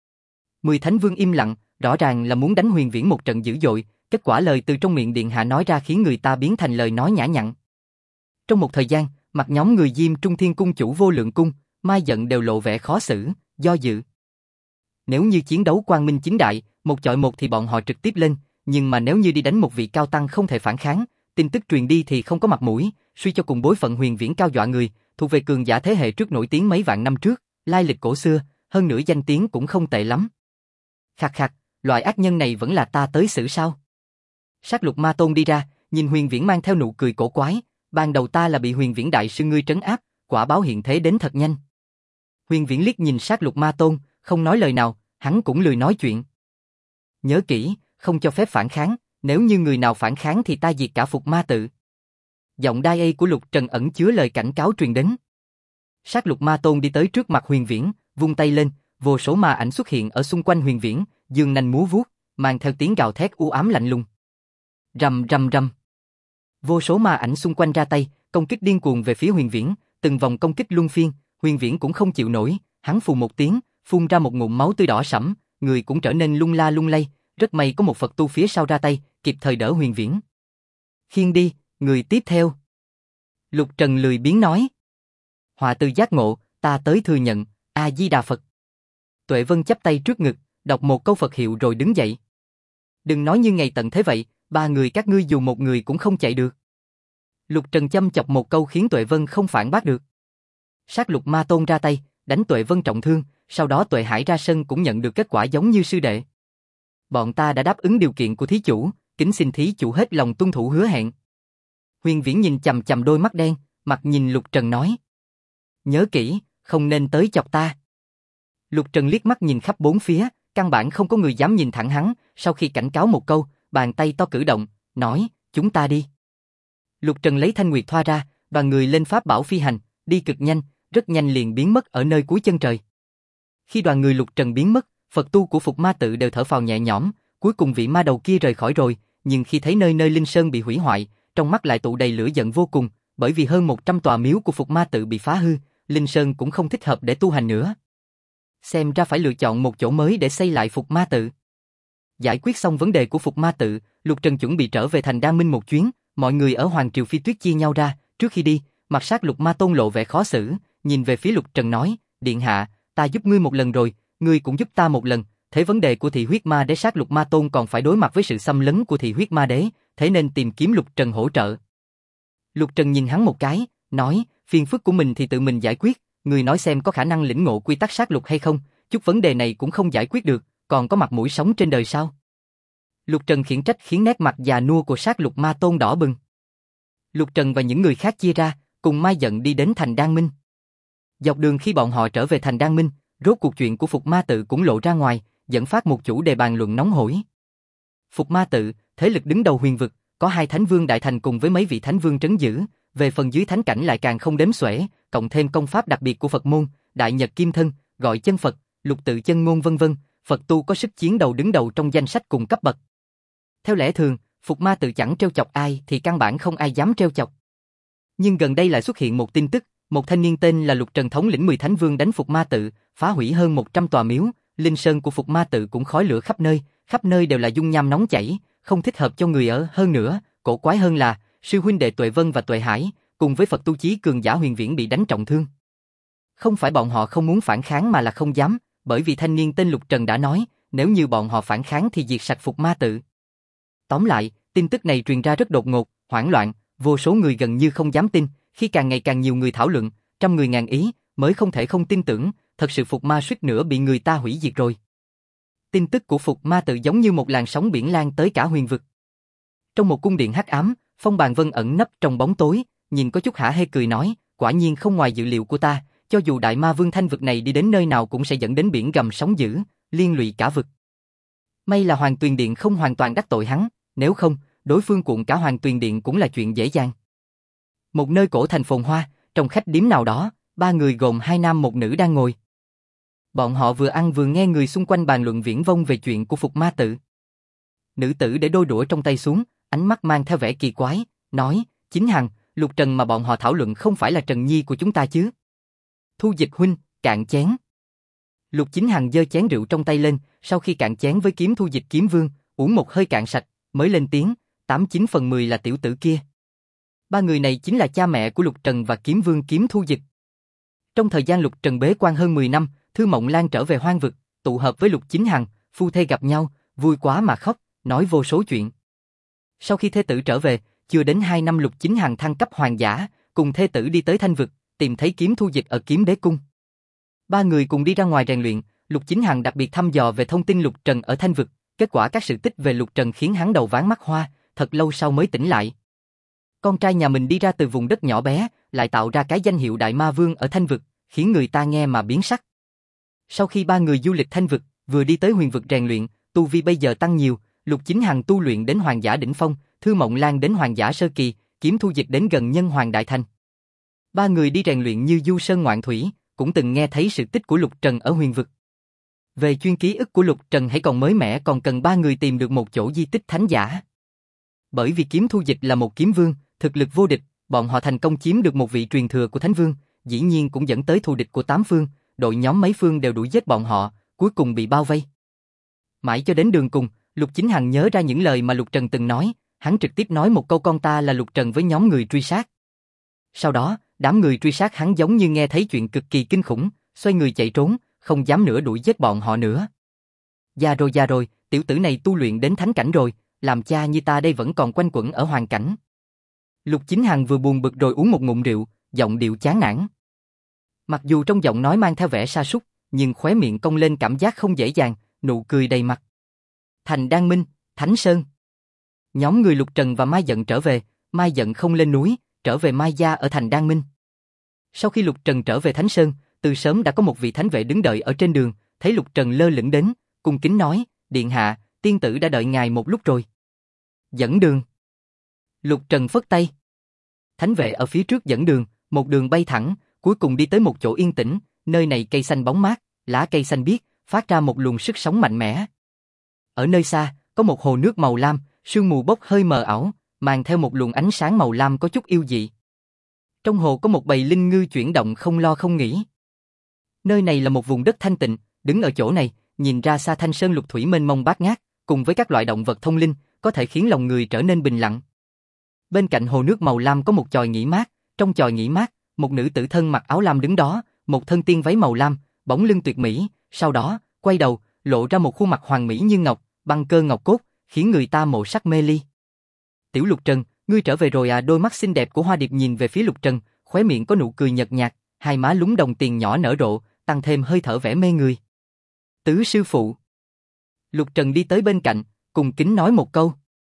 10 Thánh Vương im lặng, rõ ràng là muốn đánh Huyền Viễn một trận dữ dội, kết quả lời từ trong miệng điện hạ nói ra khiến người ta biến thành lời nói nhã nhặn. Trong một thời gian, mặt nhóm người Diêm Trung Thiên cung chủ Vô Lượng cung, Mai Dận đều lộ vẻ khó xử, do dự. Nếu như chiến đấu quang minh chính đại, một chọi một thì bọn họ trực tiếp lên, nhưng mà nếu như đi đánh một vị cao tăng không thể phản kháng, tin tức truyền đi thì không có mặt mũi, suy cho cùng bối phận Huyền Viễn cao dọa người, thuộc về cường giả thế hệ trước nổi tiếng mấy vạn năm trước, lai lịch cổ xưa, hơn nữa danh tiếng cũng không tệ lắm. Khạc khạc, loại ác nhân này vẫn là ta tới xử sao? Sát Lục Ma Tôn đi ra, nhìn Huyền Viễn mang theo nụ cười cổ quái, ban đầu ta là bị Huyền Viễn đại sư ngươi trấn áp, quả báo hiện thế đến thật nhanh. Huyền Viễn liếc nhìn Sát Lục Ma Tôn, không nói lời nào, hắn cũng lười nói chuyện. Nhớ kỹ, không cho phép phản kháng, nếu như người nào phản kháng thì ta diệt cả Phục Ma Tự. Giọng đai ây của Lục Trần ẩn chứa lời cảnh cáo truyền đến. Sát Lục Ma Tôn đi tới trước mặt Huyền Viễn, vung tay lên, vô số ma ảnh xuất hiện ở xung quanh Huyền Viễn, dương nanh múa vuốt, mang theo tiếng gào thét u ám lạnh lùng. Rầm rầm rầm. Vô số ma ảnh xung quanh ra tay, công kích điên cuồng về phía Huyền Viễn, từng vòng công kích luân phiên, Huyền Viễn cũng không chịu nổi, hắn phù một tiếng, phun ra một ngụm máu tươi đỏ sẫm, người cũng trở nên lung la lung lay, rất may có một Phật tu phía sau ra tay, kịp thời đỡ Huyền Viễn. Khiêng đi, người tiếp theo. Lục Trần lười biếng nói. Họa từ giác ngộ, ta tới thừa nhận, A Di Đà Phật. Tuệ Vân chắp tay trước ngực, đọc một câu Phật hiệu rồi đứng dậy. Đừng nói như ngày tận thế vậy, ba người các ngươi dù một người cũng không chạy được. Lục Trần châm chọc một câu khiến Tuệ Vân không phản bác được. Sát Lục Ma Tôn ra tay, đánh Tuệ Vân trọng thương, sau đó Tuệ Hải ra sân cũng nhận được kết quả giống như sư đệ. Bọn ta đã đáp ứng điều kiện của thí chủ, kính xin thí chủ hết lòng tuân thủ hứa hẹn. Huyền Viễn nhìn chằm chằm đôi mắt đen, mặt nhìn Lục Trần nói. Nhớ kỹ, không nên tới chọc ta. Lục Trần liếc mắt nhìn khắp bốn phía, căn bản không có người dám nhìn thẳng hắn, sau khi cảnh cáo một câu, bàn tay to cử động, nói, chúng ta đi. Lục Trần lấy thanh nguyệt thoa ra, đoàn người lên pháp bảo phi hành, đi cực nhanh, rất nhanh liền biến mất ở nơi cuối chân trời. Khi đoàn người Lục Trần biến mất, Phật tu của Phục Ma Tự đều thở phào nhẹ nhõm, cuối cùng vị ma đầu kia rời khỏi rồi, nhưng khi thấy nơi nơi linh sơn bị hủy hoại, trong mắt lại tụ đầy lửa giận vô cùng, bởi vì hơn 100 tòa miếu của Phục Ma Tự bị phá hư, linh sơn cũng không thích hợp để tu hành nữa. Xem ra phải lựa chọn một chỗ mới để xây lại Phục Ma Tự. Giải quyết xong vấn đề của Phục Ma Tự, Lục Trần chuẩn bị trở về thành Đan Minh một chuyến, Mọi người ở Hoàng Triều Phi Tuyết chia nhau ra, trước khi đi, mặt sát Lục Ma Tôn lộ vẻ khó xử, nhìn về phía Lục Trần nói, điện hạ, ta giúp ngươi một lần rồi, ngươi cũng giúp ta một lần, thế vấn đề của Thị Huyết Ma Đế sát Lục Ma Tôn còn phải đối mặt với sự xâm lấn của Thị Huyết Ma Đế, thế nên tìm kiếm Lục Trần hỗ trợ. Lục Trần nhìn hắn một cái, nói, phiền phức của mình thì tự mình giải quyết, ngươi nói xem có khả năng lĩnh ngộ quy tắc sát lục hay không, chút vấn đề này cũng không giải quyết được, còn có mặt mũi sống trên đời sao? Lục Trần khiển trách khiến nét mặt già nua của sát Lục Ma Tôn đỏ bừng. Lục Trần và những người khác chia ra, cùng Mai Dận đi đến thành Đan Minh. Dọc đường khi bọn họ trở về thành Đan Minh, rốt cuộc chuyện của Phục Ma Tự cũng lộ ra ngoài, dẫn phát một chủ đề bàn luận nóng hổi. Phục Ma Tự, thế lực đứng đầu huyền vực, có 2 thánh vương đại thành cùng với mấy vị thánh vương trấn giữ, về phần dưới thánh cảnh lại càng không đếm xuể, cộng thêm công pháp đặc biệt của Phật môn, Đại Nhật Kim Thân, gọi chân Phật, Lục Tự chân ngôn vân vân, Phật tu có sức chiến đầu đứng đầu trong danh sách cùng cấp bậc. Theo lẽ thường, Phục Ma Tự chẳng trêu chọc ai thì căn bản không ai dám trêu chọc. Nhưng gần đây lại xuất hiện một tin tức, một thanh niên tên là Lục Trần thống lĩnh 10 thánh vương đánh Phục Ma Tự, phá hủy hơn 100 tòa miếu, linh sơn của Phục Ma Tự cũng khói lửa khắp nơi đều là dung nham nóng chảy, không thích hợp cho người ở. Hơn nữa, cổ quái hơn là sư huynh đệ Tuệ Vân và Tuệ Hải, cùng với Phật tu chí cường giả Huyền Viễn bị đánh trọng thương. Không phải bọn họ không muốn phản kháng mà là không dám, bởi vì thanh niên tên Lục Trần đã nói, nếu như bọn họ phản kháng thì diệt sạch Phục Ma Tự. Tóm lại, tin tức này truyền ra rất đột ngột, hoảng loạn, vô số người gần như không dám tin, khi càng ngày càng nhiều người thảo luận, trăm người ngàn ý, mới không thể không tin tưởng, thật sự Phục Ma suýt nữa bị người ta hủy diệt rồi. Tin tức của Phục Ma Tự giống như một làn sóng biển lan tới cả huyền vực. Trong một cung điện hắc ám, Phong Bàn Vân ẩn nấp trong bóng tối, nhìn có chút hả hê cười nói, quả nhiên không ngoài dự liệu của ta, cho dù Đại Ma Vương thanh vực này đi đến nơi nào cũng sẽ dẫn đến biển gầm sóng dữ, liên lụy cả vực. May là Hoàng Tuyền Điện không hoàn toàn đắc tội hắn, nếu không, đối phương cuộn cả Hoàng Tuyền Điện cũng là chuyện dễ dàng. Một nơi cổ thành phồn hoa, trong khách điếm nào đó, 3 người gồm 2 nam 1 nữ đang ngồi. Bọn họ vừa ăn vừa nghe người xung quanh bàn luận viển vông về chuyện của Phục Ma Tự. Nữ tử để đôi đũa trong tay xuống, ánh mắt mang theo vẻ kỳ quái, nói, Chính Hằng, Lục Trần mà bọn họ thảo luận không phải là Trần Nhi của chúng ta chứ? Thu Dịch huynh, cạn chén. Lục Chính Hằng giơ chén rượu trong tay lên, sau khi cạn chén với Kiếm Thu Dịch kiếm vương, uống một hơi cạn sạch, mới lên tiếng, 89 phần 10 là tiểu tử kia. 3 người này chính là cha mẹ của Lục Trần và kiếm vương Kiếm Thu Dịch. Trong thời gian Lục Trần bế quan hơn 10 năm, Thư Mộng Lan trở về hoang vực, tụ hợp với Lục Chính Hằng, phu thê gặp nhau, vui quá mà khóc, nói vô số chuyện. Sau khi thê tử trở về, chưa đến 2 năm Lục Chính Hằng thăng cấp hoàng giả, cùng thê tử đi tới Thanh vực, tìm thấy Kiếm Thu Dịch ở Kiếm Đế Cung. 3 người cùng đi ra ngoài rèn luyện, Lục Chính Hằng đặc biệt thăm dò về thông tin Lục Trần ở Thanh vực, kết quả các sự tích về Lục Trần khiến hắn đầu váng mắt hoa, thật lâu sau mới tỉnh lại. Con trai nhà mình đi ra từ vùng đất nhỏ bé, lại tạo ra cái danh hiệu Đại Ma Vương ở Thanh vực, khiến người ta nghe mà biến sắc. Sau khi 3 người du lịch Thanh vực, vừa đi tới huyền vực rèn luyện, tu vi bây giờ tăng nhiều, Lục Chính Hằng tu luyện đến hoàng giả đỉnh phong, Thư Mộng Lan đến hoàng giả sơ kỳ, Kiếm Thu Dịch đến gần nhân hoàng đại thành. 3 người đi rèn luyện như du sơn ngoạn thủy, cũng từng nghe thấy sự tích của Lục Trần ở huyền vực. Về chuyên ký ức của Lục Trần hãy còn mới mẻ, còn cần 3 người tìm được một chỗ di tích thánh giả. Bởi vì Kiếm Thu Dịch là một kiếm vương, thực lực vô địch, bọn họ thành công chiếm được một vị truyền thừa của thánh vương, dĩ nhiên cũng dẫn tới thù địch của 8 phương, đội nhóm mấy phương đều đuổi giết bọn họ, cuối cùng bị bao vây. Mãi cho đến đường cùng, Lục Chính Hằng nhớ ra những lời mà Lục Trần từng nói, hắn trực tiếp nói một câu con ta là Lục Trần với nhóm người truy sát. Sau đó, đám người truy sát hắn giống như nghe thấy chuyện cực kỳ kinh khủng, xoay người chạy trốn, không dám nữa đuổi giết bọn họ nữa. Già rồi, tiểu tử này tu luyện đến thánh cảnh rồi, làm cha như ta đây vẫn còn quanh quẩn ở hoàn cảnh. Lục Chính Hằng vừa buồn bực rồi uống một ngụm rượu, giọng điệu chán nản. Mặc dù trong giọng nói mang theo vẻ sa sút, nhưng khóe miệng cong lên cảm giác không dễ dàng, nụ cười đầy mặt. Thành Đan Minh, Thánh Sơn. Nhóm người Lục Trần và Mai Dận trở về, Mai Dận không lên núi, trở về Mai gia ở thành Đan Minh. Sau khi Lục Trần trở về Thánh Sơn, từ sớm đã có một vị thánh vệ đứng đợi ở trên đường, thấy Lục Trần lơ lửng đến, cung kính nói, điện hạ, tiên tử đã đợi ngài một lúc rồi. Dẫn đường. Lục Trần phất tay. Thánh vệ ở phía trước dẫn đường, một đường bay thẳng, cuối cùng đi tới một chỗ yên tĩnh, nơi này cây xanh bóng mát, lá cây xanh biếc, phát ra một luồng sức sống mạnh mẽ. Ở nơi xa, có một hồ nước màu lam, sương mù bốc hơi mờ ảo, mang theo một luồng ánh sáng màu lam có chút yêu dị. Trong hồ có một bầy linh ngư chuyển động không lo không nghĩ. Nơi này là một vùng đất thanh tịnh, đứng ở chỗ này, nhìn ra xa thanh sơn lục thủy mênh mông bát ngát, cùng với các loại động vật thông linh, có thể khiến lòng người trở nên bình lặng. Bên cạnh hồ nước màu lam có một chòi nghỉ mát, trong chòi nghỉ mát, một nữ tử thân mặc áo lam đứng đó, một thân tiên váy màu lam, bóng lưng tuyệt mỹ, sau đó, quay đầu, lộ ra một khuôn mặt hoàn mỹ như ngọc, băng cơ ngọc cốt, khiến người ta mộ sắc mê ly. Tiểu Lục Trần, ngươi trở về rồi à? Đôi mắt xinh đẹp của Hoa Điệp nhìn về phía Lục Trần, khóe miệng có nụ cười nhợt nhạt, hai má lúng đồng tiền nhỏ nở rộ, tăng thêm hơi thở vẻ mê người. Tứ sư phụ. Lục Trần đi tới bên cạnh, cùng kính nói một câu.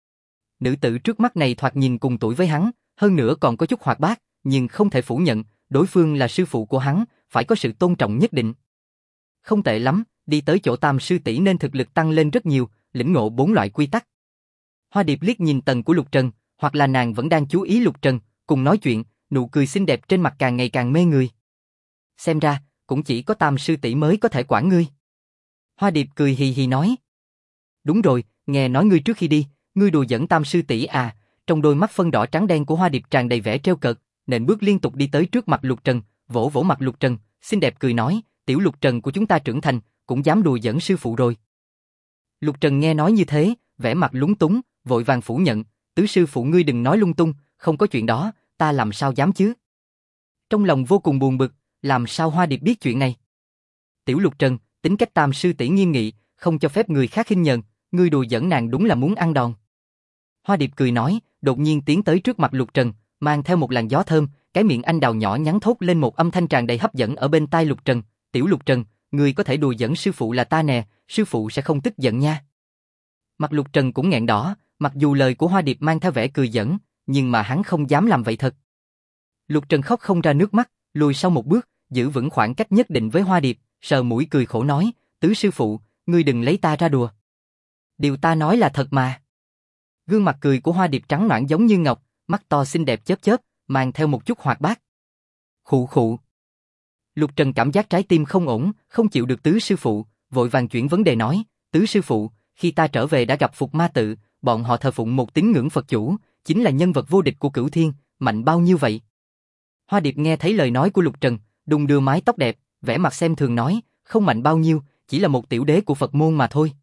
Nữ tử trước mắt này thoạt nhìn cùng tuổi với hắn, hơn nữa còn có chút hoạt bát, nhưng không thể phủ nhận, đối phương là sư phụ của hắn, phải có sự tôn trọng nhất định. Không tệ lắm, đi tới chỗ Tam sư tỷ nên thực lực tăng lên rất nhiều, lĩnh ngộ 4 loại quy tắc. Hoa Điệp liếc nhìn tầng của Lục Trần, hoặc là nàng vẫn đang chú ý Lục Trần, cùng nói chuyện, nụ cười xinh đẹp trên mặt càng ngày càng mê người. Xem ra, cũng chỉ có Tam sư tỷ mới có thể quản ngươi. Hoa Điệp cười hì hì nói. Đúng rồi, nghe nói ngươi trước khi đi, ngươi đùa giỡn Tam sư tỷ à? Trong đôi mắt phân đỏ trắng đen của Hoa Điệp tràn đầy vẻ trêu cợt, nện bước liên tục đi tới trước mặt Lục Trần, vỗ vỗ mặt Lục Trần, xinh đẹp cười nói, tiểu Lục Trần của chúng ta trưởng thành, cũng dám đùa giỡn sư phụ rồi. Lục Trần nghe nói như thế, vẻ mặt lúng túng, vội vàng phủ nhận, tứ sư phụ ngươi đừng nói lung tung, không có chuyện đó, ta làm sao dám chứ? Trong lòng vô cùng buồn bực, làm sao Hoa Điệp biết chuyện này? Tiểu Lục Trần, tính cách Tam sư tỷ nghiêm nghị, không cho phép người khác khinh nhờn, ngươi đùa giỡn nàng đúng là muốn ăn đòn. Hoa Điệp cười nói, đột nhiên tiến tới trước mặt Lục Trần, mang theo một làn gió thơm, cái miệng anh đào nhỏ nhắn thốt lên một âm thanh tràn đầy hấp dẫn ở bên tai Lục Trần, tiểu Lục Trần, ngươi có thể đùa giỡn sư phụ là ta nè, sư phụ sẽ không tức giận nha. Mặt Lục Trần cũng nghẹn đỏ, mặc dù lời của Hoa Điệp mang theo vẻ cười giỡn, nhưng mà hắn không dám làm vậy thật. Lục Trần khóc không ra nước mắt, lùi sau một bước, giữ vững khoảng cách nhất định với Hoa Điệp, sờ mũi cười khổ nói, tứ sư phụ, ngươi đừng lấy ta ra đùa. Điều ta nói là thật mà. Gương mặt cười của Hoa Điệp trắng nõn giống như ngọc, mắt to xinh đẹp chớp chớp, mang theo một chút hoạt bát. Khụ khụ. Lục Trần cảm giác trái tim không ổn, không chịu được tứ sư phụ, vội vàng chuyển vấn đề nói, tứ sư phụ, khi ta trở về đã gặp Phục Ma Tự, bọn họ thờ phụng một tín ngưỡng Phật chủ, chính là nhân vật vô địch của Cửu Thiên, mạnh bao nhiêu vậy? Hoa Điệp nghe thấy lời nói của Lục Trần, đung đưa mái tóc đẹp, vẻ mặt xem thường nói, không mạnh bao nhiêu, chỉ là một tiểu đế của Phật môn mà thôi.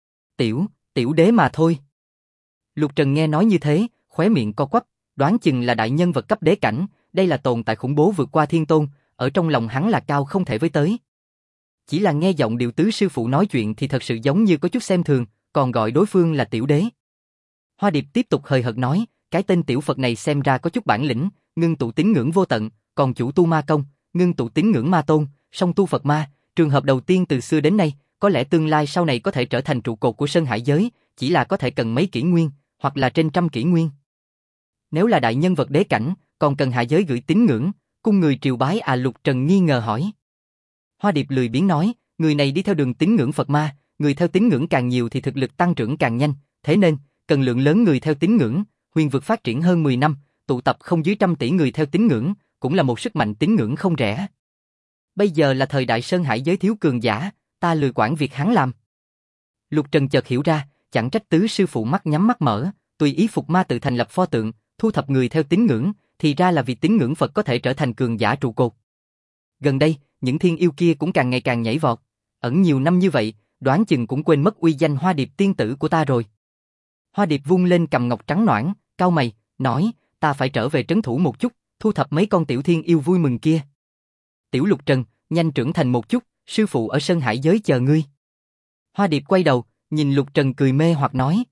Tiểu đế mà thôi. Lục Trần nghe nói như thế, khóe miệng co quắp, đoán chừng là đại nhân vật cấp đế cảnh, đây là tồn tại khủng bố vượt qua thiên tôn, ở trong lòng hắn là cao không thể với tới. Chỉ là nghe giọng điệu tứ sư phụ nói chuyện thì thật sự giống như có chút xem thường, còn gọi đối phương là tiểu đế. Hoa Điệp tiếp tục hời hợt nói, cái tên tiểu Phật này xem ra có chút bản lĩnh, ngưng tụ tín ngưỡng vô tận, còn chủ tu ma công, ngưng tụ tín ngưỡng ma tôn, song tu Phật ma, trường hợp đầu tiên từ xưa đến nay, có lẽ tương lai sau này có thể trở thành trụ cột của Sơn Hải giới, chỉ là có thể cần mấy kỷ nguyên, hoặc là trên trăm kỷ nguyên. Nếu là đại nhân vật đế cảnh, còn cần hạ giới gửi tín ngưỡng, cung người triều bái à? Lục Trần nghi ngờ hỏi. Hoa Điệp lười biếng nói, người này đi theo đường tín ngưỡng Phật ma, người theo tín ngưỡng càng nhiều thì thực lực tăng trưởng càng nhanh, thế nên, cần lượng lớn người theo tín ngưỡng, huyền vực phát triển hơn 10 năm, tụ tập không dưới 100 tỷ người theo tín ngưỡng, cũng là một sức mạnh tín ngưỡng không rẻ. Bây giờ là thời đại Sơn Hải giới thiếu cường giả, ta lười quản việc hắn làm. Lục Trần chợt hiểu ra, chẳng trách tứ sư phụ mắt nhắm mắt mở, tùy ý Phục Ma tự thành lập pho tượng, thu thập người theo tín ngưỡng, thì ra là vì tín ngưỡng Phật có thể trở thành cường giả trụ cột. Gần đây, những thiên yêu kia cũng càng ngày càng nhảy vọt, ẩn nhiều năm như vậy, đoán chừng cũng quên mất uy danh Hoa Điệp tiên tử của ta rồi. Hoa Điệp vung lên cầm ngọc trắng nõn, cau mày, nói, ta phải trở về trấn thủ một chút, thu thập mấy con tiểu thiên yêu vui mừng kia. Tiểu Lục Trần, nhanh trưởng thành một chút, sư phụ ở Sơn Hải giới chờ ngươi. Hoa Điệp quay đầu, nhìn Lục Trần cười mê hoặc nói.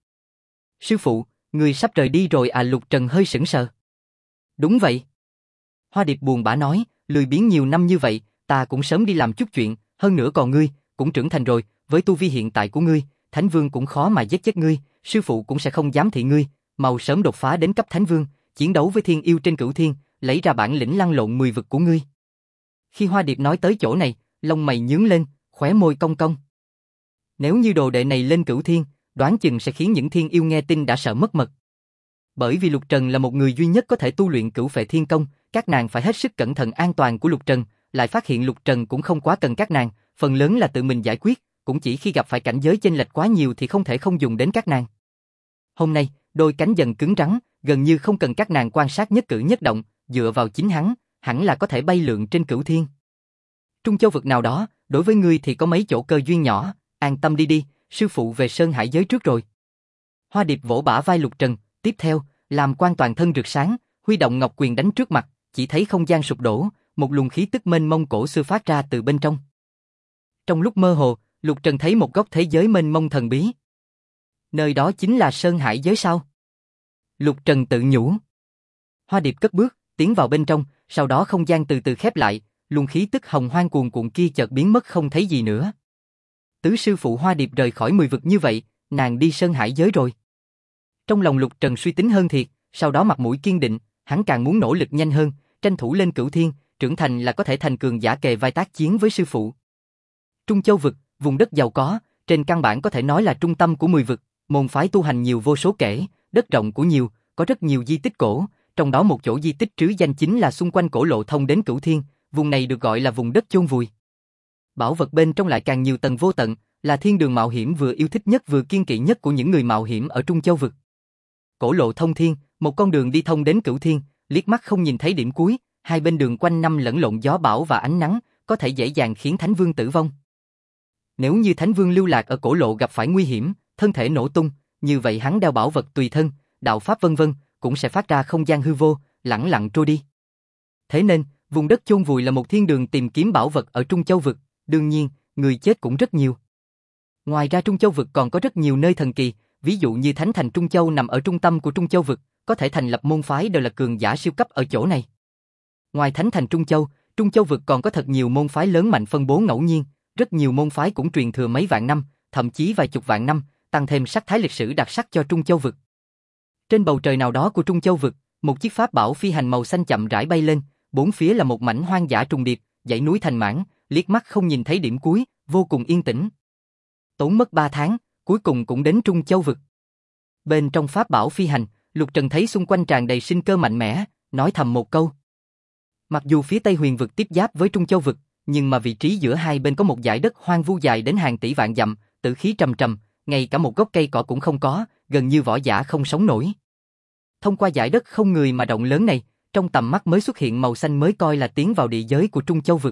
Sư phụ, ngươi sắp rời đi rồi à? Lục Trần hơi sững sờ. Đúng vậy. Hoa Điệp buồn bã nói, lười biếng nhiều năm như vậy, ta cũng sớm đi làm chút chuyện, hơn nữa còn ngươi, cũng trưởng thành rồi, với tu vi hiện tại của ngươi, Thánh Vương cũng khó mà giết chết ngươi, sư phụ cũng sẽ không dám thị ngươi, mau sớm đột phá đến cấp Thánh Vương, chiến đấu với thiên yêu trên Cửu Thiên, lấy ra bản lĩnh lăn lộn 10 vực của ngươi. Khi Hoa Điệp nói tới chỗ này, lông mày nhướng lên, khóe môi cong cong. Nếu như đồ đệ này lên Cửu Thiên, đoán chừng sẽ khiến những thiên yêu nghe tin đã sợ mất mật. Bởi vì Lục Trần là một người duy nhất có thể tu luyện Cửu Phệ Thiên Công, các nàng phải hết sức cẩn thận an toàn của Lục Trần, lại phát hiện Lục Trần cũng không quá cần các nàng, phần lớn là tự mình giải quyết, cũng chỉ khi gặp phải cảnh giới chênh lệch quá nhiều thì không thể không dùng đến các nàng. Hôm nay, đôi cánh dần cứng rắn, gần như không cần các nàng quan sát nhất cử nhất động, dựa vào chính hắn, hẳn là có thể bay lượn trên Cửu Thiên. Trung châu vực nào đó, đối với ngươi thì có mấy chỗ cơ duyên nhỏ, an tâm đi đi, sư phụ về Sơn Hải giới trước rồi. Hoa Điệp vỗ bả vai Lục Trần, tiếp theo, làm quan toàn thân rực sáng, huy động ngọc quyền đánh trước mặt, chỉ thấy không gian sụp đổ, một luồng khí tức mênh mông cổ xưa phát ra từ bên trong. Trong lúc mơ hồ, Lục Trần thấy một góc thế giới mênh mông thần bí. Nơi đó chính là Sơn Hải giới sao? Lục Trần tự nhủ. Hoa Điệp cất bước, tiến vào bên trong, sau đó không gian từ từ khép lại, luồng khí tức hồng hoang cuồn cuộn kia chợt biến mất không thấy gì nữa. Tứ sư phụ Hoa Điệp rời khỏi 10 vực như vậy, nàng đi Sơn Hải giới rồi. Trong lòng Lục Trần suy tính hơn thiệt, sau đó mặt mũi kiên định, hắn càng muốn nỗ lực nhanh hơn, tranh thủ lên Cửu Thiên, trưởng thành là có thể thành cường giả kề vai tác chiến với sư phụ. Trung Châu vực, vùng đất giàu có, trên căn bản có thể nói là trung tâm của 10 vực, môn phái tu hành nhiều vô số kể, đất rộng của nhiều, có rất nhiều di tích cổ, trong đó một chỗ di tích trứ danh chính là xung quanh cổ lộ thông đến Cửu Thiên, vùng này được gọi là vùng đất chôn vùi. Bảo vật bên trong lại càng nhiều tầng vô tận, là thiên đường mạo hiểm vừa yêu thích nhất vừa kiên kỵ nhất của những người mạo hiểm ở Trung Châu vực. Cổ lộ thông thiên, một con đường đi thông đến Cửu Thiên, liếc mắt không nhìn thấy điểm cuối, hai bên đường quanh năm lẫn lộn gió bão và ánh nắng, có thể dễ dàng khiến Thánh Vương tử vong. Nếu như Thánh Vương lưu lạc ở cổ lộ gặp phải nguy hiểm, thân thể nổ tung, như vậy hắn đeo bảo vật tùy thân, đạo pháp vân vân, cũng sẽ phát ra không gian hư vô, lẳng lặng trôi đi. Thế nên, vùng đất chôn vùi là một thiên đường tìm kiếm bảo vật ở Trung Châu vực, đương nhiên, người chết cũng rất nhiều. Ngoài ra Trung Châu vực còn có rất nhiều nơi thần kỳ, ví dụ như Thánh Thành Trung Châu nằm ở trung tâm của Trung Châu vực, có thể thành lập môn phái đều là cường giả siêu cấp ở chỗ này. Ngoài Thánh Thành Trung Châu vực còn có thật nhiều môn phái lớn mạnh phân bố ngẫu nhiên, rất nhiều môn phái cũng truyền thừa mấy vạn năm, thậm chí vài chục vạn năm, tăng thêm sắc thái lịch sử đặc sắc cho Trung Châu vực. Trên bầu trời nào đó của Trung Châu vực, một chiếc pháp bảo phi hành màu xanh chậm rãi bay lên, bốn phía là một mảnh hoang dã trùng điệp, dãy núi thành mảng, liếc mắt không nhìn thấy điểm cuối, vô cùng yên tĩnh. Tốn mất 3 tháng, cuối cùng cũng đến Trung Châu vực. Bên trong pháp bảo phi hành, Lục Trần thấy xung quanh tràn đầy sinh cơ mạnh mẽ, nói thầm một câu. Mặc dù phía Tây Huyền vực tiếp giáp với Trung Châu vực, nhưng mà vị trí giữa hai bên có một dải đất hoang vu dài đến hàng tỷ vạn dặm, tử khí trầm trầm, ngay cả một gốc cây cỏ cũng không có, gần như võ giả không sống nổi. Thông qua dải đất không người mà rộng lớn này, trong tầm mắt mới xuất hiện màu xanh mới coi là tiến vào địa giới của Trung Châu vực.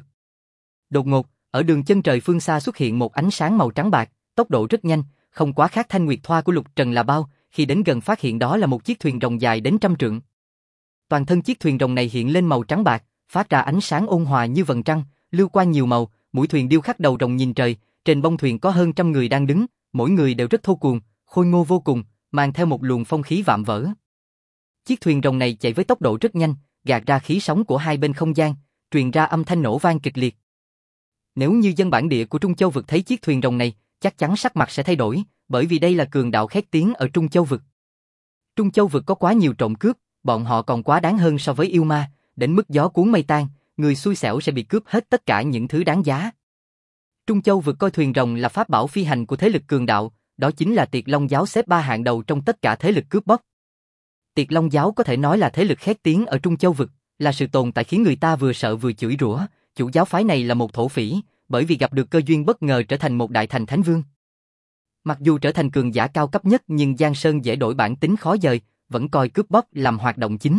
Đột ngột, ở đường chân trời phương xa xuất hiện một ánh sáng màu trắng bạc, tốc độ rất nhanh, không quá khác Thanh Nguyệt Thoa của Lục Trần là bao, khi đến gần phát hiện đó là một chiếc thuyền rồng dài đến 100 trượng. Toàn thân chiếc thuyền rồng này hiện lên màu trắng bạc, phát ra ánh sáng ôn hòa như vầng trăng, lưu quang nhiều màu, mũi thuyền điêu khắc đầu rồng nhìn trời, trên bông thuyền có hơn 100 người đang đứng, mỗi người đều rất thô cuồng, khôi ngô vô cùng, mang theo một luồng phong khí vạm vỡ. Chiếc thuyền rồng này chạy với tốc độ rất nhanh, gạt ra khí sóng của hai bên không gian, truyền ra âm thanh nổ vang kịch liệt. Nếu như dân bản địa của Trung Châu vực thấy chiếc thuyền rồng này, chắc chắn sắc mặt sẽ thay đổi, bởi vì đây là cường đạo khét tiếng ở Trung Châu vực. Trung Châu vực có quá nhiều trộm cướp, bọn họ còn quá đáng hơn so với yêu ma, đến mức gió cuốn mây tan, người xui xẻo sẽ bị cướp hết tất cả những thứ đáng giá. Trung Châu vực coi thuyền rồng là pháp bảo phi hành của thế lực cường đạo, đó chính là Tiệt Long giáo xếp 3 hạng đầu trong tất cả thế lực cướp bóc. Tiệt Long giáo có thể nói là thế lực khét tiếng ở Trung Châu vực, là sự tồn tại khiến người ta vừa sợ vừa chửi rủa. Chủ giáo phái này là một thổ phỉ, bởi vì gặp được cơ duyên bất ngờ trở thành một đại thành thánh vương. Mặc dù trở thành cường giả cao cấp nhất nhưng Giang Sơn dễ đổi bản tính khó dời, vẫn coi cướp bóc làm hoạt động chính.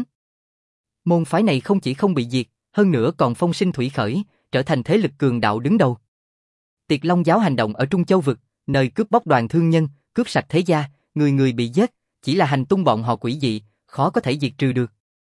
Môn phái này không chỉ không bị diệt, hơn nữa còn phong sinh thủy khởi, trở thành thế lực cường đạo đứng đầu. Tiệt Long giáo hành động ở Trung Châu vực, nơi cướp bóc đoàn thương nhân, cướp sạch thế gia, người người bị giết, chỉ là hành tung bọn họ quỷ dị, khó có thể diệt trừ được.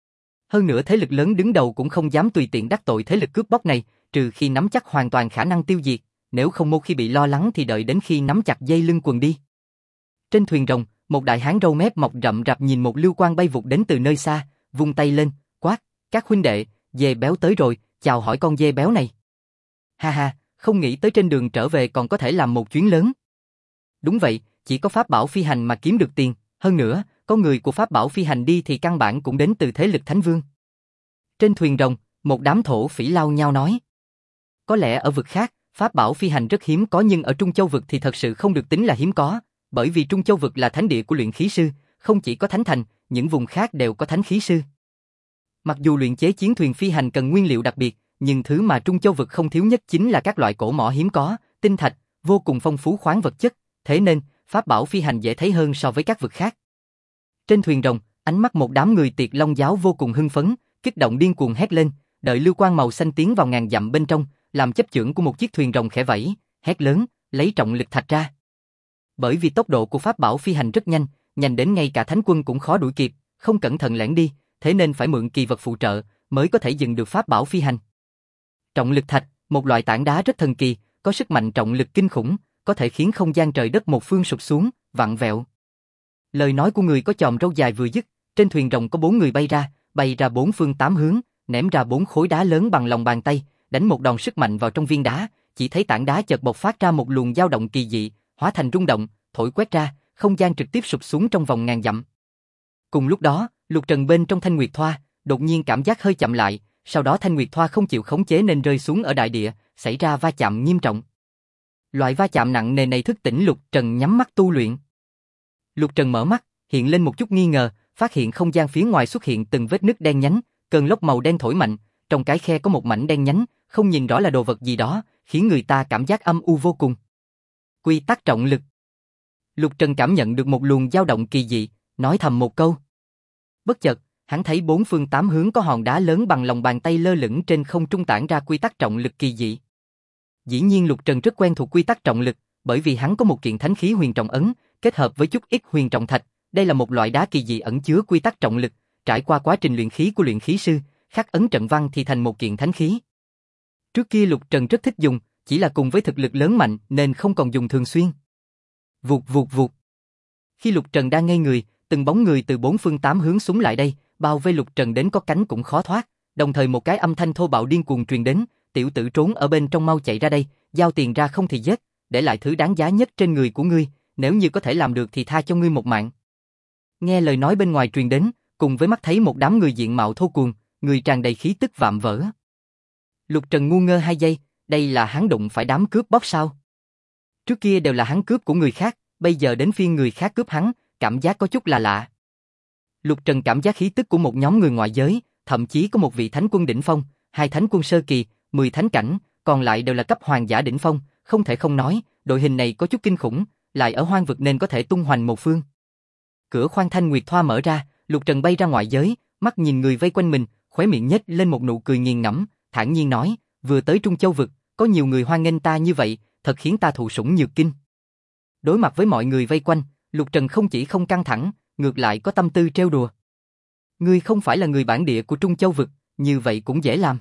Hơn nữa thế lực lớn đứng đầu cũng không dám tùy tiện đắc tội thế lực cướp bóc này, trừ khi nắm chắc hoàn toàn khả năng tiêu diệt, nếu không một khi bị lo lắng thì đợi đến khi nắm chặt dây lưng quần đi. Trên thuyền rồng, một đại hán râu mép mọc rậm rạp nhìn một lưu quang bay vụt đến từ nơi xa, vung tay lên, quát, các huynh đệ, dê béo tới rồi, chào hỏi con dê béo này. Ha ha, không nghĩ tới trên đường trở về còn có thể làm một chuyến lớn. Đúng vậy, chỉ có pháp bảo phi hành mà kiếm được tiền, hơn nữa, có người của pháp bảo phi hành đi thì căn bản cũng đến từ thế lực thánh vương. Trên thuyền rồng, một đám thổ phỉ lao nhau nói. Có lẽ ở vực khác, pháp bảo phi hành rất hiếm có nhưng ở Trung Châu vực thì thật sự không được tính là hiếm có, bởi vì Trung Châu vực là thánh địa của luyện khí sư, không chỉ có thánh thành, những vùng khác đều có thánh khí sư. Mặc dù luyện chế chiến thuyền phi hành cần nguyên liệu đặc biệt, nhưng thứ mà Trung Châu vực không thiếu nhất chính là các loại cổ mỏ hiếm có, tinh thạch, vô cùng phong phú khoáng vật chất, thế nên pháp bảo phi hành dễ thấy hơn so với các vực khác. Trên thuyền rồng, ánh mắt một đám người Tiệt Long giáo vô cùng hưng phấn, kích động điên cuồng hét lên, đợi lưu quang màu xanh tiến vào ngàn dặm bên trong, làm chấp chưởng của một chiếc thuyền rồng khẽ vẫy, hét lớn, lấy trọng lực thạch ra. Bởi vì tốc độ của pháp bảo phi hành rất nhanh, nhanh đến ngay cả thánh quân cũng khó đuổi kịp, không cẩn thận lẻn đi, thế nên phải mượn kỳ vật phụ trợ, mới có thể dừng được pháp bảo phi hành. Trọng lực thạch, một loại tảng đá rất thần kỳ, có sức mạnh trọng lực kinh khủng, có thể khiến không gian trời đất một phương sụp xuống, vặn vẹo. Lời nói của người có chòm râu dài vừa dứt, trên thuyền rồng có 4 người bay ra 4 phương 8 hướng, ném ra 4 khối đá lớn bằng lòng bàn tay, đánh một đòn sức mạnh vào trong viên đá, chỉ thấy tảng đá chợt bộc phát ra một luồng dao động kỳ dị, hóa thành rung động, thổi quét ra, không gian trực tiếp sụp xuống trong vòng ngàn dặm. Cùng lúc đó, Lục Trần bên trong Thanh Nguyệt Thoa, đột nhiên cảm giác hơi chậm lại, sau đó Thanh Nguyệt Thoa không chịu khống chế nên rơi xuống ở đại địa, xảy ra va chạm nghiêm trọng. Loại va chạm nặng nề này thức tỉnh Lục Trần nhắm mắt tu luyện. Lục Trần mở mắt, hiện lên một chút nghi ngờ, phát hiện không gian phía ngoài xuất hiện từng vết nứt đen nhánh, cơn lốc màu đen thổi mạnh, trong cái khe có một mảnh đen nhánh, không nhìn rõ là đồ vật gì đó, khiến người ta cảm giác âm u vô cùng. Quy tắc trọng lực. Lục Trần cảm nhận được một luồng dao động kỳ dị, nói thầm một câu. Bất chợt, hắn thấy 4 phương 8 hướng có hòn đá lớn bằng lòng bàn tay lơ lửng trên không trung tản ra quy tắc trọng lực kỳ dị. Dĩ nhiên Lục Trần rất quen thuộc quy tắc trọng lực, bởi vì hắn có một kiện thánh khí huyền trọng ấn, kết hợp với chút ít huyền trọng thạch, đây là một loại đá kỳ dị ẩn chứa quy tắc trọng lực, trải qua quá trình luyện khí của luyện khí sư, khắc ấn trận văn thì thành một kiện thánh khí. Trước kia Lục Trần rất thích dùng, chỉ là cùng với thực lực lớn mạnh nên không còn dùng thường xuyên. Vụt vụt vụt. Khi Lục Trần đang ngây người, từng bóng người từ 4 phương 8 hướng súng lại đây, bao vây Lục Trần đến có cánh cũng khó thoát, đồng thời một cái âm thanh thô bạo điên cuồng truyền đến, tiểu tử trốn ở bên trong mau chạy ra đây, giao tiền ra không thì giết, để lại thứ đáng giá nhất trên người của ngươi, nếu như có thể làm được thì tha cho ngươi một mạng. Nghe lời nói bên ngoài truyền đến, cùng với mắt thấy một đám người diện mạo thô cuồng, người tràn đầy khí tức vạm vỡ. Lục Trần ngu ngơ 2 giây, đây là hắn đụng phải đám cướp bóc sao? Trước kia đều là hắn cướp của người khác, bây giờ đến phiên người khác cướp hắn, cảm giác có chút là lạ. Lục Trần cảm giác khí tức của một nhóm người ngoại giới, thậm chí có một vị thánh quân đỉnh phong, 2 thánh quân sơ kỳ, 10 thánh cảnh, còn lại đều là cấp hoàng giả đỉnh phong, không thể không nói, đội hình này có chút kinh khủng, lại ở hoang vực nên có thể tung hoành một phương. Cửa khoang Thanh Nguyệt Thoa mở ra, Lục Trần bay ra ngoại giới, mắt nhìn người vây quanh mình, khóe miệng nhếch lên một nụ cười nghiền ngẫm, thản nhiên nói, vừa tới Trung Châu vực, có nhiều người hoan nghênh ta như vậy, thật khiến ta thụ sủng nhược kinh. Đối mặt với mọi người vây quanh, Lục Trần không chỉ không căng thẳng, ngược lại có tâm tư trêu đùa. Ngươi không phải là người bản địa của Trung Châu vực, như vậy cũng dễ làm.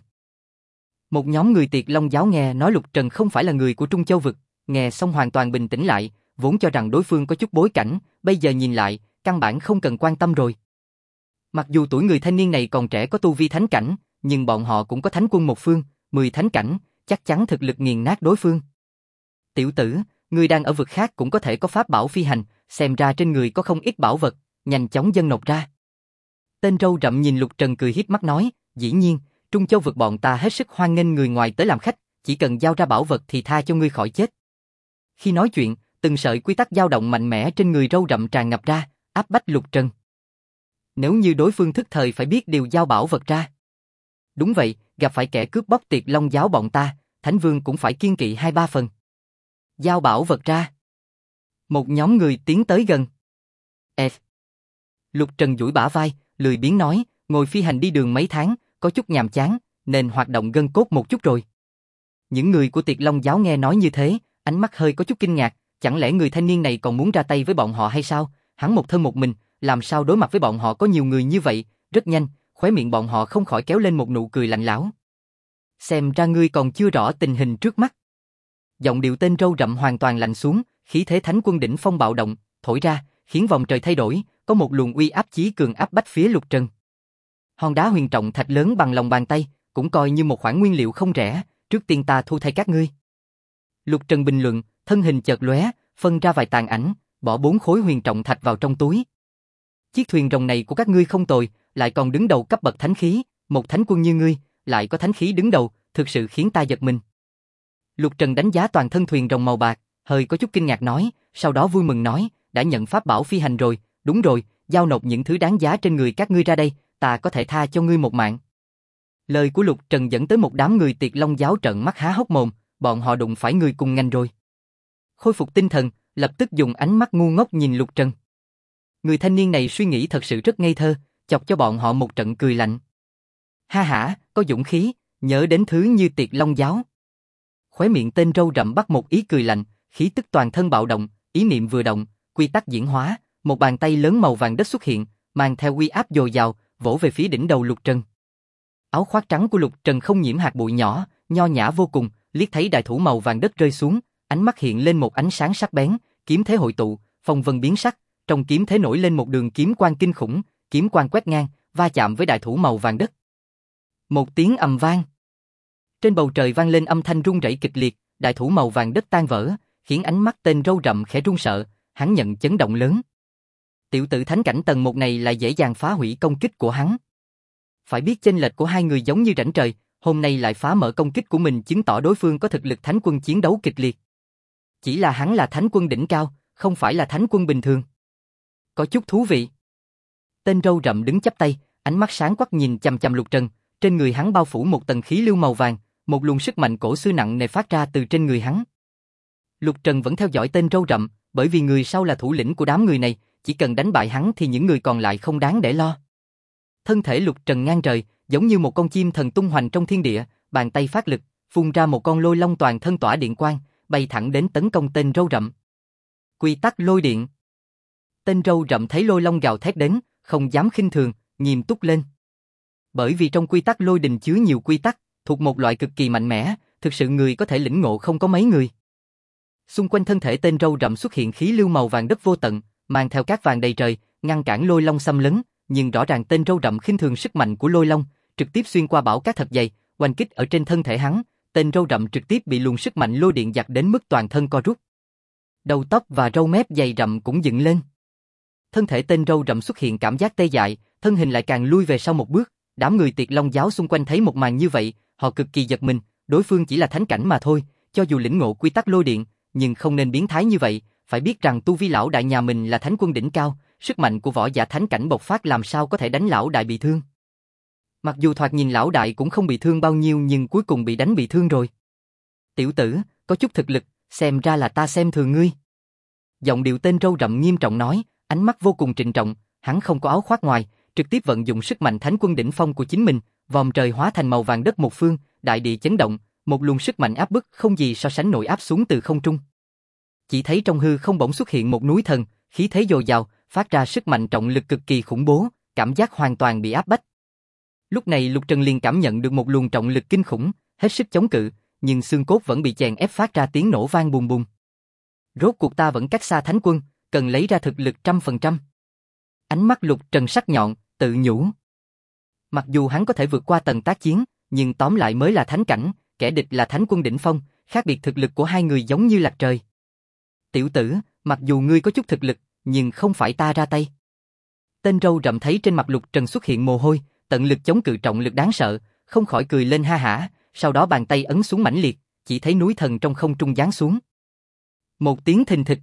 Một nhóm người Tiệt Long giáo nghe nói Lục Trần không phải là người của Trung Châu vực, nghe xong hoàn toàn bình tĩnh lại, vốn cho rằng đối phương có chút bối cảnh, bây giờ nhìn lại, căn bản không cần quan tâm rồi. Mặc dù tuổi người thanh niên này còn trẻ có tu vi thánh cảnh, nhưng bọn họ cũng có thánh quân một phương, 10 thánh cảnh, chắc chắn thực lực nghiền nát đối phương. Tiểu tử, ngươi đang ở vực khác cũng có thể có pháp bảo phi hành, xem ra trên người có không ít bảo vật, nhanh chóng dâng nộp ra. Tên râu rậm nhìn Lục Trần cười híp mắt nói, dĩ nhiên, Trung Châu vực bọn ta hết sức hoan nghênh người ngoài tới làm khách, chỉ cần giao ra bảo vật thì tha cho ngươi khỏi chết. Khi nói chuyện, từng sợi quy tắc dao động mạnh mẽ trên người râu rậm tràn ngập ra, áp bách Lục Trần. Nếu như đối phương thức thời phải biết điều giao bảo vật ra. Đúng vậy, gặp phải kẻ cướp bóc Tiệt Long giáo bọn ta, Thánh Vương cũng phải kiêng kỵ 2-3 phần. Giao bảo vật ra. Một nhóm người tiến tới gần. Lục Trần duỗi bả vai, lười biếng nói, ngồi phi hành đi đường mấy tháng, có chút nhàm chán, nên hoạt động gân cốt một chút rồi. Những người của Tiệt Long giáo nghe nói như thế, ánh mắt hơi có chút kinh ngạc, chẳng lẽ người thanh niên này còn muốn ra tay với bọn họ hay sao? Hắn một thân một mình, làm sao đối mặt với bọn họ có nhiều người như vậy? Rất nhanh, khóe miệng bọn họ không khỏi kéo lên một nụ cười lạnh lẽo. Xem ra ngươi còn chưa rõ tình hình trước mắt. Giọng điệu tên râu rậm hoàn toàn lạnh xuống, khí thế thánh quân đỉnh phong bạo động, thổi ra, khiến vòng trời thay đổi, có một luồng uy áp chí cường áp bách phía Lục Trần. Hòn đá huyền trọng thạch lớn bằng lòng bàn tay, cũng coi như một khoản nguyên liệu không rẻ, trước tiên ta thu thay các ngươi. Lục Trần bình luận, thân hình chợt lóe, phân ra vài tàn ảnh, bỏ 4 khối huyền trọng thạch vào trong túi. Chiếc thuyền rồng này của các ngươi không tồi, lại còn đứng đầu cấp bậc thánh khí, một thánh quân như ngươi, lại có thánh khí đứng đầu, thực sự khiến ta giật mình. Lục Trần đánh giá toàn thân thuyền rồng màu bạc, hơi có chút kinh ngạc nói, sau đó vui mừng nói, đã nhận pháp bảo phi hành rồi, đúng rồi, giao nộp những thứ đáng giá trên người các ngươi ra đây, ta có thể tha cho ngươi một mạng. Lời của Lục Trần dẫn tới một đám người Tiệt Long giáo trợn mắt há hốc mồm, bọn họ đụng phải người cùng ngành rồi. Khôi phục tinh thần, lập tức dùng ánh mắt ngu ngốc nhìn Lục Trần. Người thanh niên này suy nghĩ thật sự rất ngây thơ, chọc cho bọn họ một trận cười lạnh. Ha hả, có dũng khí, nhớ đến thứ như Tiệt Long giáo. Khóe miệng tên râu rậm bắt một ý cười lạnh, khí tức toàn thân bạo động, ý niệm vừa động, quy tắc diễn hóa, một bàn tay lớn màu vàng đất xuất hiện, mang theo uy áp dồi dào, vỗ về phía đỉnh đầu Lục Trần. Áo khoác trắng của Lục Trần không nhiễm hạt bụi nhỏ, nho nhã vô cùng, liếc thấy đại thủ màu vàng đất rơi xuống, ánh mắt hiện lên một ánh sáng sắc bén, kiếm thế hội tụ, phong vân biến sắc, trong kiếm thế nổi lên một đường kiếm quang kinh khủng, kiếm quang quét ngang, va chạm với đại thủ màu vàng đất. Một tiếng ầm vang. Trên bầu trời vang lên âm thanh rung rẩy kịch liệt, đại thủ màu vàng đất tan vỡ, khiến ánh mắt tên râu rậm khẽ run sợ, hắn nhận chấn động lớn. Tiểu tử thánh cảnh tầng 1 này lại dễ dàng phá hủy công kích của hắn. Phải biết chênh lệch của hai người giống như rãnh trời, hôm nay lại phá mở công kích của mình chứng tỏ đối phương có thực lực thánh quân chiến đấu kịch liệt. Chỉ là hắn là thánh quân đỉnh cao, không phải là thánh quân bình thường. Có chút thú vị. Tên râu rậm đứng chắp tay, ánh mắt sáng quắc nhìn chằm chằm Lục Trần, trên người hắn bao phủ một tầng khí lưu màu vàng, một luồng sức mạnh cổ xưa nặng nề phát ra từ trên người hắn. Lục Trần vẫn theo dõi tên râu rậm, bởi vì người sau là thủ lĩnh của đám người này, chỉ cần đánh bại hắn thì những người còn lại không đáng để lo. Thân thể Lục Trần ngang trời, giống như một con chim thần tung hoành trong thiên địa, bàn tay phát lực, phun ra một con lôi long toàn thân tỏa điện quang, bay thẳng đến tấn công tên râu rậm. Quy tắc lôi điện. Tên râu rậm thấy lôi long gào thét đến, không dám khinh thường, nghiêm túc lên. Bởi vì trong quy tắc lôi đình chứa nhiều quy tắc, thuộc một loại cực kỳ mạnh mẽ, thực sự người có thể lĩnh ngộ không có mấy người. Xung quanh thân thể tên râu rậm xuất hiện khí lưu màu vàng đất vô tận, mang theo cát vàng đầy trời, ngăn cản lôi long xâm lấn, nhưng rõ ràng tên râu rậm khinh thường sức mạnh của lôi long, trực tiếp xuyên qua bão cát thật dày, oanh kích ở trên thân thể hắn, tên râu rậm trực tiếp bị luồng sức mạnh lôi điện giật đến mức toàn thân co rút. Đầu tóc và râu mép dày rậm cũng dựng lên. Thân thể tên râu rậm xuất hiện cảm giác tê dại, thân hình lại càng lui về sau một bước, đám người Tiệt Long giáo xung quanh thấy một màn như vậy, họ cực kỳ giật mình, đối phương chỉ là thánh cảnh mà thôi, cho dù lĩnh ngộ quy tắc lôi điện, nhưng không nên biến thái như vậy, phải biết rằng tu vi lão đại nhà mình là thánh quân đỉnh cao, sức mạnh của võ giả thánh cảnh bộc phát làm sao có thể đánh lão đại bị thương. Mặc dù thoạt nhìn lão đại cũng không bị thương bao nhiêu nhưng cuối cùng bị đánh bị thương rồi. Tiểu tử, có chút thực lực, xem ra là ta xem thường ngươi. Giọng điệu tên râu rậm nghiêm trọng nói, ánh mắt vô cùng trịnh trọng, hắn không có áo khoác ngoài, trực tiếp vận dụng sức mạnh thánh quân đỉnh phong của chính mình, vòm trời hóa thành màu vàng đất một phương, đại địa chấn động, một luồng sức mạnh áp bức không gì so sánh nổi áp xuống từ không trung. Chỉ thấy trong hư không bỗng xuất hiện một núi thần, khí thế dồi dào, phát ra sức mạnh trọng lực cực kỳ khủng bố, cảm giác hoàn toàn bị áp bách. Lúc này Lục Trần liền cảm nhận được một luồng trọng lực kinh khủng, hết sức chống cự, nhưng xương cốt vẫn bị chèn ép phát ra tiếng nổ vang bùm bùm. Rốt cuộc ta vẫn cách xa thánh quân, cần lấy ra thực lực 100%. Ánh mắt Lục Trần sắc nhọn, tự nhủ. Mặc dù hắn có thể vượt qua tầng tác chiến, nhưng tóm lại mới là thánh cảnh, kẻ địch là thánh quân đỉnh phong, khác biệt thực lực của hai người giống như lạch trời. Tiểu tử, mặc dù ngươi có chút thực lực, nhưng không phải ta ra tay. Tên râu rậm thấy trên mặt Lục Trần xuất hiện mồ hôi, tận lực chống cự trọng lực đáng sợ, không khỏi cười lên ha hả, sau đó bàn tay ấn xuống mãnh liệt, chỉ thấy núi thần trong không trung giáng xuống. Một tiếng thình thịch.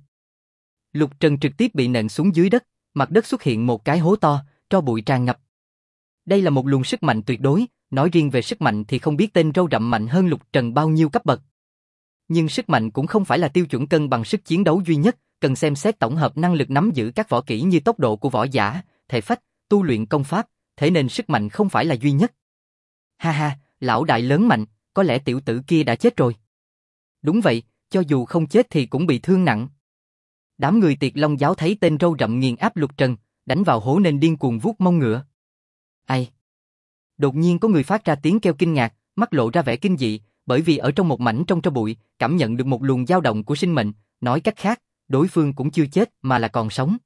Lục Trần trực tiếp bị nện xuống dưới đất, mặt đất xuất hiện một cái hố to, tro bụi tràn ngập. Đây là một luồng sức mạnh tuyệt đối, nói riêng về sức mạnh thì không biết tên râu rậm mạnh hơn Lục Trần bao nhiêu cấp bậc. Nhưng sức mạnh cũng không phải là tiêu chuẩn cân bằng sức chiến đấu duy nhất, cần xem xét tổng hợp năng lực nắm giữ các võ kỹ như tốc độ của võ giả, thể phách, tu luyện công pháp, thế nên sức mạnh không phải là duy nhất. Ha ha, lão đại lớn mạnh, có lẽ tiểu tử kia đã chết rồi. Đúng vậy, cho dù không chết thì cũng bị thương nặng. Đám người Tiệt Long giáo thấy tên râu rậm nghiền áp Lục Trần, đánh vào hố nên điên cuồng vuốt mông ngựa. Ai? Đột nhiên có người phát ra tiếng kêu kinh ngạc, mắt lộ ra vẻ kinh dị, bởi vì ở trong một mảnh trong tro bụi, cảm nhận được một luồng dao động của sinh mệnh, nói cách khác, đối phương cũng chưa chết mà là còn sống.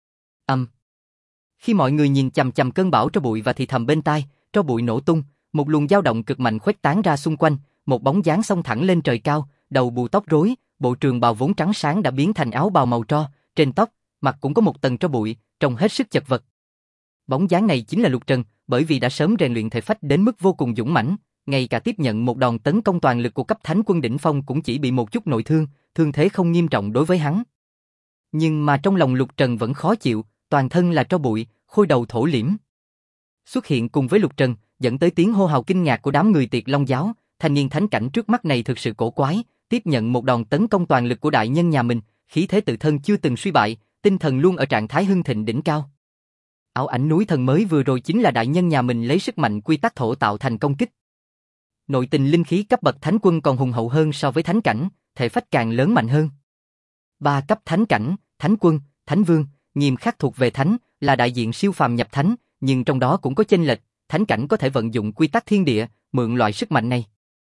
Khi mọi người nhìn chằm chằm cơn bão tro bụi và thì thầm bên tai, tro bụi nổ tung, một luồng dao động cực mạnh khuếch tán ra xung quanh, một bóng dáng xông thẳng lên trời cao, đầu bù tóc rối, bộ trường bào vốn trắng sáng đã biến thành áo bào màu tro, trên tóc, mặt cũng có một tầng tro bụi, trông hết sức chật vật. Bóng dáng này chính là Lục Trần, bởi vì đã sớm rèn luyện thể phách đến mức vô cùng dũng mãnh, ngay cả tiếp nhận một đòn tấn công toàn lực của cấp thánh quân đỉnh phong cũng chỉ bị một chút nội thương, thương thế không nghiêm trọng đối với hắn. Nhưng mà trong lòng Lục Trần vẫn khó chịu, toàn thân là tro bụi, khôi đầu thổ liễm. Xuất hiện cùng với Lục Trần, dẫn tới tiếng hô hào kinh ngạc của đám người Tiệt Long giáo, thanh niên thánh cảnh trước mắt này thực sự cổ quái, tiếp nhận một đòn tấn công toàn lực của đại nhân nhà mình, khí thế tự thân chưa từng suy bại, tinh thần luôn ở trạng thái hưng thịnh đỉnh cao. Ảo ảnh núi thần mới vừa rồi chính là đại nhân nhà mình lấy sức mạnh quy tắc thổ tạo thành công kích. Nội tình linh khí cấp bậc thánh quân còn hùng hậu hơn so với thánh cảnh, thể phách càng lớn mạnh hơn. 3 cấp thánh cảnh, thánh quân, thánh vương, nghiêm khắc thuộc về thánh, là đại diện siêu phàm nhập thánh, nhưng trong đó cũng có chênh lệch, thánh cảnh có thể vận dụng quy tắc thiên địa, mượn loại sức mạnh này.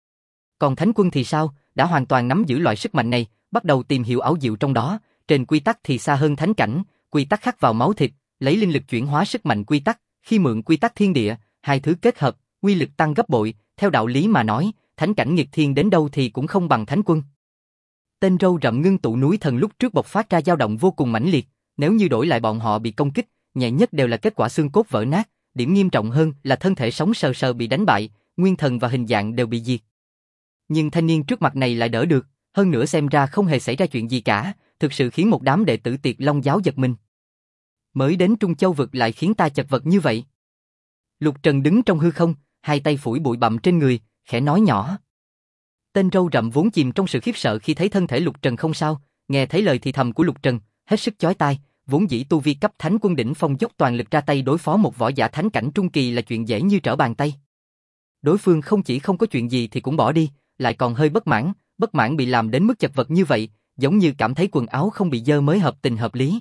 Còn thánh quân thì sao, đã hoàn toàn nắm giữ loại sức mạnh này, bắt đầu tìm hiểu ảo diệu trong đó, trên quy tắc thì xa hơn thánh cảnh, quy tắc khắc vào máu thịt, lấy linh lực chuyển hóa sức mạnh quy tắc, khi mượn quy tắc thiên địa, hai thứ kết hợp, uy lực tăng gấp bội, theo đạo lý mà nói, thánh cảnh nghịch thiên đến đâu thì cũng không bằng thánh quân. Tên râu rậm ngưng tụ núi thần lúc trước bộc phát ra dao động vô cùng mãnh liệt, nếu như đổi lại bọn họ bị công kích, nhẹ nhất đều là kết quả xương cốt vỡ nát, điểm nghiêm trọng hơn là thân thể sống sờ sờ bị đánh bại, nguyên thần và hình dạng đều bị diệt. Nhưng thanh niên trước mặt này lại đỡ được, hơn nữa xem ra không hề xảy ra chuyện gì cả, thực sự khiến một đám đệ tử Tiệt Long giáo giật mình. Mới đến Trung Châu vực lại khiến ta chật vật như vậy. Lục Trần đứng trong hư không, hai tay phủi bụi bặm trên người, khẽ nói nhỏ. Tên râu rậm vốn chìm trong sự khiếp sợ khi thấy thân thể Lục Trần không sao, nghe thấy lời thì thầm của Lục Trần, hết sức chói tai, vốn dĩ tu vi cấp thánh quân đỉnh phong dốc toàn lực ra tay đối phó một võ giả thánh cảnh trung kỳ là chuyện dễ như trở bàn tay. Đối phương không chỉ không có chuyện gì thì cũng bỏ đi, lại còn hơi bất mãn bị làm đến mức chật vật như vậy, giống như cảm thấy quần áo không bị dơ mới hợp tình hợp lý.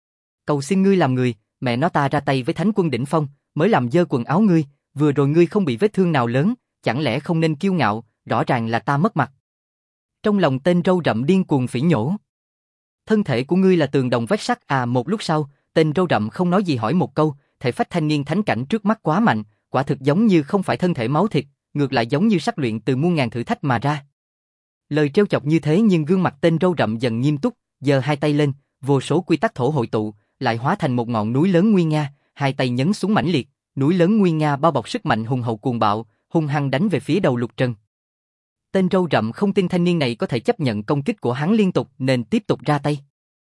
Cầu xin ngươi làm người, mẹ nó ta ra tay với thánh quân đỉnh phong, mới làm dơ quần áo ngươi, vừa rồi ngươi không bị vết thương nào lớn, chẳng lẽ không nên kiêu ngạo, rõ ràng là ta mất mặt. Trong lòng tên râu rậm điên cuồng phỉ nhổ. Thân thể của ngươi là tường đồng vách sắt à. Một lúc sau, tên râu rậm không nói gì hỏi một câu, thể phách thanh niên thánh cảnh trước mắt quá mạnh, quả thực giống như không phải thân thể máu thịt, ngược lại giống như sắc luyện từ muôn ngàn thử thách mà ra. Lời trêu chọc như thế nhưng gương mặt tên râu rậm dần nghiêm túc, giơ hai tay lên, vô số quy tắc thổ hội tụ, lại hóa thành một ngọn núi lớn nguy nga, hai tay nhấn xuống mãnh liệt, núi lớn nguy nga bao bọc sức mạnh hùng hậu cuồng bạo, hung hăng đánh về phía đầu Lục Trần. Tên râu rậm không tin thanh niên này có thể chấp nhận công kích của hắn liên tục nên tiếp tục ra tay.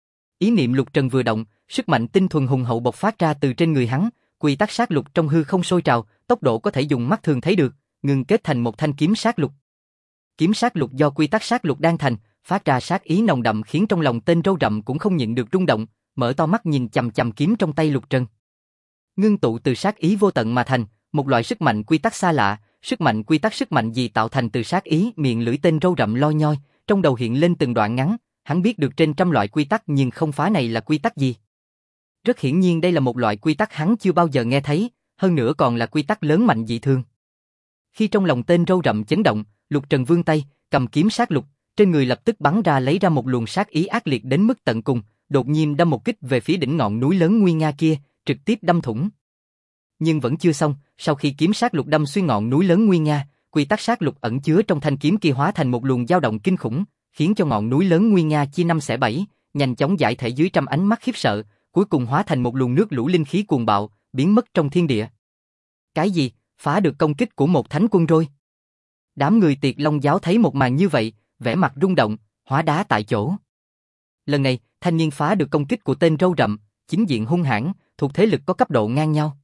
Ý niệm Lục Trần vừa động, sức mạnh tinh thuần hùng hậu bộc phát ra từ trên người hắn, quy tắc sát lục trong hư không sôi trào, tốc độ có thể dùng mắt thường thấy được, ngưng kết thành một thanh kiếm sát lục. Kiếm sát lục do quy tắc sát lục đan thành, phát ra sát ý nồng đậm khiến trong lòng tên râu rậm cũng không nhịn được rung động, mở to mắt nhìn chằm chằm kiếm trong tay Lục Trần. Ngưng tụ từ sát ý vô tận mà thành, một loại sức mạnh quy tắc xa lạ, sức mạnh gì tạo thành từ sát ý. Miệng lưỡi tên râu rậm loi nhoi, trong đầu hiện lên từng đoạn ngắn, hắn biết được trên trăm loại quy tắc nhưng không phá này là quy tắc gì. Rất hiển nhiên đây là một loại quy tắc hắn chưa bao giờ nghe thấy, hơn nữa còn là quy tắc lớn mạnh dị thường. Khi trong lòng tên râu rậm chấn động, Lục Trần vươn tay, cầm kiếm sát lục, trên người lập tức bắn ra lấy ra một luồng sát ý ác liệt đến mức tận cùng, đột nhiên đâm một kích về phía đỉnh ngọn núi lớn nguy nga kia, trực tiếp đâm thủng. Nhưng vẫn chưa xong, sau khi kiếm sát lục đâm xuyên ngọn núi lớn nguy nga, quy tắc sát lục ẩn chứa trong thanh kiếm kia hóa thành một luồng dao động kinh khủng, khiến cho ngọn núi lớn nguy nga chia năm xẻ bảy, nhanh chóng giải thể dưới trăm ánh mắt khiếp sợ, cuối cùng hóa thành một luồng nước lũ linh khí cuồng bạo, biến mất trong thiên địa. Cái gì? Phá được công kích của một thánh quân rồi? Đám người Tiệt Long giáo thấy một màn như vậy, vẻ mặt rung động, hóa đá tại chỗ. Lần này, thanh niên phá được công kích của tên râu rậm, chính diện hung hãn, thuộc thế lực có cấp độ ngang nhau.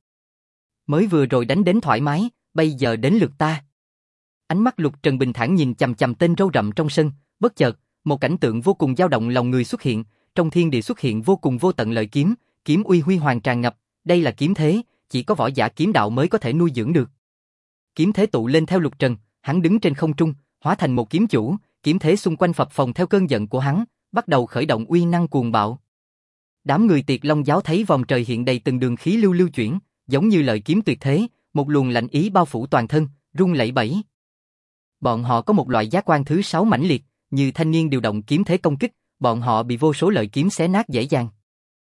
Mới vừa rồi đánh đến thoải mái, bây giờ đến lượt ta. Ánh mắt Lục Trần bình thản nhìn chằm chằm tên râu rậm trong sân, bất chợt, một cảnh tượng vô cùng dao động lòng người xuất hiện, trong thiên địa xuất hiện vô cùng vô tận lợi kiếm, kiếm uy huy hoàng tràn ngập, đây là kiếm thế, chỉ có võ giả kiếm đạo mới có thể nuôi dưỡng được. Kiếm thế tụ lên theo Lục Trần, hắn đứng trên không trung, hóa thành một kiếm chủ, kiếm thế xung quanh phập phồng theo cơn giận của hắn, bắt đầu khởi động uy năng cuồng bạo. Đám người Tiệt Long giáo thấy vòng trời hiện đầy từng đường khí lưu lưu chuyển, giống như lợi kiếm tuyệt thế, một luồng lạnh ý bao phủ toàn thân, rung lẩy bẩy. Bọn họ có một loại giác quan thứ 6 mãnh liệt, như thanh niên điều động kiếm thế công kích, bọn họ bị vô số lợi kiếm xé nát dễ dàng.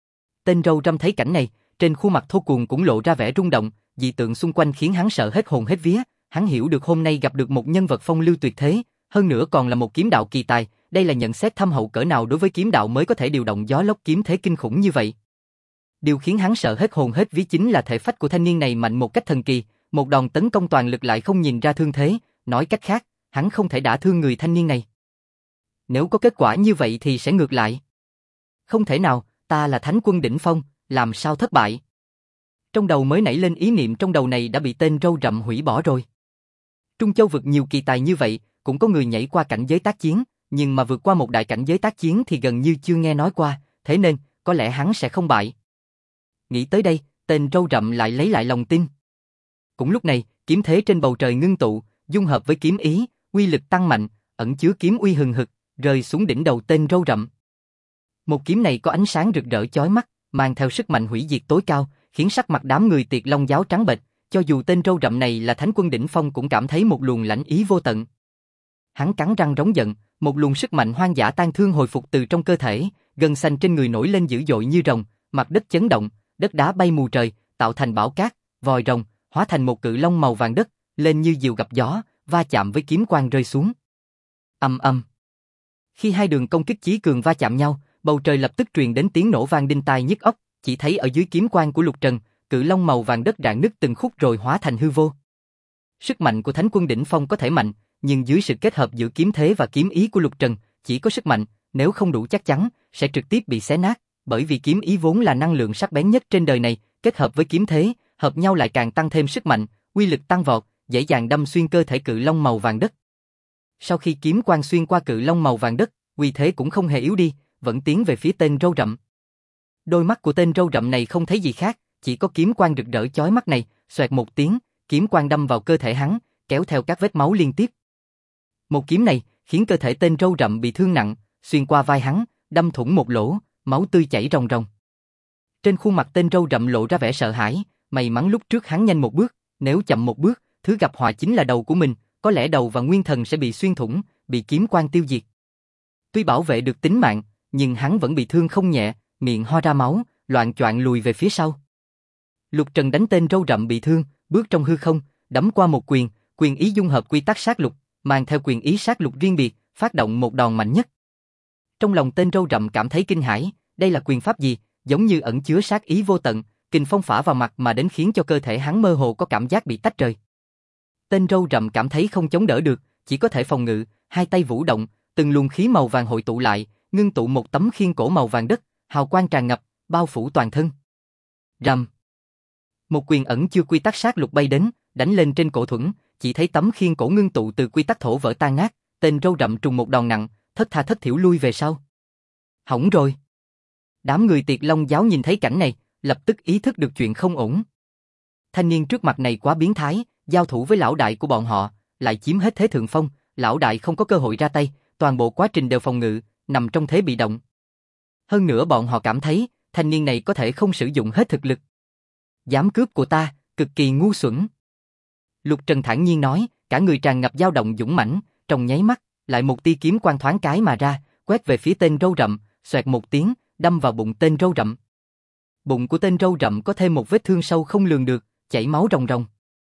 Tên râu răm thấy cảnh này, trên khuôn mặt thô cuồng cũng lộ ra vẻ rung động, dị tượng xung quanh khiến hắn sợ hết hồn hết vía, hắn hiểu được hôm nay gặp được một nhân vật phong lưu tuyệt thế, hơn nữa còn là một kiếm đạo kỳ tài, đây là nhận xét thâm hậu cỡ nào đối với kiếm đạo mới có thể điều động gió lốc kiếm thế kinh khủng như vậy. Điều khiến hắn sợ hết hồn hết vía chính là thể phách của thanh niên này mạnh một cách thần kỳ, một đòn tấn công toàn lực lại không nhìn ra thương thế, nói cách khác, hắn không thể đả thương người thanh niên này. Nếu có kết quả như vậy thì sẽ ngược lại. Không thể nào, ta là thánh quân đỉnh phong, làm sao thất bại? Trong đầu mới nảy lên ý niệm trong đầu này đã bị tên râu rậm hủy bỏ rồi. Trung Châu vực nhiều kỳ tài như vậy, cũng có người nhảy qua cảnh giới tác chiến, nhưng mà vượt qua một đại cảnh giới tác chiến thì gần như chưa nghe nói qua, thế nên, có lẽ hắn sẽ không bại. Nghĩ tới đây, tên râu rậm lại lấy lại lòng tin. Cũng lúc này, kiếm thế trên bầu trời ngưng tụ, dung hợp với kiếm ý, uy lực tăng mạnh, ẩn chứa kiếm uy hừng hực, rơi xuống đỉnh đầu tên râu rậm. Một kiếm này có ánh sáng rực rỡ chói mắt, mang theo sức mạnh hủy diệt tối cao, khiến sắc mặt đám người Tiệt Long giáo trắng bệch, cho dù tên râu rậm này là thánh quân đỉnh phong cũng cảm thấy một luồng lãnh ý vô tận. Hắn cắn răng rống giận, một luồng sức mạnh hoang dã tan thương hồi phục từ trong cơ thể, gân xanh trên người nổi lên dữ dội như rồng, mặt đất chấn động, đất đá bay mù trời, tạo thành bão cát, vòi rồng, hóa thành một cự long màu vàng đất, lên như diều gặp gió, va chạm với kiếm quang rơi xuống. Ầm ầm. Khi hai đường công kích chí cường va chạm nhau, bầu trời lập tức truyền đến tiếng nổ vang đinh tai nhức óc, chỉ thấy ở dưới kiếm quang của Lục Trần, cự long màu vàng đất rạn nứt từng khúc rồi hóa thành hư vô. Sức mạnh của thánh quân đỉnh phong có thể mạnh, nhưng dưới sự kết hợp giữa kiếm thế và kiếm ý của Lục Trần, chỉ có sức mạnh, nếu không đủ chắc chắn, sẽ trực tiếp bị xé nát, bởi vì kiếm ý vốn là năng lượng sắc bén nhất trên đời này, kết hợp với kiếm thế, hợp nhau lại càng tăng thêm sức mạnh, uy lực tăng vọt, dễ dàng đâm xuyên cơ thể cự long màu vàng đất. Sau khi kiếm quang xuyên qua cự long màu vàng đất, uy thế cũng không hề yếu đi, vẫn tiến về phía tên râu rậm. Đôi mắt của tên râu rậm này không thấy gì khác, chỉ có kiếm quang rực rỡ chói mắt này, xoẹt một tiếng, kiếm quang đâm vào cơ thể hắn, kéo theo các vết máu liên tiếp. Một kiếm này khiến cơ thể tên râu rậm bị thương nặng, xuyên qua vai hắn, đâm thủng một lỗ, máu tươi chảy ròng ròng. Trên khuôn mặt tên râu rậm lộ ra vẻ sợ hãi, may mắn lúc trước hắn nhanh một bước, nếu chậm một bước, thứ gặp họa chính là đầu của mình, có lẽ đầu và nguyên thần sẽ bị xuyên thủng, bị kiếm quang tiêu diệt. Tuy bảo vệ được tính mạng, nhưng hắn vẫn bị thương không nhẹ, miệng ho ra máu, loạng choạng lùi về phía sau. Lục Trần đánh tên râu rậm bị thương, bước trong hư không, đấm qua một quyền, quyền ý dung hợp quy tắc sát lục, mang theo quyền ý sát lục riêng biệt, phát động một đòn mạnh nhất. Trong lòng tên râu rậm cảm thấy kinh hãi, đây là quyền pháp gì, giống như ẩn chứa sát ý vô tận, kình phong phả vào mặt mà đến khiến cho cơ thể hắn mơ hồ có cảm giác bị tách rời. Tên râu rậm cảm thấy không chống đỡ được, chỉ có thể phòng ngự, hai tay vũ động, từng luồng khí màu vàng hội tụ lại, ngưng tụ một tấm khiên cổ màu vàng đất, hào quang tràn ngập, bao phủ toàn thân. Rầm. Một quyền ẩn chứa quy tắc sát lục bay đến, đánh lên trên cổ thuẫn, chỉ thấy tấm khiên cổ ngưng tụ từ quy tắc thổ vỡ tan nát, tên râu rậm trùng một đòn nặng, thất tha thất thểu lui về sau. Hỏng rồi. Đám người Tiệt Long giáo nhìn thấy cảnh này, lập tức ý thức được chuyện không ổn. Thanh niên trước mặt này quá biến thái, giao thủ với lão đại của bọn họ, lại chiếm hết thế thượng phong, lão đại không có cơ hội ra tay, toàn bộ quá trình đều phòng ngự, nằm trong thế bị động. Hơn nữa bọn họ cảm thấy, thanh niên này có thể không sử dụng hết thực lực. Dám cướp của ta, cực kỳ ngu xuẩn. Lục Trần thản nhiên nói, cả người tràn ngập dao động dũng mãnh, trong nháy mắt, lại một tia kiếm quang thoáng cái mà ra, quét về phía tên râu rậm, xoẹt một tiếng, đâm vào bụng tên râu rậm. Bụng của tên râu rậm có thêm một vết thương sâu không lường được, chảy máu ròng ròng.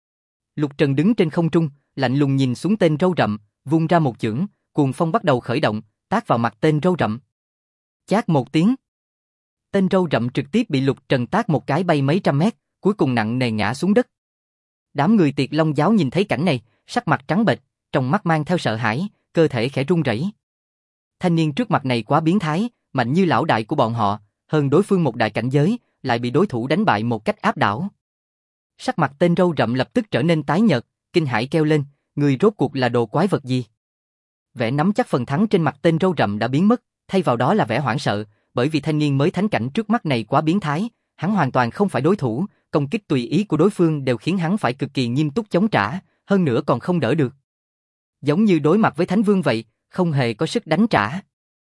Lục Trần đứng trên không trung, lạnh lùng nhìn xuống tên râu rậm, vung ra một chưởng, cuồng phong bắt đầu khởi động, tát vào mặt tên râu rậm. Chát một tiếng. Tên râu rậm trực tiếp bị Lục Trần tát một cái bay mấy trăm mét, cuối cùng nặng nề ngã xuống đất. Đám người Tiệt Long giáo nhìn thấy cảnh này, sắc mặt trắng bệch, trong mắt mang theo sợ hãi, cơ thể khẽ run rẩy. Thanh niên trước mặt này quá biến thái, mạnh như lão đại của bọn họ, hơn đối phương một đại cảnh giới, lại bị đối thủ đánh bại một cách áp đảo. Sắc mặt tên râu rậm lập tức trở nên tái nhợt, kinh hãi kêu lên, người rốt cuộc là đồ quái vật gì? Vẻ nắm chắc phần thắng trên mặt tên râu rậm đã biến mất, thay vào đó là vẻ hoảng sợ, bởi vì thanh niên mới thánh cảnh trước mắt này quá biến thái, hắn hoàn toàn không phải đối thủ, công kích tùy ý của đối phương đều khiến hắn phải cực kỳ nghiêm túc chống trả, hơn nữa còn không đỡ được. Giống như đối mặt với thánh vương vậy, không hề có sức đánh trả.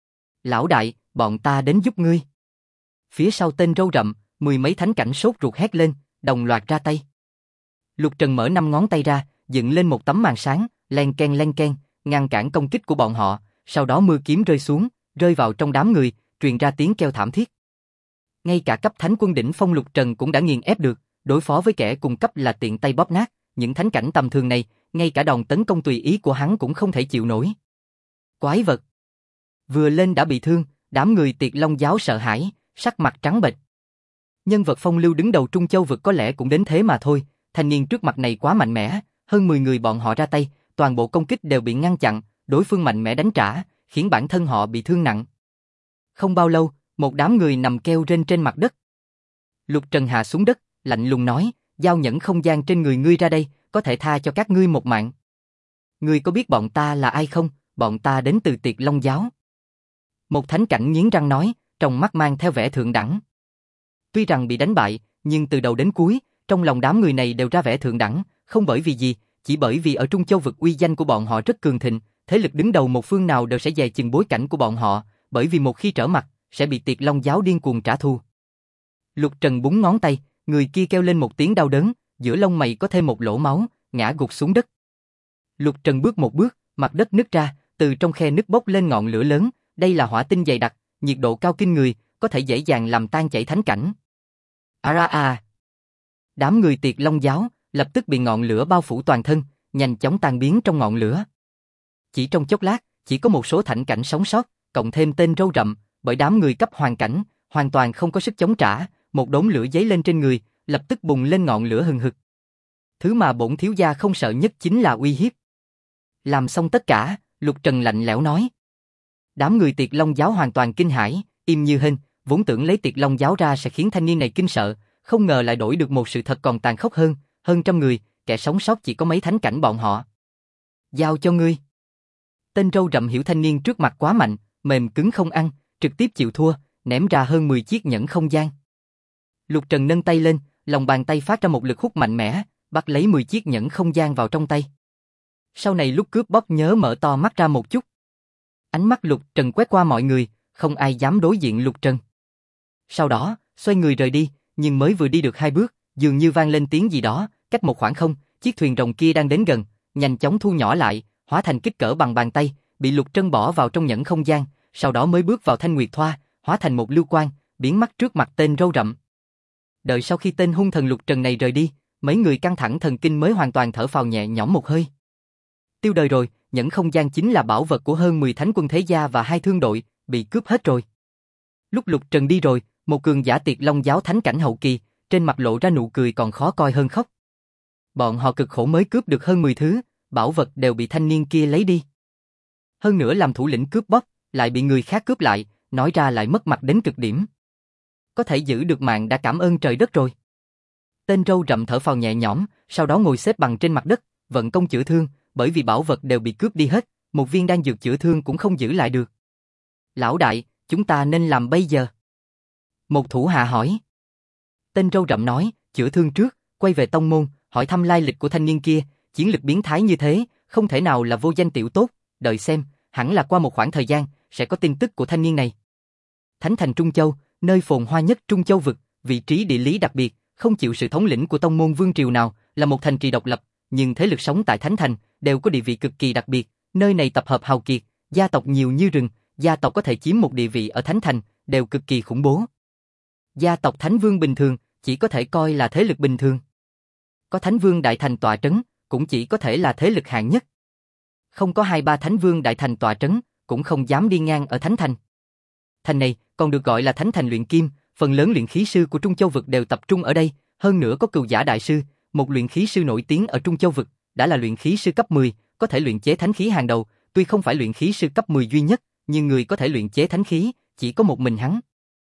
Lão đại, bọn ta đến giúp ngươi. Phía sau tên râu rậm, mười mấy thánh cảnh sốt ruột hét lên, đồng loạt ra tay. Lục Trần mở 5 ngón tay ra, dựng lên một tấm màn sáng, len ken, ngăn cản công kích của bọn họ, sau đó mưa kiếm rơi xuống, rơi vào trong đám người, truyền ra tiếng kêu thảm thiết. Ngay cả cấp thánh quân đỉnh phong Lục Trần cũng đã nghiền ép được, đối phó với kẻ cùng cấp là tiện tay bóp nát, những thánh cảnh tầm thường này, ngay cả đòn tấn công tùy ý của hắn cũng không thể chịu nổi. Quái vật. Vừa lên đã bị thương, đám người Tiệt Long giáo sợ hãi, sắc mặt trắng bệch. Nhân vật phong lưu đứng đầu Trung Châu vực có lẽ cũng đến thế mà thôi, thanh niên trước mặt này quá mạnh mẽ, hơn 10 người bọn họ ra tay, toàn bộ công kích đều bị ngăn chặn, đối phương mạnh mẽ đánh trả, khiến bản thân họ bị thương nặng. Không bao lâu, một đám người nằm kêu rên trên mặt đất. Lục Trần hạ xuống đất, lạnh lùng nói, giao nhẫn không gian trên người ngươi ra đây, có thể tha cho các ngươi một mạng. Ngươi có biết bọn ta là ai không? Bọn ta đến từ Tiệt Long giáo. Một thánh cảnh nghiến răng nói, trong mắt mang theo vẻ thượng đẳng. Tuy rằng bị đánh bại, nhưng từ đầu đến cuối, trong lòng đám người này đều ra vẻ thượng đẳng, không bởi vì gì, chỉ bởi vì ở Trung Châu vực uy danh của bọn họ rất cường thịnh, thế lực đứng đầu một phương nào đều sẽ dè chừng bối cảnh của bọn họ, bởi vì một khi trở mặt, sẽ bị Tiệt Long giáo điên cuồng trả thù. Lục Trần búng ngón tay, người kia kêu lên một tiếng đau đớn, giữa lông mày có thêm một lỗ máu, ngã gục xuống đất. Lục Trần bước một bước, mặt đất nứt ra, từ trong khe nứt bốc lên ngọn lửa lớn, đây là hỏa tinh dày đặc, nhiệt độ cao kinh người, có thể dễ dàng làm tan chảy thánh cảnh. Đám người Tiệt Long giáo lập tức bị ngọn lửa bao phủ toàn thân, nhanh chóng tan biến trong ngọn lửa. Chỉ trong chốc lát, chỉ có một số thánh cảnh sống sót, cộng thêm tên râu rậm, bởi đám người cấp hoàn cảnh, hoàn toàn không có sức chống trả, một đốm lửa giấy lên trên người, lập tức bùng lên ngọn lửa hừng hực. Thứ mà bổn thiếu gia không sợ nhất chính là uy hiếp. Làm xong tất cả, Lục Trần lạnh lẽo nói. Đám người Tiệt Long giáo hoàn toàn kinh hãi, im như hên, vốn tưởng lấy Tiệt Long giáo ra sẽ khiến thanh niên này kinh sợ, không ngờ lại đổi được một sự thật còn tàn khốc hơn trăm người, kẻ sống sót chỉ có mấy thánh cảnh bọn họ. Giao cho ngươi. Tên râu rậm hiểu thanh niên trước mặt quá mạnh, mềm cứng không ăn, trực tiếp chịu thua, ném ra hơn 10 chiếc nhẫn không gian. Lục Trần nâng tay lên, lòng bàn tay phát ra một lực hút mạnh mẽ, bắt lấy 10 chiếc nhẫn không gian vào trong tay. Sau này lúc cướp bóc nhớ mở to mắt ra một chút. Ánh mắt Lục Trần quét qua mọi người, không ai dám đối diện Lục Trần. Sau đó, xoay người rời đi, nhưng mới vừa đi được 2 bước, dường như vang lên tiếng gì đó, cách một khoảng không, chiếc thuyền rồng kia đang đến gần, nhanh chóng thu nhỏ lại, hóa thành kích cỡ bằng bàn tay, bị Lục Trần bỏ vào trong nhẫn không gian, sau đó mới bước vào Thanh Nguyệt Thoa, hóa thành một lưu quang, biến mất trước mặt tên râu rậm. Đợi sau khi tên hung thần Lục Trần này rời đi, mấy người căng thẳng thần kinh mới hoàn toàn thở phào nhẹ nhõm một hơi. Tiêu đời rồi, nhẫn không gian chính là bảo vật của hơn 10 thánh quân thế gia và 2 thương đội, bị cướp hết rồi. Lúc Lục Trần đi rồi, một cường giả Tiệt Long giáo thánh cảnh hậu kỳ, trên mặt lộ ra nụ cười còn khó coi hơn khóc. Bọn họ cực khổ mới cướp được hơn 10 thứ, bảo vật đều bị thanh niên kia lấy đi. Hơn nữa làm thủ lĩnh cướp bóc, lại bị người khác cướp lại, nói ra lại mất mặt đến cực điểm. Có thể giữ được mạng đã cảm ơn trời đất rồi. Tên râu rậm thở phào nhẹ nhõm, sau đó ngồi xếp bằng trên mặt đất, vận công chữa thương, bởi vì bảo vật đều bị cướp đi hết, một viên đan dược chữa thương cũng không giữ lại được. Lão đại, chúng ta nên làm bây giờ? Một thủ hạ hỏi. Tên râu rậm nói, chữa thương trước, quay về tông môn, hỏi thăm lai lịch của thanh niên kia, chiến lực biến thái như thế, không thể nào là vô danh tiểu tốt, đợi xem, hẳn là qua một khoảng thời gian, sẽ có tin tức của thanh niên này. Thánh thành Trung Châu, nơi phồn hoa nhất Trung Châu vực, vị trí địa lý đặc biệt, không chịu sự thống lĩnh của tông môn vương triều nào, là một thành trì độc lập, nhưng thế lực sống tại Thánh thành đều có địa vị cực kỳ đặc biệt, nơi này tập hợp hào kiệt, gia tộc nhiều như rừng, gia tộc có thể chiếm một địa vị ở Thánh thành đều cực kỳ khủng bố. Gia tộc Thánh Vương bình thường chỉ có thể coi là thế lực bình thường. Có Thánh Vương đại thành tọa trấn, cũng chỉ có thể là thế lực hạng nhất. Không có 2-3 Thánh Vương đại thành tọa trấn, cũng không dám đi ngang ở Thánh thành. Thành này còn được gọi là Thánh thành luyện kim, phần lớn luyện khí sư của Trung Châu vực đều tập trung ở đây, hơn nữa có Cừu Giả đại sư, một luyện khí sư nổi tiếng ở Trung Châu vực, đã là luyện khí sư cấp 10, có thể luyện chế thánh khí hàng đầu, tuy không phải luyện khí sư cấp 10 duy nhất, nhưng người có thể luyện chế thánh khí chỉ có một mình hắn.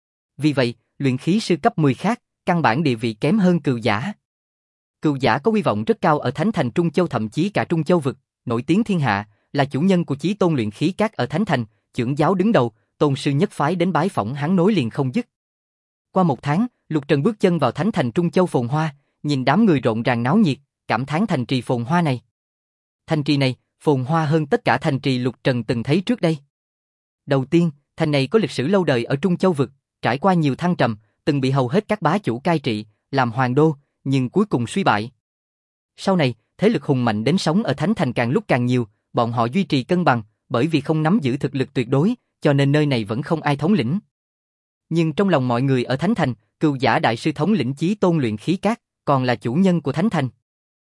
Vì vậy, luyện khí sư cấp 10 khác, căn bản địa vị kém hơn Cừu Giả. Cừu Giả có uy vọng rất cao ở Thánh thành Trung Châu, thậm chí cả Trung Châu vực, nổi tiếng thiên hạ, là chủ nhân của Chí Tôn luyện khí các ở Thánh thành, trưởng giáo đứng đầu, tôn sư nhất phái đến bái phỏng hắn nối liền không dứt. Qua một tháng, Lục Trần bước chân vào Thánh thành Trung Châu phồn hoa, nhìn đám người rộn ràng náo nhiệt, cảm thán thành trì phồn hoa này. Thành trì này phồn hoa hơn tất cả thành trì Lục Trần từng thấy trước đây. Đầu tiên, thành này có lịch sử lâu đời ở Trung Châu vực, trải qua nhiều thăng trầm, từng bị hầu hết các bá chủ cai trị, làm hoàng đô, nhưng cuối cùng suy bại. Sau này, thế lực hùng mạnh đến sống ở Thánh thành càng lúc càng nhiều, bọn họ duy trì cân bằng, bởi vì không nắm giữ thực lực tuyệt đối, cho nên nơi này vẫn không ai thống lĩnh. Nhưng trong lòng mọi người ở Thánh thành, Cừu Giả đại sư thống lĩnh Chí Tôn luyện khí các, còn là chủ nhân của Thánh thành.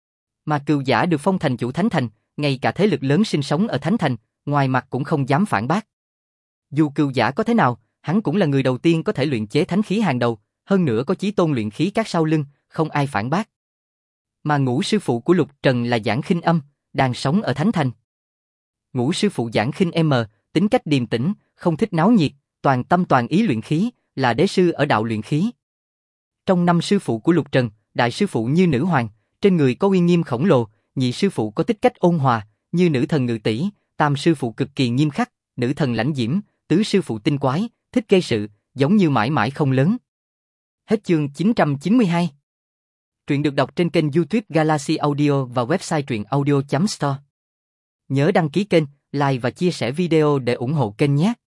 Mà Cừu Giả được phong thành chủ Thánh thành, ngay cả thế lực lớn sinh sống ở Thánh thành, ngoài mặt cũng không dám phản bác. Dù Cừu Giả có thế nào, hắn cũng là người đầu tiên có thể luyện chế thánh khí hàng đầu, hơn nữa có Chí Tôn luyện khí các sau lưng, không ai phản bác. Mà Ngũ sư phụ của Lục Trần là Giảng Khinh Âm, đang sống ở Thánh thành. Ngũ sư phụ Giảng Khinh tính cách điềm tĩnh, không thích náo nhiệt, toàn tâm toàn ý luyện khí, là đế sư ở đạo luyện khí. Trong 5 sư phụ của Lục Trần, đại sư phụ như nữ hoàng, trên người có uy nghiêm khổng lồ, nhị sư phụ có tích cách ôn hòa, như nữ thần Ngự Tỷ, tam sư phụ cực kỳ nghiêm khắc, nữ thần Lãnh Diễm, tứ sư phụ tinh quái, thích gây sự, giống như mãi mãi không lớn. Hết chương 992. Truyện được đọc trên kênh YouTube Galaxy Audio và website truyện audio.store. Nhớ đăng ký kênh, like và chia sẻ video để ủng hộ kênh nhé.